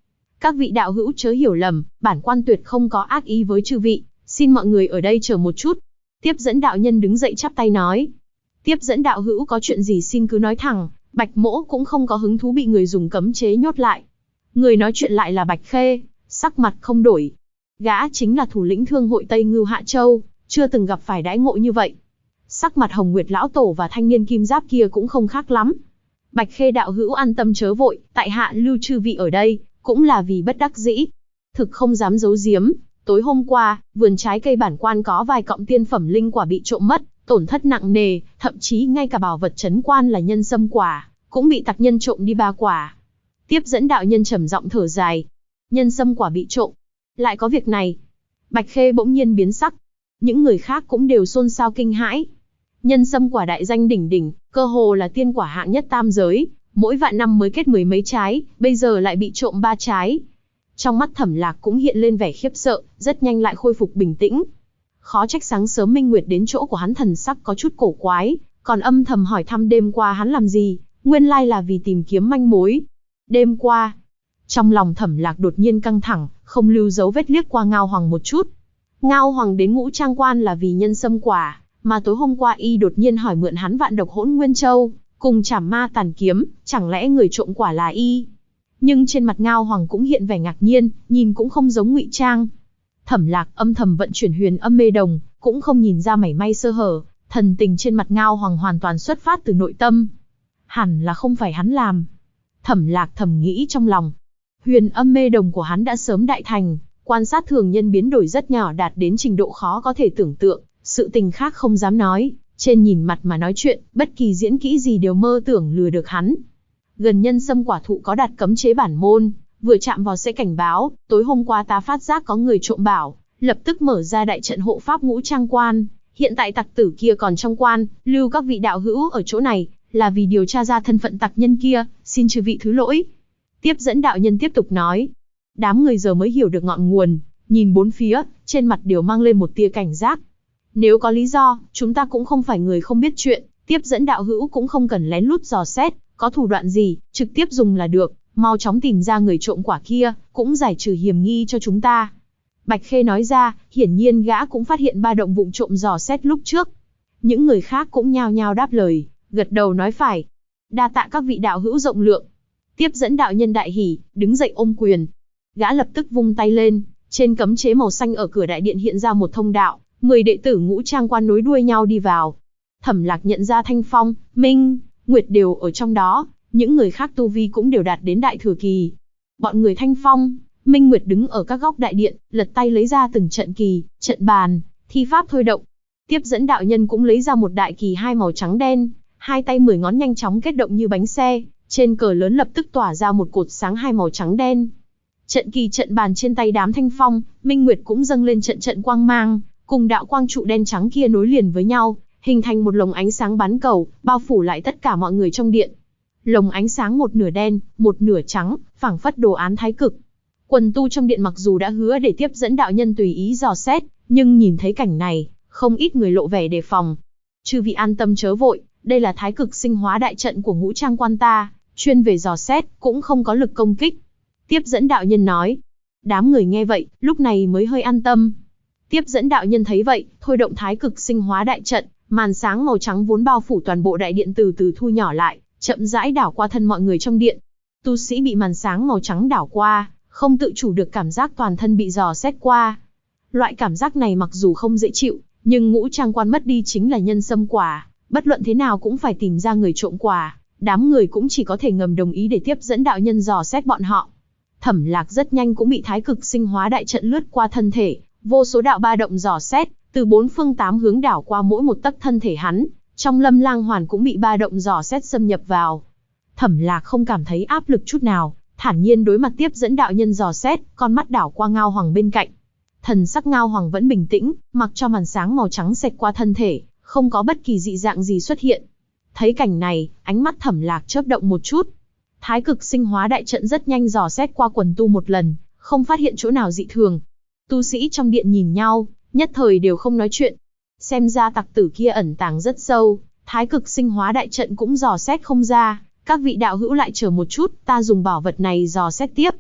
Các vị đạo hữu chớ hiểu lầm, bản quan tuyệt không có ác ý với chư vị, xin mọi người ở đây chờ một chút. Tiếp dẫn đạo nhân đứng dậy chắp tay nói. Tiếp dẫn đạo hữu có chuyện gì xin cứ nói thẳng, Bạch Mỗ cũng không có hứng thú bị người dùng cấm chế nhốt lại. Người nói chuyện lại là Bạch Khê, sắc mặt không đổi. Gã chính là thủ lĩnh thương hội Tây Ngưu Hạ Châu, chưa từng gặp phải đãi ngộ như vậy. Sắc mặt Hồng Nguyệt lão tổ và thanh niên kim giáp kia cũng không khác lắm. Bạch Khê đạo hữu an tâm chớ vội, tại hạ lưu chư vị ở đây, cũng là vì bất đắc dĩ. Thực không dám giấu giếm, tối hôm qua, vườn trái cây bản quan có vài cọng tiên phẩm linh quả bị trộm mất, tổn thất nặng nề, thậm chí ngay cả bảo vật trấn quan là nhân sâm quả, cũng bị tặc nhân trộm đi 3 quả. Tiếp dẫn đạo nhân trầm giọng thở dài. Nhân sâm quả bị trộm. Lại có việc này. Bạch Khê bỗng nhiên biến sắc. Những người khác cũng đều xôn xao kinh hãi. Nhân sâm quả đại danh đỉnh đỉnh, cơ hồ là tiên quả hạng nhất tam giới, mỗi vạn năm mới kết 10 mấy trái, bây giờ lại bị trộm 3 trái. Trong mắt Thẩm Lạc cũng hiện lên vẻ khiếp sợ, rất nhanh lại khôi phục bình tĩnh. Khó trách sáng sớm Minh Nguyệt đến chỗ của hắn thần sắc có chút cổ quái, còn âm thầm hỏi thăm đêm qua hắn làm gì, nguyên lai là vì tìm kiếm manh mối. Đêm qua, trong lòng Thẩm Lạc đột nhiên căng thẳng, không lưu dấu vết liếc qua Ngao Hoàng một chút. Ngao Hoàng đến Ngũ Trang Quan là vì nhân sâm quả, mà tối hôm qua y đột nhiên hỏi mượn hắn vạn độc hỗn nguyên châu, cùng Trảm Ma tàn kiếm, chẳng lẽ người trộm quả là y? Nhưng trên mặt Ngao Hoàng cũng hiện vẻ ngạc nhiên, nhìn cũng không giống ngụy trang. Thẩm Lạc âm thầm vận chuyển huyền âm mê đồng, cũng không nhìn ra mảy may sơ hở, thần tình trên mặt Ngao Hoàng hoàn toàn xuất phát từ nội tâm. Hẳn là không phải hắn làm. Thẩm Lạc thầm nghĩ trong lòng. Huyền âm mê đồng của hắn đã sớm đại thành, quan sát thường nhân biến đổi rất nhỏ đạt đến trình độ khó có thể tưởng tượng, sự tình khác không dám nói, trên nhìn mặt mà nói chuyện, bất kỳ diễn kỹ gì đều mơ tưởng lừa được hắn. Gần nhân sâm quả thụ có đặt cấm chế bản môn, vừa chạm vào sẽ cảnh báo, tối hôm qua ta phát giác có người trộm bảo, lập tức mở ra đại trận hộ pháp Ngũ Trang Quan, hiện tại tặc tử kia còn trong quan, lưu các vị đạo hữu ở chỗ này, là vì điều tra ra thân phận tặc nhân kia, xin chư vị thứ lỗi. Tiếp dẫn đạo nhân tiếp tục nói. Đám người giờ mới hiểu được ngọn nguồn, nhìn bốn phía, trên mặt đều mang lên một tia cảnh giác. Nếu có lý do, chúng ta cũng không phải người không biết chuyện, tiếp dẫn đạo hữu cũng không cần lén lút dò xét, có thủ đoạn gì, trực tiếp dùng là được, mau chóng tìm ra người trộm quả kia, cũng giải trừ hiểm nghi cho chúng ta. Bạch Khê nói ra, hiển nhiên gã cũng phát hiện 3 động vụng trộm dò xét lúc trước. Những người khác cũng nhao nhao đáp lời, gật đầu nói phải. Đa tạ các vị đạo hữu rộng lượng. Tiếp dẫn đạo nhân đại hỉ, đứng dậy ôm quyền. Gã lập tức vung tay lên, trên cấm chế màu xanh ở cửa đại điện hiện ra một thông đạo, 10 đệ tử Ngũ Trang Quan nối đuôi nhau đi vào. Thẩm Lạc nhận ra Thanh Phong, Minh Nguyệt đều ở trong đó, những người khác tu vi cũng đều đạt đến đại thừa kỳ. Bọn người Thanh Phong, Minh Nguyệt đứng ở các góc đại điện, lật tay lấy ra từng trận kỳ, trận bàn, thi pháp thôi động. Tiếp dẫn đạo nhân cũng lấy ra một đại kỳ 2 màu trắng đen, hai tay 10 ngón nhanh chóng kết động như bánh xe, trên cờ lớn lập tức tỏa ra một cột sáng 2 màu trắng đen. Trận kỳ trận bàn trên tay đám Thanh Phong, Minh Nguyệt cũng dâng lên trận quang mang, cùng đạo quang trụ đen trắng kia nối liền với nhau, hình thành một lồng ánh sáng bắn cầu, bao phủ lại tất cả mọi người trong điện. Lồng ánh sáng một nửa đen, một nửa trắng, phảng phất đồ án thái cực. Quần tu trong điện mặc dù đã hứa để tiếp dẫn đạo nhân tùy ý dò xét, nhưng nhìn thấy cảnh này, không ít người lộ vẻ đề phòng. Chư vị an tâm chớ vội, đây là thái cực sinh hóa đại trận của Ngũ Trang Quan ta, chuyên về dò xét, cũng không có lực công kích. Tiếp dẫn đạo nhân nói. Đám người nghe vậy, lúc này mới hơi an tâm. Tiếp dẫn đạo nhân thấy vậy, thôi động thái cực sinh hóa đại trận, màn sáng màu trắng vốn bao phủ toàn bộ đại điện từ từ thu nhỏ lại, chậm rãi đảo qua thân mọi người trong điện. Tu sĩ bị màn sáng màu trắng đảo qua, không tự chủ được cảm giác toàn thân bị dò xét qua. Loại cảm giác này mặc dù không dễ chịu, nhưng Ngũ Trang Quan mất đi chính là nhân sâm quả, bất luận thế nào cũng phải tìm ra người trộm quả, đám người cũng chỉ có thể ngầm đồng ý để tiếp dẫn đạo nhân dò xét bọn họ. Thẩm Lạc rất nhanh cũng bị thái cực sinh hóa đại trận lướt qua thân thể, vô số đạo ba động dò xét, từ 4 phương 8 hướng đảo qua mỗi một tấc thân thể hắn, trong Lâm Lang Hoàn cũng bị ba động dò xét xâm nhập vào. Thẩm Lạc không cảm thấy áp lực chút nào, thản nhiên đối mặt tiếp dẫn đạo nhân dò xét, con mắt đảo qua Ngao Hoàng bên cạnh. Thần sắc Ngao Hoàng vẫn bình tĩnh, mặc cho màn sáng màu trắng xẹt qua thân thể, không có bất kỳ dị dạng gì xuất hiện. Thấy cảnh này, ánh mắt Thẩm Lạc chớp động một chút. Thái cực sinh hóa đại trận rất nhanh dò xét qua quần tu một lần, không phát hiện chỗ nào dị thường. Tu sĩ trong điện nhìn nhau, nhất thời đều không nói chuyện. Xem ra tặc tử kia ẩn tàng rất sâu, thái cực sinh hóa đại trận cũng dò xét không ra. Các vị đạo hữu lại chờ một chút, ta dùng bảo vật này dò xét tiếp.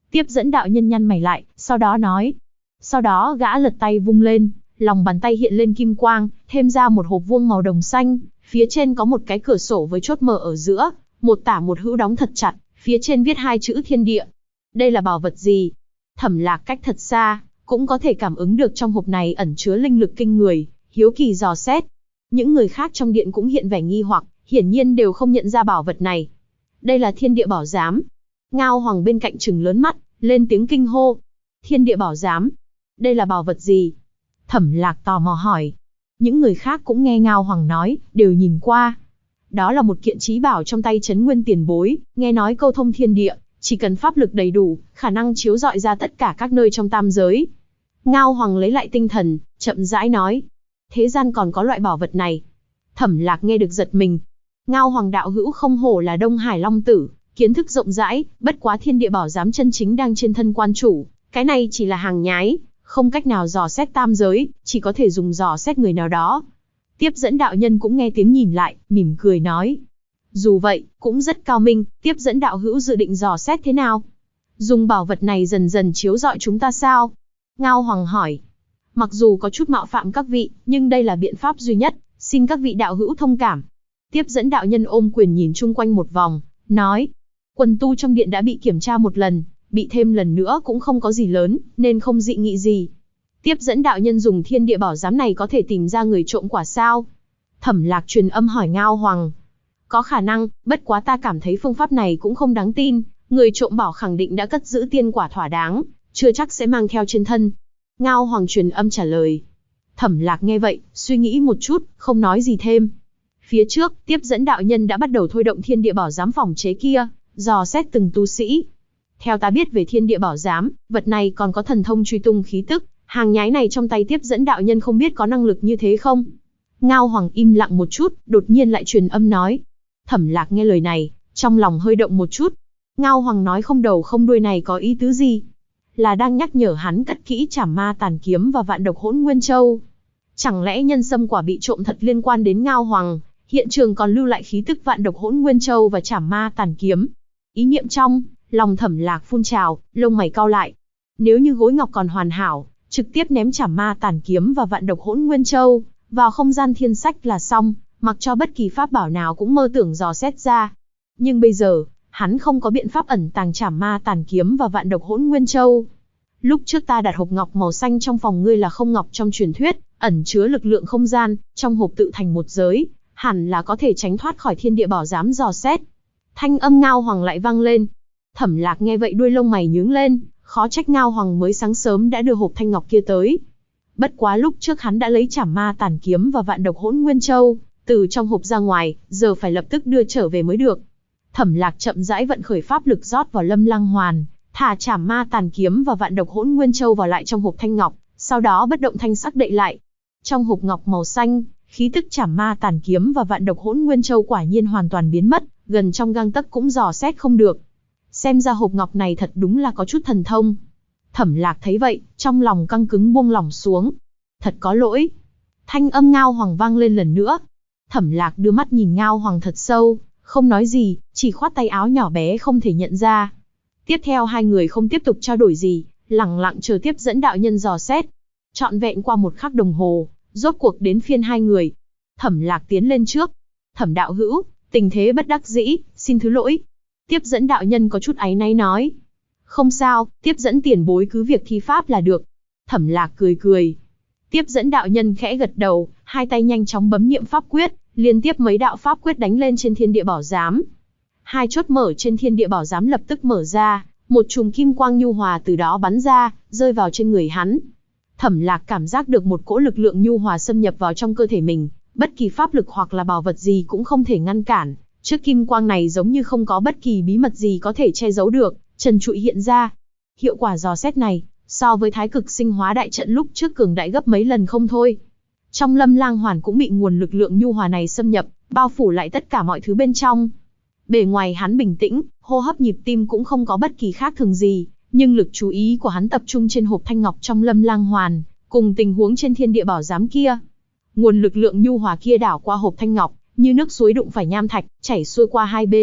Tiếp dẫn đạo nhân nhăn mày lại, sau đó nói. Sau đó gã lật tay vung lên, lòng bàn tay hiện lên kim quang, thêm ra một hộp vuông màu đồng xanh, phía trên có một cái cửa sổ với chốt mở ở giữa, một tả một hữu đóng thật chặt, phía trên viết hai chữ thiên địa. Đây là bảo vật gì? Thẩm Lạc cách thật xa, cũng có thể cảm ứng được trong hộp này ẩn chứa linh lực kinh người, hiếu kỳ dò xét. Những người khác trong điện cũng hiện vẻ nghi hoặc, hiển nhiên đều không nhận ra bảo vật này. Đây là thiên địa bảo giám. Ngao Hoàng bên cạnh trừng lớn mắt, lên tiếng kinh hô. Thiên địa bảo giám? Đây là bảo vật gì? Thẩm Lạc tò mò hỏi. Những người khác cũng nghe Ngao Hoàng nói, đều nhìn qua. Đó là một kiện trí bảo trong tay Trấn Nguyên tiền bối, nghe nói câu thông thiên địa, chỉ cần pháp lực đầy đủ, khả năng chiếu rọi ra tất cả các nơi trong tam giới. Ngao Hoàng lấy lại tinh thần, chậm rãi nói. Thế gian còn có loại bảo vật này. Thẩm Lạc nghe được giật mình. Ngao Hoàng đạo hữu không hổ là Đông Hải Long Tử, kiến thức rộng rãi, bất quá thiên địa bảo giám chân chính đang trên thân quan chủ. Cái này chỉ là hàng nhái, không cách nào dò xét tam giới, chỉ có thể dùng dò xét người nào đó. Tiếp dẫn đạo nhân cũng nghe tiếng nhìn lại, mỉm cười nói. Dù vậy, cũng rất cao minh, tiếp dẫn đạo hữu dự định dò xét thế nào? Dùng bảo vật này dần dần chiếu rọi chúng ta sao? Ngao Hoàng hỏi. Mặc dù có chút mạo phạm các vị, nhưng đây là biện pháp duy nhất, xin các vị đạo hữu thông cảm. Tiếp dẫn đạo nhân ôm quyền nhìn chung quanh một vòng, nói. Quần tu trong điện đã bị kiểm tra một lần, bị thêm lần nữa cũng không có gì lớn, nên không dị nghị gì. Tiếp dẫn đạo nhân dùng thiên địa bảo giám này có thể tìm ra người trộm quả sao? Thẩm Lạc truyền âm hỏi Ngao Hoàng. Có khả năng, bất quá ta cảm thấy phương pháp này cũng không đáng tin, người trộm bảo khẳng định đã cất giữ tiên quả thỏa đáng, chưa chắc sẽ mang theo trên thân. Ngao Hoàng truyền âm trả lời. Thẩm Lạc nghe vậy, suy nghĩ một chút, không nói gì thêm. Phía trước, tiếp dẫn đạo nhân đã bắt đầu thôi động thiên địa bảo giám phòng chế kia, dò xét từng tu sĩ. Theo ta biết về thiên địa bảo giám, vật này còn có thần thông truy tung khí tức, hàng nhái này trong tay tiếp dẫn đạo nhân không biết có năng lực như thế không? Ngao Hoàng im lặng một chút, đột nhiên lại truyền âm nói. Thẩm Lạc nghe lời này, trong lòng hơi động một chút. Ngao Hoàng nói không đầu không đuôi này có ý tứ gì? Là đang nhắc nhở hắn cất kỹ Trảm Ma Tàn Kiếm và Vạn Độc Hỗn Nguyên Châu. Chẳng lẽ nhân sâm quả bị trộm thật liên quan đến Ngao Hoàng, hiện trường còn lưu lại khí tức Vạn Độc Hỗn Nguyên Châu và Trảm Ma Tàn Kiếm? Ý niệm trong lòng Thẩm Lạc phun trào, lông mày cau lại. Nếu như gối ngọc còn hoàn hảo, trực tiếp ném Trảm Ma Tàn Kiếm và Vạn Độc Hỗn Nguyên Châu vào không gian thiên sách là xong, mặc cho bất kỳ pháp bảo nào cũng mơ tưởng dò xét ra. Nhưng bây giờ, hắn không có biện pháp ẩn tàng Trảm Ma Tàn Kiếm và Vạn Độc Hỗn Nguyên Châu. Lúc trước ta đặt hộp ngọc màu xanh trong phòng ngươi là không ngọc trong truyền thuyết, ẩn chứa lực lượng không gian, trong hộp tự thành một giới, hẳn là có thể tránh thoát khỏi thiên địa bảo giám dò xét. Thanh âm Ngao Hoàng lại vang lên. Thẩm Lạc nghe vậy đuôi lông mày nhướng lên, khó trách Ngao Hoàng mới sáng sớm đã đưa hộp thanh ngọc kia tới. Bất quá lúc trước hắn đã lấy Trảm Ma Tàn Kiếm và Vạn Độc Hỗn Nguyên Châu từ trong hộp ra ngoài, giờ phải lập tức đưa trở về mới được. Thẩm Lạc chậm rãi vận khởi pháp lực rót vào Lâm Lăng Hoàn, thả Trảm Ma Tàn Kiếm và Vạn Độc Hỗn Nguyên Châu vào lại trong hộp thanh ngọc, sau đó bất động thanh sắc đậy lại. Trong hộp ngọc màu xanh, khí tức Trảm Ma Tàn Kiếm và Vạn Độc Hỗn Nguyên Châu quả nhiên hoàn toàn biến mất, gần trong gang tấc cũng dò xét không được. Xem ra hộp ngọc này thật đúng là có chút thần thông. Thẩm Lạc thấy vậy, trong lòng căng cứng buông lỏng xuống. Thật có lỗi. Thanh âm Ngao Hoàng vang lên lần nữa. Thẩm Lạc đưa mắt nhìn Ngao Hoàng thật sâu, không nói gì, chỉ khoát tay áo nhỏ bé không thể nhận ra. Tiếp theo hai người không tiếp tục trao đổi gì, lẳng lặng chờ tiếp dẫn đạo nhân dò xét. Trọn vẹn qua một khắc đồng hồ, rốt cuộc đến phiên hai người. Thẩm Lạc tiến lên trước. Thẩm đạo hữu, tình thế bất đắc dĩ, xin thứ lỗi. Tiếp dẫn đạo nhân có chút áy náy nói. Không sao, tiếp dẫn tiền bối cứ việc thi pháp là được. Thẩm Lạc cười cười. Tiếp dẫn đạo nhân khẽ gật đầu, hai tay nhanh chóng bấm niệm pháp quyết, liên tiếp mấy đạo pháp quyết đánh lên trên thiên địa bảo giám. Hai chốt mở trên thiên địa bảo giám lập tức mở ra, một chùm kim quang nhu hòa từ đó bắn ra, rơi vào trên người hắn. Thẩm Lạc cảm giác được một cỗ lực lượng nhu hòa xâm nhập vào trong cơ thể mình, bất kỳ pháp lực hoặc là bảo vật gì cũng không thể ngăn cản. Trước kim quang này giống như không có bất kỳ bí mật gì có thể che giấu được, trần trụi hiện ra. Hiệu quả dò xét này, so với Thái Cực Sinh Hóa Đại Trận lúc trước cường đại gấp mấy lần không thôi. Trong Lâm Lang Hoàn cũng bị nguồn lực lượng nhu hòa này xâm nhập, bao phủ lại tất cả mọi thứ bên trong. Bề ngoài hắn bình tĩnh, hô hấp nhịp tim cũng không có bất kỳ khác thường gì, nhưng lực chú ý của hắn tập trung trên hộp thanh ngọc trong Lâm Lang Hoàn, cùng tình huống trên thiên địa bảo giám kia. Nguồn lực lượng nhu hòa kia đảo qua hộp thanh ngọc, như nước suối đụng phải nham thạch, chảy xuôi qua hai bên,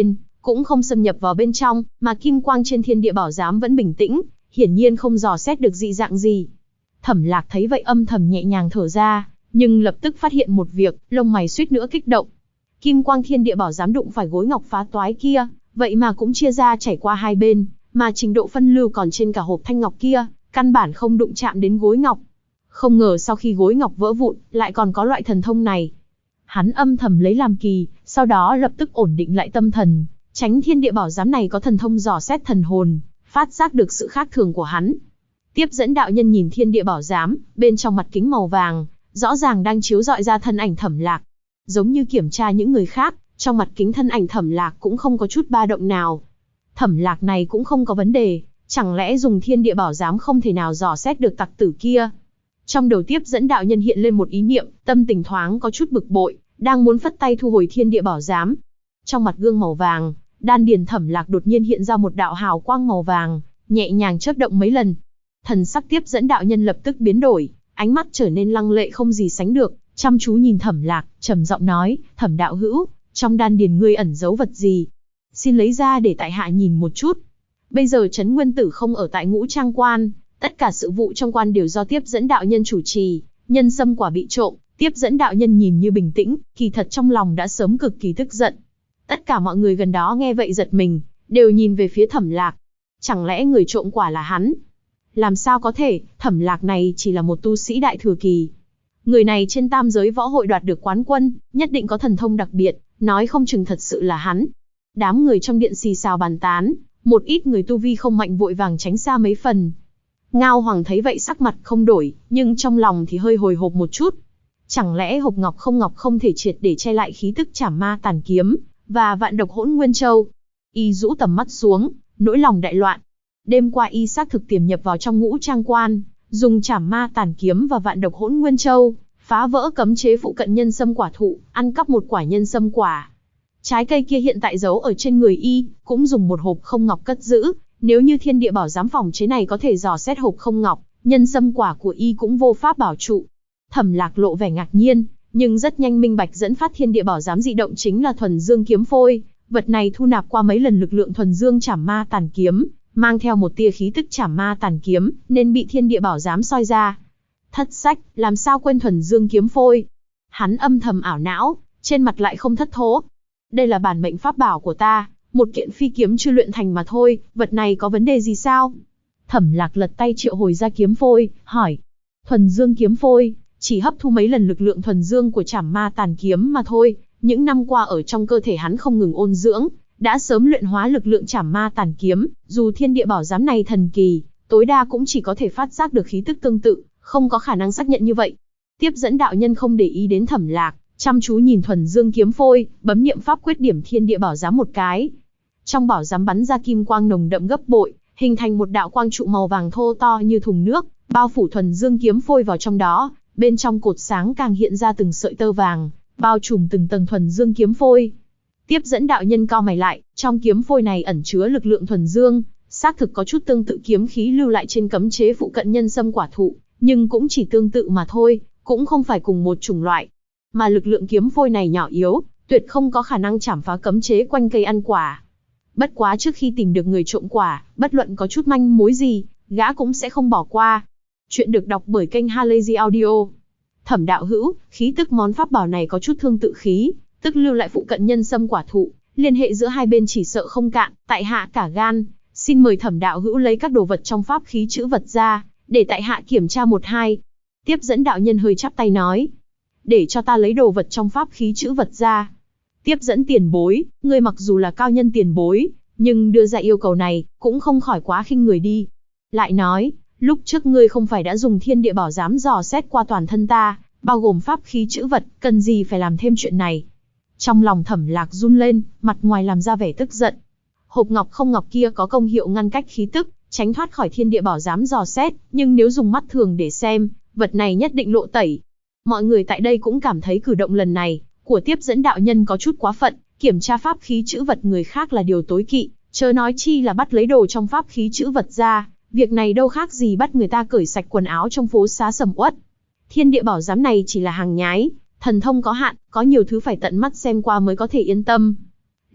cũng không xâm nhập vào bên trong, mà kim quang trên thiên địa bảo giám vẫn bình tĩnh, hiển nhiên không dò xét được dị dạng gì. Thẩm Lạc thấy vậy âm thầm nhẹ nhàng thở ra, nhưng lập tức phát hiện một việc, lông mày suýt nữa kích động. Kim quang thiên địa bảo giám đụng phải gối ngọc phá toái kia, vậy mà cũng chia ra chảy qua hai bên, mà trình độ phân lưu còn trên cả hộp thanh ngọc kia, căn bản không đụng chạm đến gối ngọc. Không ngờ sau khi gối ngọc vỡ vụn, lại còn có loại thần thông này. Hắn âm thầm lấy làm kỳ, sau đó lập tức ổn định lại tâm thần, tránh thiên địa bảo giám này có thần thông dò xét thần hồn, phát giác được sự khác thường của hắn. Tiếp dẫn đạo nhân nhìn thiên địa bảo giám, bên trong mặt kính màu vàng, rõ ràng đang chiếu rọi ra thân ảnh Thẩm Lạc. Giống như kiểm tra những người khác, trong mặt kính thân ảnh Thẩm Lạc cũng không có chút ba động nào. Thẩm Lạc này cũng không có vấn đề, chẳng lẽ dùng thiên địa bảo giám không thể nào dò xét được tặc tử kia? Trong đầu tiếp dẫn đạo nhân hiện lên một ý niệm, tâm tình thoáng có chút bực bội, đang muốn phất tay thu hồi thiên địa bảo giám. Trong mặt gương màu vàng, đan điền Thẩm Lạc đột nhiên hiện ra một đạo hào quang màu vàng, nhẹ nhàng chớp động mấy lần. Thần sắc tiếp dẫn đạo nhân lập tức biến đổi, ánh mắt trở nên lăng lệ không gì sánh được, chăm chú nhìn Thẩm Lạc, trầm giọng nói, Thẩm đạo hữu, trong đan điền ngươi ẩn giấu vật gì? Xin lấy ra để tại hạ nhìn một chút. Bây giờ Trấn Nguyên Tử không ở tại Ngũ Trang Quan, tất cả sự vụ trong quan đều do tiếp dẫn đạo nhân chủ trì, nhân sâm quả bị trộm, tiếp dẫn đạo nhân nhìn như bình tĩnh, kỳ thật trong lòng đã sớm cực kỳ tức giận. Tất cả mọi người gần đó nghe vậy giật mình, đều nhìn về phía Thẩm Lạc. Chẳng lẽ người trộm quả là hắn? Làm sao có thể, Thẩm Lạc này chỉ là một tu sĩ đại thừa kỳ. Người này trên tam giới võ hội đoạt được quán quân, nhất định có thần thông đặc biệt, nói không chừng thật sự là hắn. Đám người trong điện xì xào bàn tán, một ít người tu vi không mạnh vội vàng tránh xa mấy phần. Ngao Hoàng thấy vậy sắc mặt không đổi, nhưng trong lòng thì hơi hồi hộp một chút. Chẳng lẽ hộp ngọc không thể triệt để che lại khí tức Trảm Ma Tàn Kiếm và Vạn Độc Hỗn Nguyên Châu? Y rũ tầm mắt xuống, nỗi lòng đại loạn. Đêm qua y xác thực tiềm nhập vào trong Ngũ Trang Quan, dùng Trảm Ma Tàn Kiếm và Vạn Độc Hỗn Nguyên Châu, phá vỡ cấm chế phụ cận nhân sâm quả thụ, ăn cắp một quả nhân sâm quả. Trái cây kia hiện tại giấu ở trên người y, cũng dùng một hộp không ngọc cất giữ. Nếu như thiên địa bảo giám phòng chế này có thể dò xét hộp không ngọc, nhân sâm quả của y cũng vô pháp bảo trụ. Thẩm Lạc lộ vẻ ngạc nhiên, nhưng rất nhanh minh bạch dẫn phát thiên địa bảo giám dị động chính là thuần dương kiếm phôi. Vật này thu nạp qua mấy lần lực lượng thuần dương Trảm Ma Tàn Kiếm, mang theo một tia khí tức Trảm Ma Tàn Kiếm, nên bị thiên địa bảo giám soi ra. Thất sách, làm sao quên thuần dương kiếm phôi? Hắn âm thầm ảo não, trên mặt lại không thất thố. Đây là bản mệnh pháp bảo của ta, một kiện phi kiếm chưa luyện thành mà thôi, vật này có vấn đề gì sao? Thẩm Lạc lật tay triệu hồi ra kiếm phôi, hỏi. Thuần dương kiếm phôi, chỉ hấp thu mấy lần lực lượng thuần dương của Trảm Ma Tàn Kiếm mà thôi, những năm qua ở trong cơ thể hắn không ngừng ôn dưỡng, đã sớm luyện hóa lực lượng Trảm Ma Tàn Kiếm, dù thiên địa bảo giám này thần kỳ, tối đa cũng chỉ có thể phát giác được khí tức tương tự, không có khả năng xác nhận như vậy. Tiếp dẫn đạo nhân không để ý đến Thẩm Lạc, chăm chú nhìn thuần dương kiếm phôi, bấm niệm pháp quyết điểm thiên địa bảo giám một cái. Trong bảo giám bắn ra kim quang nồng đậm gấp bội, hình thành một đạo quang trụ màu vàng thô to như thùng nước, bao phủ thuần dương kiếm phôi vào trong đó, bên trong cột sáng càng hiện ra từng sợi tơ vàng, bao trùm từng tầng thuần dương kiếm phôi. Tiếp dẫn đạo nhân cau mày lại, trong kiếm phôi này ẩn chứa lực lượng thuần dương, xác thực có chút tương tự kiếm khí lưu lại trên cấm chế phụ cận nhân sâm quả thụ, nhưng cũng chỉ tương tự mà thôi, cũng không phải cùng một chủng loại. Mà lực lượng kiếm phôi này nhỏ yếu, tuyệt không có khả năng chảm phá cấm chế quanh cây ăn quả. Bất quá trước khi tìm được người trộm quả, bất luận có chút manh mối gì, gã cũng sẽ không bỏ qua. Chuyện được đọc bởi kênh Halazy Audio. Thẩm đạo hữu, khí tức món pháp bảo này có chút thương tự khí, tức lưu lại phụ cận nhân sâm quả thụ, liên hệ giữa hai bên chỉ sợ không cạn, tại hạ cả gan, xin mời Thẩm đạo hữu lấy các đồ vật trong pháp khí chữ vật ra, để tại hạ kiểm tra một hai. Tiếp dẫn đạo nhân hơi chắp tay nói, để cho ta lấy đồ vật trong pháp khí chữ vật ra. Tiếp dẫn tiền bối, ngươi mặc dù là cao nhân tiền bối, nhưng đưa ra yêu cầu này, cũng không khỏi quá khinh người đi. Lại nói, lúc trước ngươi không phải đã dùng thiên địa bảo giám dò xét qua toàn thân ta, bao gồm pháp khí chữ vật, cần gì phải làm thêm chuyện này. Trong lòng Thẩm Lạc run lên, mặt ngoài làm ra vẻ tức giận. Hộp ngọc không ngọc kia có công hiệu ngăn cách khí tức, tránh thoát khỏi thiên địa bảo giám dò xét, nhưng nếu dùng mắt thường để xem, vật này nhất định lộ tẩy. Mọi người tại đây cũng cảm thấy cử động lần này của tiếp dẫn đạo nhân có chút quá phận, kiểm tra pháp khí chữ vật người khác là điều tối kỵ, chớ nói chi là bắt lấy đồ trong pháp khí chữ vật ra, việc này đâu khác gì bắt người ta cởi sạch quần áo trong phố xá sầm uất. Thiên địa bảo giám này chỉ là hàng nhái, thần thông có hạn, có nhiều thứ phải tận mắt xem qua mới có thể yên tâm.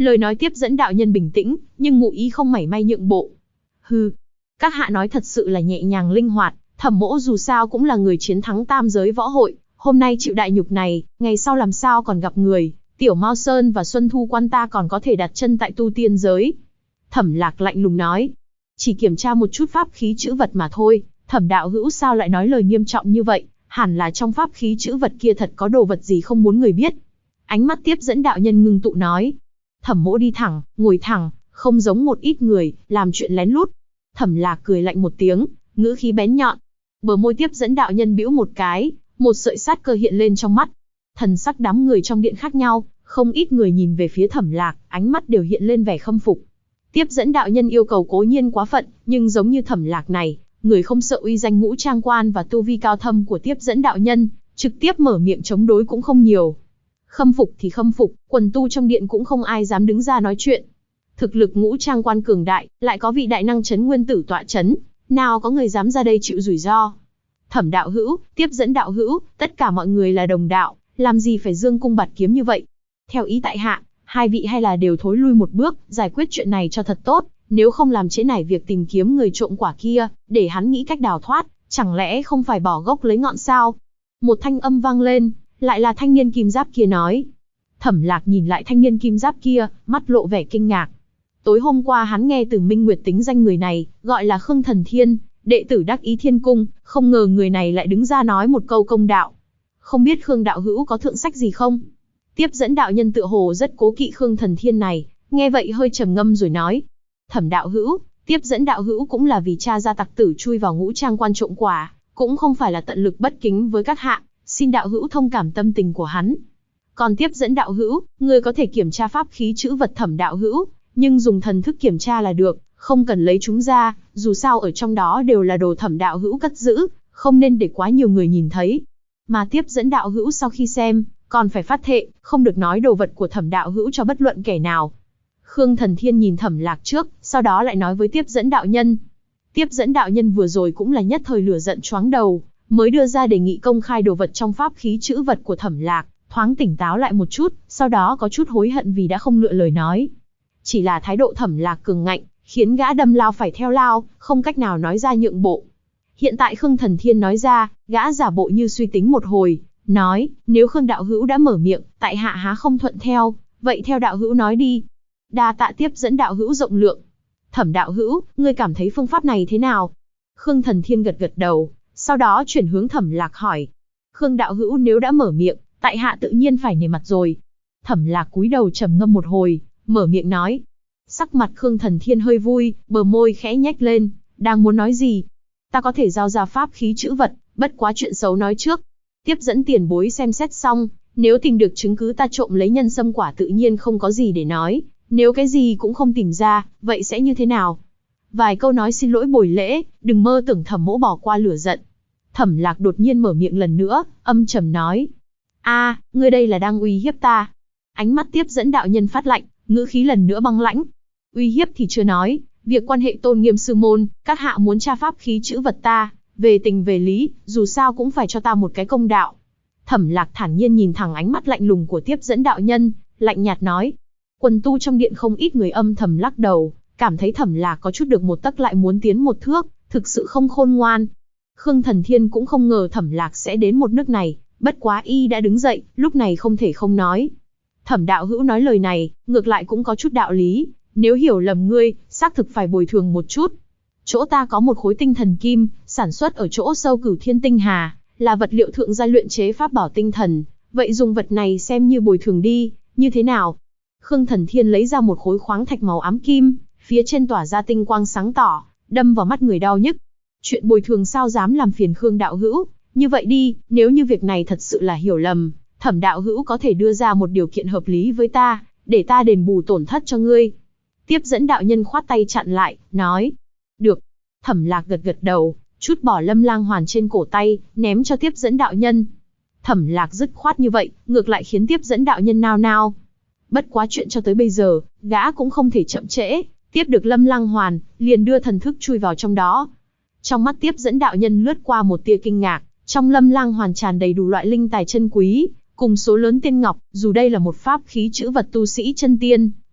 Lời nói tiếp dẫn đạo nhân bình tĩnh, nhưng ngụ ý không mảy may nhượng bộ. Hừ, các hạ nói thật sự là nhẹ nhàng linh hoạt, Thẩm mỗ dù sao cũng là người chiến thắng tam giới võ hội, hôm nay chịu đại nhục này, ngày sau làm sao còn gặp người, Tiểu Mao Sơn và Xuân Thu Quan ta còn có thể đặt chân tại tu tiên giới. Thẩm Lạc lạnh lùng nói, chỉ kiểm tra một chút pháp khí chữ vật mà thôi, Thẩm đạo hữu sao lại nói lời nghiêm trọng như vậy, hẳn là trong pháp khí chữ vật kia thật có đồ vật gì không muốn người biết. Ánh mắt tiếp dẫn đạo nhân ngưng tụ nói, Thẩm mỗ đi thẳng, ngồi thẳng, không giống một ít người, làm chuyện lén lút. Thẩm Lạc cười lạnh một tiếng, ngữ khí bén nhọn. Bờ môi tiếp dẫn đạo nhân bĩu một cái, một sợi sát cơ hiện lên trong mắt. Thần sắc đám người trong điện khác nhau, không ít người nhìn về phía Thẩm Lạc, ánh mắt đều hiện lên vẻ khâm phục. Tiếp dẫn đạo nhân yêu cầu cố nhiên quá phận, nhưng giống như Thẩm Lạc này, người không sợ uy danh ngũ trang quan và tu vi cao thâm của tiếp dẫn đạo nhân, trực tiếp mở miệng chống đối cũng không nhiều. Khâm phục thì khâm phục, quần tu trong điện cũng không ai dám đứng ra nói chuyện. Thực lực ngũ trang quan cường đại, lại có vị đại năng chấn nguyên tử tọa chấn, nào có người dám ra đây chịu rủi ro. Thẩm đạo hữu, tiếp dẫn đạo hữu, tất cả mọi người là đồng đạo, làm gì phải dương cung bạt kiếm như vậy? Theo ý tại hạ, hai vị hay là đều thối lui một bước, giải quyết chuyện này cho thật tốt, nếu không làm trễ nải việc tìm kiếm người trộm quả kia, để hắn nghĩ cách đào thoát, chẳng lẽ không phải bỏ gốc lấy ngọn sao? Một thanh âm vang lên, lại là thanh niên kim giáp kia nói. Thẩm Lạc nhìn lại thanh niên kim giáp kia, mắt lộ vẻ kinh ngạc. Tối hôm qua hắn nghe từ Minh Nguyệt tính danh người này, gọi là Khương Thần Thiên, đệ tử đắc ý Thiên Cung, không ngờ người này lại đứng ra nói một câu công đạo. Không biết Khương đạo hữu có thượng sách gì không? Tiếp dẫn đạo nhân tựa hồ rất cố kỵ Khương Thần Thiên này, nghe vậy hơi trầm ngâm rồi nói. Thẩm đạo hữu, tiếp dẫn đạo hữu cũng là vì cha ra tặc tử chui vào ngũ trang quan trộm quả, cũng không phải là tận lực bất kính với các hạ, xin đạo hữu thông cảm tâm tình của hắn. Còn tiếp dẫn đạo hữu, ngươi có thể kiểm tra pháp khí chữ vật Thẩm đạo hữu, nhưng dùng thần thức kiểm tra là được, không cần lấy chúng ra, dù sao ở trong đó đều là đồ Thẩm đạo hữu cất giữ, không nên để quá nhiều người nhìn thấy. Mà tiếp dẫn đạo hữu sau khi xem, còn phải phát thệ, không được nói đồ vật của Thẩm đạo hữu cho bất luận kẻ nào. Khương Thần Thiên nhìn Thẩm Lạc trước, sau đó lại nói với tiếp dẫn đạo nhân. Tiếp dẫn đạo nhân vừa rồi cũng là nhất thời lửa giận choáng đầu, mới đưa ra đề nghị công khai đồ vật trong pháp khí chữ vật của Thẩm Lạc, thoáng tỉnh táo lại một chút, sau đó có chút hối hận vì đã không lựa lời nói. Chỉ là thái độ Thẩm Lạc cường ngạnh, khiến gã đâm lao phải theo lao, không cách nào nói ra nhượng bộ. Hiện tại Khương Thần Thiên nói ra, gã giả bộ như suy tính một hồi, nói, nếu Khương đạo hữu đã mở miệng, tại hạ há không thuận theo, vậy theo đạo hữu nói đi. Đa tạ tiếp dẫn đạo hữu rộng lượng. Thẩm đạo hữu, ngươi cảm thấy phương pháp này thế nào? Khương Thần Thiên gật gật đầu, sau đó chuyển hướng Thẩm Lạc hỏi. Khương đạo hữu nếu đã mở miệng, tại hạ tự nhiên phải nể mặt rồi. Thẩm Lạc cúi đầu trầm ngâm một hồi, mở miệng nói. Sắc mặt Khương Thần Thiên hơi vui, bờ môi khẽ nhếch lên, đang muốn nói gì? Ta có thể giao ra pháp khí chữ vật, bất quá chuyện xấu nói trước. Tiếp dẫn tiền bối xem xét xong, nếu tìm được chứng cứ ta trộm lấy nhân sâm quả tự nhiên không có gì để nói, nếu cái gì cũng không tìm ra, vậy sẽ như thế nào? Vài câu nói xin lỗi bồi lễ, đừng mơ tưởng Thẩm mỗ bỏ qua lửa giận. Thẩm Lạc đột nhiên mở miệng lần nữa, âm trầm nói. Ngươi đây là đang uy hiếp ta. Ánh mắt tiếp dẫn đạo nhân phát lạnh, ngữ khí lần nữa băng lãnh. Uy hiếp thì chưa nói, việc quan hệ tôn nghiêm sư môn, các hạ muốn tra pháp khí chữ vật ta, về tình về lý, dù sao cũng phải cho ta một cái công đạo. Thẩm Lạc thản nhiên nhìn thẳng ánh mắt lạnh lùng của tiếp dẫn đạo nhân, lạnh nhạt nói. Quần tu trong điện không ít người âm thầm lắc đầu, cảm thấy Thẩm Lạc có chút được một tấc lại muốn tiến một thước, thực sự không khôn ngoan. Khương Thần Thiên cũng không ngờ Thẩm Lạc sẽ đến một nước này, bất quá y đã đứng dậy, lúc này không thể không nói. Thẩm đạo hữu nói lời này, ngược lại cũng có chút đạo lý, nếu hiểu lầm ngươi, xác thực phải bồi thường một chút. Chỗ ta có một khối tinh thần kim, sản xuất ở chỗ sâu Cửu Thiên Tinh Hà, là vật liệu thượng giai luyện chế pháp bảo tinh thần, vậy dùng vật này xem như bồi thường đi, như thế nào? Khương Thần Thiên lấy ra một khối khoáng thạch màu ám kim, phía trên tỏa ra tinh quang sáng tỏ, đâm vào mắt người đau nhức. Chuyện bồi thường sao dám làm phiền Khương đạo hữu, như vậy đi, nếu như việc này thật sự là hiểu lầm, Thẩm đạo hữu có thể đưa ra một điều kiện hợp lý với ta, để ta đền bù tổn thất cho ngươi. Tiếp dẫn đạo nhân khoát tay chặn lại, nói. Được. Thẩm Lạc gật gật đầu, chút bỏ Lâm Lang Hoàn trên cổ tay, ném cho tiếp dẫn đạo nhân. Thẩm Lạc dứt khoát như vậy, ngược lại khiến tiếp dẫn đạo nhân nao nao. Bất quá chuyện cho tới bây giờ, gã cũng không thể chậm trễ, tiếp được Lâm Lang Hoàn, liền đưa thần thức chui vào trong đó. Trong mắt tiếp dẫn đạo nhân lướt qua một tia kinh ngạc, trong Lâm Lang Hoàn tràn đầy đủ loại linh tài chân quý, cùng số lớn tiên ngọc, dù đây là một pháp khí chữ vật tu sĩ chân tiên,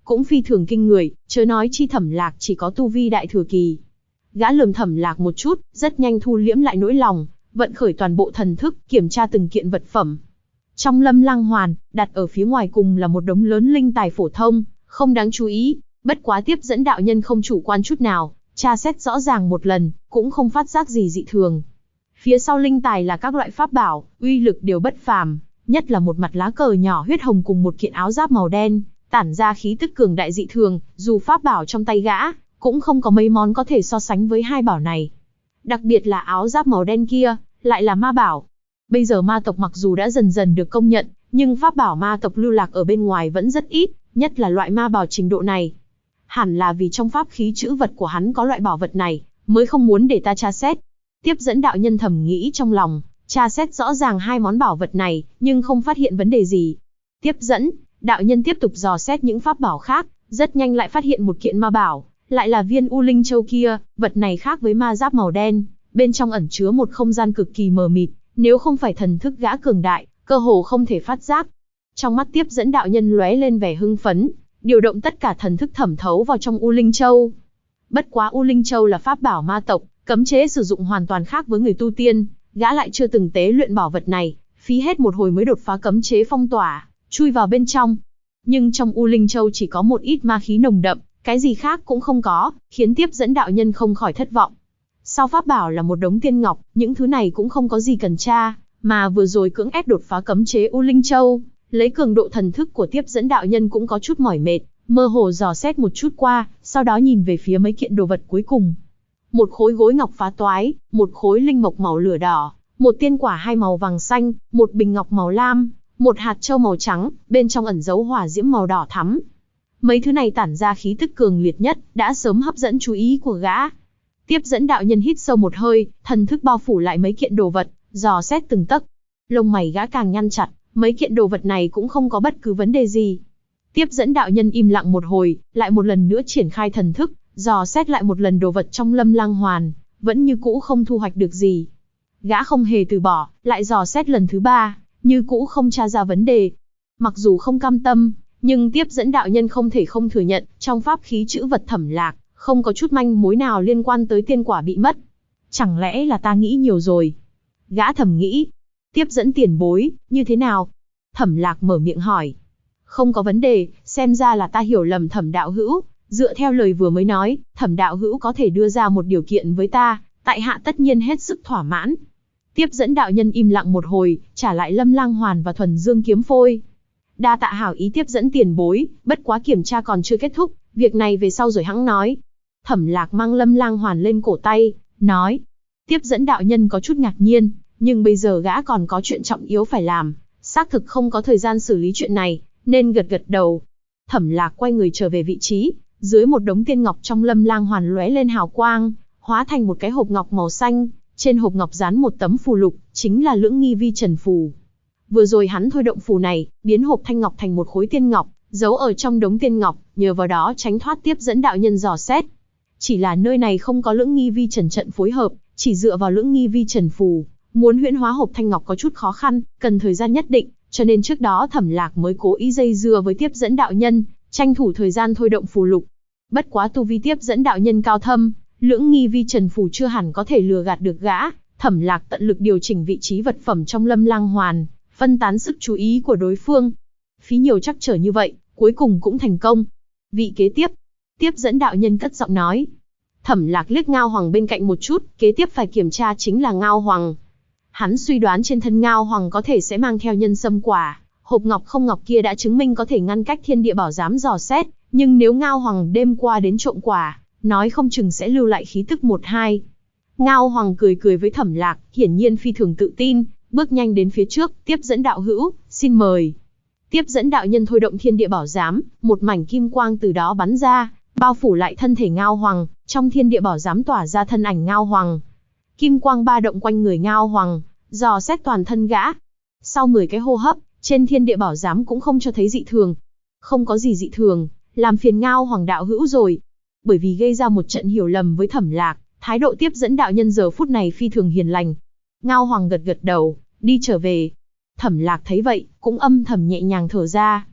cũng phi thường kinh người, chớ nói chi Thẩm Lạc chỉ có tu vi đại thừa kỳ. Gã lườm Thẩm Lạc một chút, rất nhanh thu liễm lại nỗi lòng, vận khởi toàn bộ thần thức, kiểm tra từng kiện vật phẩm. Trong Lâm Lang Hoàn, đặt ở phía ngoài cùng là một đống lớn linh tài phổ thông, không đáng chú ý, bất quá tiếp dẫn đạo nhân không chủ quan chút nào, tra xét rõ ràng một lần, cũng không phát giác gì dị thường. Phía sau linh tài là các loại pháp bảo, uy lực đều bất phàm, nhất là một mặt lá cờ nhỏ huyết hồng cùng một kiện áo giáp màu đen, tản ra khí tức cường đại dị thường, dù pháp bảo trong tay gã, cũng không có mấy món có thể so sánh với hai bảo này. Đặc biệt là áo giáp màu đen kia, lại là ma bảo. Bây giờ ma tộc mặc dù đã dần dần được công nhận, nhưng pháp bảo ma tộc lưu lạc ở bên ngoài vẫn rất ít, nhất là loại ma bảo trình độ này. Hẳn là vì trong pháp khí chữ vật của hắn có loại bảo vật này, mới không muốn để ta tra xét. Tiếp dẫn đạo nhân thầm nghĩ trong lòng, tra xét rõ ràng hai món bảo vật này, nhưng không phát hiện vấn đề gì. Tiếp dẫn, đạo nhân tiếp tục dò xét những pháp bảo khác, rất nhanh lại phát hiện một kiện ma bảo, lại là viên U Linh Châu kia, vật này khác với ma giáp màu đen, bên trong ẩn chứa một không gian cực kỳ mờ mịt, nếu không phải thần thức gã cường đại, cơ hồ không thể phát giác. Trong mắt tiếp dẫn đạo nhân lóe lên vẻ hưng phấn, điều động tất cả thần thức thẩm thấu vào trong U Linh Châu. Bất quá U Linh Châu là pháp bảo ma tộc, cấm chế sử dụng hoàn toàn khác với người tu tiên, gã lại chưa từng tế luyện bảo vật này, phí hết một hồi mới đột phá cấm chế phong tỏa, chui vào bên trong. Nhưng trong U Linh Châu chỉ có một ít ma khí nồng đậm, cái gì khác cũng không có, khiến tiếp dẫn đạo nhân không khỏi thất vọng. Sau pháp bảo là một đống tiên ngọc, những thứ này cũng không có gì cần tra, mà vừa rồi cưỡng ép đột phá cấm chế U Linh Châu, lấy cường độ thần thức của tiếp dẫn đạo nhân cũng có chút mỏi mệt, mơ hồ dò xét một chút qua, sau đó nhìn về phía mấy kiện đồ vật cuối cùng. Một khối gối ngọc phá toái, một khối linh mộc màu lửa đỏ, một tiên quả hai màu vàng xanh, một bình ngọc màu lam, một hạt châu màu trắng, bên trong ẩn dấu hỏa diễm màu đỏ thắm. Mấy thứ này tản ra khí tức cường liệt nhất, đã sớm hấp dẫn chú ý của gã. Tiếp dẫn đạo nhân hít sâu một hơi, thần thức bao phủ lại mấy kiện đồ vật, dò xét từng tấc. Lông mày gã càng nhăn chặt, mấy kiện đồ vật này cũng không có bất cứ vấn đề gì. Tiếp dẫn đạo nhân im lặng một hồi, lại một lần nữa triển khai thần thức, dò xét lại một lần đồ vật trong Lâm Lang Hoàn, vẫn như cũ không thu hoạch được gì. Gã không hề từ bỏ, lại dò xét lần thứ ba, như cũ không tra ra vấn đề. Mặc dù không cam tâm, nhưng tiếp dẫn đạo nhân không thể không thừa nhận, trong pháp khí chữ vật Thẩm Lạc, không có chút manh mối nào liên quan tới tiên quả bị mất. Chẳng lẽ là ta nghĩ nhiều rồi? Gã thầm nghĩ. Tiếp dẫn tiền bối, như thế nào? Thẩm Lạc mở miệng hỏi. Không có vấn đề, xem ra là ta hiểu lầm Thẩm đạo hữu. Dựa theo lời vừa mới nói, Thẩm đạo hữu có thể đưa ra một điều kiện với ta, tại hạ tất nhiên hết sức thỏa mãn. Tiếp dẫn đạo nhân im lặng một hồi, trả lại Lâm Lang Hoàn và Thuần Dương kiếm phôi. Đa tạ hảo ý tiếp dẫn tiền bối, bất quá kiểm tra còn chưa kết thúc, việc này về sau rồi hẵng nói. Thẩm Lạc mang Lâm Lang Hoàn lên cổ tay, nói. Tiếp dẫn đạo nhân có chút ngạc nhiên, nhưng bây giờ gã còn có chuyện trọng yếu phải làm, xác thực không có thời gian xử lý chuyện này, nên gật gật đầu. Thẩm Lạc quay người trở về vị trí, dưới một đống tiên ngọc trong Lâm Lang Hoàn lóe lên hào quang, hóa thành một cái hộp ngọc màu xanh, trên hộp ngọc dán một tấm phù lục, chính là Lưỡng Nghi Vi Trần phù. Vừa rồi hắn thôi động phù này, biến hộp thanh ngọc thành một khối tiên ngọc, giấu ở trong đống tiên ngọc, nhờ vào đó tránh thoát tiếp dẫn đạo nhân dò xét. Chỉ là nơi này không có Lưỡng Nghi Vi Trần trận phối hợp, chỉ dựa vào Lưỡng Nghi Vi Trần phù, muốn huyễn hóa hộp thanh ngọc có chút khó khăn, cần thời gian nhất định, cho nên trước đó Thẩm Lạc mới cố ý dây dưa với tiếp dẫn đạo nhân, tranh thủ thời gian thôi động phù lục. Bất quá tu vi tiếp dẫn đạo nhân cao thâm, Lưỡng Nghi Vi Trần phù chưa hẳn có thể lừa gạt được gã. Thẩm Lạc tận lực điều chỉnh vị trí vật phẩm trong Lâm Lang Hoàn, phân tán sức chú ý của đối phương. Phí nhiều trắc trở như vậy, cuối cùng cũng thành công. Vị kế tiếp, tiếp dẫn đạo nhân cất giọng nói. Thẩm Lạc liếc Ngao Hoàng bên cạnh một chút, kế tiếp phải kiểm tra chính là Ngao Hoàng. Hắn suy đoán trên thân Ngao Hoàng có thể sẽ mang theo nhân sâm quả, hộp ngọc không ngọc kia đã chứng minh có thể ngăn cách thiên địa bảo giám dò xét, nhưng nếu Ngao Hoàng đêm qua đến trộm quả, nói không chừng sẽ lưu lại khí tức 1-2. Ngao Hoàng cười cười với Thẩm Lạc, hiển nhiên phi thường tự tin, bước nhanh đến phía trước, tiếp dẫn đạo hữu, xin mời. Tiếp dẫn đạo nhân thôi động thiên địa bảo giám, một mảnh kim quang từ đó bắn ra, bao phủ lại thân thể Ngao Hoàng, trong thiên địa bảo giám tỏa ra thân ảnh Ngao Hoàng. Kim quang ba động quanh người Ngao Hoàng, dò xét toàn thân gã. Sau 10 cái hô hấp, trên thiên địa bảo giám cũng không cho thấy dị thường. Không có gì dị thường, làm phiền Ngao Hoàng đạo hữu rồi. Bởi vì gây ra một trận hiểu lầm với Thẩm Lạc, thái độ tiếp dẫn đạo nhân giờ phút này phi thường hiền lành. Ngao Hoàng gật gật đầu, đi trở về. Thẩm Lạc thấy vậy, cũng âm thầm nhẹ nhàng thở ra.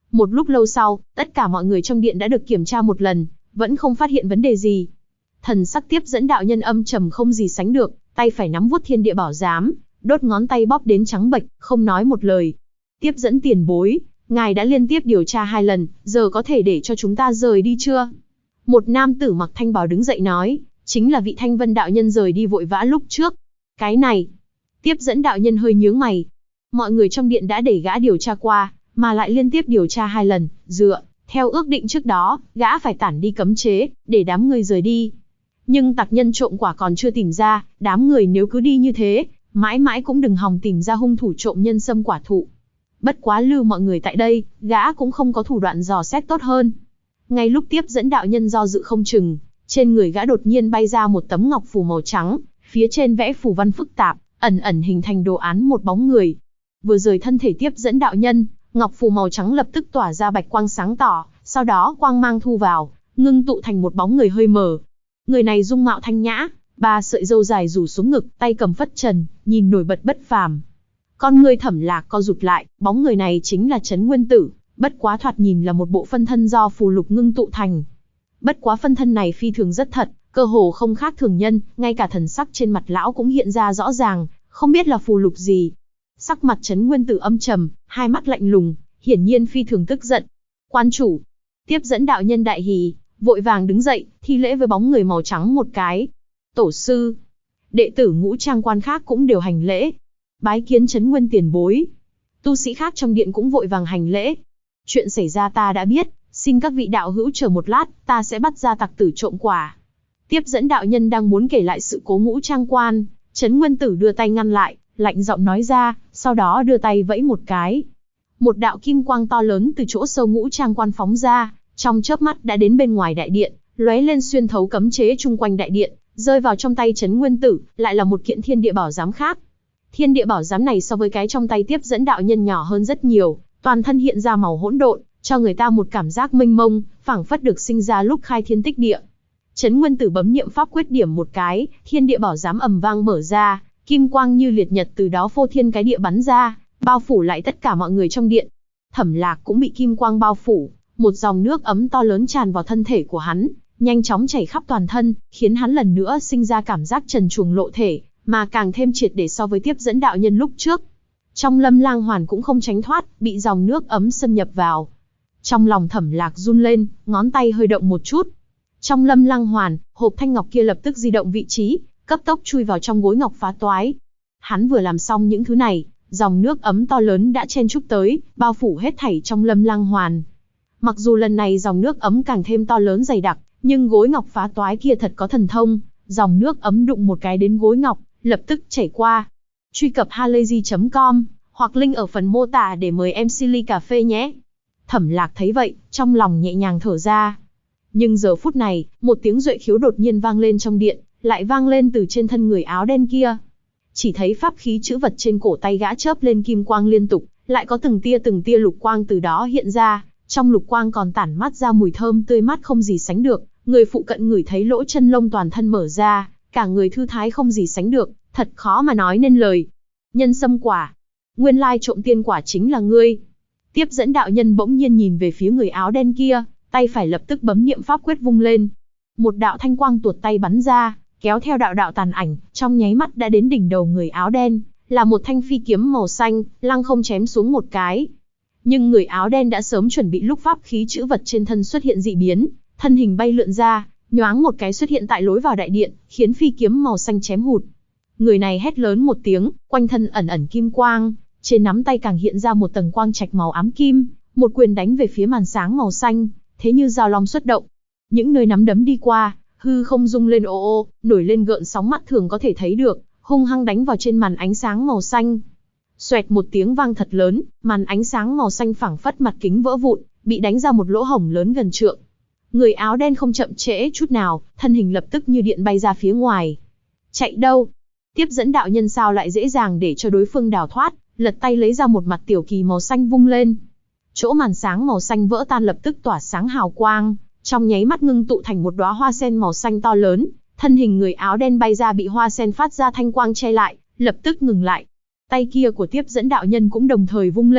Một lúc lâu sau, tất cả mọi người trong điện đã được kiểm tra một lần, vẫn không phát hiện vấn đề gì. Thần sắc tiếp dẫn đạo nhân âm trầm không gì sánh được, tay phải nắm vuốt thiên địa bảo giám, đốt ngón tay bóp đến trắng bệch, không nói một lời. Tiếp dẫn tiền bối, ngài đã liên tiếp điều tra 2 lần, giờ có thể để cho chúng ta rời đi chưa? Một nam tử mặc thanh bào đứng dậy nói, chính là vị Thanh Vân đạo nhân rời đi vội vã lúc trước. Cái này, tiếp dẫn đạo nhân hơi nhướng mày. Mọi người trong điện đã để gã điều tra qua, mà lại liên tiếp điều tra 2 lần, dựa theo ước định trước đó, gã phải tản đi cấm chế, để đám người rời đi. Nhưng tặc nhân trộm quả còn chưa tìm ra, đám người nếu cứ đi như thế, mãi mãi cũng đừng hòng tìm ra hung thủ trộm nhân sâm quả thụ. Bất quá lưu mọi người tại đây, gã cũng không có thủ đoạn dò xét tốt hơn. Ngay lúc tiếp dẫn đạo nhân do dự không chừng, trên người gã đột nhiên bay ra một tấm ngọc phù màu trắng, phía trên vẽ phù văn phức tạp, ẩn ẩn hình thành đồ án một bóng người. Vừa rời thân thể tiếp dẫn đạo nhân, ngọc phù màu trắng lập tức tỏa ra bạch quang sáng tỏ, sau đó quang mang thu vào, ngưng tụ thành một bóng người hơi mờ. Người này dung mạo thanh nhã, 3 sợi râu dài rủ xuống ngực, tay cầm phất trần, nhìn nổi bật bất phàm. Con người Thẩm Lạc co rụt lại, bóng người này chính là Trấn Nguyên Tử, bất quá thoạt nhìn là một bộ phân thân do phù lục ngưng tụ thành. Bất quá phân thân này phi thường rất thật, cơ hồ không khác thường nhân, ngay cả thần sắc trên mặt lão cũng hiện ra rõ ràng, không biết là phù lục gì. Sắc mặt Trấn Nguyên Tử âm trầm, hai mắt lạnh lùng, hiển nhiên phi thường tức giận. Quan chủ, tiếp dẫn đạo nhân đại hỉ, vội vàng đứng dậy, thi lễ với bóng người màu trắng một cái. Tổ sư, đệ tử Ngũ Trang quan khác cũng đều hành lễ. Bái kiến Trấn Nguyên tiền bối. Tu sĩ khác trong điện cũng vội vàng hành lễ. Chuyện xảy ra ta đã biết, xin các vị đạo hữu chờ một lát, ta sẽ bắt ra tặc tử trộm quả. Tiếp dẫn đạo nhân đang muốn kể lại sự cố Ngũ Trang quan, Trấn Nguyên Tử đưa tay ngăn lại, lạnh giọng nói ra, sau đó đưa tay vẫy một cái. Một đạo kim quang to lớn từ chỗ sâu Ngũ Trang quan phóng ra, trong chớp mắt đã đến bên ngoài đại điện, lóe lên xuyên thấu cấm chế chung quanh đại điện, rơi vào trong tay Trấn Nguyên Tử, lại là một kiện thiên địa bảo giám khác. Thiên địa bảo giám này so với cái trong tay tiếp dẫn đạo nhân nhỏ hơn rất nhiều, toàn thân hiện ra màu hỗn độn, cho người ta một cảm giác mênh mông, phảng phất được sinh ra lúc khai thiên tích địa. Trấn Nguyên Tử bấm niệm pháp quyết điểm một cái, thiên địa bảo giám ầm vang mở ra, kim quang như liệt nhật từ đó phô thiên cái địa bắn ra, bao phủ lại tất cả mọi người trong điện. Thẩm Lạc cũng bị kim quang bao phủ, một dòng nước ấm to lớn tràn vào thân thể của hắn, nhanh chóng chảy khắp toàn thân, khiến hắn lần nữa sinh ra cảm giác trần truồng lộ thể, mà càng thêm triệt để so với tiếp dẫn đạo nhân lúc trước. Trong Lâm Lang Hoàn cũng không tránh thoát, bị dòng nước ấm xâm nhập vào. Trong lòng Thẩm Lạc run lên, ngón tay hơi động một chút. Trong Lâm Lang Hoàn, hộp thanh ngọc kia lập tức di động vị trí, cấp tốc chui vào trong gối ngọc phá toái. Hắn vừa làm xong những thứ này, dòng nước ấm to lớn đã chen chúc tới, bao phủ hết thảy trong Lâm Lang Hoàn. Mặc dù lần này dòng nước ấm càng thêm to lớn dày đặc, nhưng gối ngọc phá toái kia thật có thần thông, dòng nước ấm đụng một cái đến gối ngọc, lập tức chảy qua. Truy cập halayzi.com hoặc link ở phần mô tả để mời em Silly Cà Phê nhé. Thẩm Lạc thấy vậy, trong lòng nhẹ nhàng thở ra. Nhưng giờ phút này, một tiếng duệ khiếu đột nhiên vang lên trong điện, lại vang lên từ trên thân người áo đen kia. Chỉ thấy pháp khí chữ vật trên cổ tay gã chớp lên kim quang liên tục, lại có từng tia lục quang từ đó hiện ra, trong lục quang còn tản mát ra mùi thơm tươi mát không gì sánh được, người phụ cận ngửi thấy lỗ chân lông toàn thân mở ra, cả người thư thái không gì sánh được, thật khó mà nói nên lời. Nhân sâm quả, nguyên lai trộm tiên quả chính là ngươi. Tiếp dẫn đạo nhân bỗng nhiên nhìn về phía người áo đen kia, tay phải lập tức bấm niệm pháp quyết vung lên. Một đạo thanh quang tuột tay bắn ra, kéo theo đạo đạo tàn ảnh, trong nháy mắt đã đến đỉnh đầu người áo đen, là một thanh phi kiếm màu xanh, lăng không chém xuống một cái. Nhưng người áo đen đã sớm chuẩn bị lúc pháp khí chữ vật trên thân xuất hiện dị biến, thân hình bay lượn ra, nhoáng một cái xuất hiện tại lối vào đại điện, khiến phi kiếm màu xanh chém hụt. Người này hét lớn một tiếng, quanh thân ẩn ẩn kim quang, trên nắm tay càng hiện ra một tầng quang trạch màu ám kim, một quyền đánh về phía màn sáng màu xanh, thế như dao long xuất động. Những nơi nắm đấm đi qua, hư không rung lên ô ô, nổi lên gợn sóng mắt thường có thể thấy được, hung hăng đánh vào trên màn ánh sáng màu xanh. Xoẹt một tiếng vang thật lớn, màn ánh sáng màu xanh phảng phất mặt kính vỡ vụn, bị đánh ra một lỗ hổng lớn gần trượng. Người áo đen không chậm trễ chút nào, thân hình lập tức như điện bay ra phía ngoài. Chạy đâu? Tiếp dẫn đạo nhân sao lại dễ dàng để cho đối phương đào thoát, lật tay lấy ra một mặt tiểu kỳ màu xanh vung lên. Chỗ màn sáng màu xanh vỡ tan lập tức tỏa sáng hào quang, trong nháy mắt ngưng tụ thành một đóa hoa sen màu xanh to lớn, thân hình người áo đen bay ra bị hoa sen phát ra thanh quang che lại, lập tức ngừng lại. Tay kia của tiếp dẫn đạo nhân cũng đồng thời vung lên,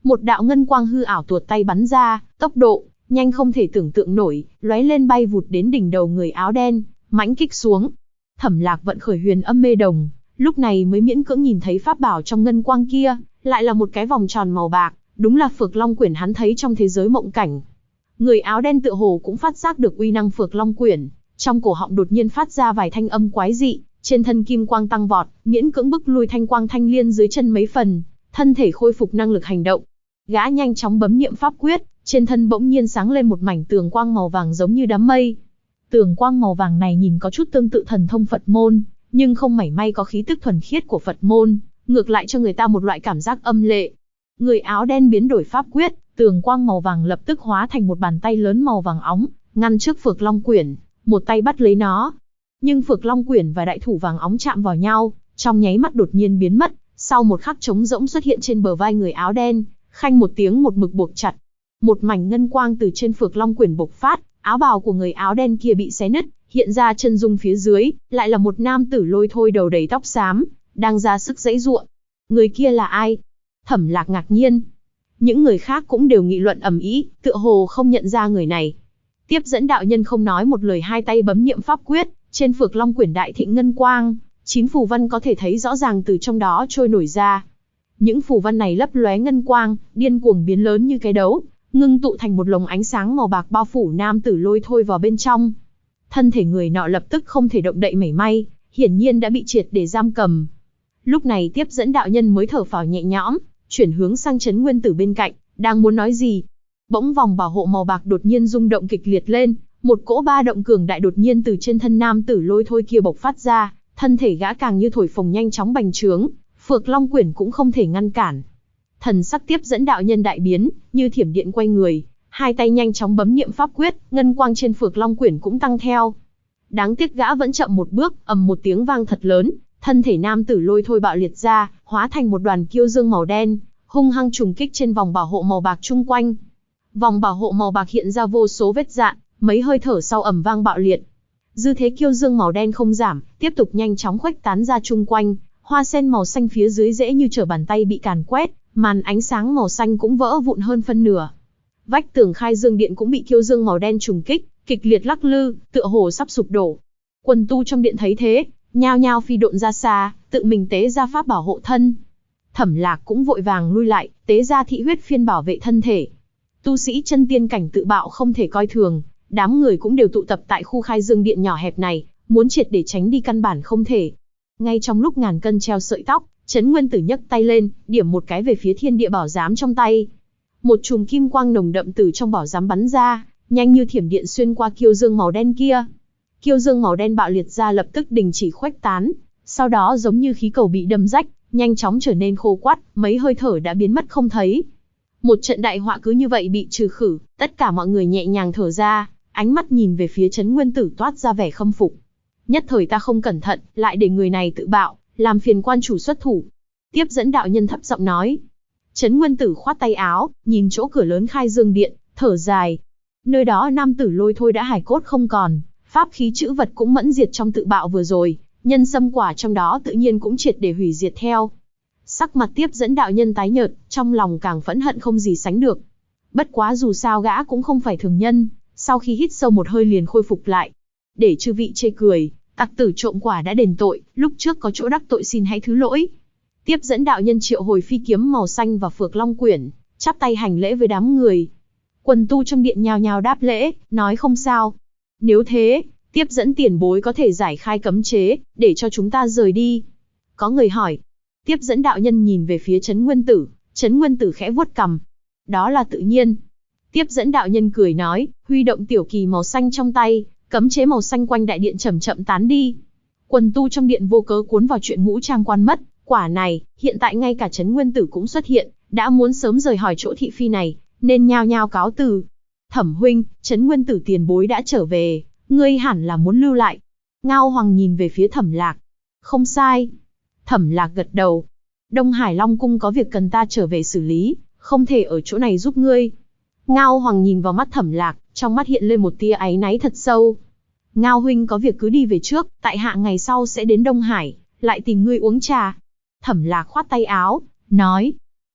Một đạo ngân quang hư ảo tuột tay bắn ra, tốc độ nhanh không thể tưởng tượng nổi, lóe lên bay vụt đến đỉnh đầu người áo đen, mãnh kích xuống. Thẩm Lạc vận khởi huyền âm mê đồng, lúc này mới miễn cưỡng nhìn thấy pháp bảo trong ngân quang kia, lại là một cái vòng tròn màu bạc, đúng là Phược Long Quyển hắn thấy trong thế giới mộng cảnh. Người áo đen tựa hồ cũng phát giác được uy năng Phược Long Quyển, trong cổ họng đột nhiên phát ra vài thanh âm quái dị, trên thân kim quang tăng vọt, miễn cưỡng bức lui thanh quang thanh liên dưới chân mấy phần, thân thể khôi phục năng lực hành động. Gã nhanh chóng bấm niệm pháp quyết, trên thân bỗng nhiên sáng lên một mảnh tường quang màu vàng giống như đám mây. Tường quang màu vàng này nhìn có chút tương tự thần thông Phật môn, nhưng không mảy may có khí tức thuần khiết của Phật môn, ngược lại cho người ta một loại cảm giác âm lệ. Người áo đen biến đổi pháp quyết, tường quang màu vàng lập tức hóa thành một bàn tay lớn màu vàng óng, ngăn trước Phược Long Quyển, một tay bắt lấy nó. Nhưng Phược Long Quyển và đại thủ vàng óng chạm vào nhau, trong nháy mắt đột nhiên biến mất, sau một khắc trống rỗng xuất hiện trên bờ vai người áo đen, khanh một tiếng một mực buộc chặt. Một mảnh ngân quang từ trên Phược Long Quyển bộc phát, áo bào của người áo đen kia bị xé nứt, hiện ra chân dung phía dưới, lại là một nam tử lôi thôi đầu đầy tóc xám, đang ra sức giãy giụa. Người kia là ai? Thẩm Lạc ngạc nhiên. Những người khác cũng đều nghị luận ầm ĩ, tựa hồ không nhận ra người này. Tiếp dẫn đạo nhân không nói một lời, hai tay bấm niệm pháp quyết, trên Phược Long Quyển đại thịnh ngân quang, 9 phù văn có thể thấy rõ ràng từ trong đó trôi nổi ra. Những phù văn này lấp lóe ngân quang, điên cuồng biến lớn như cái đấu, ngưng tụ thành một lồng ánh sáng màu bạc bao phủ nam tử lôi thôi vào bên trong. Thân thể người nọ lập tức không thể động đậy mảy may, hiển nhiên đã bị triệt để giam cầm. Lúc này tiếp dẫn đạo nhân mới thở phào nhẹ nhõm, chuyển hướng sang Trấn Nguyên Tử bên cạnh, đang muốn nói gì. Bỗng vòng bảo hộ màu bạc đột nhiên rung động kịch liệt lên, một cỗ ba động cường đại đột nhiên từ trên thân nam tử lôi thôi kia bộc phát ra, thân thể gã càng như thổi phồng nhanh chóng bành trướng, Phược Long Quyển cũng không thể ngăn cản. Thần sắc tiếp dẫn đạo nhân đại biến, như thiểm điện quay người, hai tay nhanh chóng bấm niệm pháp quyết, ngân quang trên Phược Long Quyển cũng tăng theo. Đáng tiếc gã vẫn chậm một bước, ầm một tiếng vang thật lớn, thân thể nam tử lôi thôi bạo liệt ra, hóa thành một đoàn kiêu dương màu đen, hung hăng trùng kích trên vòng bảo hộ màu bạc chung quanh. Vòng bảo hộ màu bạc hiện ra vô số vết rạn, mấy hơi thở sau ầm vang bạo liệt. Dư thế kiêu dương màu đen không giảm, tiếp tục nhanh chóng khuếch tán ra chung quanh, hoa sen màu xanh phía dưới dễ như trở bàn tay bị càn quét, màn ánh sáng màu xanh cũng vỡ vụn hơn phân nửa. Vách tường Khai Dương Điện cũng bị kiêu dương màu đen trùng kích, kịch liệt lắc lư, tựa hồ sắp sụp đổ. Quần tu trong điện thấy thế, nhao nhao phi độn ra xa, tự mình tế ra pháp bảo hộ thân. Thẩm Lạc cũng vội vàng lui lại, tế ra thị huyết phiên bảo vệ thân thể. Tu sĩ chân tiên cảnh tự bạo không thể coi thường, đám người cũng đều tụ tập tại khu Khai Dương Điện nhỏ hẹp này, muốn triệt để tránh đi căn bản không thể. Ngay trong lúc ngàn cân treo sợi tóc, Trấn Nguyên Tử nhấc tay lên, điểm một cái về phía thiên địa bảo giám trong tay. Một chùm kim quang nồng đậm từ trong bảo giám bắn ra, nhanh như thiểm điện xuyên qua kiêu dương màu đen kia. Kiêu dương màu đen bạo liệt ra lập tức đình chỉ khuếch tán, sau đó giống như khí cầu bị đâm rách, nhanh chóng trở nên khô quắt, mấy hơi thở đã biến mất không thấy. Một trận đại họa cứ như vậy bị trừ khử, tất cả mọi người nhẹ nhàng thở ra, ánh mắt nhìn về phía Trấn Nguyên Tử toát ra vẻ khâm phục. Nhất thời ta không cẩn thận, lại để người này tự bạo, làm phiền quan chủ xuất thủ. Tiếp dẫn đạo nhân thấp giọng nói. Trấn Nguyên Tử khoát tay áo, nhìn chỗ cửa lớn Khai Dương Điện, thở dài. Nơi đó nam tử lôi thôi đã hài cốt không còn, pháp khí chữ vật cũng mẫn diệt trong tự bạo vừa rồi, nhân sâm quả trong đó tự nhiên cũng triệt để hủy diệt theo. Sắc mặt tiếp dẫn đạo nhân tái nhợt, trong lòng càng phẫn hận không gì sánh được. Bất quá dù sao gã cũng không phải thường nhân, sau khi hít sâu một hơi liền khôi phục lại. Để chư vị chê cười, tặc tử trộm quả đã đền tội, lúc trước có chỗ đắc tội xin hãy thứ lỗi. Tiếp dẫn đạo nhân triệu hồi phi kiếm màu xanh và Phược Long Quyển, chắp tay hành lễ với đám người. Quần tu trong điện nhao nhao đáp lễ, nói không sao. Nếu thế, tiếp dẫn tiền bối có thể giải khai cấm chế, để cho chúng ta rời đi. Có người hỏi. Tiếp dẫn đạo nhân nhìn về phía Trấn Nguyên Tử, Trấn Nguyên Tử khẽ vuốt cằm. Đó là tự nhiên. Tiếp dẫn đạo nhân cười nói, huy động tiểu kỳ màu xanh trong tay, cấm chế màu xanh quanh đại điện chậm chậm tán đi. Quần tu trong điện vô cớ cuốn vào chuyện ngũ trang quan mất, quả này, hiện tại ngay cả Trấn Nguyên Tử cũng xuất hiện, đã muốn sớm rời khỏi chỗ thị phi này, nên nhao nhao cáo từ. Thẩm huynh, Trấn Nguyên Tử tiền bối đã trở về, ngươi hẳn là muốn lưu lại. Ngao Hoàng nhìn về phía Thẩm Lạc. Không sai. Thẩm Lạc gật đầu. Đông Hải Long Cung có việc cần ta trở về xử lý, không thể ở chỗ này giúp ngươi. Ngao Hoàng nhìn vào mắt Thẩm Lạc, trong mắt hiện lên một tia áy náy thật sâu. Ngao huynh có việc cứ đi về trước, tại hạ ngày sau sẽ đến Đông Hải, lại tìm ngươi uống trà. Thẩm Lạc khoát tay áo, nói.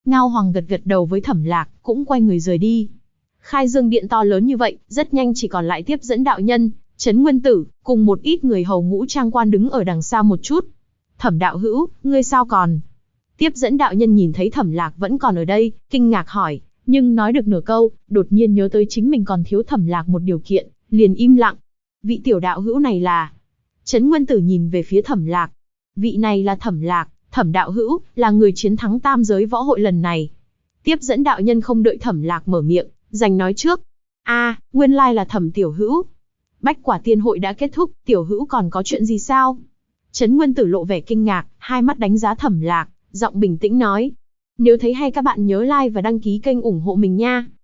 Ngao Hoàng gật gật đầu với Thẩm Lạc, cũng quay người rời đi. Khai Dương Điện to lớn như vậy, rất nhanh chỉ còn lại Tiếp Dẫn đạo nhân, Trấn Nguyên Tử, cùng một ít người hầu ngũ trang quan đứng ở đằng xa một chút. Thẩm đạo hữu, ngươi sao còn? Tiếp Dẫn đạo nhân nhìn thấy Thẩm Lạc vẫn còn ở đây, kinh ngạc hỏi, nhưng nói được nửa câu, đột nhiên nhớ tới chính mình còn thiếu Thẩm Lạc một điều kiện, liền im lặng. Vị tiểu đạo hữu này là? Trấn Nguyên Tử nhìn về phía Thẩm Lạc. Vị này là Thẩm Lạc, Thẩm đạo hữu, là người chiến thắng tam giới võ hội lần này. Tiếp Dẫn đạo nhân không đợi Thẩm Lạc mở miệng, giành nói trước. Nguyên lai là Thẩm tiểu hữu. Bách Quả Tiên hội đã kết thúc, tiểu hữu còn có chuyện gì sao? Trấn Nguyên Tử lộ vẻ kinh ngạc, hai mắt đánh giá Thẩm Lạc, giọng bình tĩnh nói. Nếu thấy hay các bạn nhớ like và đăng ký kênh ủng hộ mình nha.